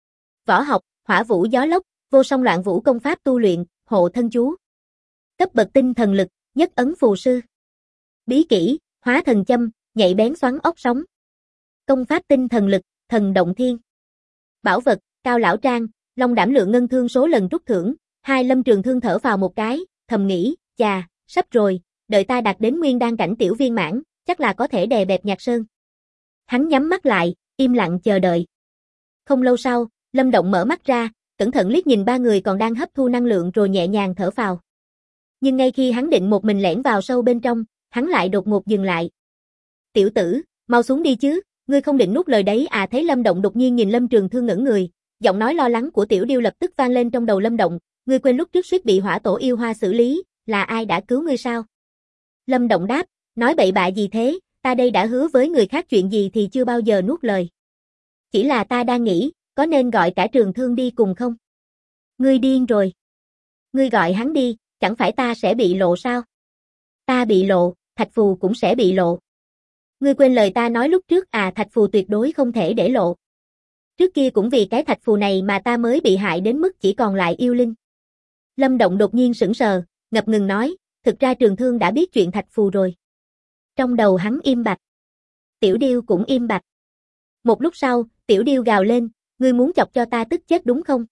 Võ học, hỏa vũ gió lốc, vô song loạn vũ công pháp tu luyện, hộ thân chú. Cấp bậc tinh thần lực, nhất ấn phù sư. Bí kỹ, hóa thần châm, nhạy bén xoắn ốc sóng. Công pháp tinh thần lực, thần động thiên. Bảo vật, cao lão trang, long đảm lượng ngân thương số lần rút thưởng. Hai Lâm Trường Thương thở vào một cái, thầm nghĩ, chà, sắp rồi, đợi ta đạt đến nguyên đan cảnh tiểu viên mãn, chắc là có thể đè bẹp Nhạc Sơn. Hắn nhắm mắt lại, im lặng chờ đợi. Không lâu sau, Lâm Động mở mắt ra, cẩn thận liếc nhìn 3 người còn đang hấp thu năng lượng rồi nhẹ nhàng thở phào. Nhưng ngay khi hắn định một mình lẻn vào sâu bên trong, hắn lại đột ngột dừng lại. Tiểu tử, mau xuống đi chứ, ngươi không định nuốt lời đấy à? Thấy Lâm Động đột nhiên nhìn Lâm Trường Thương ngẩn người, giọng nói lo lắng của Tiểu Điêu lập tức vang lên trong đầu Lâm Động, ngươi quên lúc trước suýt bị hỏa tổ yêu hoa xử lý, là ai đã cứu ngươi sao? Lâm Động đáp, nói bậy bạ gì thế, ta đây đã hứa với người khác chuyện gì thì chưa bao giờ nuốt lời. Chỉ là ta đang nghĩ, có nên gọi cả Trường Thương đi cùng không? Ngươi điên rồi. Ngươi gọi hắn đi, chẳng phải ta sẽ bị lộ sao? Ta bị lộ, Thạch Phù cũng sẽ bị lộ. Ngươi quên lời ta nói lúc trước à? Thạch Phù tuyệt đối không thể để lộ. Trước kia cũng vì cái Thạch Phù này mà ta mới bị hại đến mức chỉ còn lại yêu linh. Lâm Động đột nhiên sững sờ, ngập ngừng nói, thực ra Trường Thương đã biết chuyện Thạch Phù rồi. Trong đầu hắn im bặt. Tiểu Điêu cũng im bặt. Một lúc sau, Tiểu Điêu gào lên, ngươi muốn chọc cho ta tức chết đúng không?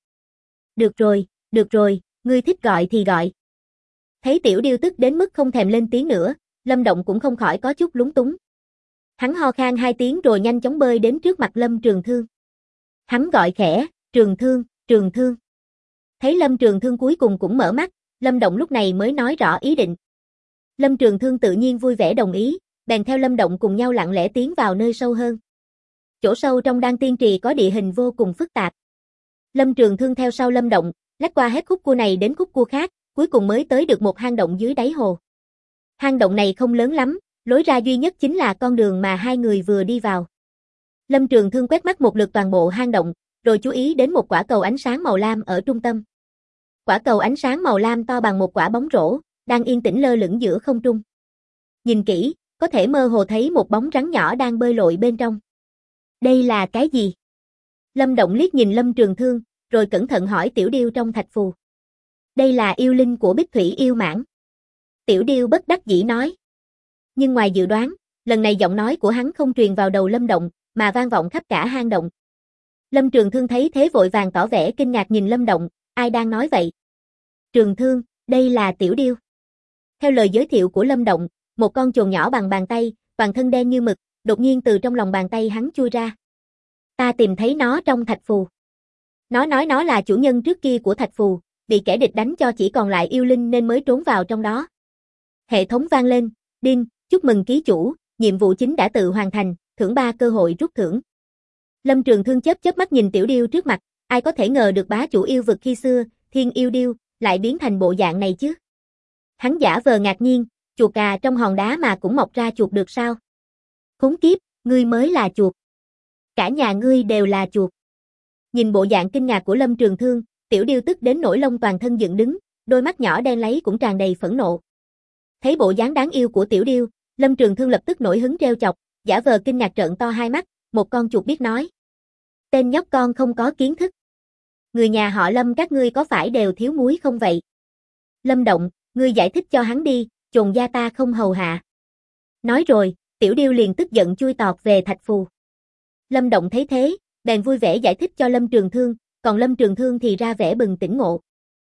Được rồi, ngươi thích gọi thì gọi. Thấy Tiểu Điêu tức đến mức không thèm lên tiếng nữa, Lâm Động cũng không khỏi có chút lúng túng. Hắn ho khan 2 tiếng rồi nhanh chóng bơi đến trước mặt Lâm Trường Thương. Hắn gọi khẽ, Trường Thương, Trường Thương. Thấy Lâm Trường Thương cuối cùng cũng mở mắt, Lâm Động lúc này mới nói rõ ý định. Lâm Trường Thương tự nhiên vui vẻ đồng ý, bèn theo Lâm Động cùng nhau lặng lẽ tiến vào nơi sâu hơn. Chỗ sâu trong Đan Tiên Trì có địa hình vô cùng phức tạp. Lâm Trường Thương theo sau Lâm Động, lách qua hết khúc cua này đến khúc cua khác, cuối cùng mới tới được một hang động dưới đáy hồ. Hang động này không lớn lắm, lối ra duy nhất chính là con đường mà hai người vừa đi vào. Lâm Trường Thương quét mắt một lượt toàn bộ hang động, rồi chú ý đến một quả cầu ánh sáng màu lam ở trung tâm. Quả cầu ánh sáng màu lam to bằng một quả bóng rổ, đang yên tĩnh lơ lửng giữa không trung. Nhìn kỹ, có thể mơ hồ thấy một bóng rắn nhỏ đang bơi lội bên trong. Đây là cái gì? Lâm Động liếc nhìn Lâm Trường Thương, rồi cẩn thận hỏi Tiểu Điêu trong thạch phù. Đây là yêu linh của Bích Thủy yêu mãng. Tiểu Điêu bất đắc dĩ nói. Nhưng ngoài dự đoán, lần này giọng nói của hắn không truyền vào đầu Lâm Động, mà vang vọng khắp cả hang động. Lâm Trường Thương thấy thế vội vàng tỏ vẻ kinh ngạc nhìn Lâm Động, ai đang nói vậy? Trường Thương, đây là Tiểu Điêu. Theo lời giới thiệu của Lâm Động, một con chồn nhỏ bằng bàn tay, toàn thân đen như mực, đột nhiên từ trong lòng bàn tay hắn chui ra. Ta tìm thấy nó trong thạch phù. Nó nói nó là chủ nhân trước kia của thạch phù, bị kẻ địch đánh cho chỉ còn lại yêu linh nên mới trốn vào trong đó. Hệ thống vang lên, đinh, chúc mừng ký chủ, nhiệm vụ chính đã tự hoàn thành, thưởng 3 cơ hội rút thưởng. Lâm Trường Thương chớp mắt nhìn Tiểu Điêu trước mặt, ai có thể ngờ được bá chủ yêu vực khi xưa, Thiên Yêu Điêu, lại biến thành bộ dạng này chứ? Hắn giả vờ ngạc nhiên, chuột cà trong hòn đá mà cũng mọc ra chuột được sao? Khốn kiếp, ngươi mới là chuột. Cả nhà ngươi đều là chuột. Nhìn bộ dạng kinh ngạc của Lâm Trường Thương, Tiểu Điêu tức đến nổi lông toàn thân dựng đứng, đôi mắt nhỏ đen láy cũng tràn đầy phẫn nộ. Thấy bộ dáng đáng yêu của Tiểu Điêu, Lâm Trường Thương lập tức nổi hứng trêu chọc, giả vờ kinh ngạc trợn to hai mắt, một con chuột biết nói. Tên nhóc con không có kiến thức. Người nhà họ Lâm các ngươi có phải đều thiếu muối không vậy? Lâm Động, ngươi giải thích cho hắn đi, chồn gia ta không hầu hạ. Nói rồi, Tiểu Điêu liền tức giận chui tọt về thạch phù. Lâm Động thấy thế, bèn vui vẻ giải thích cho Lâm Trường Thương, còn Lâm Trường Thương thì ra vẻ bừng tỉnh ngộ.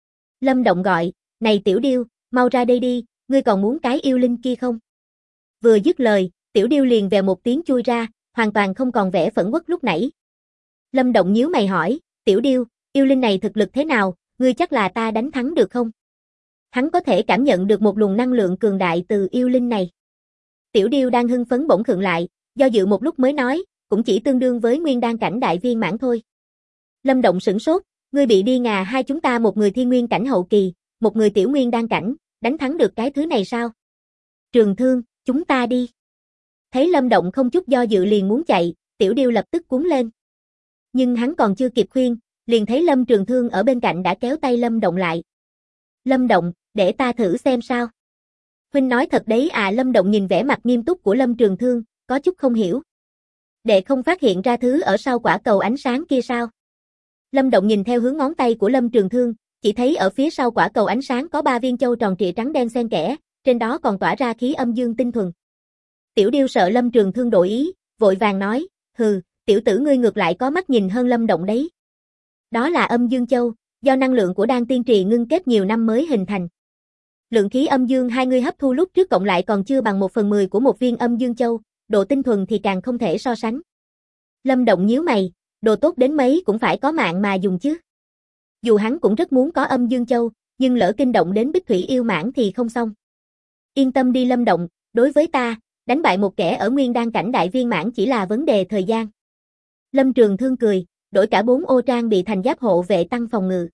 Lâm Động gọi, này Tiểu Điêu, mau ra đây đi, ngươi còn muốn cái yêu linh kia không? Vừa dứt lời, Tiểu Điêu liền vèo một tiếng chui ra, hoàn toàn không còn vẻ phẫn uất lúc nãy. Lâm Động nhíu mày hỏi, Tiểu Điêu, yêu linh này thực lực thế nào, ngươi chắc là ta đánh thắng được không? Hắn có thể cảm nhận được một luồng năng lượng cường đại từ yêu linh này. Tiểu Điêu đang hưng phấn bỗng khựng lại, do dự một lúc mới nói, cũng chỉ tương đương với nguyên đan cảnh đại viên mãn thôi. Lâm Động sửng sốt, ngươi bị đi ngà, hai chúng ta một người thiên nguyên cảnh hậu kỳ, một người tiểu nguyên đan cảnh, đánh thắng được cái thứ này sao? Trường Thương, chúng ta đi. Thấy Lâm Động không chút do dự liền muốn chạy, Tiểu Điêu lập tức cuống lên. Nhưng hắn còn chưa kịp khuyên, liền thấy Lâm Trường Thương ở bên cạnh đã kéo tay Lâm Động lại. Lâm Động, để ta thử xem sao. Huynh nói thật đấy à? Lâm Động nhìn vẻ mặt nghiêm túc của Lâm Trường Thương, có chút không hiểu. Đệ không phát hiện ra thứ ở sau quả cầu ánh sáng kia sao? Lâm Động nhìn theo hướng ngón tay của Lâm Trường Thương, chỉ thấy ở phía sau quả cầu ánh sáng có 3 viên châu tròn trịa trắng đen xen kẽ, trên đó còn tỏa ra khí âm dương tinh thuần. Tiểu Điêu sợ Lâm Trường Thương đổi ý, vội vàng nói, hừ, tiểu tử ngươi ngược lại có mắt nhìn hơn Lâm Động đấy. Đó là âm dương châu, do năng lượng của đan tiên trì ngưng kết nhiều năm mới hình thành. Lượng khí âm dương hai ngươi hấp thu lúc trước cộng lại còn chưa bằng 1/10 của một viên âm dương châu, độ tinh thuần thì càng không thể so sánh. Lâm Động nhíu mày, đồ tốt đến mấy cũng phải có mạng mà dùng chứ. Dù hắn cũng rất muốn có âm dương châu, nhưng lỡ kinh động đến Bích Thủy yêu mãng thì không xong. Yên tâm đi Lâm Động, đối với ta, đánh bại một kẻ ở nguyên đan cảnh đại viên mãn chỉ là vấn đề thời gian. Lâm Trường Thương cười, đổi cả 4 ô trang bị thành giáp hộ vệ tăng phòng ngự.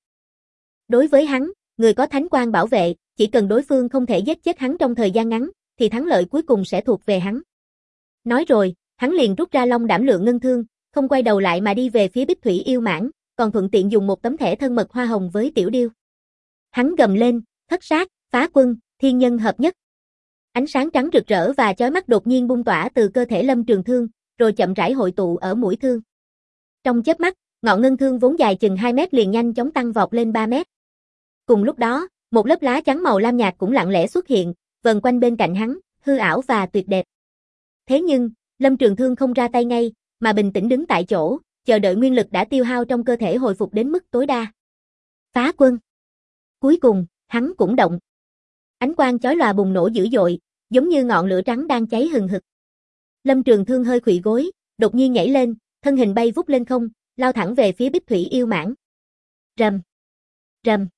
Đối với hắn, người có thánh quang bảo vệ, chỉ cần đối phương không thể giết chết hắn trong thời gian ngắn, thì thắng lợi cuối cùng sẽ thuộc về hắn. Nói rồi, hắn liền rút ra long đảm lượng ngân thương, không quay đầu lại mà đi về phía Bích Thủy yêu mãng, còn thuận tiện dùng một tấm thẻ thân mật hoa hồng với Tiểu Điêu. Hắn gầm lên, thất sát, phá quân, thiên nhân hợp nhất. Ánh sáng trắng rực rỡ và chói mắt đột nhiên bung tỏa từ cơ thể Lâm Trường Thương, rồi chậm rãi hội tụ ở mũi thương. Trong chớp mắt, ngọn ngân thương vốn dài chừng 2 mét liền nhanh chóng tăng vọt lên 3 mét. Cùng lúc đó, một lớp lá trắng màu lam nhạt cũng lặng lẽ xuất hiện, vần quanh bên cạnh hắn, hư ảo và tuyệt đẹp. Thế nhưng, Lâm Trường Thương không ra tay ngay, mà bình tĩnh đứng tại chỗ, chờ đợi nguyên lực đã tiêu hao trong cơ thể hồi phục đến mức tối đa. Phá quân. Cuối cùng, hắn cũng động. Ánh quang chói lòa bùng nổ dữ dội, giống như ngọn lửa trắng đang cháy hừng hực. Lâm Trường Thương hơi khuỵu gối, đột nhiên nhảy lên, thân hình bay vút lên không, lao thẳng về phía Bích Thủy yêu mãng. Rầm, rầm.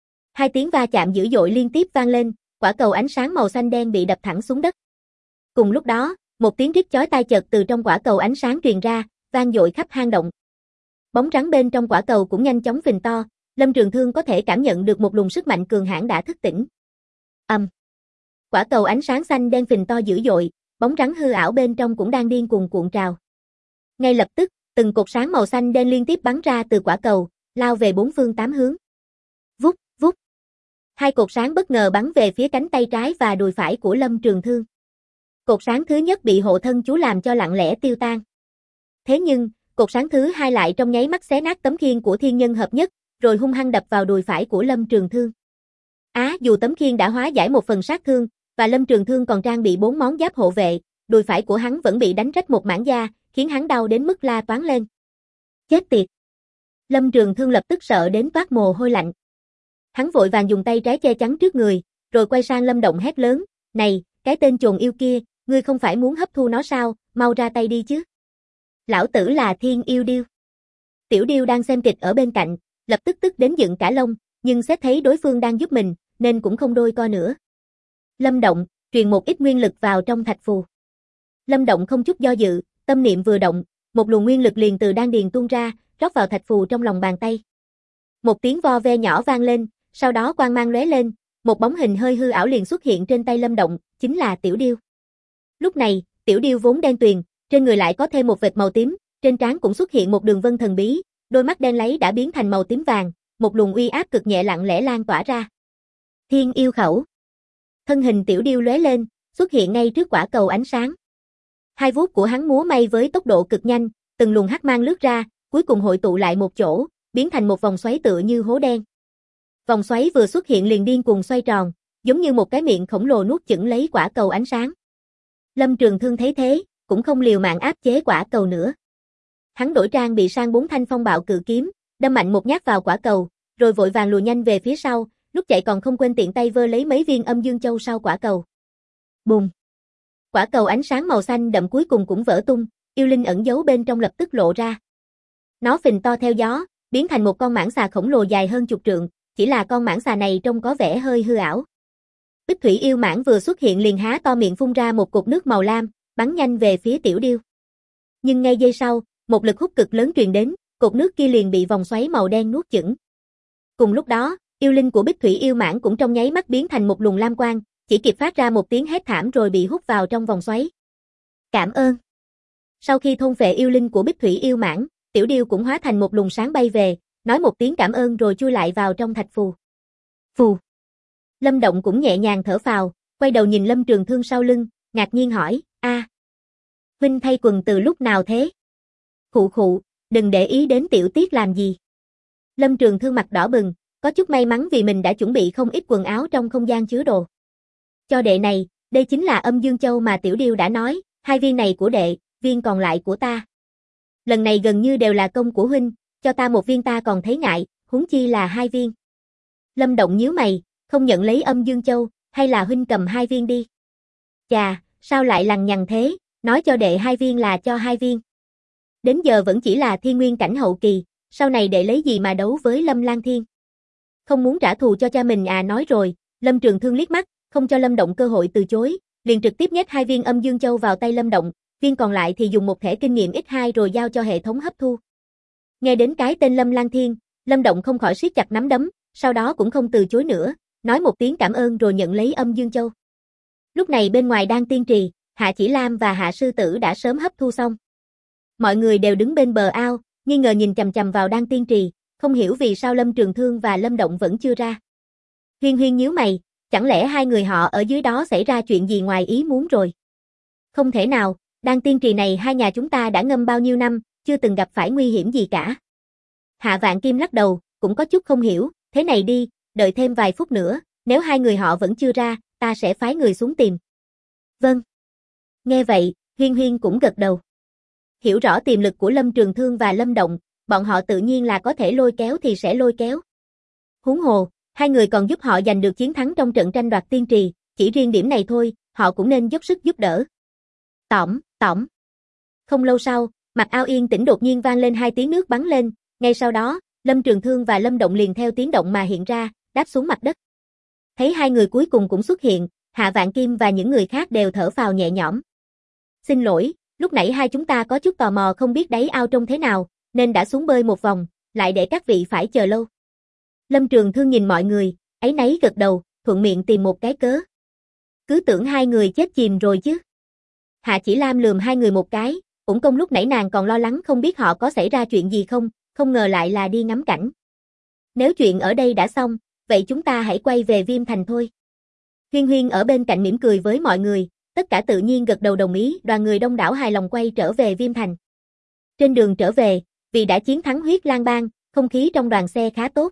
2 tiếng va chạm dữ dội liên tiếp vang lên, quả cầu ánh sáng màu xanh đen bị đập thẳng xuống đất. Cùng lúc đó, một tiếng rít chói tai chợt từ trong quả cầu ánh sáng truyền ra, vang dội khắp hang động. Bóng trắng bên trong quả cầu cũng nhanh chóng phình to, Lâm Trường Thương có thể cảm nhận được một luồng sức mạnh cường hãn đã thức tỉnh. Quả cầu ánh sáng xanh đen phình to dữ dội, bóng rắn hư ảo bên trong cũng đang điên cuồng cuộn trào. Ngay lập tức, từng cột sáng màu xanh đen liên tiếp bắn ra từ quả cầu, lao về bốn phương tám hướng. Vút, vút. Hai cột sáng bất ngờ bắn về phía cánh tay trái và đùi phải của Lâm Trường Thương. Cột sáng thứ nhất bị hộ thân chú làm cho lặng lẽ tiêu tan. Thế nhưng, cột sáng thứ hai lại trong nháy mắt xé nát tấm khiên của thiên nhân hợp nhất, rồi hung hăng đập vào đùi phải của Lâm Trường Thương. Dù tấm khiên đã hóa giải một phần sát thương, và Lâm Trường Thương còn trang bị 4 món giáp hộ vệ, đùi phải của hắn vẫn bị đánh rách một mảng da, khiến hắn đau đến mức la toáng lên. Chết tiệt! Lâm Trường Thương lập tức sợ đến toát mồ hôi lạnh. Hắn vội vàng dùng tay trái che chắn trước người, rồi quay sang Lâm Động hét lớn, "Này, cái tên chồn yêu kia, ngươi không phải muốn hấp thu nó sao, mau ra tay đi chứ." Lão tử là Thiên Yêu Điêu. Tiểu Điêu đang xem kịch ở bên cạnh, lập tức tức đến dựng cả lông, nhưng xét thấy đối phương đang giúp mình, nên cũng không đôi co nữa. Lâm Động, truyền một ít nguyên lực vào trong thạch phù. Lâm Động không chút do dự, tâm niệm vừa động, một luồng nguyên lực liền từ đan điền tuôn ra, rót vào thạch phù trong lòng bàn tay. Một tiếng vo ve nhỏ vang lên, sau đó quang mang lóe lên, một bóng hình hơi hư ảo liền xuất hiện trên tay Lâm Động, chính là Tiểu Điêu. Lúc này, Tiểu Điêu vốn đen tuyền, trên người lại có thêm một vệt màu tím, trên trán cũng xuất hiện một đường vân thần bí, đôi mắt đen láy đã biến thành màu tím vàng, một luồng uy áp cực nhẹ lặng lẽ lan tỏa ra. Thiên Yêu Khẩu. Thân hình Tiểu Điêu lóe lên, xuất hiện ngay trước quả cầu ánh sáng. Hai vuốt của hắn múa may với tốc độ cực nhanh, từng luồng hắc mang lướt ra, cuối cùng hội tụ lại một chỗ, biến thành một vòng xoáy tựa như hố đen. Vòng xoáy vừa xuất hiện liền điên cuồng xoay tròn, giống như một cái miệng khổng lồ nuốt chửng lấy quả cầu ánh sáng. Lâm Trường Thương thấy thế, cũng không liều mạng áp chế quả cầu nữa. Hắn đổi trang bị sang 4 thanh phong bạo cự kiếm, đâm mạnh một nhát vào quả cầu, rồi vội vàng lùi nhanh về phía sau, lúc chạy còn không quên tiện tay vơ lấy mấy viên âm dương châu sau quả cầu. Bùng! Quả cầu ánh sáng màu xanh đậm cuối cùng cũng vỡ tung, yêu linh ẩn giấu bên trong lập tức lộ ra. Nó phình to theo gió, biến thành một con mãng xà khổng lồ dài hơn chục trượng, chỉ là con mãng xà này trông có vẻ hơi hư ảo. Bích thủy yêu mãng vừa xuất hiện liền há to miệng phun ra một cột nước màu lam, bắn nhanh về phía Tiểu Điêu. Nhưng ngay giây sau, một lực hút cực lớn truyền đến, cột nước kia liền bị vòng xoáy màu đen nuốt chửng. Cùng lúc đó, yêu linh của Bích thủy yêu mãng cũng trong nháy mắt biến thành một luồng lam quang, chỉ kịp phát ra một tiếng hét thảm rồi bị hút vào trong vòng xoáy. Cảm ơn. Sau khi thôn phệ yêu linh của Bích thủy yêu mãng, Tiểu Điêu cũng hóa thành một luồng sáng bay về, nói một tiếng cảm ơn rồi chui lại vào trong thạch phù. Phù. Lâm Động cũng nhẹ nhàng thở phào, quay đầu nhìn Lâm Trường Thương sau lưng, ngạc nhiên hỏi, huynh thay quần từ lúc nào thế? Khụ khụ, đừng để ý đến tiểu tiết làm gì. Lâm Trường Thương mặt đỏ bừng, có chút may mắn vì mình đã chuẩn bị không ít quần áo trong không gian chứa đồ. Cho đệ này, đây chính là âm dương châu mà Tiểu Điêu đã nói, 2 viên này của đệ, viên còn lại của ta. Lần này gần như đều là công của huynh, cho ta 1 viên ta còn thấy ngại, huống chi là 2 viên. Lâm Động nhíu mày, không nhận lấy âm dương châu, hay là huynh cầm 2 viên đi. Chà, sao lại lằng nhằng thế, nói cho đệ 2 viên là cho 2 viên. Đến giờ vẫn chỉ là thiên nguyên cảnh hậu kỳ, sau này đệ lấy gì mà đấu với Lâm Lang Thiên. Không muốn trả thù cho cha mình nói rồi, Lâm Trường Thương liếc mắt, không cho Lâm Động cơ hội từ chối, liền trực tiếp nhét 2 viên âm dương châu vào tay Lâm Động, viên còn lại thì dùng một thẻ kinh nghiệm X2 rồi giao cho hệ thống hấp thu. Nghe đến cái tên Lâm Lang Thiên, Lâm Động không khỏi siết chặt nắm đấm, sau đó cũng không từ chối nữa, nói một tiếng cảm ơn rồi nhận lấy âm dương châu. Lúc này bên ngoài Đan Tiên Trì, Hạ Chỉ Lam và Hạ Sư Tử đã sớm hấp thu xong. Mọi người đều đứng bên bờ ao, nghi ngờ nhìn chằm chằm vào Đan Tiên Trì, không hiểu vì sao Lâm Trường Thương và Lâm Động vẫn chưa ra. Huyên Huyên nhíu mày, chẳng lẽ 2 người họ ở dưới đó xảy ra chuyện gì ngoài ý muốn rồi? Không thể nào, Đan Tiên Trì này 2 nhà chúng ta đã ngâm bao nhiêu năm, chưa từng gặp phải nguy hiểm gì cả. Hạ Vạn Kim lắc đầu, cũng có chút không hiểu, thế này đi, đợi thêm vài phút nữa, nếu 2 người họ vẫn chưa ra, ta sẽ phái người xuống tìm. Vâng. Nghe vậy, Huyên Huyên cũng gật đầu. Hiểu rõ tiềm lực của Lâm Trường Thương và Lâm Động, bọn họ tự nhiên là có thể lôi kéo thì sẽ lôi kéo. Huống hồ, 2 người còn giúp họ giành được chiến thắng trong trận tranh đoạt tiên trì, chỉ riêng điểm này thôi, họ cũng nên dốc sức giúp đỡ. Tỏm, tỏm. Không lâu sau, mặt ao yên tĩnh đột nhiên vang lên 2 tiếng nước bắn lên, ngay sau đó, Lâm Trường Thương và Lâm Động liền theo tiếng động mà hiện ra, đáp xuống mặt đất. Thấy 2 người cuối cùng cũng xuất hiện, Hạ Vạn Kim và những người khác đều thở phào nhẹ nhõm. Xin lỗi, lúc nãy hai chúng ta có chút tò mò không biết đáy ao trông thế nào, nên đã xuống bơi một vòng, lại để các vị phải chờ lâu. Lâm Trường Thương nhìn mọi người, áy náy gật đầu, thuận miệng tìm một cái cớ. Cứ tưởng hai người chết chìm rồi chứ. Hạ Chỉ Lam lườm hai người một cái, uổng công lúc nãy nàng còn lo lắng không biết họ có xảy ra chuyện gì không, không ngờ lại là đi ngắm cảnh. Nếu chuyện ở đây đã xong, vậy chúng ta hãy quay về Viêm Thành thôi. Huyên Huyên ở bên cạnh mỉm cười với mọi người, tất cả tự nhiên gật đầu đồng ý, đoàn người đông đảo hài lòng quay trở về Viêm Thành. Trên đường trở về, vì đã chiến thắng Huyết Lang Bang, không khí trong đoàn xe khá tốt.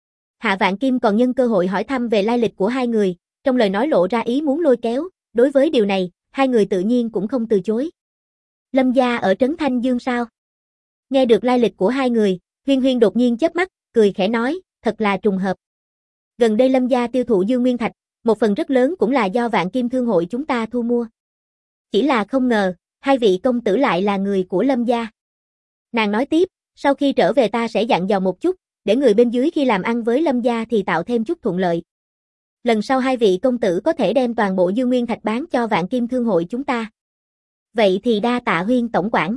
Hạ Vạn Kim còn nhân cơ hội hỏi thăm về lai lịch của hai người, trong lời nói lộ ra ý muốn lôi kéo, đối với điều này, hai người tự nhiên cũng không từ chối. Lâm gia ở Trấn Thanh Dương sao? Nghe được lai lịch của hai người, Huyên Huyên đột nhiên chớp mắt, cười khẽ nói, thật là trùng hợp. Gần đây Lâm gia tiêu thụ Dương Nguyên Thạch, một phần rất lớn cũng là do Vạn Kim Thương hội chúng ta thu mua. Chỉ là không ngờ, hai vị công tử lại là người của Lâm gia. Nàng nói tiếp, sau khi trở về ta sẽ dặn dò một chút, để người bên dưới khi làm ăn với Lâm gia thì tạo thêm chút thuận lợi. Lần sau hai vị công tử có thể đem toàn bộ Dương Nguyên Thạch bán cho Vạn Kim Thương hội chúng ta. Vậy thì đa tạ Huyên tổng quản.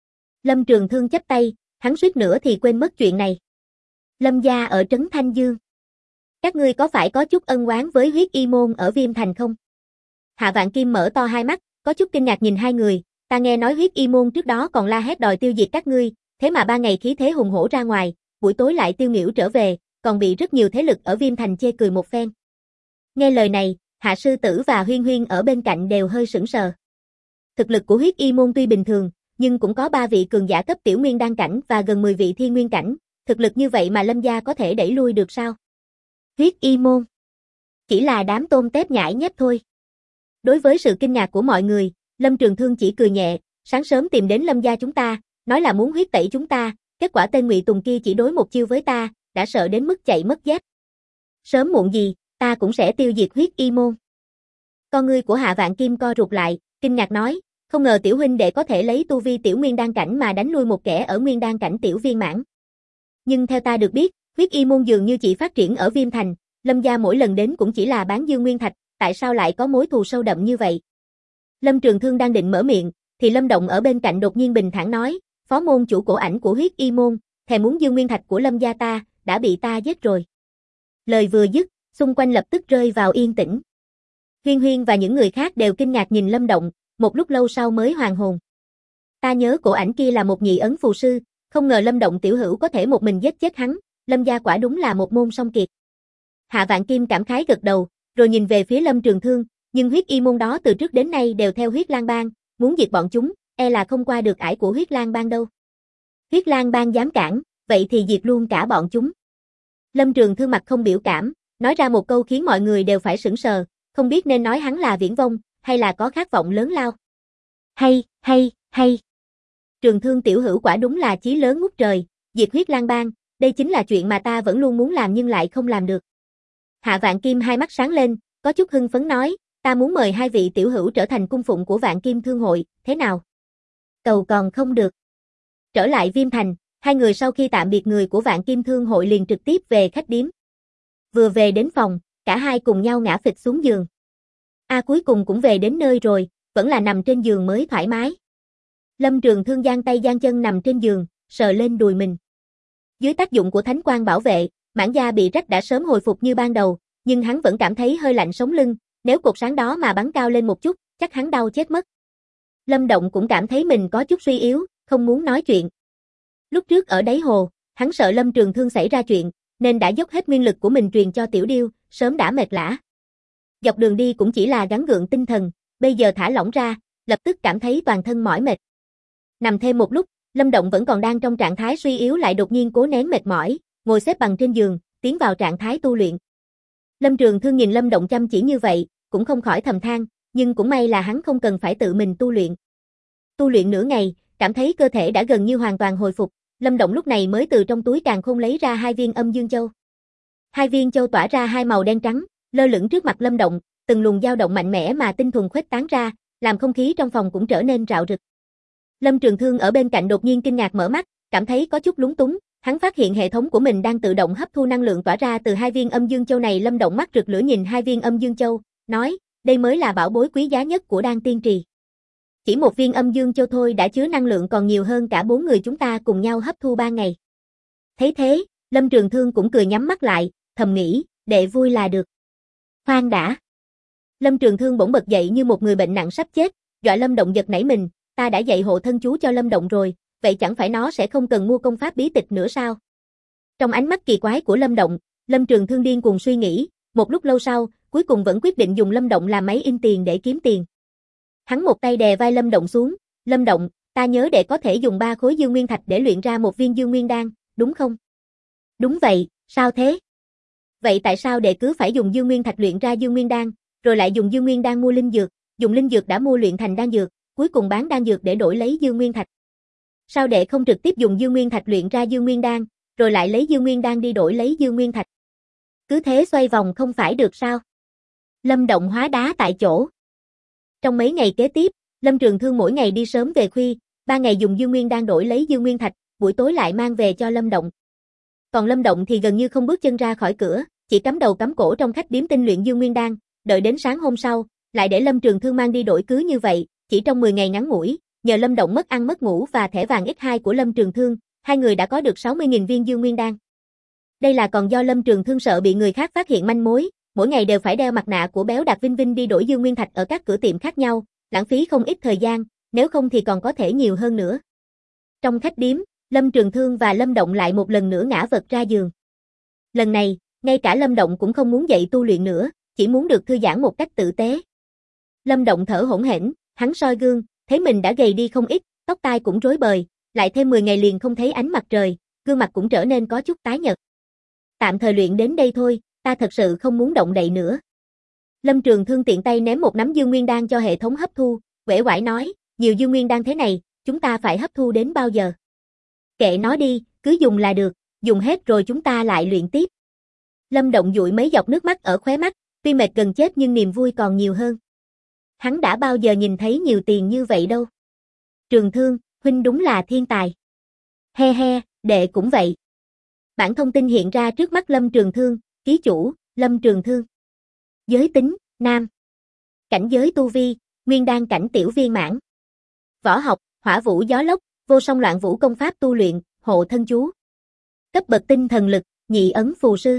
Lâm Trường Thương chắp tay, hắn suýt nữa thì quên mất chuyện này. Lâm gia ở Trấn Thanh Dương. Các ngươi có phải có chút ân oán với Huyết Y môn ở Viêm Thành không? Hạ Vạn Kim mở to hai mắt, có chút kinh ngạc nhìn hai người, ta nghe nói Huyết Y môn trước đó còn la hét đòi tiêu diệt các ngươi, thế mà 3 ngày khí thế hùng hổ ra ngoài, buổi tối lại tiêu nghỉu trở về, còn bị rất nhiều thế lực ở Viêm Thành chê cười một phen. Nghe lời này, Hạ sư tử và Huyên Huyên ở bên cạnh đều hơi sững sờ. Thực lực của Huyết Y môn tuy bình thường, nhưng cũng có 3 vị cường giả cấp tiểu nguyên đan cảnh và gần 10 vị thiên nguyên cảnh, thực lực như vậy mà Lâm gia có thể đẩy lui được sao? Huyết Y môn chỉ là đám tôm tép nhãi nhép thôi. Đối với sự kinh ngạc của mọi người, Lâm Trường Thương chỉ cười nhẹ, sáng sớm tìm đến Lâm gia chúng ta, nói là muốn huyết tẩy chúng ta, kết quả tên Ngụy Tùng kia chỉ đối một chiêu với ta, đã sợ đến mức chạy mất dép. Sớm muộn gì, ta cũng sẽ tiêu diệt Huyết Y môn. Con ngươi của Hạ Vạn Kim co rụt lại, kinh ngạc nói, không ngờ tiểu huynh đệ có thể lấy tu vi tiểu nguyên đan cảnh mà đánh lui một kẻ ở nguyên đan cảnh tiểu viên mãn. Nhưng theo ta được biết, Huyết Y môn dường như chỉ phát triển ở Viêm Thành, Lâm gia mỗi lần đến cũng chỉ là bán Dương Nguyên Thạch, tại sao lại có mối thù sâu đậm như vậy? Lâm Trường Thương đang định mở miệng, thì Lâm Động ở bên cạnh đột nhiên bình thản nói, phó môn chủ cổ ảnh của Huyết Y môn, thèm muốn Dương Nguyên Thạch của Lâm gia ta, đã bị ta giết rồi. Lời vừa dứt, xung quanh lập tức rơi vào yên tĩnh. Huyên Huyên và những người khác đều kinh ngạc nhìn Lâm Động, một lúc lâu sau mới hoàn hồn. Ta nhớ cổ ảnh kia là một nhị ấn phù sư, không ngờ Lâm Động tiểu hữu có thể một mình giết chết hắn, Lâm gia quả đúng là một môn song kiệt. Hạ Vạn Kim cảm khái gật đầu, rồi nhìn về phía Lâm Trường Thương, nhưng Huyết Y môn đó từ trước đến nay đều theo Huyết Lang Bang, muốn diệt bọn chúng, e là không qua được ải của Huyết Lang Bang đâu. Huyết Lang Bang dám cản, vậy thì diệt luôn cả bọn chúng. Lâm Trường Thương mặt không biểu cảm, nói ra một câu khiến mọi người đều phải sững sờ, không biết nên nói hắn là viển vông, hay là có khát vọng lớn lao. Hay. Trường Thương tiểu hữu quả đúng là chí lớn ngút trời, diệt Huyết Lang Bang, đây chính là chuyện mà ta vẫn luôn muốn làm nhưng lại không làm được. Hạ Vạn Kim hai mắt sáng lên, có chút hưng phấn nói, ta muốn mời hai vị tiểu hữu trở thành cung phụng của Vạn Kim Thương hội, thế nào? Cầu còn không được. Trở lại Viêm Thành, hai người sau khi tạm biệt người của Vạn Kim Thương hội liền trực tiếp về khách điếm. Vừa về đến phòng, cả hai cùng nhau ngã phịch xuống giường. Cuối cùng cũng về đến nơi rồi, vẫn là nằm trên giường mới thoải mái. Lâm Trường Thương giang tay giang chân nằm trên giường, sờ lên đùi mình. Dưới tác dụng của thánh quang bảo vệ, mảng da bị rách đã sớm hồi phục như ban đầu, nhưng hắn vẫn cảm thấy hơi lạnh sống lưng, nếu cột sáng đó mà bắn cao lên một chút, chắc hắn đau chết mất. Lâm Động cũng cảm thấy mình có chút suy yếu, không muốn nói chuyện. Lúc trước ở đáy hồ, hắn sợ Lâm Trường Thương xảy ra chuyện, nên đã dốc hết nguyên lực của mình truyền cho Tiểu Điêu, sớm đã mệt lả. Dọc đường đi cũng chỉ là gắng gượng tinh thần, bây giờ thả lỏng ra, lập tức cảm thấy toàn thân mỏi mệt. Nằm thêm một lúc, Lâm Động vẫn còn đang trong trạng thái suy yếu lại đột nhiên cố nén mệt mỏi, ngồi xếp bằng trên giường, tiến vào trạng thái tu luyện. Lâm Trường Thương nhìn Lâm Động chăm chỉ như vậy, cũng không khỏi thầm than, nhưng cũng may là hắn không cần phải tự mình tu luyện. Tu luyện nửa ngày, cảm thấy cơ thể đã gần như hoàn toàn hồi phục, Lâm Động lúc này mới từ trong túi càn khôn lấy ra 2 viên âm dương châu. 2 viên châu tỏa ra 2 màu đen trắng, lơ lửng trước mặt Lâm Động, từng luồng dao động mạnh mẽ mà tinh thuần khuếch tán ra, làm không khí trong phòng cũng trở nên rạo rực. Lâm Trường Thương ở bên cạnh đột nhiên kinh ngạc mở mắt, cảm thấy có chút lúng túng, hắn phát hiện hệ thống của mình đang tự động hấp thu năng lượng tỏa ra từ 2 viên âm dương châu này. Lâm Động mắt rực lửa nhìn 2 viên âm dương châu, nói, đây mới là bảo bối quý giá nhất của Đan Tiên Trì. Chỉ 1 viên âm dương châu thôi đã chứa năng lượng còn nhiều hơn cả 4 người chúng ta cùng nhau hấp thu 3 ngày. Thấy thế, Lâm Trường Thương cũng cười nhắm mắt lại, thầm nghĩ, đệ vui là được. Khoan đã. Lâm Trường Thương bỗng bật dậy như một người bệnh nặng sắp chết, dọa Lâm Động giật nảy mình, ta đã dạy hộ thân chú cho Lâm Động rồi, vậy chẳng phải nó sẽ không cần mua công pháp bí tịch nữa sao? Trong ánh mắt kỳ quái của Lâm Động, Lâm Trường Thương điên cuồng suy nghĩ, một lúc lâu sau, cuối cùng vẫn quyết định dùng Lâm Động làm máy in tiền để kiếm tiền. Hắn một tay đè vai Lâm Động xuống, Lâm Động, ta nhớ đệ có thể dùng 3 khối dương nguyên thạch để luyện ra một viên dương nguyên đan, đúng không? Đúng vậy, sao thế? Vậy tại sao đệ cứ phải dùng dương nguyên thạch luyện ra dương nguyên đan, rồi lại dùng dương nguyên đan mua linh dược, dùng linh dược đã mua luyện thành đan dược, cuối cùng bán đan dược để đổi lấy dương nguyên thạch? Sao đệ không trực tiếp dùng dương nguyên thạch luyện ra dương nguyên đan, rồi lại lấy dương nguyên đan đi đổi lấy dương nguyên thạch? Cứ thế xoay vòng không phải được sao? Lâm Động hóa đá tại chỗ. Trong mấy ngày kế tiếp, Lâm Trường Thương mỗi ngày đi sớm về khuya, 3 ngày dùng dương nguyên đan đổi lấy dương nguyên thạch, buổi tối lại mang về cho Lâm Động. Còn Lâm Động thì gần như không bước chân ra khỏi cửa, chỉ cắm đầu cắm cổ trong khách điếm tinh luyện dương nguyên đan, đợi đến sáng hôm sau, lại để Lâm Trường Thương mang đi đổi. Cứ như vậy, chỉ trong 10 ngày ngắn ngủi, nhờ Lâm Động mất ăn mất ngủ và thẻ vàng X2 của Lâm Trường Thương, hai người đã có được 60.000 viên dương nguyên đan. Đây là còn do Lâm Trường Thương sợ bị người khác phát hiện manh mối, mỗi ngày đều phải đeo mặt nạ của Béo Đạt Vinh Vinh đi đổi dương nguyên thạch ở các cửa tiệm khác nhau, lãng phí không ít thời gian, nếu không thì còn có thể nhiều hơn nữa. Trong khách điếm, Lâm Trường Thương và Lâm Động lại một lần nữa ngã vật ra giường. Lần này, ngay cả Lâm Động cũng không muốn dậy tu luyện nữa, chỉ muốn được thư giãn một cách tử tế. Lâm Động thở hổn hển, hắn soi gương, thấy mình đã gầy đi không ít, tóc tai cũng rối bời, lại thêm 10 ngày liền không thấy ánh mặt trời, gương mặt cũng trở nên có chút tái nhợt. Tạm thời luyện đến đây thôi, ta thật sự không muốn động đậy nữa. Lâm Trường Thương tiện tay ném một nắm dương nguyên đan cho hệ thống hấp thu, uể oải nói, nhiều dương nguyên đan thế này, chúng ta phải hấp thu đến bao giờ? Kệ nó đi, cứ dùng là được, dùng hết rồi chúng ta lại luyện tiếp. Lâm Động dụi mấy giọt nước mắt ở khóe mắt, tuy mệt gần chết nhưng niềm vui còn nhiều hơn. Hắn đã bao giờ nhìn thấy nhiều tiền như vậy đâu. Trường Thương, huynh đúng là thiên tài. He he, đệ cũng vậy. Bản thông tin hiện ra trước mắt Lâm Trường Thương, ký chủ, Lâm Trường Thương. Giới tính, nam. Cảnh giới tu vi, nguyên đan cảnh tiểu viên mãn. Võ học, hỏa vũ gió lốc, vô song loạn vũ công pháp tu luyện, hộ thân chú. Cấp bậc tinh thần lực, nhị ấn phù sư.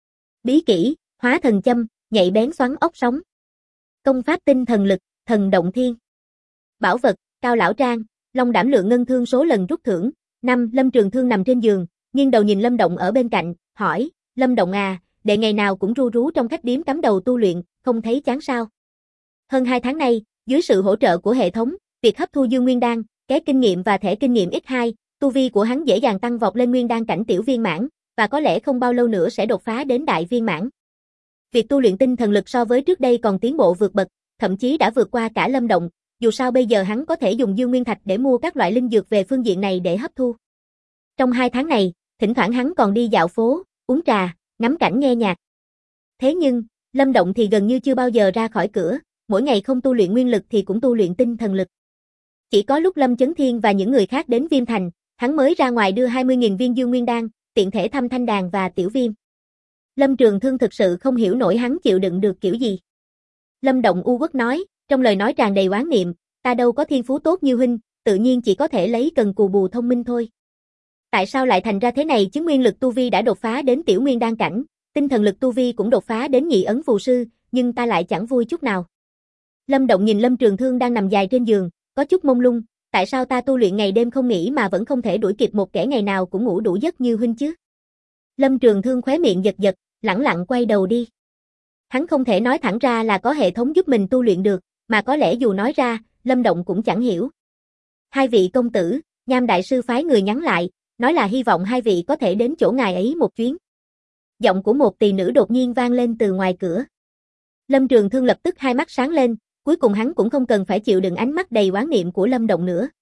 Bí kỹ, hóa thần châm, nhạy bén xoắn ốc sóng. Công pháp tinh thần lực, thần động thiên. Bảo vật, cao lão trang, long đảm lượng ngân thương số lần rút thưởng. 5. Lâm Trường Thương nằm trên giường, nghiêng đầu nhìn Lâm Động ở bên cạnh, hỏi, Lâm Động à, đệ ngày nào cũng ru rú trong khách điếm cắm đầu tu luyện, không thấy chán sao? Hơn 2 tháng nay, dưới sự hỗ trợ của hệ thống, việc hấp thu dương nguyên đan, cái kinh nghiệm và thẻ kinh nghiệm X2, tu vi của hắn dễ dàng tăng vọt lên nguyên đan cảnh tiểu viên mãn, và có lẽ không bao lâu nữa sẽ đột phá đến đại viên mãn. Việc tu luyện tinh thần lực so với trước đây còn tiến bộ vượt bậc, thậm chí đã vượt qua cả Lâm Động, dù sao bây giờ hắn có thể dùng dương nguyên thạch để mua các loại linh dược về phương diện này để hấp thu. Trong 2 tháng này, thỉnh thoảng hắn còn đi dạo phố, uống trà, ngắm cảnh nghe nhạc. Thế nhưng, Lâm Động thì gần như chưa bao giờ ra khỏi cửa, mỗi ngày không tu luyện nguyên lực thì cũng tu luyện tinh thần lực. Chỉ có lúc Lâm Chấn Thiên và những người khác đến Viêm Thành, hắn mới ra ngoài đưa 20.000 viên dương nguyên đan, tiện thể thăm Thanh Đàn và Tiểu Viêm. Lâm Trường Thương thực sự không hiểu nổi hắn chịu đựng được kiểu gì. Lâm Động u uất nói, trong lời nói tràn đầy oán niệm, ta đâu có thiên phú tốt như huynh, tự nhiên chỉ có thể lấy cần cù bù thông minh thôi. Tại sao lại thành ra thế này? Chứng nguyên lực tu vi đã đột phá đến tiểu nguyên đan cảnh, tinh thần lực tu vi cũng đột phá đến nhị ấn phù sư, nhưng ta lại chẳng vui chút nào. Lâm Động nhìn Lâm Trường Thương đang nằm dài trên giường, có chút mông lung, tại sao ta tu luyện ngày đêm không nghỉ mà vẫn không thể đuổi kịp một kẻ ngày nào cũng ngủ đủ giấc như huynh chứ? Lâm Trường Thương khóe miệng giật giật, lẳng lặng quay đầu đi. Hắn không thể nói thẳng ra là có hệ thống giúp mình tu luyện được, mà có lẽ dù nói ra, Lâm Động cũng chẳng hiểu. Hai vị công tử, Nham đại sư phái người nhắn lại, nói là hy vọng hai vị có thể đến chỗ ngài ấy một chuyến. Giọng của một tỳ nữ đột nhiên vang lên từ ngoài cửa. Lâm Trường Thương lập tức hai mắt sáng lên, cuối cùng hắn cũng không cần phải chịu đựng ánh mắt đầy oán niệm của Lâm Động nữa.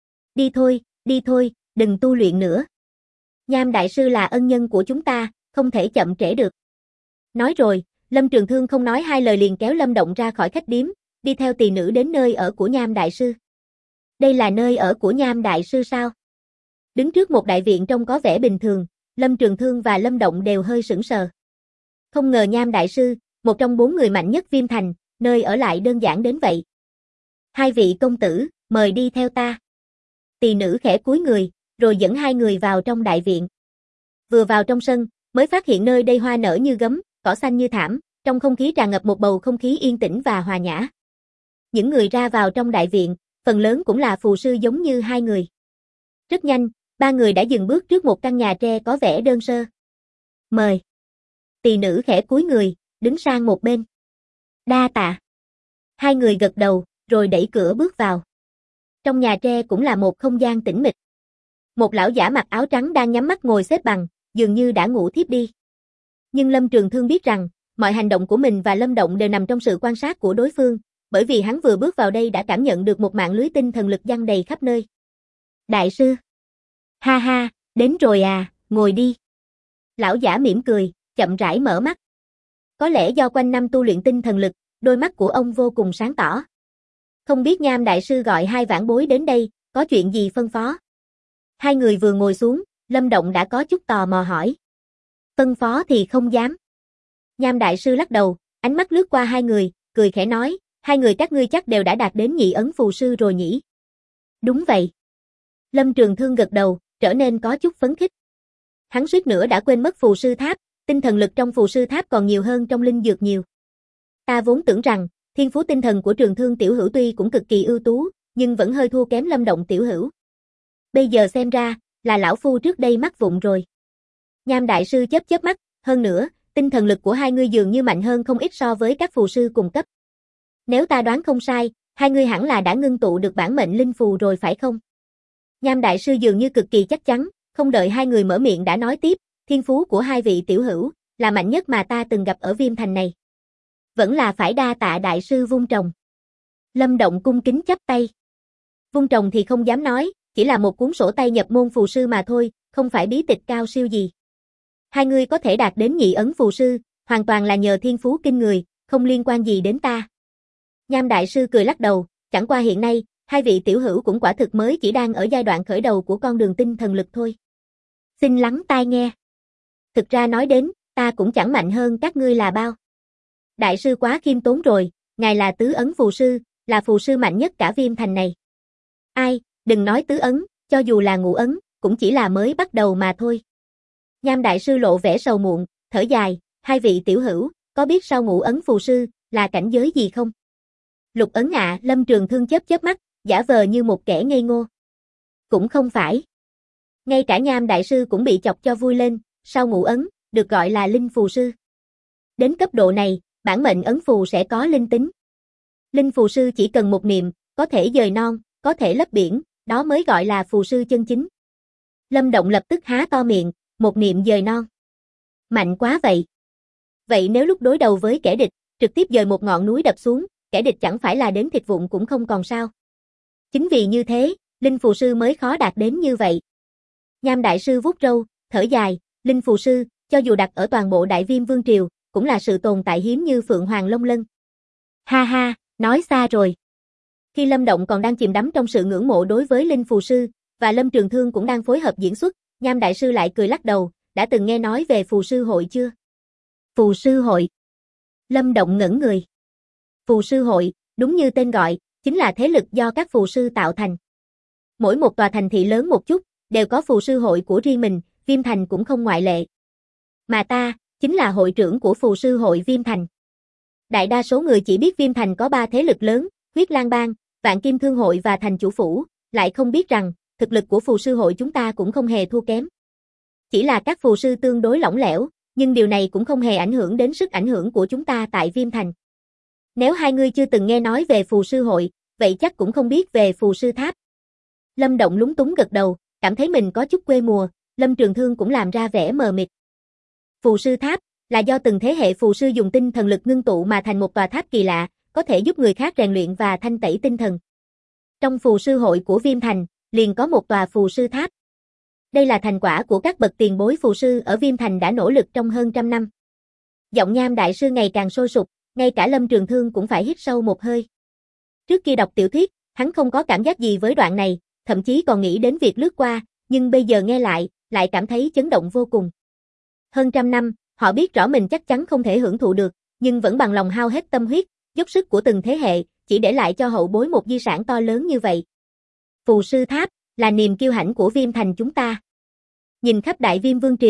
Đi thôi, đừng tu luyện nữa. Nham đại sư là ân nhân của chúng ta, không thể chậm trễ được. Nói rồi, Lâm Trường Thương không nói hai lời liền kéo Lâm Động ra khỏi khách điếm, đi theo tỳ nữ đến nơi ở của Nham đại sư. Đây là nơi ở của Nham đại sư sao? Đứng trước một đại viện trông có vẻ bình thường, Lâm Trường Thương và Lâm Động đều hơi sững sờ. Không ngờ Nham đại sư, một trong 4 người mạnh nhất Viêm Thành, nơi ở lại đơn giản đến vậy. Hai vị công tử, mời đi theo ta. Tỳ nữ khẽ cúi người, rồi dẫn hai người vào trong đại viện. Vừa vào trong sân, mới phát hiện nơi đây hoa nở như gấm, cỏ xanh như thảm, trong không khí tràn ngập một bầu không khí yên tĩnh và hòa nhã. Những người ra vào trong đại viện, phần lớn cũng là phù sư giống như hai người. Rất nhanh, ba người đã dừng bước trước một căn nhà tre có vẻ đơn sơ. Mời. Tỳ nữ khẽ cúi người, đứng sang một bên. Đa tạ. Hai người gật đầu, rồi đẩy cửa bước vào. Trong nhà tre cũng là một không gian tĩnh mịch. Một lão giả mặc áo trắng đang nhắm mắt ngồi xếp bằng, dường như đã ngủ thiếp đi. Nhưng Lâm Trường Thương biết rằng, mọi hành động của mình và Lâm Động đều nằm trong sự quan sát của đối phương, bởi vì hắn vừa bước vào đây đã cảm nhận được một mạng lưới tinh thần lực giăng đầy khắp nơi. Đại sư. Ha ha, đến rồi à, ngồi đi. Lão giả mỉm cười, chậm rãi mở mắt. Có lẽ do quanh năm tu luyện tinh thần lực, đôi mắt của ông vô cùng sáng tỏ. Không biết Nham đại sư gọi hai vãn bối đến đây, có chuyện gì phân phó? Hai người vừa ngồi xuống, Lâm Động đã có chút tò mò hỏi. Phân phó thì không dám. Nham đại sư lắc đầu, ánh mắt lướt qua hai người, cười khẽ nói, hai người các ngươi chắc đều đã đạt đến nhị ấn phù sư rồi nhỉ? Đúng vậy. Lâm Trường Thương gật đầu, trở nên có chút phấn khích. Hắn suýt nữa đã quên mất phù sư tháp, tinh thần lực trong phù sư tháp còn nhiều hơn trong linh dược nhiều. Ta vốn tưởng rằng, thiên phú tinh thần của Trường Thương tiểu hữu tuy cũng cực kỳ ưu tú, nhưng vẫn hơi thua kém Lâm Động tiểu hữu. Bây giờ xem ra, là lão phu trước đây mắc vụng rồi. Nham đại sư chớp mắt, hơn nữa, tinh thần lực của hai ngươi dường như mạnh hơn không ít so với các phù sư cùng cấp. Nếu ta đoán không sai, hai ngươi hẳn là đã ngưng tụ được bản mệnh linh phù rồi phải không? Nham đại sư dường như cực kỳ chắc chắn, không đợi hai người mở miệng đã nói tiếp, thiên phú của hai vị tiểu hữu, là mạnh nhất mà ta từng gặp ở Viêm Thành này. Vẫn là phải đa tạ đại sư Vung Trồng. Lâm Động cung kính chắp tay. Vung Trồng thì không dám nói, chỉ là một cuốn sổ tay nhập môn phù sư mà thôi, không phải bí tịch cao siêu gì. Hai người có thể đạt đến nhị ấn phù sư, hoàn toàn là nhờ thiên phú kinh người, không liên quan gì đến ta. Nham đại sư cười lắc đầu, chẳng qua hiện nay, hai vị tiểu hữu cũng quả thực mới chỉ đang ở giai đoạn khởi đầu của con đường tinh thần lực thôi. Xin lắng tai nghe. Thực ra nói đến, ta cũng chẳng mạnh hơn các ngươi là bao. Đại sư quá khiêm tốn rồi, ngài là tứ ấn phù sư, là phù sư mạnh nhất cả Viêm Thành này. Ai, đừng nói tứ ấn, cho dù là ngũ ấn, cũng chỉ là mới bắt đầu mà thôi. Nham đại sư lộ vẻ sầu muộn, thở dài, hai vị tiểu hữu, có biết sau ngũ ấn phù sư, là cảnh giới gì không? Lục ấn ạ, Lâm Trường Thương chớp mắt, giả vờ như một kẻ ngây ngô. Cũng không phải. Ngay cả Nham đại sư cũng bị chọc cho vui lên, sau ngũ ấn, được gọi là linh phù sư. Đến cấp độ này, bản mệnh ấn phù sẽ có linh tính. Linh phù sư chỉ cần một niệm, có thể dời non, có thể lấp biển, đó mới gọi là phù sư chân chính. Lâm Động lập tức há to miệng, một niệm dời non. Mạnh quá vậy. Vậy nếu lúc đối đầu với kẻ địch, trực tiếp dời một ngọn núi đập xuống, kẻ địch chẳng phải là đến thịt vụn cũng không còn sao. Chính vì như thế, linh phù sư mới khó đạt đến như vậy. Nham đại sư vuốt râu, thở dài, linh phù sư, cho dù đặt ở toàn bộ Đại Viêm Vương Triều, cũng là sự tồn tại hiếm như phượng hoàng long lân. Ha ha, nói xa rồi. Khi Lâm Động còn đang chìm đắm trong sự ngưỡng mộ đối với linh phù sư, và Lâm Trường Thương cũng đang phối hợp diễn xuất, Nham đại sư lại cười lắc đầu, đã từng nghe nói về phù sư hội chưa? Phù sư hội. Lâm Động ngẩn người. Phù sư hội, đúng như tên gọi, chính là thế lực do các phù sư tạo thành. Mỗi một tòa thành thị lớn một chút, đều có phù sư hội của riêng mình, Viêm Thành cũng không ngoại lệ. Mà ta, chính là hội trưởng của phù sư hội Viêm Thành. Đại đa số người chỉ biết Viêm Thành có 3 thế lực lớn, Huyết Lang Bang, Vạn Kim Thương hội và Thành Chủ Phủ, lại không biết rằng, thực lực của phù sư hội chúng ta cũng không hề thua kém. Chỉ là các phù sư tương đối lỏng lẻo, nhưng điều này cũng không hề ảnh hưởng đến sức ảnh hưởng của chúng ta tại Viêm Thành. Nếu hai người chưa từng nghe nói về phù sư hội, vậy chắc cũng không biết về phù sư tháp. Lâm Động lúng túng gật đầu, cảm thấy mình có chút quê mùa, Lâm Trường Thương cũng làm ra vẻ mờ mịt. Phù sư tháp là do từng thế hệ phù sư dùng tinh thần lực ngưng tụ mà thành một tòa tháp kỳ lạ, có thể giúp người khác rèn luyện và thanh tẩy tinh thần. Trong phù sư hội của Viêm Thành, liền có một tòa phù sư tháp. Đây là thành quả của các bậc tiền bối phù sư ở Viêm Thành đã nỗ lực trong hơn trăm năm. Giọng Nham đại sư ngày càng sôi sục, ngay cả Lâm Trường Thương cũng phải hít sâu một hơi. Trước khi đọc tiểu thuyết, hắn không có cảm giác gì với đoạn này, thậm chí còn nghĩ đến việc lướt qua, nhưng bây giờ nghe lại cảm thấy chấn động vô cùng. Hơn trăm năm, họ biết rõ mình chắc chắn không thể hưởng thụ được, nhưng vẫn bằng lòng hao hết tâm huyết, dốc sức của từng thế hệ, chỉ để lại cho hậu bối một di sản to lớn như vậy. Phù sư tháp là niềm kiêu hãnh của Viêm Thành chúng ta. Nhìn khắp Đại Viêm Vương Triều,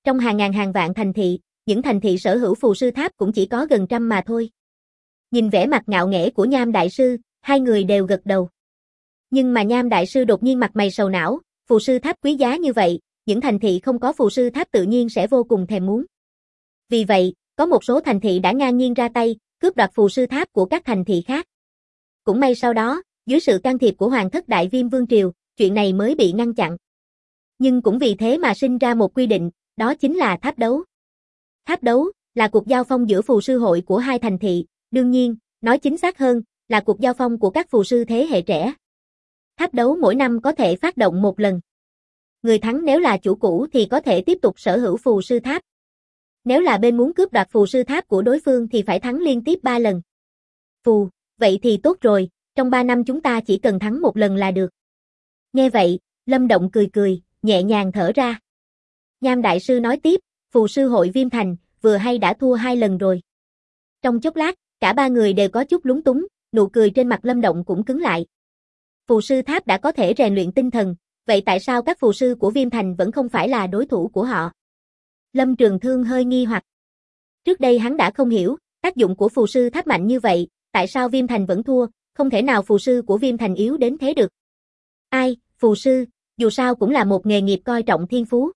Trong hàng ngàn hàng vạn thành thị, những thành thị sở hữu phù sư tháp cũng chỉ có gần trăm mà thôi. Nhìn vẻ mặt ngạo nghễ của Nham đại sư, hai người đều gật đầu. Nhưng mà Nham đại sư đột nhiên mặt mày sầu não, phù sư tháp quý giá như vậy, những thành thị không có phù sư tháp tự nhiên sẽ vô cùng thèm muốn. Vì vậy, có một số thành thị đã ngang nhiên ra tay, cướp đoạt phù sư tháp của các thành thị khác. Cũng may sau đó, dưới sự can thiệp của Hoàng thất Đại Viêm Vương Triều, chuyện này mới bị ngăn chặn. Nhưng cũng vì thế mà sinh ra một quy định, đó chính là tháp đấu. Tháp đấu là cuộc giao phong giữa phù sư hội của hai thành thị, đương nhiên, nói chính xác hơn, là cuộc giao phong của các phù sư thế hệ trẻ. Tháp đấu mỗi năm có thể phát động một lần. Người thắng nếu là chủ cũ thì có thể tiếp tục sở hữu phù sư tháp. Nếu là bên muốn cướp đoạt phù sư tháp của đối phương thì phải thắng liên tiếp 3 lần. Phù, vậy thì tốt rồi, trong 3 năm chúng ta chỉ cần thắng một lần là được. Nghe vậy, Lâm Động cười cười, nhẹ nhàng thở ra. Nham đại sư nói tiếp, phù sư hội Viêm Thành, vừa hay đã thua 2 lần rồi. Trong chốc lát, cả ba người đều có chút lúng túng, nụ cười trên mặt Lâm Động cũng cứng lại. Phù sư tháp đã có thể rèn luyện tinh thần, vậy tại sao các phù sư của Viêm Thành vẫn không phải là đối thủ của họ? Lâm Trường Thương hơi nghi hoặc. Trước đây hắn đã không hiểu, tác dụng của phù sư tháp mạnh như vậy, tại sao Viêm Thành vẫn thua, không thể nào phù sư của Viêm Thành yếu đến thế được. Ai, phù sư, dù sao cũng là một nghề nghiệp coi trọng thiên phú.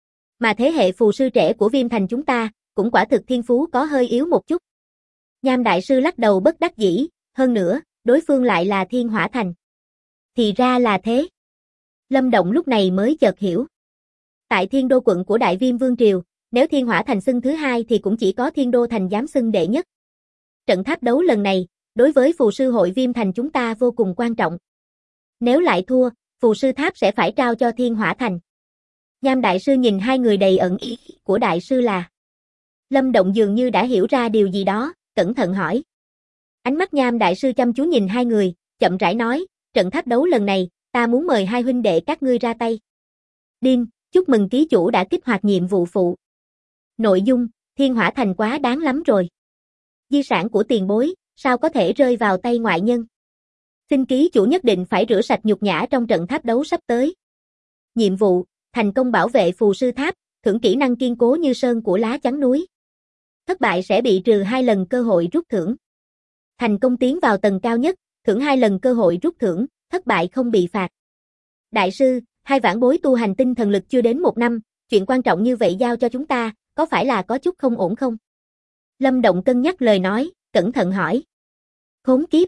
Mà thế hệ phù sư trẻ của Viêm Thành chúng ta, cũng quả thực thiên phú có hơi yếu một chút. Nham đại sư lắc đầu bất đắc dĩ, hơn nữa, đối phương lại là Thiên Hỏa Thành. Thì ra là thế. Lâm Động lúc này mới chợt hiểu. Tại Thiên Đô quận của Đại Viêm Vương Triều, nếu Thiên Hỏa Thành xưng thứ hai thì cũng chỉ có Thiên Đô Thành dám xưng đệ nhất. Trận tháp đấu lần này, đối với phù sư hội Viêm Thành chúng ta vô cùng quan trọng. Nếu lại thua, phù sư tháp sẽ phải trao cho Thiên Hỏa Thành. Nham đại sư nhìn hai người đầy ẩn ý của đại sư là. Lâm Động dường như đã hiểu ra điều gì đó, cẩn thận hỏi. Ánh mắt Nham đại sư chăm chú nhìn hai người, chậm rãi nói, trận tháp đấu lần này, ta muốn mời hai huynh đệ các ngươi ra tay. Đinh, chúc mừng ký chủ đã kích hoạt nhiệm vụ phụ. Nội dung, Thiên Hỏa Thành quá đáng lắm rồi. Di sản của tiền bối, sao có thể rơi vào tay ngoại nhân? Xin ký chủ nhất định phải rửa sạch nhục nhã trong trận tháp đấu sắp tới. Nhiệm vụ, thành công bảo vệ phù sư tháp, thưởng kỹ năng kiên cố như sơn của lá chắn núi. Thất bại sẽ bị trừ 2 lần cơ hội rút thưởng. Thành công tiến vào tầng cao nhất, thưởng 2 lần cơ hội rút thưởng, thất bại không bị phạt. Đại sư, hai vãn bối tu hành tinh thần lực chưa đến 1 năm, chuyện quan trọng như vậy giao cho chúng ta, có phải là có chút không ổn không? Lâm Động cân nhắc lời nói, cẩn thận hỏi. Khốn kiếp!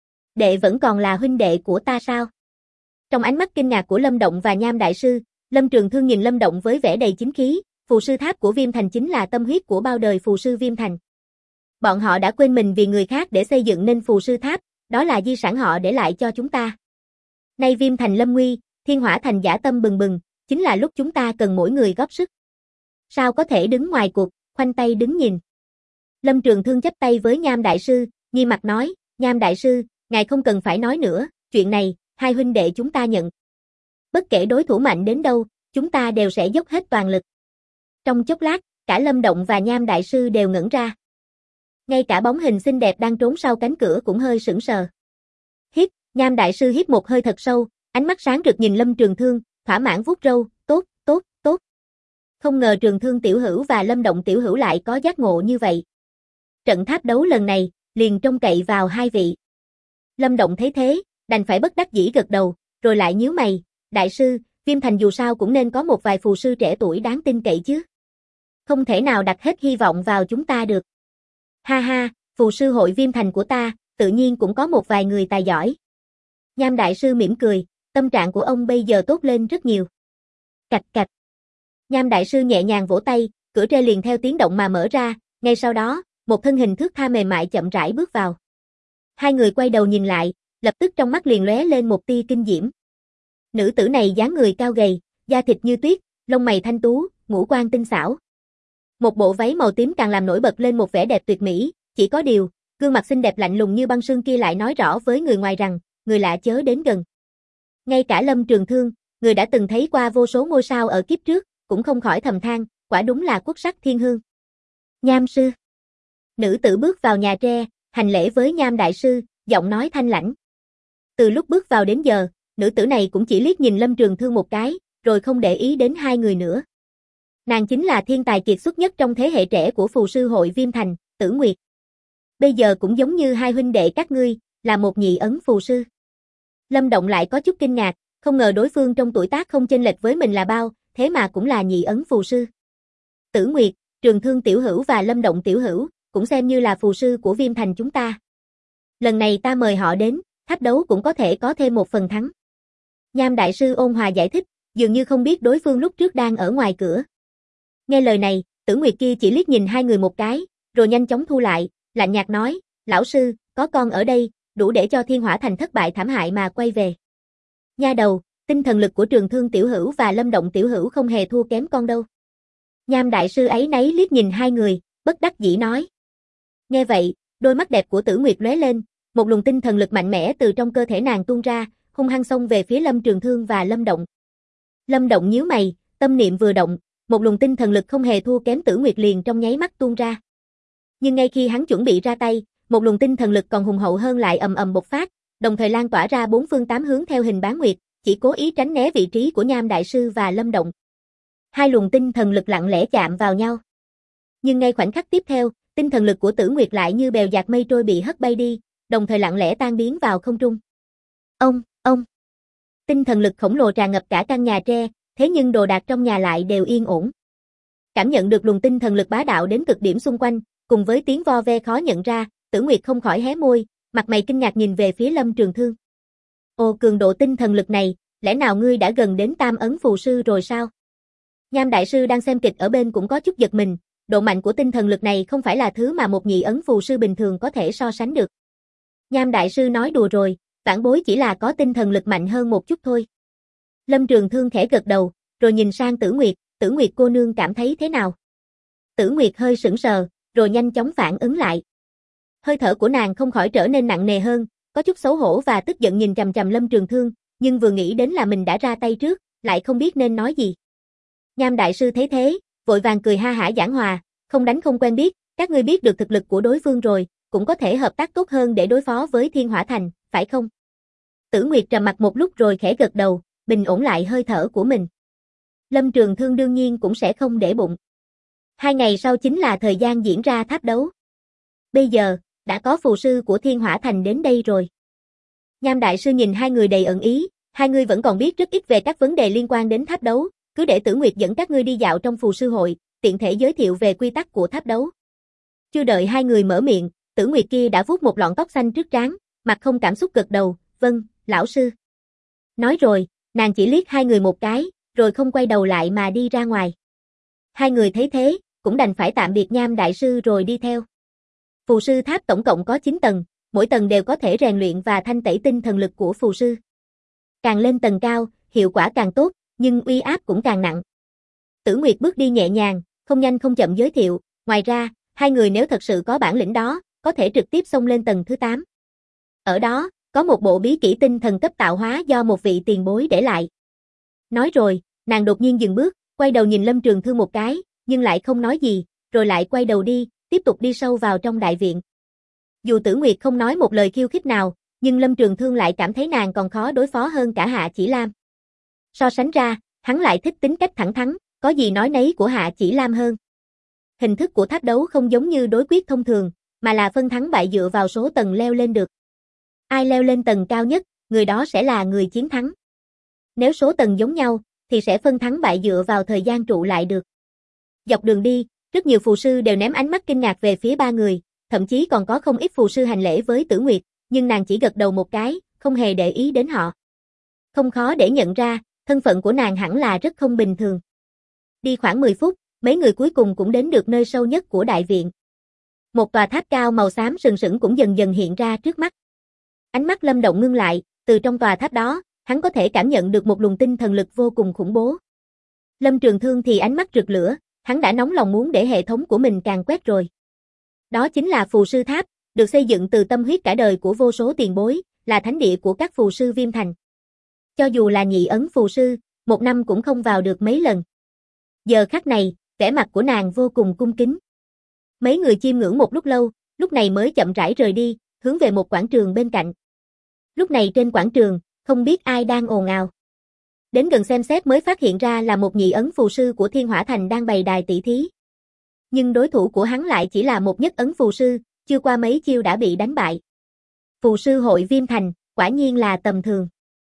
Đệ vẫn còn là huynh đệ của ta sao? Trong ánh mắt kinh ngạc của Lâm Động và Nham đại sư, Lâm Trường Thương nhìn Lâm Động với vẻ đầy chính khí, phù sư tháp của Viêm Thành chính là tâm huyết của bao đời phù sư Viêm Thành. Bọn họ đã quên mình vì người khác để xây dựng nên phù sư tháp, đó là di sản họ để lại cho chúng ta. Nay Viêm Thành lâm nguy, Thiên Hỏa Thành dã tâm bừng bừng, chính là lúc chúng ta cần mỗi người góp sức. Sao có thể đứng ngoài cuộc, khoanh tay đứng nhìn? Lâm Trường Thương chắp tay với Nham đại sư, nghiêm mặt nói, Nham đại sư, ngài không cần phải nói nữa, chuyện này, hai huynh đệ chúng ta nhận. Bất kể đối thủ mạnh đến đâu, chúng ta đều sẽ dốc hết toàn lực. Trong chốc lát, cả Lâm Động và Nham đại sư đều ngẩn ra. Ngay cả bóng hình xinh đẹp đang trốn sau cánh cửa cũng hơi sững sờ. Hít, Nham đại sư hít một hơi thật sâu, ánh mắt sáng rực nhìn Lâm Trường Thương, thỏa mãn vuốt râu, tốt, tốt, tốt. Không ngờ Trường Thương tiểu hữu và Lâm Động tiểu hữu lại có giác ngộ như vậy. Trận tháp đấu lần này, liền trông cậy vào hai vị. Lâm Động thấy thế, đành phải bất đắc dĩ gật đầu, rồi lại nhíu mày, đại sư, Viêm Thành dù sao cũng nên có một vài phù sư trẻ tuổi đáng tin cậy chứ. Không thể nào đặt hết hy vọng vào chúng ta được. Ha ha, phù sư hội Viêm Thành của ta, tự nhiên cũng có một vài người tài giỏi. Nham đại sư mỉm cười, tâm trạng của ông bây giờ tốt lên rất nhiều. Cạch cạch. Nham đại sư nhẹ nhàng vỗ tay, cửa tre liền theo tiếng động mà mở ra, ngay sau đó, một thân hình thướt tha mềm mại chậm rãi bước vào. Hai người quay đầu nhìn lại, lập tức trong mắt liền lóe lên một tia kinh diễm. Nữ tử này dáng người cao gầy, da thịt như tuyết, lông mày thanh tú, ngũ quan tinh xảo. Một bộ váy màu tím càng làm nổi bật lên một vẻ đẹp tuyệt mỹ, chỉ có điều, gương mặt xinh đẹp lạnh lùng như băng sương kia lại nói rõ với người ngoài rằng, người lạ chớ đến gần. Ngay cả Lâm Trường Thương, người đã từng thấy qua vô số ngôi sao ở kiếp trước, cũng không khỏi thầm than, quả đúng là quốc sắc thiên hương. Nham sư. Nữ tử bước vào nhà tre, hành lễ với Nham đại sư, giọng nói thanh lãnh. Từ lúc bước vào đến giờ, nữ tử này cũng chỉ liếc nhìn Lâm Trường Thương một cái, rồi không để ý đến hai người nữa. Nàng chính là thiên tài kiệt xuất nhất trong thế hệ trẻ của phù sư hội Viêm Thành, Tử Nguyệt. Bây giờ cũng giống như hai huynh đệ các ngươi, là một nhị ấn phù sư. Lâm Động lại có chút kinh ngạc, không ngờ đối phương trong tuổi tác không chênh lệch với mình là bao, thế mà cũng là nhị ấn phù sư. Tử Nguyệt, Trường Thương tiểu hữu và Lâm Động tiểu hữu, cũng xem như là phù sư của Viêm Thành chúng ta. Lần này ta mời họ đến, thách đấu cũng có thể có thêm một phần thắng. Nham đại sư ôn hòa giải thích, dường như không biết đối phương lúc trước đang ở ngoài cửa. Nghe lời này, Tử Nguyệt kia chỉ liếc nhìn hai người một cái, rồi nhanh chóng thu lại, lạnh nhạt nói, lão sư, có con ở đây, đủ để cho Thiên Hỏa Thành thất bại thảm hại mà quay về. Nha đầu, tinh thần lực của Trường Thương tiểu hữu và Lâm Động tiểu hữu không hề thua kém con đâu. Nham đại sư ấy nấy liếc nhìn hai người, bất đắc dĩ nói. Nghe vậy, đôi mắt đẹp của Tử Nguyệt lóe lên, một luồng tinh thần lực mạnh mẽ từ trong cơ thể nàng tuôn ra, hung hăng xông về phía Lâm Trường Thương và Lâm Động. Lâm Động nhíu mày, tâm niệm vừa động, một luồng tinh thần lực không hề thua kém Tử Nguyệt liền trong nháy mắt tuôn ra. Nhưng ngay khi hắn chuẩn bị ra tay, một luồng tinh thần lực còn hùng hậu hơn lại ầm ầm bộc phát, đồng thời lan tỏa ra bốn phương tám hướng theo hình bán nguyệt, chỉ cố ý tránh né vị trí của Nham đại sư và Lâm Động. Hai luồng tinh thần lực lặng lẽ chạm vào nhau. Nhưng ngay khoảnh khắc tiếp theo, tinh thần lực của Tử Nguyệt lại như bèo dạt mây trôi bị hất bay đi, đồng thời lặng lẽ tan biến vào không trung. Ông. Tinh thần lực khổng lồ tràn ngập cả căn nhà tre, thế nhưng đồ đạc trong nhà lại đều yên ổn. Cảm nhận được luồng tinh thần lực bá đạo đến cực điểm xung quanh, cùng với tiếng vo ve khó nhận ra, Tử Nguyệt không khỏi hé môi, mặt mày kinh ngạc nhìn về phía Lâm Trường Thương. Ồ, cường độ tinh thần lực này, lẽ nào ngươi đã gần đến tam ấn phù sư rồi sao? Nham đại sư đang xem kịch ở bên cũng có chút giật mình, độ mạnh của tinh thần lực này không phải là thứ mà một nhị ấn phù sư bình thường có thể so sánh được. Nham đại sư nói đùa rồi, vãn bối chỉ là có tinh thần lực mạnh hơn một chút thôi. Lâm Trường Thương khẽ gật đầu, rồi nhìn sang Tử Nguyệt cô nương cảm thấy thế nào? Tử Nguyệt hơi sững sờ, rồi nhanh chóng phản ứng lại. Hơi thở của nàng không khỏi trở nên nặng nề hơn, có chút xấu hổ và tức giận nhìn chằm chằm Lâm Trường Thương, nhưng vừa nghĩ đến là mình đã ra tay trước, lại không biết nên nói gì. Nham đại sư thấy thế, vội vàng cười ha hả giảng hòa, không đánh không quen biết, các ngươi biết được thực lực của đối phương rồi, cũng có thể hợp tác tốt hơn để đối phó với Thiên Hỏa Thành, phải không? Tử Nguyệt trầm mặt một lúc rồi khẽ gật đầu, bình ổn lại hơi thở của mình. Lâm Trường Thương đương nhiên cũng sẽ không để bụng. 2 ngày sau chính là thời gian diễn ra tháp đấu. Bây giờ, đã có phù sư của Thiên Hỏa Thành đến đây rồi. Nham đại sư nhìn hai người đầy ẩn ý, hai người vẫn còn biết rất ít về các vấn đề liên quan đến tháp đấu, cứ để Tử Nguyệt dẫn các ngươi đi dạo trong phù sư hội, tiện thể giới thiệu về quy tắc của tháp đấu. Chưa đợi hai người mở miệng, Tử Nguyệt kia đã vuốt một lọn tóc xanh trước trán, mặt không cảm xúc gật đầu, vâng, lão sư. Nói rồi, nàng chỉ liếc hai người một cái, rồi không quay đầu lại mà đi ra ngoài. Hai người thấy thế, cũng đành phải tạm biệt Nham đại sư rồi đi theo. Phù sư tháp tổng cộng có 9 tầng, mỗi tầng đều có thể rèn luyện và thanh tẩy tinh thần lực của phù sư. Càng lên tầng cao, hiệu quả càng tốt, nhưng uy áp cũng càng nặng. Tử Nguyệt bước đi nhẹ nhàng, không nhanh không chậm giới thiệu, ngoài ra, hai người nếu thật sự có bản lĩnh đó, có thể trực tiếp xông lên tầng thứ 8. Ở đó, có một bộ bí kỹ tinh thần cấp tạo hóa do một vị tiền bối để lại. Nói rồi, nàng đột nhiên dừng bước, quay đầu nhìn Lâm Trường Thương một cái, nhưng lại không nói gì, rồi lại quay đầu đi, tiếp tục đi sâu vào trong đại viện. Dù Tử Nguyệt không nói một lời khiêu khích nào, nhưng Lâm Trường Thương lại cảm thấy nàng còn khó đối phó hơn cả Hạ Chỉ Lam. So sánh ra, hắn lại thích tính cách thẳng thắn, có gì nói nấy của Hạ Chỉ Lam hơn. Hình thức của tháp đấu không giống như đối quyết thông thường, mà là phân thắng bại dựa vào số tầng leo lên được. Ai leo lên tầng cao nhất, người đó sẽ là người chiến thắng. Nếu số tầng giống nhau, thì sẽ phân thắng bại dựa vào thời gian trụ lại được. Dọc đường đi, rất nhiều phù sư đều ném ánh mắt kinh ngạc về phía ba người, thậm chí còn có không ít phù sư hành lễ với Tử Nguyệt, nhưng nàng chỉ gật đầu một cái, không hề để ý đến họ. Không khó để nhận ra, thân phận của nàng hẳn là rất không bình thường. Đi khoảng 10 phút, mấy người cuối cùng cũng đến được nơi sâu nhất của đại viện. Một tòa tháp cao màu xám sừng sững cũng dần dần hiện ra trước mắt. Ánh mắt Lâm Động ngưng lại, từ trong tòa tháp đó, hắn có thể cảm nhận được một luồng tinh thần lực vô cùng khủng bố. Lâm Trường Thương thì ánh mắt rực lửa, hắn đã nóng lòng muốn để hệ thống của mình càng quét rồi. Đó chính là phù sư tháp, được xây dựng từ tâm huyết cả đời của vô số tiền bối, là thánh địa của các phù sư Viêm Thành. Cho dù là nhị ấn phù sư, một năm cũng không vào được mấy lần. Giờ khắc này, vẻ mặt của nàng vô cùng cung kính. Mấy người chiêm ngưỡng một lúc lâu, lúc này mới chậm rãi rời đi, hướng về một quảng trường bên cạnh. Lúc này trên quảng trường, không biết ai đang ồn ào. Đến gần xem xét mới phát hiện ra là một nhị ấn phù sư của Thiên Hỏa Thành đang bày đài tỷ thí. Nhưng đối thủ của hắn lại chỉ là một nhất ấn phù sư, chưa qua mấy chiêu đã bị đánh bại. Phù sư hội Viêm Thành, quả nhiên là tầm thường.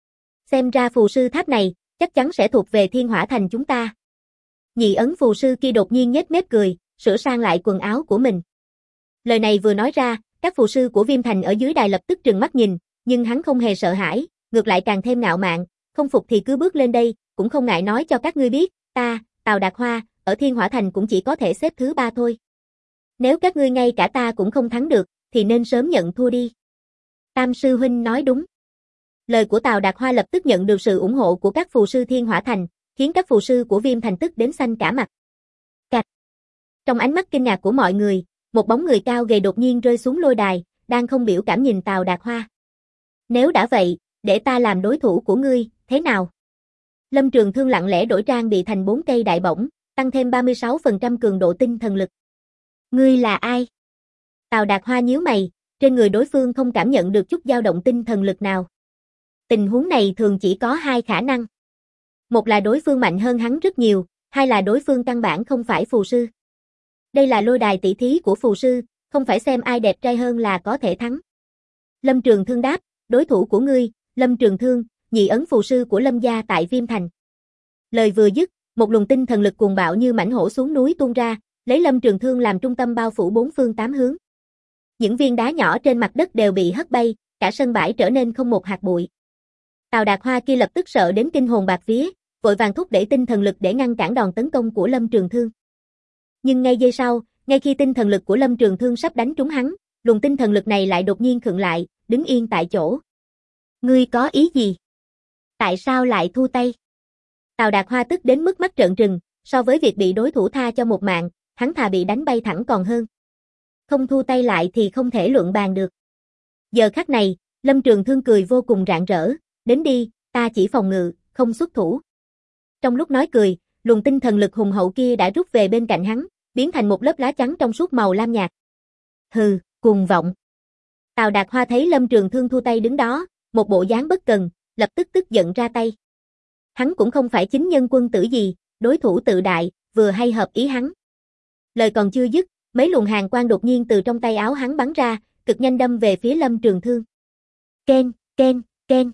Xem ra phù sư tháp này, chắc chắn sẽ thuộc về Thiên Hỏa Thành chúng ta. Nhị ấn phù sư kia đột nhiên nhếch mép cười, sửa sang lại quần áo của mình. Lời này vừa nói ra, các phù sư của Viêm Thành ở dưới đài lập tức trừng mắt nhìn, nhưng hắn không hề sợ hãi, ngược lại càng thêm ngạo mạn, không phục thì cứ bước lên đây, cũng không ngại nói cho các ngươi biết, ta, Tào Đạt Hoa, ở Thiên Hỏa Thành cũng chỉ có thể xếp thứ 3 thôi. Nếu các ngươi ngay cả ta cũng không thắng được, thì nên sớm nhận thua đi. Tam sư huynh nói đúng. Lời của Tào Đạt Hoa lập tức nhận được sự ủng hộ của các phù sư Thiên Hỏa Thành, khiến các phù sư của Viêm Thành tức đến xanh cả mặt. Cạch. Trong ánh mắt kinh ngạc của mọi người, một bóng người cao gầy đột nhiên rơi xuống lôi đài, đang không biểu cảm nhìn Tào Đạt Hoa. Nếu đã vậy, để ta làm đối thủ của ngươi, thế nào? Lâm Trường Thương lặng lẽ đổi trang bị thành 4 cây đại bổng, tăng thêm 36% cường độ tinh thần lực. Ngươi là ai? Tào Đạt Hoa nhíu mày, trên người đối phương không cảm nhận được chút dao động tinh thần lực nào. Tình huống này thường chỉ có 2 khả năng. Một là đối phương mạnh hơn hắn rất nhiều, hai là đối phương căn bản không phải phù sư. Đây là lôi đài tỷ thí của phù sư, không phải xem ai đẹp trai hơn là có thể thắng. Lâm Trường Thương đáp, đối thủ của ngươi, Lâm Trường Thương, nhị ấn phù sư của Lâm gia tại Viêm Thành. Lời vừa dứt, một luồng tinh thần lực cuồng bạo như mãnh hổ xuống núi tuôn ra, lấy Lâm Trường Thương làm trung tâm bao phủ 4 phương 8 hướng. Những viên đá nhỏ trên mặt đất đều bị hất bay, cả sân bãi trở nên không một hạt bụi. Tào Đạt Hoa kia lập tức sợ đến kinh hồn bạc vía, vội vàng thúc đẩy tinh thần lực để ngăn cản đòn tấn công của Lâm Trường Thương. Nhưng ngay giây sau, ngay khi tinh thần lực của Lâm Trường Thương sắp đánh trúng hắn, luồng tinh thần lực này lại đột nhiên khựng lại, đứng yên tại chỗ. Ngươi có ý gì? Tại sao lại thu tay? Tào Đạt Hoa tức đến mức mắt trợn trừng, so với việc bị đối thủ tha cho một mạng, hắn thà bị đánh bay thẳng còn hơn. Không thu tay lại thì không thể luận bàn được. Giờ khắc này, Lâm Trường Thương cười vô cùng rạng rỡ, đến đi, ta chỉ phòng ngự, không xuất thủ. Trong lúc nói cười, luồng tinh thần lực hùng hậu kia đã rút về bên cạnh hắn, biến thành một lớp lá chắn trong suốt màu lam nhạt. Hừ, cuồng vọng. Tào Đạt Hoa thấy Lâm Trường Thương thu tay đứng đó, một bộ dáng bất cần, lập tức tức giận ra tay. Hắn cũng không phải chính nhân quân tử gì, đối thủ tự đại, vừa hay hợp ý hắn. Lời còn chưa dứt, mấy luồng hàn quang đột nhiên từ trong tay áo hắn bắn ra, cực nhanh đâm về phía Lâm Trường Thương. Ken, ken, ken.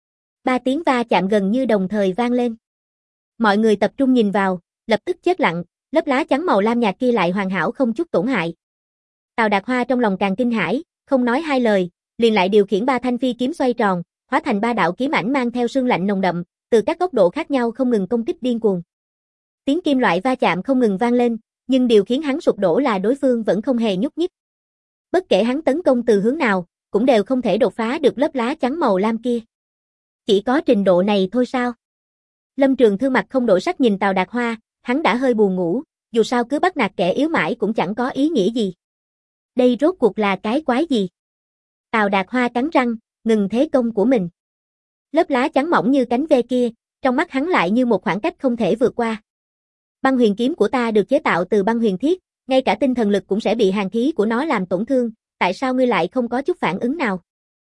3 tiếng va chạm gần như đồng thời vang lên. Mọi người tập trung nhìn vào, lập tức chết lặng, lớp lá chắn màu lam nhạt kia lại hoàn hảo không chút tổn hại. Tào Đạt Hoa trong lòng càng kinh hãi, không nói hai lời, liền lại điều khiển 3 thanh phi kiếm xoay tròn, hóa thành 3 đạo kiếm ảnh mang theo sương lạnh nồng đậm, từ các góc độ khác nhau không ngừng công kích điên cuồng. Tiếng kim loại va chạm không ngừng vang lên, nhưng điều khiến hắn sụp đổ là đối phương vẫn không hề nhúc nhích. Bất kể hắn tấn công từ hướng nào, cũng đều không thể đột phá được lớp lá chắn màu lam kia. Chỉ có trình độ này thôi sao? Lâm Trường Thương mặt không đổi sắc nhìn Tào Đạt Hoa, hắn đã hơi buồn ngủ, dù sao cứ bắt nạt kẻ yếu mãi cũng chẳng có ý nghĩa gì. Đây rốt cuộc là cái quái gì? Tào Đạt Hoa cắn răng, ngừng thế công của mình. Lớp lá chắn mỏng như cánh ve kia, trong mắt hắn lại như một khoảng cách không thể vượt qua. Băng huyền kiếm của ta được chế tạo từ băng huyền thiết, ngay cả tinh thần lực cũng sẽ bị hàn khí của nó làm tổn thương, tại sao ngươi lại không có chút phản ứng nào?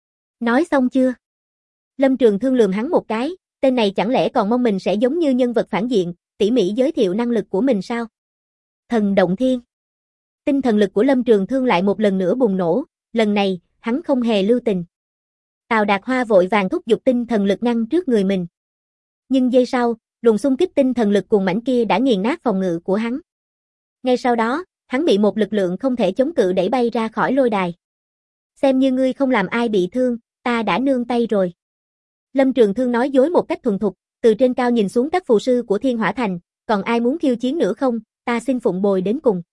Nói xong chưa? Lâm Trường Thương lườm hắn một cái, tên này chẳng lẽ còn mong mình sẽ giống như nhân vật phản diện, tỉ mỉ giới thiệu năng lực của mình sao? Thần động thiên. Tinh thần lực của Lâm Trường Thương lại một lần nữa bùng nổ, lần này, hắn không hề lưu tình. Tào Đạt Hoa vội vàng thúc giục tinh thần lực ngăn trước người mình. Nhưng giây sau, luồng xung kích tinh thần lực cuồng mãnh kia đã nghiền nát phòng ngự của hắn. Ngay sau đó, hắn bị một lực lượng không thể chống cự đẩy bay ra khỏi lôi đài. Xem như ngươi không làm ai bị thương, ta đã nương tay rồi. Lâm Trường Thương nói dối một cách thuần thục, từ trên cao nhìn xuống các phù sư của Thiên Hỏa Thành, còn ai muốn khiêu chiến nữa không, ta xin phụng bồi đến cùng.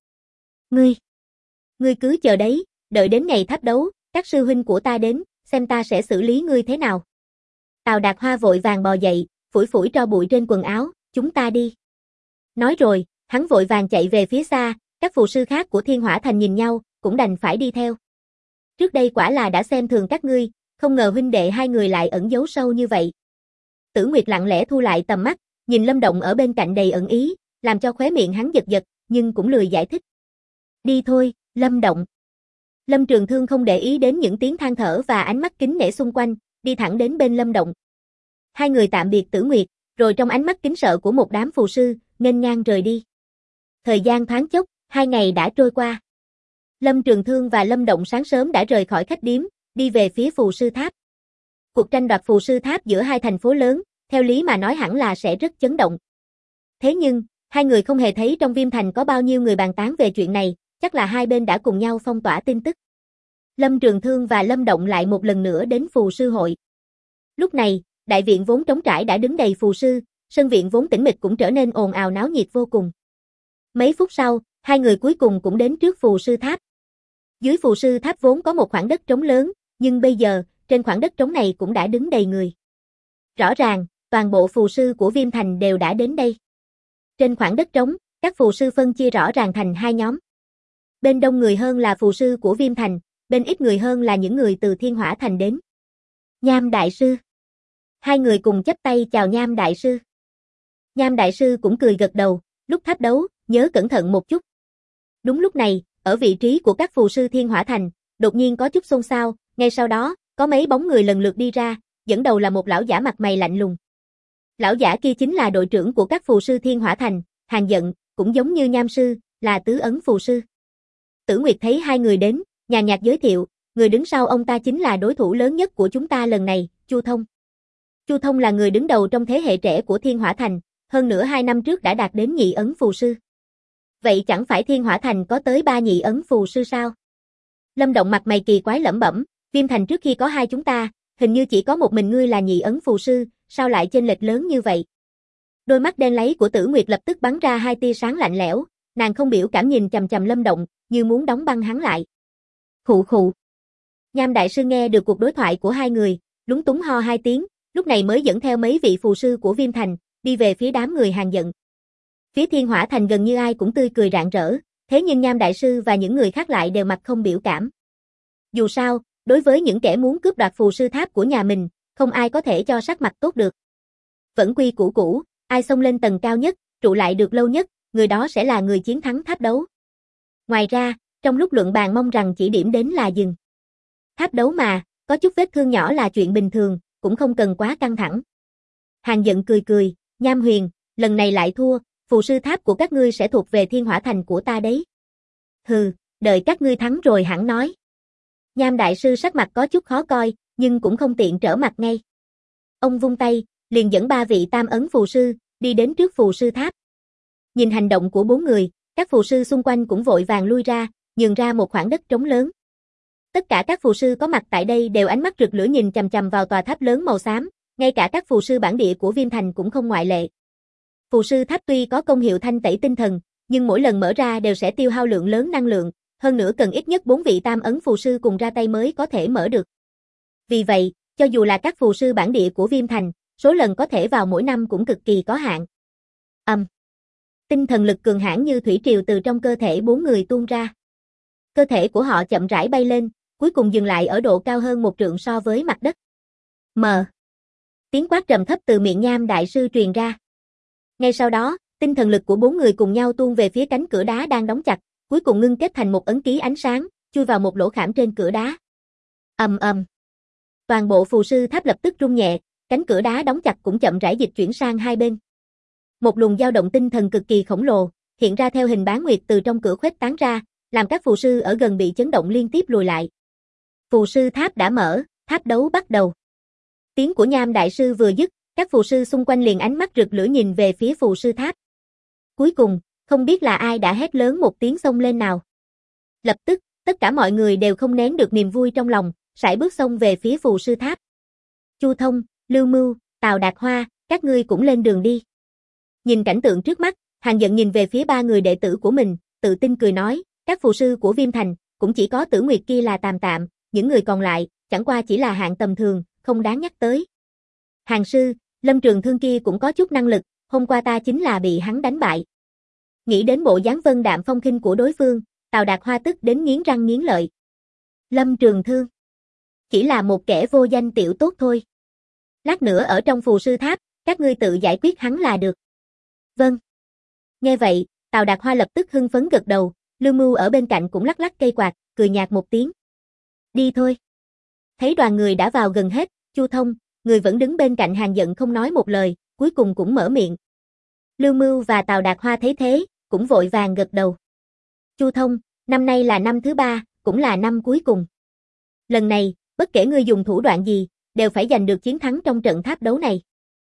Ngươi cứ chờ đấy, đợi đến ngày tháp đấu, các sư huynh của ta đến, xem ta sẽ xử lý ngươi thế nào. Tào Đạt Hoa vội vàng bò dậy, phủi phủi tro bụi trên quần áo, chúng ta đi. Nói rồi, hắn vội vàng chạy về phía xa, các phù sư khác của Thiên Hỏa Thành nhìn nhau, cũng đành phải đi theo. Trước đây quả là đã xem thường các ngươi, không ngờ huynh đệ hai người lại ẩn giấu sâu như vậy. Tử Nguyệt lặng lẽ thu lại tầm mắt, nhìn Lâm Động ở bên cạnh đầy ẩn ý, làm cho khóe miệng hắn giật giật, nhưng cũng lười giải thích. Đi thôi, Lâm Động. Lâm Trường Thương không để ý đến những tiếng than thở và ánh mắt kính nể xung quanh, đi thẳng đến bên Lâm Động. Hai người tạm biệt Tử Nguyệt, rồi trong ánh mắt kính sợ của một đám phù sư, nghênh ngang rời đi. Thời gian thoáng chốc, 2 ngày đã trôi qua. Lâm Trường Thương và Lâm Động sáng sớm đã rời khỏi khách điếm, đi về phía phù sư tháp. Cuộc tranh đoạt phù sư tháp giữa hai thành phố lớn, theo lý mà nói hẳn là sẽ rất chấn động. Thế nhưng, hai người không hề thấy trong Viêm Thành có bao nhiêu người bàn tán về chuyện này, chắc là hai bên đã cùng nhau phong tỏa tin tức. Lâm Trường Thương và Lâm Động lại một lần nữa đến phù sư hội. Lúc này, đại viện vốn trống trải đã đứng đầy phù sư, sân viện vốn tĩnh mịch cũng trở nên ồn ào náo nhiệt vô cùng. Mấy phút sau, hai người cuối cùng cũng đến trước phù sư tháp. Dưới phù sư tháp vốn có một khoảng đất trống lớn, nhưng bây giờ, trên khoảng đất trống này cũng đã đứng đầy người. Rõ ràng, toàn bộ phù sư của Viêm Thành đều đã đến đây. Trên khoảng đất trống, các phù sư phân chia rõ ràng thành hai nhóm. Bên đông người hơn là phù sư của Viêm Thành, bên ít người hơn là những người từ Thiên Hỏa Thành đến. Nham Đại Sư. Hai người cùng chắp tay chào Nham Đại Sư. Nham Đại Sư cũng cười gật đầu, lúc tháp đấu, nhớ cẩn thận một chút. Đúng lúc này, ở vị trí của các phù sư Thiên Hỏa Thành, đột nhiên có chút xôn xao, ngay sau đó, có mấy bóng người lần lượt đi ra, dẫn đầu là một lão giả mặt mày lạnh lùng. Lão giả kia chính là đội trưởng của các phù sư Thiên Hỏa Thành, Hàn Dận, cũng giống như Nham Sư, là tứ ấn phù sư. Tử Nguyệt thấy hai người đến, nhàn nhạt giới thiệu, người đứng sau ông ta chính là đối thủ lớn nhất của chúng ta lần này, Chu Thông. Chu Thông là người đứng đầu trong thế hệ trẻ của Thiên Hỏa Thành, hơn nữa 2 năm trước đã đạt đến nhị ấn phù sư. Vậy chẳng phải Thiên Hỏa Thành có tới 3 nhị ấn phù sư sao? Lâm Động mặt mày kỳ quái lẩm bẩm, Viêm Thành trước khi có hai chúng ta, hình như chỉ có một mình ngươi là nhị ấn phù sư, sao lại chênh lệch lớn như vậy? Đôi mắt đen láy của Tử Nguyệt lập tức bắn ra hai tia sáng lạnh lẽo, nàng không biểu cảm nhìn chằm chằm Lâm Động, như muốn đóng băng hắn lại. Khụ khụ. Nham Đại Sư nghe được cuộc đối thoại của hai người, lúng túng ho hai tiếng, lúc này mới dẫn theo mấy vị phù sư của Viêm Thành, đi về phía đám người Hàn Dận. Phía Thiên Hỏa Thành gần như ai cũng tươi cười rạng rỡ, thế nhưng Nham Đại Sư và những người khác lại đều mặt không biểu cảm. Dù sao, đối với những kẻ muốn cướp đoạt phù sư tháp của nhà mình, không ai có thể cho sắc mặt tốt được. Vẫn quy củ cũ, ai xông lên tầng cao nhất, trụ lại được lâu nhất, người đó sẽ là người chiến thắng tháp đấu. Ngoài ra, trong lúc luận bàn mong rằng chỉ điểm đến là dừng. Tháp đấu mà, có chút vết thương nhỏ là chuyện bình thường, cũng không cần quá căng thẳng. Hàn Dận cười cười, Nham Huyền, lần này lại thua, phù sư tháp của các ngươi sẽ thuộc về Thiên Hỏa Thành của ta đấy. Hừ, đợi các ngươi thắng rồi hẳn nói. Nham Đại Sư sắc mặt có chút khó coi, nhưng cũng không tiện trở mặt ngay. Ông vung tay, liền dẫn 3 vị tam ấn phù sư, đi đến trước phù sư tháp. Nhìn hành động của 4 người, các phù sư xung quanh cũng vội vàng lui ra, nhường ra một khoảng đất trống lớn. Tất cả các phù sư có mặt tại đây đều ánh mắt rực lửa nhìn chằm chằm vào tòa tháp lớn màu xám, ngay cả các phù sư bản địa của Viêm Thành cũng không ngoại lệ. Phù sư tháp tuy có công hiệu thanh tẩy tinh thần, nhưng mỗi lần mở ra đều sẽ tiêu hao lượng lớn năng lượng, hơn nữa cần ít nhất 4 vị tam ấn phù sư cùng ra tay mới có thể mở được. Vì vậy, cho dù là các phù sư bản địa của Viêm Thành, số lần có thể vào mỗi năm cũng cực kỳ có hạn. Tinh thần lực cường hãn như thủy triều từ trong cơ thể 4 người tuôn ra. Cơ thể của họ chậm rãi bay lên, cuối cùng dừng lại ở độ cao hơn 1 trượng so với mặt đất. Tiếng quát trầm thấp từ miệng Nham Đại Sư truyền ra. Ngay sau đó, tinh thần lực của 4 người cùng nhau tuôn về phía cánh cửa đá đang đóng chặt, cuối cùng ngưng kết thành một ấn ký ánh sáng, chui vào một lỗ khảm trên cửa đá. Toàn bộ phù sư tháp lập tức rung nhẹ, cánh cửa đá đóng chặt cũng chậm rãi dịch chuyển sang hai bên. Một luồng dao động tinh thần cực kỳ khổng lồ, hiện ra theo hình bán nguyệt từ trong cửa khuếch tán ra, làm các phù sư ở gần bị chấn động liên tiếp lùi lại. Phù sư tháp đã mở, tháp đấu bắt đầu. Tiếng của Nham Đại Sư vừa dứt, các phù sư xung quanh liền ánh mắt rực lửa nhìn về phía phù sư tháp. Cuối cùng, không biết là ai đã hét lớn một tiếng xông lên nào. Lập tức, tất cả mọi người đều không nén được niềm vui trong lòng, sải bước xông về phía phù sư tháp. Chu Thông, Lưu Mưu, Tào Đạt Hoa, các ngươi cũng lên đường đi. Nhìn cảnh tượng trước mắt, Hàn Dận nhìn về phía 3 người đệ tử của mình, tự tin cười nói, các phù sư của Viêm Thành, cũng chỉ có Tử Nguyệt kia là tạm tạm, những người còn lại, chẳng qua chỉ là hạng tầm thường, không đáng nhắc tới. Hàn sư, Lâm Trường Thương kia cũng có chút năng lực, hôm qua ta chính là bị hắn đánh bại. Nghĩ đến bộ dáng vân đạm phong khinh của đối phương, Tào Đạt Hoa tức đến nghiến răng nghiến lợi. Lâm Trường Thương chỉ là một kẻ vô danh tiểu tốt thôi. Lát nữa ở trong phù sư tháp, các ngươi tự giải quyết hắn là được. Vâng. Nghe vậy, Tào Đạt Hoa lập tức hưng phấn gật đầu, Lưu Mưu ở bên cạnh cũng lắc lắc cây quạt, cười nhạt một tiếng. Đi thôi. Thấy đoàn người đã vào gần hết, Chu Thông, người vẫn đứng bên cạnh Hàn Dận không nói một lời, cuối cùng cũng mở miệng. Lưu Mưu và Tào Đạt Hoa thấy thế, cũng vội vàng gật đầu. Chu Thông, năm nay là năm thứ 3, cũng là năm cuối cùng. Lần này, bất kể ngươi dùng thủ đoạn gì, đều phải giành được chiến thắng trong trận tháp đấu này.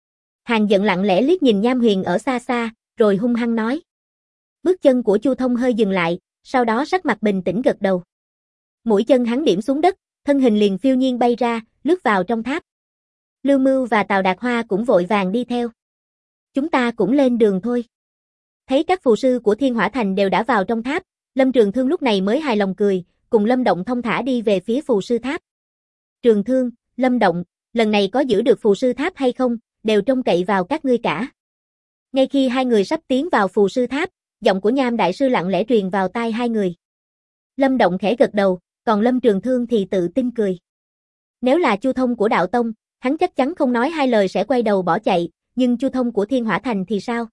Hàn Dận lặng lẽ liếc nhìn Nham Huyền ở xa xa, rồi hung hăng nói. Bước chân của Chu Thông hơi dừng lại, sau đó sắc mặt bình tĩnh gật đầu. Mũi chân hắn điểm xuống đất, thân hình liền phiêu nhiên bay ra, lướt vào trong tháp. Lưu Mưu và Tào Đạt Hoa cũng vội vàng đi theo. Chúng ta cũng lên đường thôi. Thấy các phù sư của Thiên Hỏa Thành đều đã vào trong tháp, Lâm Trường Thương lúc này mới hài lòng cười, cùng Lâm Động thông thả đi về phía phù sư tháp. Trường Thương, Lâm Động, lần này có giữ được phù sư tháp hay không, đều trông cậy vào các ngươi cả. Ngay khi hai người sắp tiến vào phù sư tháp, giọng của Nham Đại Sư lặng lẽ truyền vào tai hai người. Lâm Động khẽ gật đầu, còn Lâm Trường Thương thì tự tin cười. Nếu là Chu Thông của Đạo Tông, hắn chắc chắn không nói hai lời sẽ quay đầu bỏ chạy, nhưng Chu Thông của Thiên Hỏa Thành thì sao?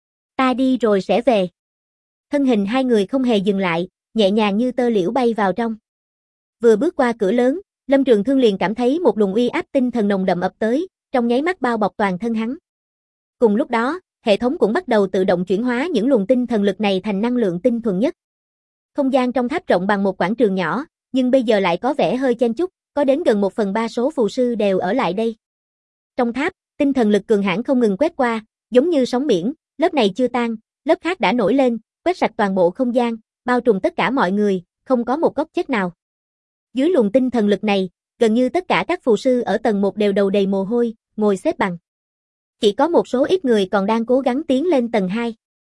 Ta đi rồi sẽ về. Thân hình hai người không hề dừng lại, nhẹ nhàng như tơ liễu bay vào trong. Vừa bước qua cửa lớn, Lâm Trường Thương liền cảm thấy một luồng uy áp tinh thần nồng đậm ập tới, trong nháy mắt bao bọc toàn thân hắn. Cùng lúc đó, hệ thống cũng bắt đầu tự động chuyển hóa những luồng tinh thần lực này thành năng lượng tinh thuần nhất. Không gian trong tháp rộng bằng một quảng trường nhỏ, nhưng bây giờ lại có vẻ hơi chen chúc, có đến gần 1/3 số phù sư đều ở lại đây. Trong tháp, tinh thần lực cường hãn không ngừng quét qua, giống như sóng biển, lớp này chưa tan, lớp khác đã nổi lên, quét sạch toàn bộ không gian, bao trùm tất cả mọi người, không có một góc chết nào. Dưới luồng tinh thần lực này, gần như tất cả các phù sư ở tầng 1 đều đầu đầy mồ hôi, ngồi xếp bằng. Chỉ có một số ít người còn đang cố gắng tiến lên tầng 2.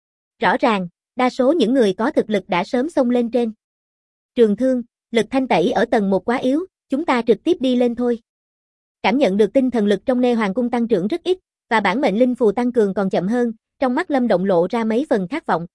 Rõ ràng, đa số những người có thực lực đã sớm xông lên trên. Trường Thương, lực thanh tẩy ở tầng 1 quá yếu, chúng ta trực tiếp đi lên thôi. Cảm nhận được tinh thần lực trong Nê Hoàng Cung tăng trưởng rất ít, và bản mệnh linh phù tăng cường còn chậm hơn, trong mắt Lâm Động lộ ra mấy phần khát vọng.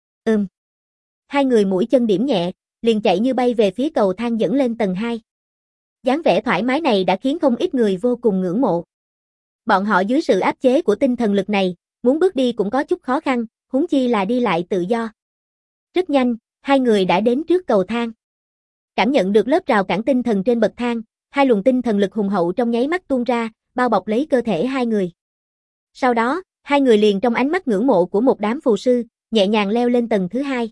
Hai người mũi chân điểm nhẹ, liền chạy như bay về phía cầu thang dẫn lên tầng 2. Dáng vẻ thoải mái này đã khiến không ít người vô cùng ngưỡng mộ. Bọn họ dưới sự áp chế của tinh thần lực này, muốn bước đi cũng có chút khó khăn, huống chi là đi lại tự do. Rất nhanh, hai người đã đến trước cầu thang. Cảm nhận được lớp rào cản tinh thần trên bậc thang, hai luồng tinh thần lực hùng hậu trong nháy mắt tuôn ra, bao bọc lấy cơ thể hai người. Sau đó, hai người liền trong ánh mắt ngưỡng mộ của một đám phù sư, nhẹ nhàng leo lên tầng thứ 2.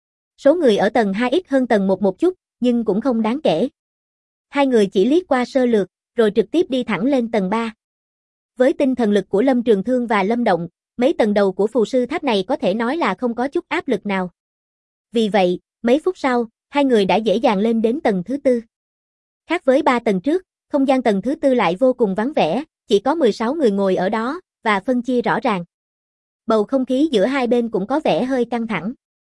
Số người ở tầng 2 ít hơn tầng 1 một chút, nhưng cũng không đáng kể. Hai người chỉ liếc qua sơ lược, rồi trực tiếp đi thẳng lên tầng 3. Với tinh thần lực của Lâm Trường Thương và Lâm Động, mấy tầng đầu của phù sư tháp này có thể nói là không có chút áp lực nào. Vì vậy, mấy phút sau, hai người đã dễ dàng lên đến tầng thứ 4. Khác với 3 tầng trước, không gian tầng thứ 4 lại vô cùng vắng vẻ, chỉ có 16 người ngồi ở đó, và phân chia rõ ràng. Bầu không khí giữa hai bên cũng có vẻ hơi căng thẳng.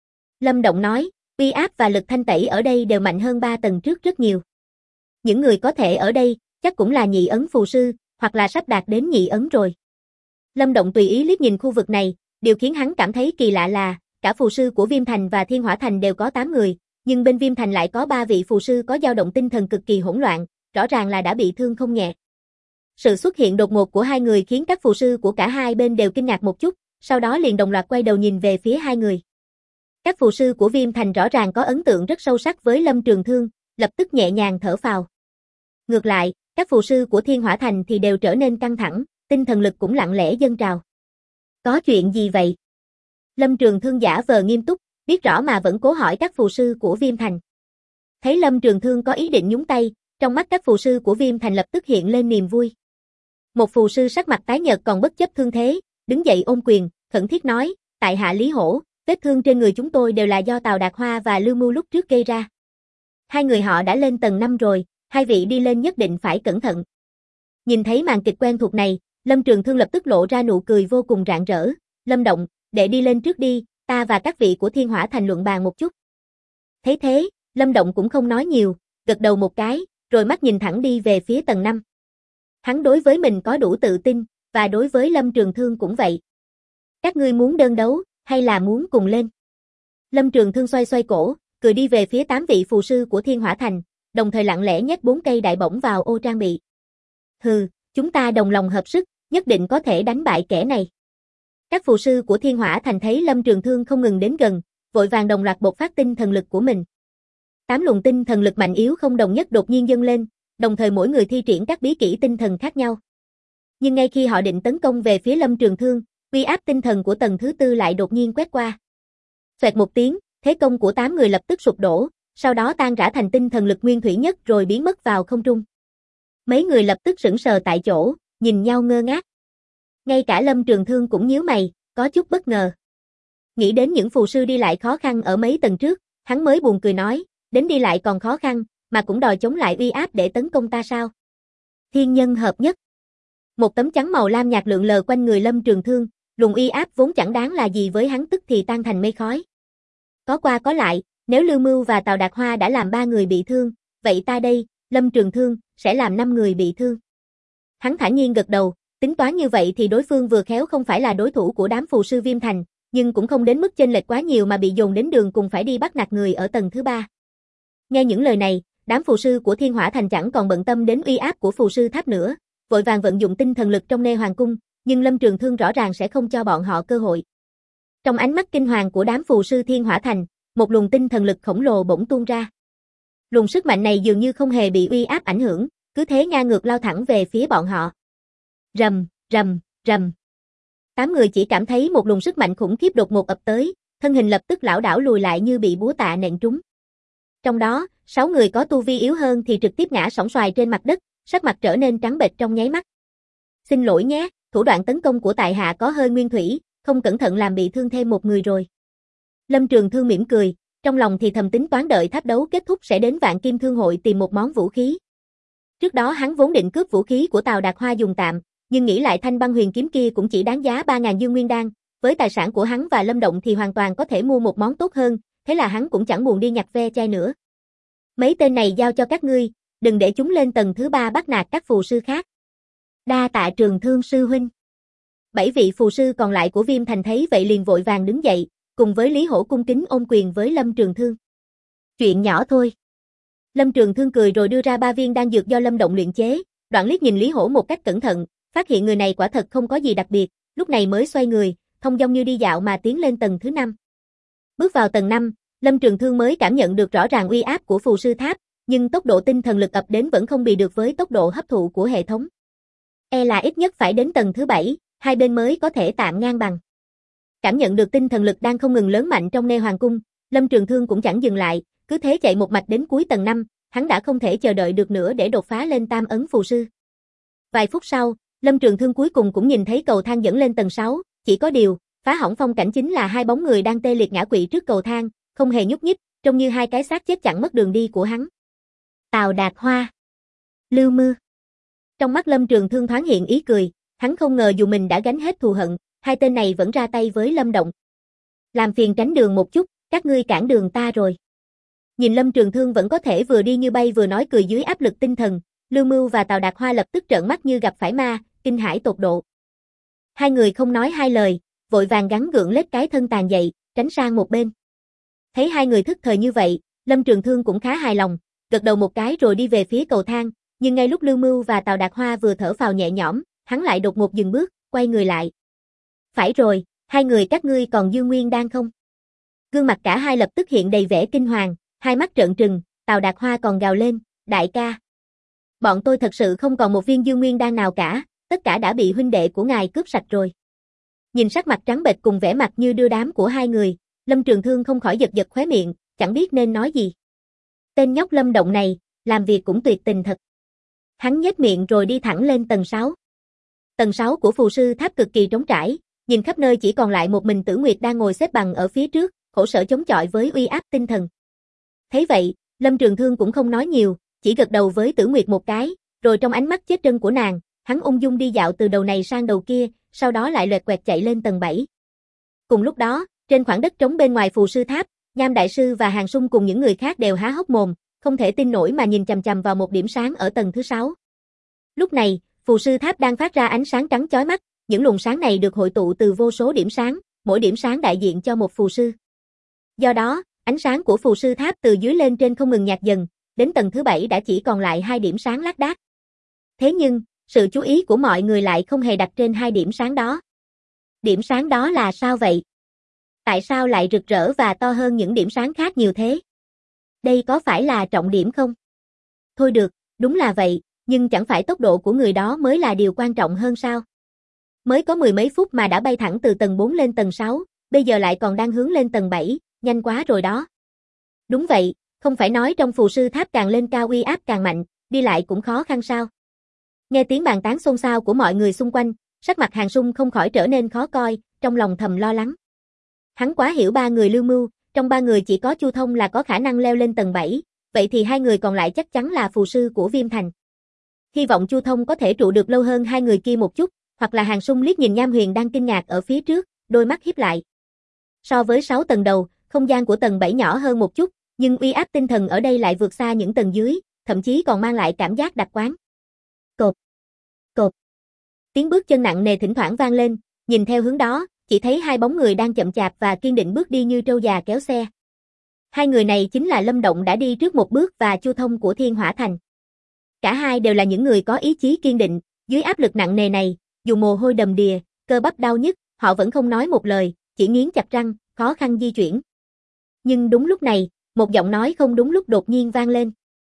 Lâm Động nói, uy áp và lực thanh tẩy ở đây đều mạnh hơn 3 tầng trước rất nhiều. Những người có thể ở đây, chắc cũng là nhị ấn phù sư, hoặc là sắp đạt đến nhị ấn rồi. Lâm Động tùy ý liếc nhìn khu vực này, điều khiến hắn cảm thấy kỳ lạ là, cả phù sư của Viêm Thành và Thiên Hỏa Thành đều có 8 người, nhưng bên Viêm Thành lại có 3 vị phù sư có dao động tinh thần cực kỳ hỗn loạn, rõ ràng là đã bị thương không nhẹ. Sự xuất hiện đột ngột của hai người khiến các phù sư của cả hai bên đều kinh ngạc một chút, sau đó liền đồng loạt quay đầu nhìn về phía hai người. Các phù sư của Viêm Thành rõ ràng có ấn tượng rất sâu sắc với Lâm Trường Thương, lập tức nhẹ nhàng thở phào. Ngược lại, các phù sư của Thiên Hỏa Thành thì đều trở nên căng thẳng, tinh thần lực cũng lặng lẽ dâng trào. Có chuyện gì vậy? Lâm Trường Thương giả vờ nghiêm túc, biết rõ mà vẫn cố hỏi các phù sư của Viêm Thành. Thấy Lâm Trường Thương có ý định nhúng tay, trong mắt các phù sư của Viêm Thành lập tức hiện lên niềm vui. Một phù sư sắc mặt tái nhợt còn bất chấp thương thế, đứng dậy ôm quyền, khẩn thiết nói, tại hạ Lý Hổ, vết thương trên người chúng tôi đều là do Tào Đạt Hoa và Lưu Mưu lúc trước gây ra. Hai người họ đã lên tầng 5 rồi, hai vị đi lên nhất định phải cẩn thận. Nhìn thấy màn kịch quen thuộc này, Lâm Trường Thương lập tức lộ ra nụ cười vô cùng rạng rỡ. Lâm Động, để đi lên trước đi, ta và các vị của Thiên Hỏa Thành luận bàn một chút. Thấy thế, Lâm Động cũng không nói nhiều, gật đầu một cái, rồi mắt nhìn thẳng đi về phía tầng 5. Hắn đối với mình có đủ tự tin, và đối với Lâm Trường Thương cũng vậy. Các ngươi muốn đơn đấu, hay là muốn cùng lên? Lâm Trường Thương xoay xoay cổ, cười đi về phía 8 vị phù sư của Thiên Hỏa Thành, đồng thời lặng lẽ nhét 4 cây đại bổng vào ô trang bị. Hừ, chúng ta đồng lòng hợp sức, nhất định có thể đánh bại kẻ này. Các phù sư của Thiên Hỏa Thành thấy Lâm Trường Thương không ngừng đến gần, vội vàng đồng loạt bộc phát tinh thần lực của mình. 8 luồng tinh thần lực mạnh yếu không đồng nhất đột nhiên dâng lên, đồng thời mỗi người thi triển các bí kỹ tinh thần khác nhau. Nhưng ngay khi họ định tấn công về phía Lâm Trường Thương, uy áp tinh thần của tầng thứ tư lại đột nhiên quét qua. Xoẹt một tiếng, thế công của 8 người lập tức sụp đổ, sau đó tan rã thành tinh thần lực nguyên thủy nhất rồi biến mất vào không trung. Mấy người lập tức sững sờ tại chỗ, nhìn nhau ngơ ngác. Ngay cả Lâm Trường Thương cũng nhíu mày, có chút bất ngờ. Nghĩ đến những phù sư đi lại khó khăn ở mấy tầng trước, hắn mới buồn cười nói, đến đi lại còn khó khăn, mà cũng đòi chống lại uy áp để tấn công ta sao? Thiên nhân hợp nhất. Một tấm chắn màu lam nhạt lượn lờ quanh người Lâm Trường Thương, luồng uy áp vốn chẳng đáng là gì với hắn tức thì tan thành mây khói. Có qua có lại, nếu Lưu Mưu và Tào Đạt Hoa đã làm 3 người bị thương, vậy ta đây, Lâm Trường Thương, sẽ làm 5 người bị thương. Hắn thản nhiên gật đầu, tính toán như vậy thì đối phương vừa khéo không phải là đối thủ của đám phù sư Viêm Thành, nhưng cũng không đến mức chênh lệch quá nhiều mà bị dồn đến đường cùng phải đi bắt nạt người ở tầng thứ 3. Nghe những lời này, đám phù sư của Thiên Hỏa Thành chẳng còn bận tâm đến uy áp của phù sư tháp nữa, vội vàng vận dụng tinh thần lực trong Nê Hoàng cung, nhưng Lâm Trường Thương rõ ràng sẽ không cho bọn họ cơ hội. Trong ánh mắt kinh hoàng của đám phù sư Thiên Hỏa Thành, một luồng tinh thần lực khổng lồ bỗng tuôn ra. Luồng sức mạnh này dường như không hề bị uy áp ảnh hưởng, cứ thế ngang ngược lao thẳng về phía bọn họ. Rầm, rầm, rầm. 8 người chỉ cảm thấy một luồng sức mạnh khủng khiếp đột ngột ập tới, thân hình lập tức lảo đảo lùi lại như bị búa tạ nện trúng. Trong đó, 6 người có tu vi yếu hơn thì trực tiếp ngã sóng xoài trên mặt đất, sắc mặt trở nên trắng bệch trong nháy mắt. Xin lỗi nhé, thủ đoạn tấn công của tại hạ có hơi nguyên thủy, không cẩn thận làm bị thương thêm một người rồi. Lâm Trường Thương mỉm cười, trong lòng thì thầm tính toán đợi tháp đấu kết thúc sẽ đến Vạn Kim Thương hội tìm một món vũ khí. Trước đó hắn vốn định cướp vũ khí của Tào Đạt Hoa dùng tạm, nhưng nghĩ lại thanh băng huyền kiếm kia cũng chỉ đáng giá 3.000 dương nguyên đan, với tài sản của hắn và Lâm Động thì hoàn toàn có thể mua một món tốt hơn, thế là hắn cũng chẳng buồn đi nhặt ve chai nữa. Mấy tên này giao cho các ngươi, đừng để chúng lên tầng thứ 3 bắt nạt các phù sư khác. Đa tạ Trường Thương sư huynh. 7 vị phù sư còn lại của Viêm Thành thấy vậy liền vội vàng đứng dậy, cùng với Lý Hổ cung kính ôm quyền với Lâm Trường Thương. Chuyện nhỏ thôi. Lâm Trường Thương cười rồi đưa ra 3 viên đan dược do Lâm Động luyện chế, đoạn liếc nhìn Lý Hổ một cách cẩn thận, phát hiện người này quả thật không có gì đặc biệt, lúc này mới xoay người, thông dong như đi dạo mà tiến lên tầng thứ 5. Bước vào tầng 5, Lâm Trường Thương mới cảm nhận được rõ ràng uy áp của phù sư tháp, nhưng tốc độ tinh thần lực ập đến vẫn không bì được với tốc độ hấp thụ của hệ thống. E là ít nhất phải đến tầng thứ 7, hai bên mới có thể tạm ngang bằng. Cảm nhận được tinh thần lực đang không ngừng lớn mạnh trong Nê Hoàng cung, Lâm Trường Thương cũng chẳng dừng lại, cứ thế chạy một mạch đến cuối tầng 5, hắn đã không thể chờ đợi được nữa để đột phá lên tam ấn phù sư. Vài phút sau, Lâm Trường Thương cuối cùng cũng nhìn thấy cầu thang dẫn lên tầng 6, chỉ có điều, phá hỏng phong cảnh chính là hai bóng người đang tê liệt ngã quỵ trước cầu thang, không hề nhúc nhích, trông như hai cái xác chết chặn mất đường đi của hắn. Tào Đạt Hoa, Lưu Mưu. Trong mắt Lâm Trường Thương thoáng hiện ý cười, hắn không ngờ dù mình đã gánh hết thù hận, hai tên này vẫn ra tay với Lâm Động. Làm phiền tránh đường một chút, các ngươi cản đường ta rồi. Nhìn Lâm Trường Thương vẫn có thể vừa đi như bay vừa nói cười dưới áp lực tinh thần, Lưu Mưu và Tào Đạt Hoa lập tức trợn mắt như gặp phải ma, kinh hãi tột độ. Hai người không nói hai lời, vội vàng gắng gượng lết cái thân tàn dậy, tránh sang một bên. Thấy hai người thức thời như vậy, Lâm Trường Thương cũng khá hài lòng, gật đầu một cái rồi đi về phía cầu thang, nhưng ngay lúc Lưu Mưu và Tào Đạt Hoa vừa thở phào nhẹ nhõm, hắn lại đột ngột dừng bước, quay người lại. Phải rồi, hai người các ngươi còn dương nguyên đan không? Gương mặt cả hai lập tức hiện đầy vẻ kinh hoàng, hai mắt trợn trừng, Tào Đạt Hoa còn gào lên, đại ca. Bọn tôi thật sự không còn một viên dương nguyên đan nào cả, tất cả đã bị huynh đệ của ngài cướp sạch rồi. Nhìn sắc mặt trắng bệch cùng vẻ mặt như đưa đám của hai người, Lâm Trường Thương không khỏi giật giật khóe miệng, chẳng biết nên nói gì. Tên nhóc Lâm Động này, làm việc cũng tuyệt tình thật. Hắn nhếch miệng rồi đi thẳng lên tầng 6. Tầng 6 của phù sư tháp cực kỳ trống trải, nhìn khắp nơi chỉ còn lại một mình Tử Nguyệt đang ngồi xếp bằng ở phía trước, khổ sở chống chọi với uy áp tinh thần. Thấy vậy, Lâm Trường Thương cũng không nói nhiều, chỉ gật đầu với Tử Nguyệt một cái, rồi trong ánh mắt chết trân của nàng, hắn ung dung đi dạo từ đầu này sang đầu kia, sau đó lại loẹt quẹt chạy lên tầng 7. Cùng lúc đó, trên khoảng đất trống bên ngoài phù sư tháp, Nham Đại Sư và Hàng Sung cùng những người khác đều há hốc mồm, không thể tin nổi mà nhìn chằm chằm vào một điểm sáng ở tầng thứ 6. Lúc này, phù sư tháp đang phát ra ánh sáng trắng chói mắt, những luồng sáng này được hội tụ từ vô số điểm sáng, mỗi điểm sáng đại diện cho một phù sư. Do đó, ánh sáng của phù sư tháp từ dưới lên trên không ngừng nhạt dần, đến tầng thứ 7 đã chỉ còn lại 2 điểm sáng lác đác. Thế nhưng, sự chú ý của mọi người lại không hề đặt trên 2 điểm sáng đó. Điểm sáng đó là sao vậy? Tại sao lại rực rỡ và to hơn những điểm sáng khác nhiều thế? Đây có phải là trọng điểm không? Thôi được, đúng là vậy, Nhưng chẳng phải tốc độ của người đó mới là điều quan trọng hơn sao? Mới có mười mấy phút mà đã bay thẳng từ tầng 4 lên tầng 6, bây giờ lại còn đang hướng lên tầng 7, nhanh quá rồi đó. Đúng vậy, không phải nói trong phù sư tháp càng lên cao uy áp càng mạnh, đi lại cũng khó khăn sao? Nghe tiếng bàn tán xôn xao của mọi người xung quanh, sắc mặt Hàng Sung không khỏi trở nên khó coi, trong lòng thầm lo lắng. Hắn quá hiểu ba người lưu mưu, trong ba người chỉ có Chu Thông là có khả năng leo lên tầng 7, vậy thì hai người còn lại chắc chắn là phù sư của Viêm Thành. Hy vọng Chu Thông có thể trụ được lâu hơn hai người kia một chút, hoặc là Hàng Sung liếc nhìn Nham Huyền đang kinh ngạc ở phía trước, đôi mắt híp lại. So với 6 tầng đầu, không gian của tầng 7 nhỏ hơn một chút, nhưng uy áp tinh thần ở đây lại vượt xa những tầng dưới, thậm chí còn mang lại cảm giác đặc quán. Cộp, cộp. Tiếng bước chân nặng nề thỉnh thoảng vang lên, nhìn theo hướng đó, chỉ thấy hai bóng người đang chậm chạp và kiên định bước đi như trâu già kéo xe. Hai người này chính là Lâm Động đã đi trước một bước và Chu Thông của Thiên Hỏa Thành. Cả hai đều là những người có ý chí kiên định, dưới áp lực nặng nề này, dù mồ hôi đầm đìa, cơ bắp đau nhức, họ vẫn không nói một lời, chỉ nghiến chặt răng, khó khăn di chuyển. Nhưng đúng lúc này, một giọng nói không đúng lúc đột nhiên vang lên.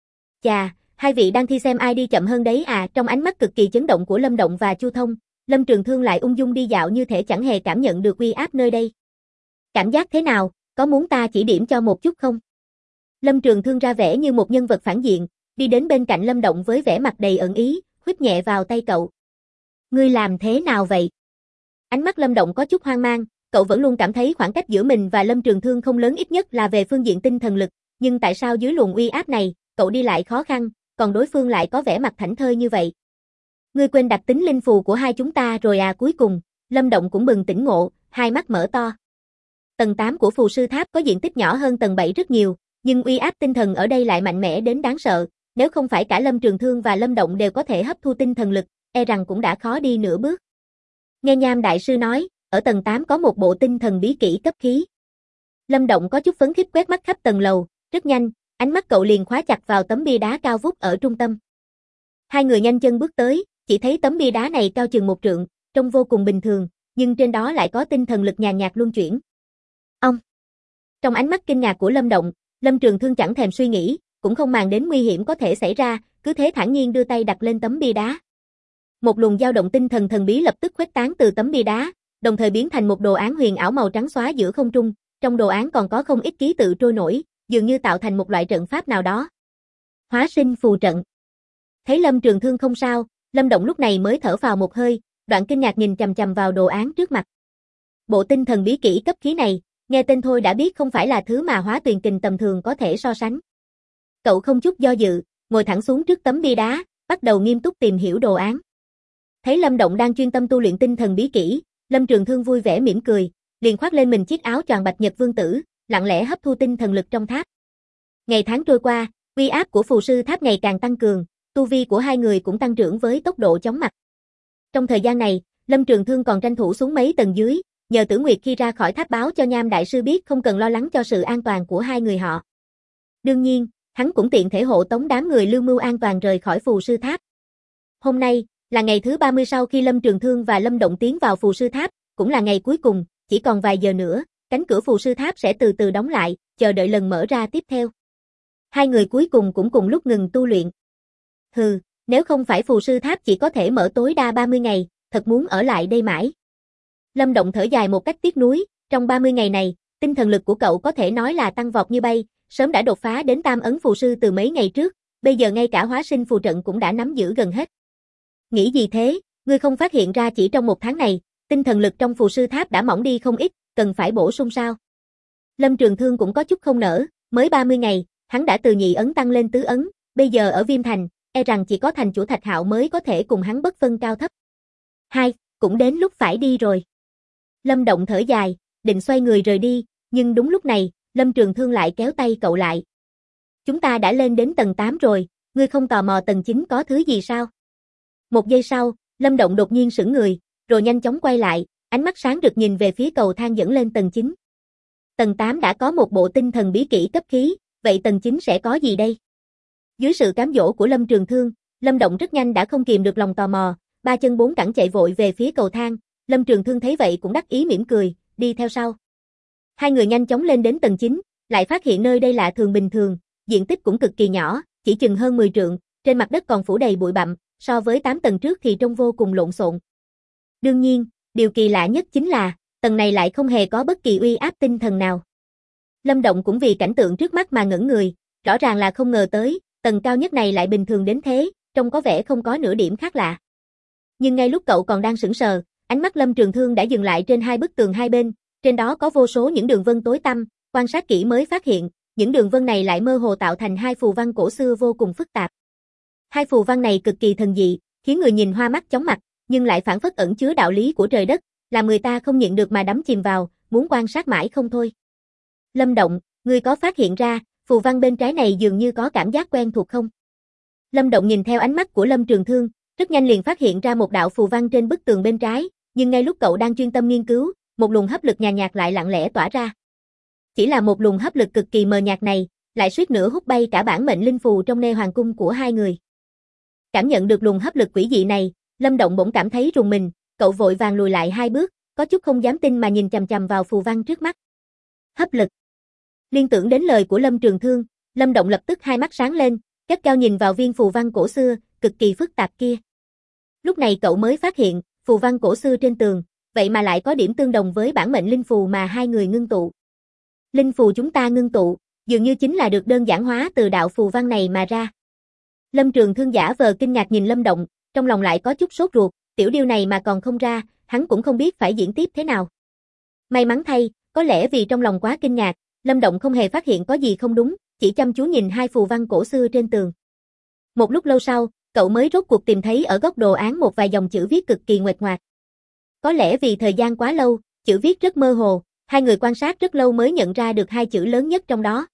Chà, hai vị đang thi xem ai đi chậm hơn đấy à? Trong ánh mắt cực kỳ chấn động của Lâm Động và Chu Thông, Lâm Trường Thương lại ung dung đi dạo như thể chẳng hề cảm nhận được uy áp nơi đây. Cảm giác thế nào, có muốn ta chỉ điểm cho một chút không? Lâm Trường Thương ra vẻ như một nhân vật phản diện, đi đến bên cạnh Lâm Động với vẻ mặt đầy ẩn ý, huýt nhẹ vào tay cậu. Ngươi làm thế nào vậy? Ánh mắt Lâm Động có chút hoang mang, cậu vẫn luôn cảm thấy khoảng cách giữa mình và Lâm Trường Thương không lớn, ít nhất là về phương diện tinh thần lực, nhưng tại sao dưới luồng uy áp này, cậu đi lại khó khăn, còn đối phương lại có vẻ mặt thảnh thơi như vậy? Ngươi quên đặc tính linh phù của hai chúng ta rồi à? Cuối cùng, Lâm Động cũng bừng tỉnh ngộ, hai mắt mở to. Tầng 8 của phù sư tháp có diện tích nhỏ hơn tầng 7 rất nhiều, nhưng uy áp tinh thần ở đây lại mạnh mẽ đến đáng sợ, nếu không phải cả Lâm Trường Thương và Lâm Động đều có thể hấp thu tinh thần lực, e rằng cũng đã khó đi nửa bước. Nghe Nham đại sư nói, ở tầng 8 có một bộ tinh thần bí kỹ cấp khí. Lâm Động có chút phấn khích quét mắt khắp tầng lầu, rất nhanh, ánh mắt cậu liền khóa chặt vào tấm bia đá cao vút ở trung tâm. Hai người nhanh chân bước tới, chỉ thấy tấm bia đá này cao chừng 1 trượng, trông vô cùng bình thường, nhưng trên đó lại có tinh thần lực nhàn nhạt luân chuyển. Ông! Trong ánh mắt kinh ngạc của Lâm Động, Lâm Trường Thương chẳng thèm suy nghĩ, cũng không màng đến nguy hiểm có thể xảy ra, cứ thế thản nhiên đưa tay đặt lên tấm bia đá. Một luồng dao động tinh thần thần bí lập tức khuếch tán từ tấm bia đá, đồng thời biến thành một đồ án huyền ảo màu trắng xóa giữa không trung, trong đồ án còn có không ít ký tự trôi nổi, dường như tạo thành một loại trận pháp nào đó. Hóa sinh phù trận. Thấy Lâm Trường Thương không sao, Lâm Động lúc này mới thở phào một hơi, đoạn kinh ngạc nhìn chằm chằm vào đồ án trước mặt. Bộ tinh thần bí kỹ cấp khí này, nghe tên thôi đã biết không phải là thứ mà Hóa Tuyền Kình tầm thường có thể so sánh. Cậu không chút do dự, ngồi thẳng xuống trước tấm bia đá, bắt đầu nghiêm túc tìm hiểu đồ án. Thấy Lâm Động đang chuyên tâm tu luyện tinh thần bí kỹ, Lâm Trường Thương vui vẻ mỉm cười, liền khoác lên mình chiếc áo choàng bạch nhật vương tử, lặng lẽ hấp thu tinh thần lực trong tháp. Ngày tháng trôi qua, uy áp của phù sư tháp ngày càng tăng cường, tu vi của hai người cũng tăng trưởng với tốc độ chóng mặt. Trong thời gian này, Lâm Trường Thương còn tranh thủ xuống mấy tầng dưới, nhờ Tử Nguyệt khi ra khỏi tháp báo cho Nham đại sư biết không cần lo lắng cho sự an toàn của hai người họ. Đương nhiên, hắn cũng tiện thể hộ tống đám người lưu mưu an toàn rời khỏi phù sư tháp. Hôm nay là ngày thứ 30 sau khi Lâm Trường Thương và Lâm Động tiến vào phù sư tháp, cũng là ngày cuối cùng, chỉ còn vài giờ nữa, cánh cửa phù sư tháp sẽ từ từ đóng lại, chờ đợi lần mở ra tiếp theo. Hai người cuối cùng cũng cùng lúc ngừng tu luyện. Hừ, nếu không phải phù sư tháp chỉ có thể mở tối đa 30 ngày, thật muốn ở lại đây mãi. Lâm Động thở dài một cách tiếc nuối, trong 30 ngày này, tinh thần lực của cậu có thể nói là tăng vọt như bay, sớm đã đột phá đến tam ấn phù sư từ mấy ngày trước, bây giờ ngay cả hóa sinh phù trận cũng đã nắm giữ gần hết. Nghĩ gì thế, ngươi không phát hiện ra chỉ trong 1 tháng này, tinh thần lực trong phù sư tháp đã mỏng đi không ít, cần phải bổ sung sao? Lâm Trường Thương cũng có chút không nỡ, mới 30 ngày, hắn đã từ nhị ấn tăng lên tứ ấn, bây giờ ở Viêm Thành, e rằng chỉ có thành chủ Thạch Hạo mới có thể cùng hắn bất phân cao thấp. Hai, cũng đến lúc phải đi rồi. Lâm Động thở dài, định xoay người rời đi, nhưng đúng lúc này, Lâm Trường Thương lại kéo tay cậu lại. Chúng ta đã lên đến tầng 8 rồi, ngươi không tò mò tầng 9 có thứ gì sao? Một giây sau, Lâm Động đột nhiên sững người, rồi nhanh chóng quay lại, ánh mắt sáng rực nhìn về phía cầu thang dẫn lên tầng 9. Tầng 8 đã có một bộ tinh thần bí kỹ cấp khí, vậy tầng 9 sẽ có gì đây? Dưới sự cám dỗ của Lâm Trường Thương, Lâm Động rất nhanh đã không kìm được lòng tò mò, 3 chân 4 cẳng chạy vội về phía cầu thang, Lâm Trường Thương thấy vậy cũng đắc ý mỉm cười, đi theo sau. Hai người nhanh chóng lên đến tầng 9, lại phát hiện nơi đây lạ thường bình thường, diện tích cũng cực kỳ nhỏ, chỉ chừng hơn 10 trượng, trên mặt đất còn phủ đầy bụi bặm, so với 8 tầng trước thì trông vô cùng lộn xộn. Đương nhiên, điều kỳ lạ nhất chính là, tầng này lại không hề có bất kỳ uy áp tinh thần nào. Lâm Động cũng vì cảnh tượng trước mắt mà ngẩn người, rõ ràng là không ngờ tới, tầng cao nhất này lại bình thường đến thế, trông có vẻ không có nửa điểm khác lạ. Nhưng ngay lúc cậu còn đang sững sờ, ánh mắt Lâm Trường Thương đã dừng lại trên hai bức tường hai bên, trên đó có vô số những đường vân tối tăm, quan sát kỹ mới phát hiện, những đường vân này lại mơ hồ tạo thành hai phù văn cổ xưa vô cùng phức tạp. Hai phù văn này cực kỳ thần dị, khiến người nhìn hoa mắt chóng mặt, nhưng lại phảng phất ẩn chứa đạo lý của trời đất, làm người ta không nhịn được mà đắm chìm vào, muốn quan sát mãi không thôi. Lâm Động, ngươi có phát hiện ra, phù văn bên trái này dường như có cảm giác quen thuộc không? Lâm Động nhìn theo ánh mắt của Lâm Trường Thương, rất nhanh liền phát hiện ra một đạo phù văn trên bức tường bên trái, nhưng ngay lúc cậu đang chuyên tâm nghiên cứu, một luồng hấp lực nhàn nhạt lại lặng lẽ tỏa ra. Chỉ là một luồng hấp lực cực kỳ mờ nhạt này, lại suýt nữa hút bay cả bản mệnh linh phù trong nê hoàng cung của hai người. Cảm nhận được luồng hấp lực quỷ dị này, Lâm Động bỗng cảm thấy rùng mình, cậu vội vàng lùi lại hai bước, có chút không dám tin mà nhìn chằm chằm vào phù văn trước mắt. Hấp lực. Liên tưởng đến lời của Lâm Trường Thương, Lâm Động lập tức hai mắt sáng lên, gắt gao nhìn vào viên phù văn cổ xưa, cực kỳ phức tạp kia. Lúc này cậu mới phát hiện, phù văn cổ xưa trên tường, vậy mà lại có điểm tương đồng với bản mệnh linh phù mà hai người ngưng tụ. Linh phù chúng ta ngưng tụ, dường như chính là được đơn giản hóa từ đạo phù văn này mà ra. Lâm Trường Thương giả vờ kinh ngạc nhìn Lâm Động, trong lòng lại có chút sốt ruột, tiểu điêu này mà còn không ra, hắn cũng không biết phải diễn tiếp thế nào. May mắn thay, có lẽ vì trong lòng quá kinh ngạc, Lâm Động không hề phát hiện có gì không đúng, chỉ chăm chú nhìn hai phù văn cổ xưa trên tường. Một lúc lâu sau, cậu mới rốt cuộc tìm thấy ở góc đồ án một vài dòng chữ viết cực kỳ nguệch ngoạc. Có lẽ vì thời gian quá lâu, chữ viết rất mơ hồ, hai người quan sát rất lâu mới nhận ra được hai chữ lớn nhất trong đó.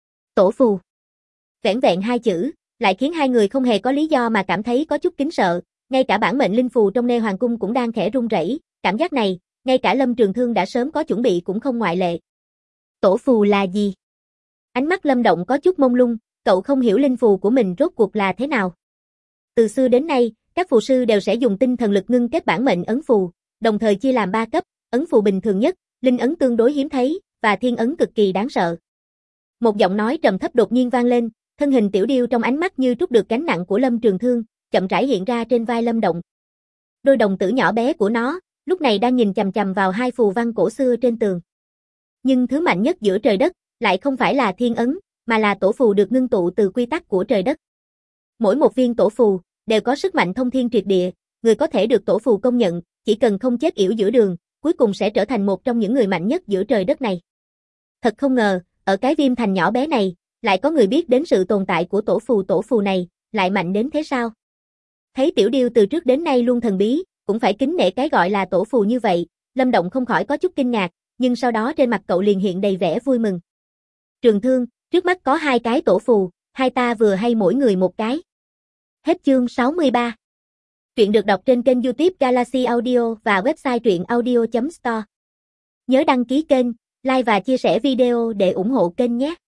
Tổ phù. Vẻn vẹn hai chữ, lại khiến hai người không hề có lý do mà cảm thấy có chút kính sợ, ngay cả bản mệnh linh phù trong nê hoàng cung cũng đang khẽ run rẩy, cảm giác này, ngay cả Lâm Trường Thương đã sớm có chuẩn bị cũng không ngoại lệ. Tổ phù là gì? Ánh mắt Lâm Động có chút mông lung, cậu không hiểu linh phù của mình rốt cuộc là thế nào. Từ xưa đến nay, các phù sư đều sẽ dùng tinh thần lực ngưng kết bản mệnh ấn phù, đồng thời chia làm 3 cấp, ấn phù bình thường nhất, linh ấn tương đối hiếm thấy, và thiên ấn cực kỳ đáng sợ. Một giọng nói trầm thấp đột nhiên vang lên, thân hình tiểu điêu trong ánh mắt như trút được gánh nặng của Lâm Trường Thương, chậm rãi hiện ra trên vai Lâm Động. Đôi đồng tử nhỏ bé của nó, lúc này đang nhìn chằm chằm vào hai phù văn cổ xưa trên tường. Nhưng thứ mạnh nhất giữa trời đất, lại không phải là thiên ấn, mà là tổ phù được ngưng tụ từ quy tắc của trời đất. Mỗi một viên tổ phù, đều có sức mạnh thông thiên triệt địa, người có thể được tổ phù công nhận, chỉ cần không chết yểu giữa đường, cuối cùng sẽ trở thành một trong những người mạnh nhất giữa trời đất này. Thật không ngờ, ở cái Viêm Thành nhỏ bé này, lại có người biết đến sự tồn tại của tổ phù này, lại mạnh đến thế sao? Thấy tiểu điêu từ trước đến nay luôn thần bí, cũng phải kính nể cái gọi là tổ phù như vậy, Lâm Động không khỏi có chút kinh ngạc, nhưng sau đó trên mặt cậu liền hiện đầy vẻ vui mừng. Trường Thương, trước mắt có 2 cái tổ phù, hai ta vừa hay mỗi người một cái. Hết chương 63. Truyện được đọc trên kênh YouTube Galaxy Audio và website truyệnaudio.store. Nhớ đăng ký kênh, like và chia sẻ video để ủng hộ kênh nhé.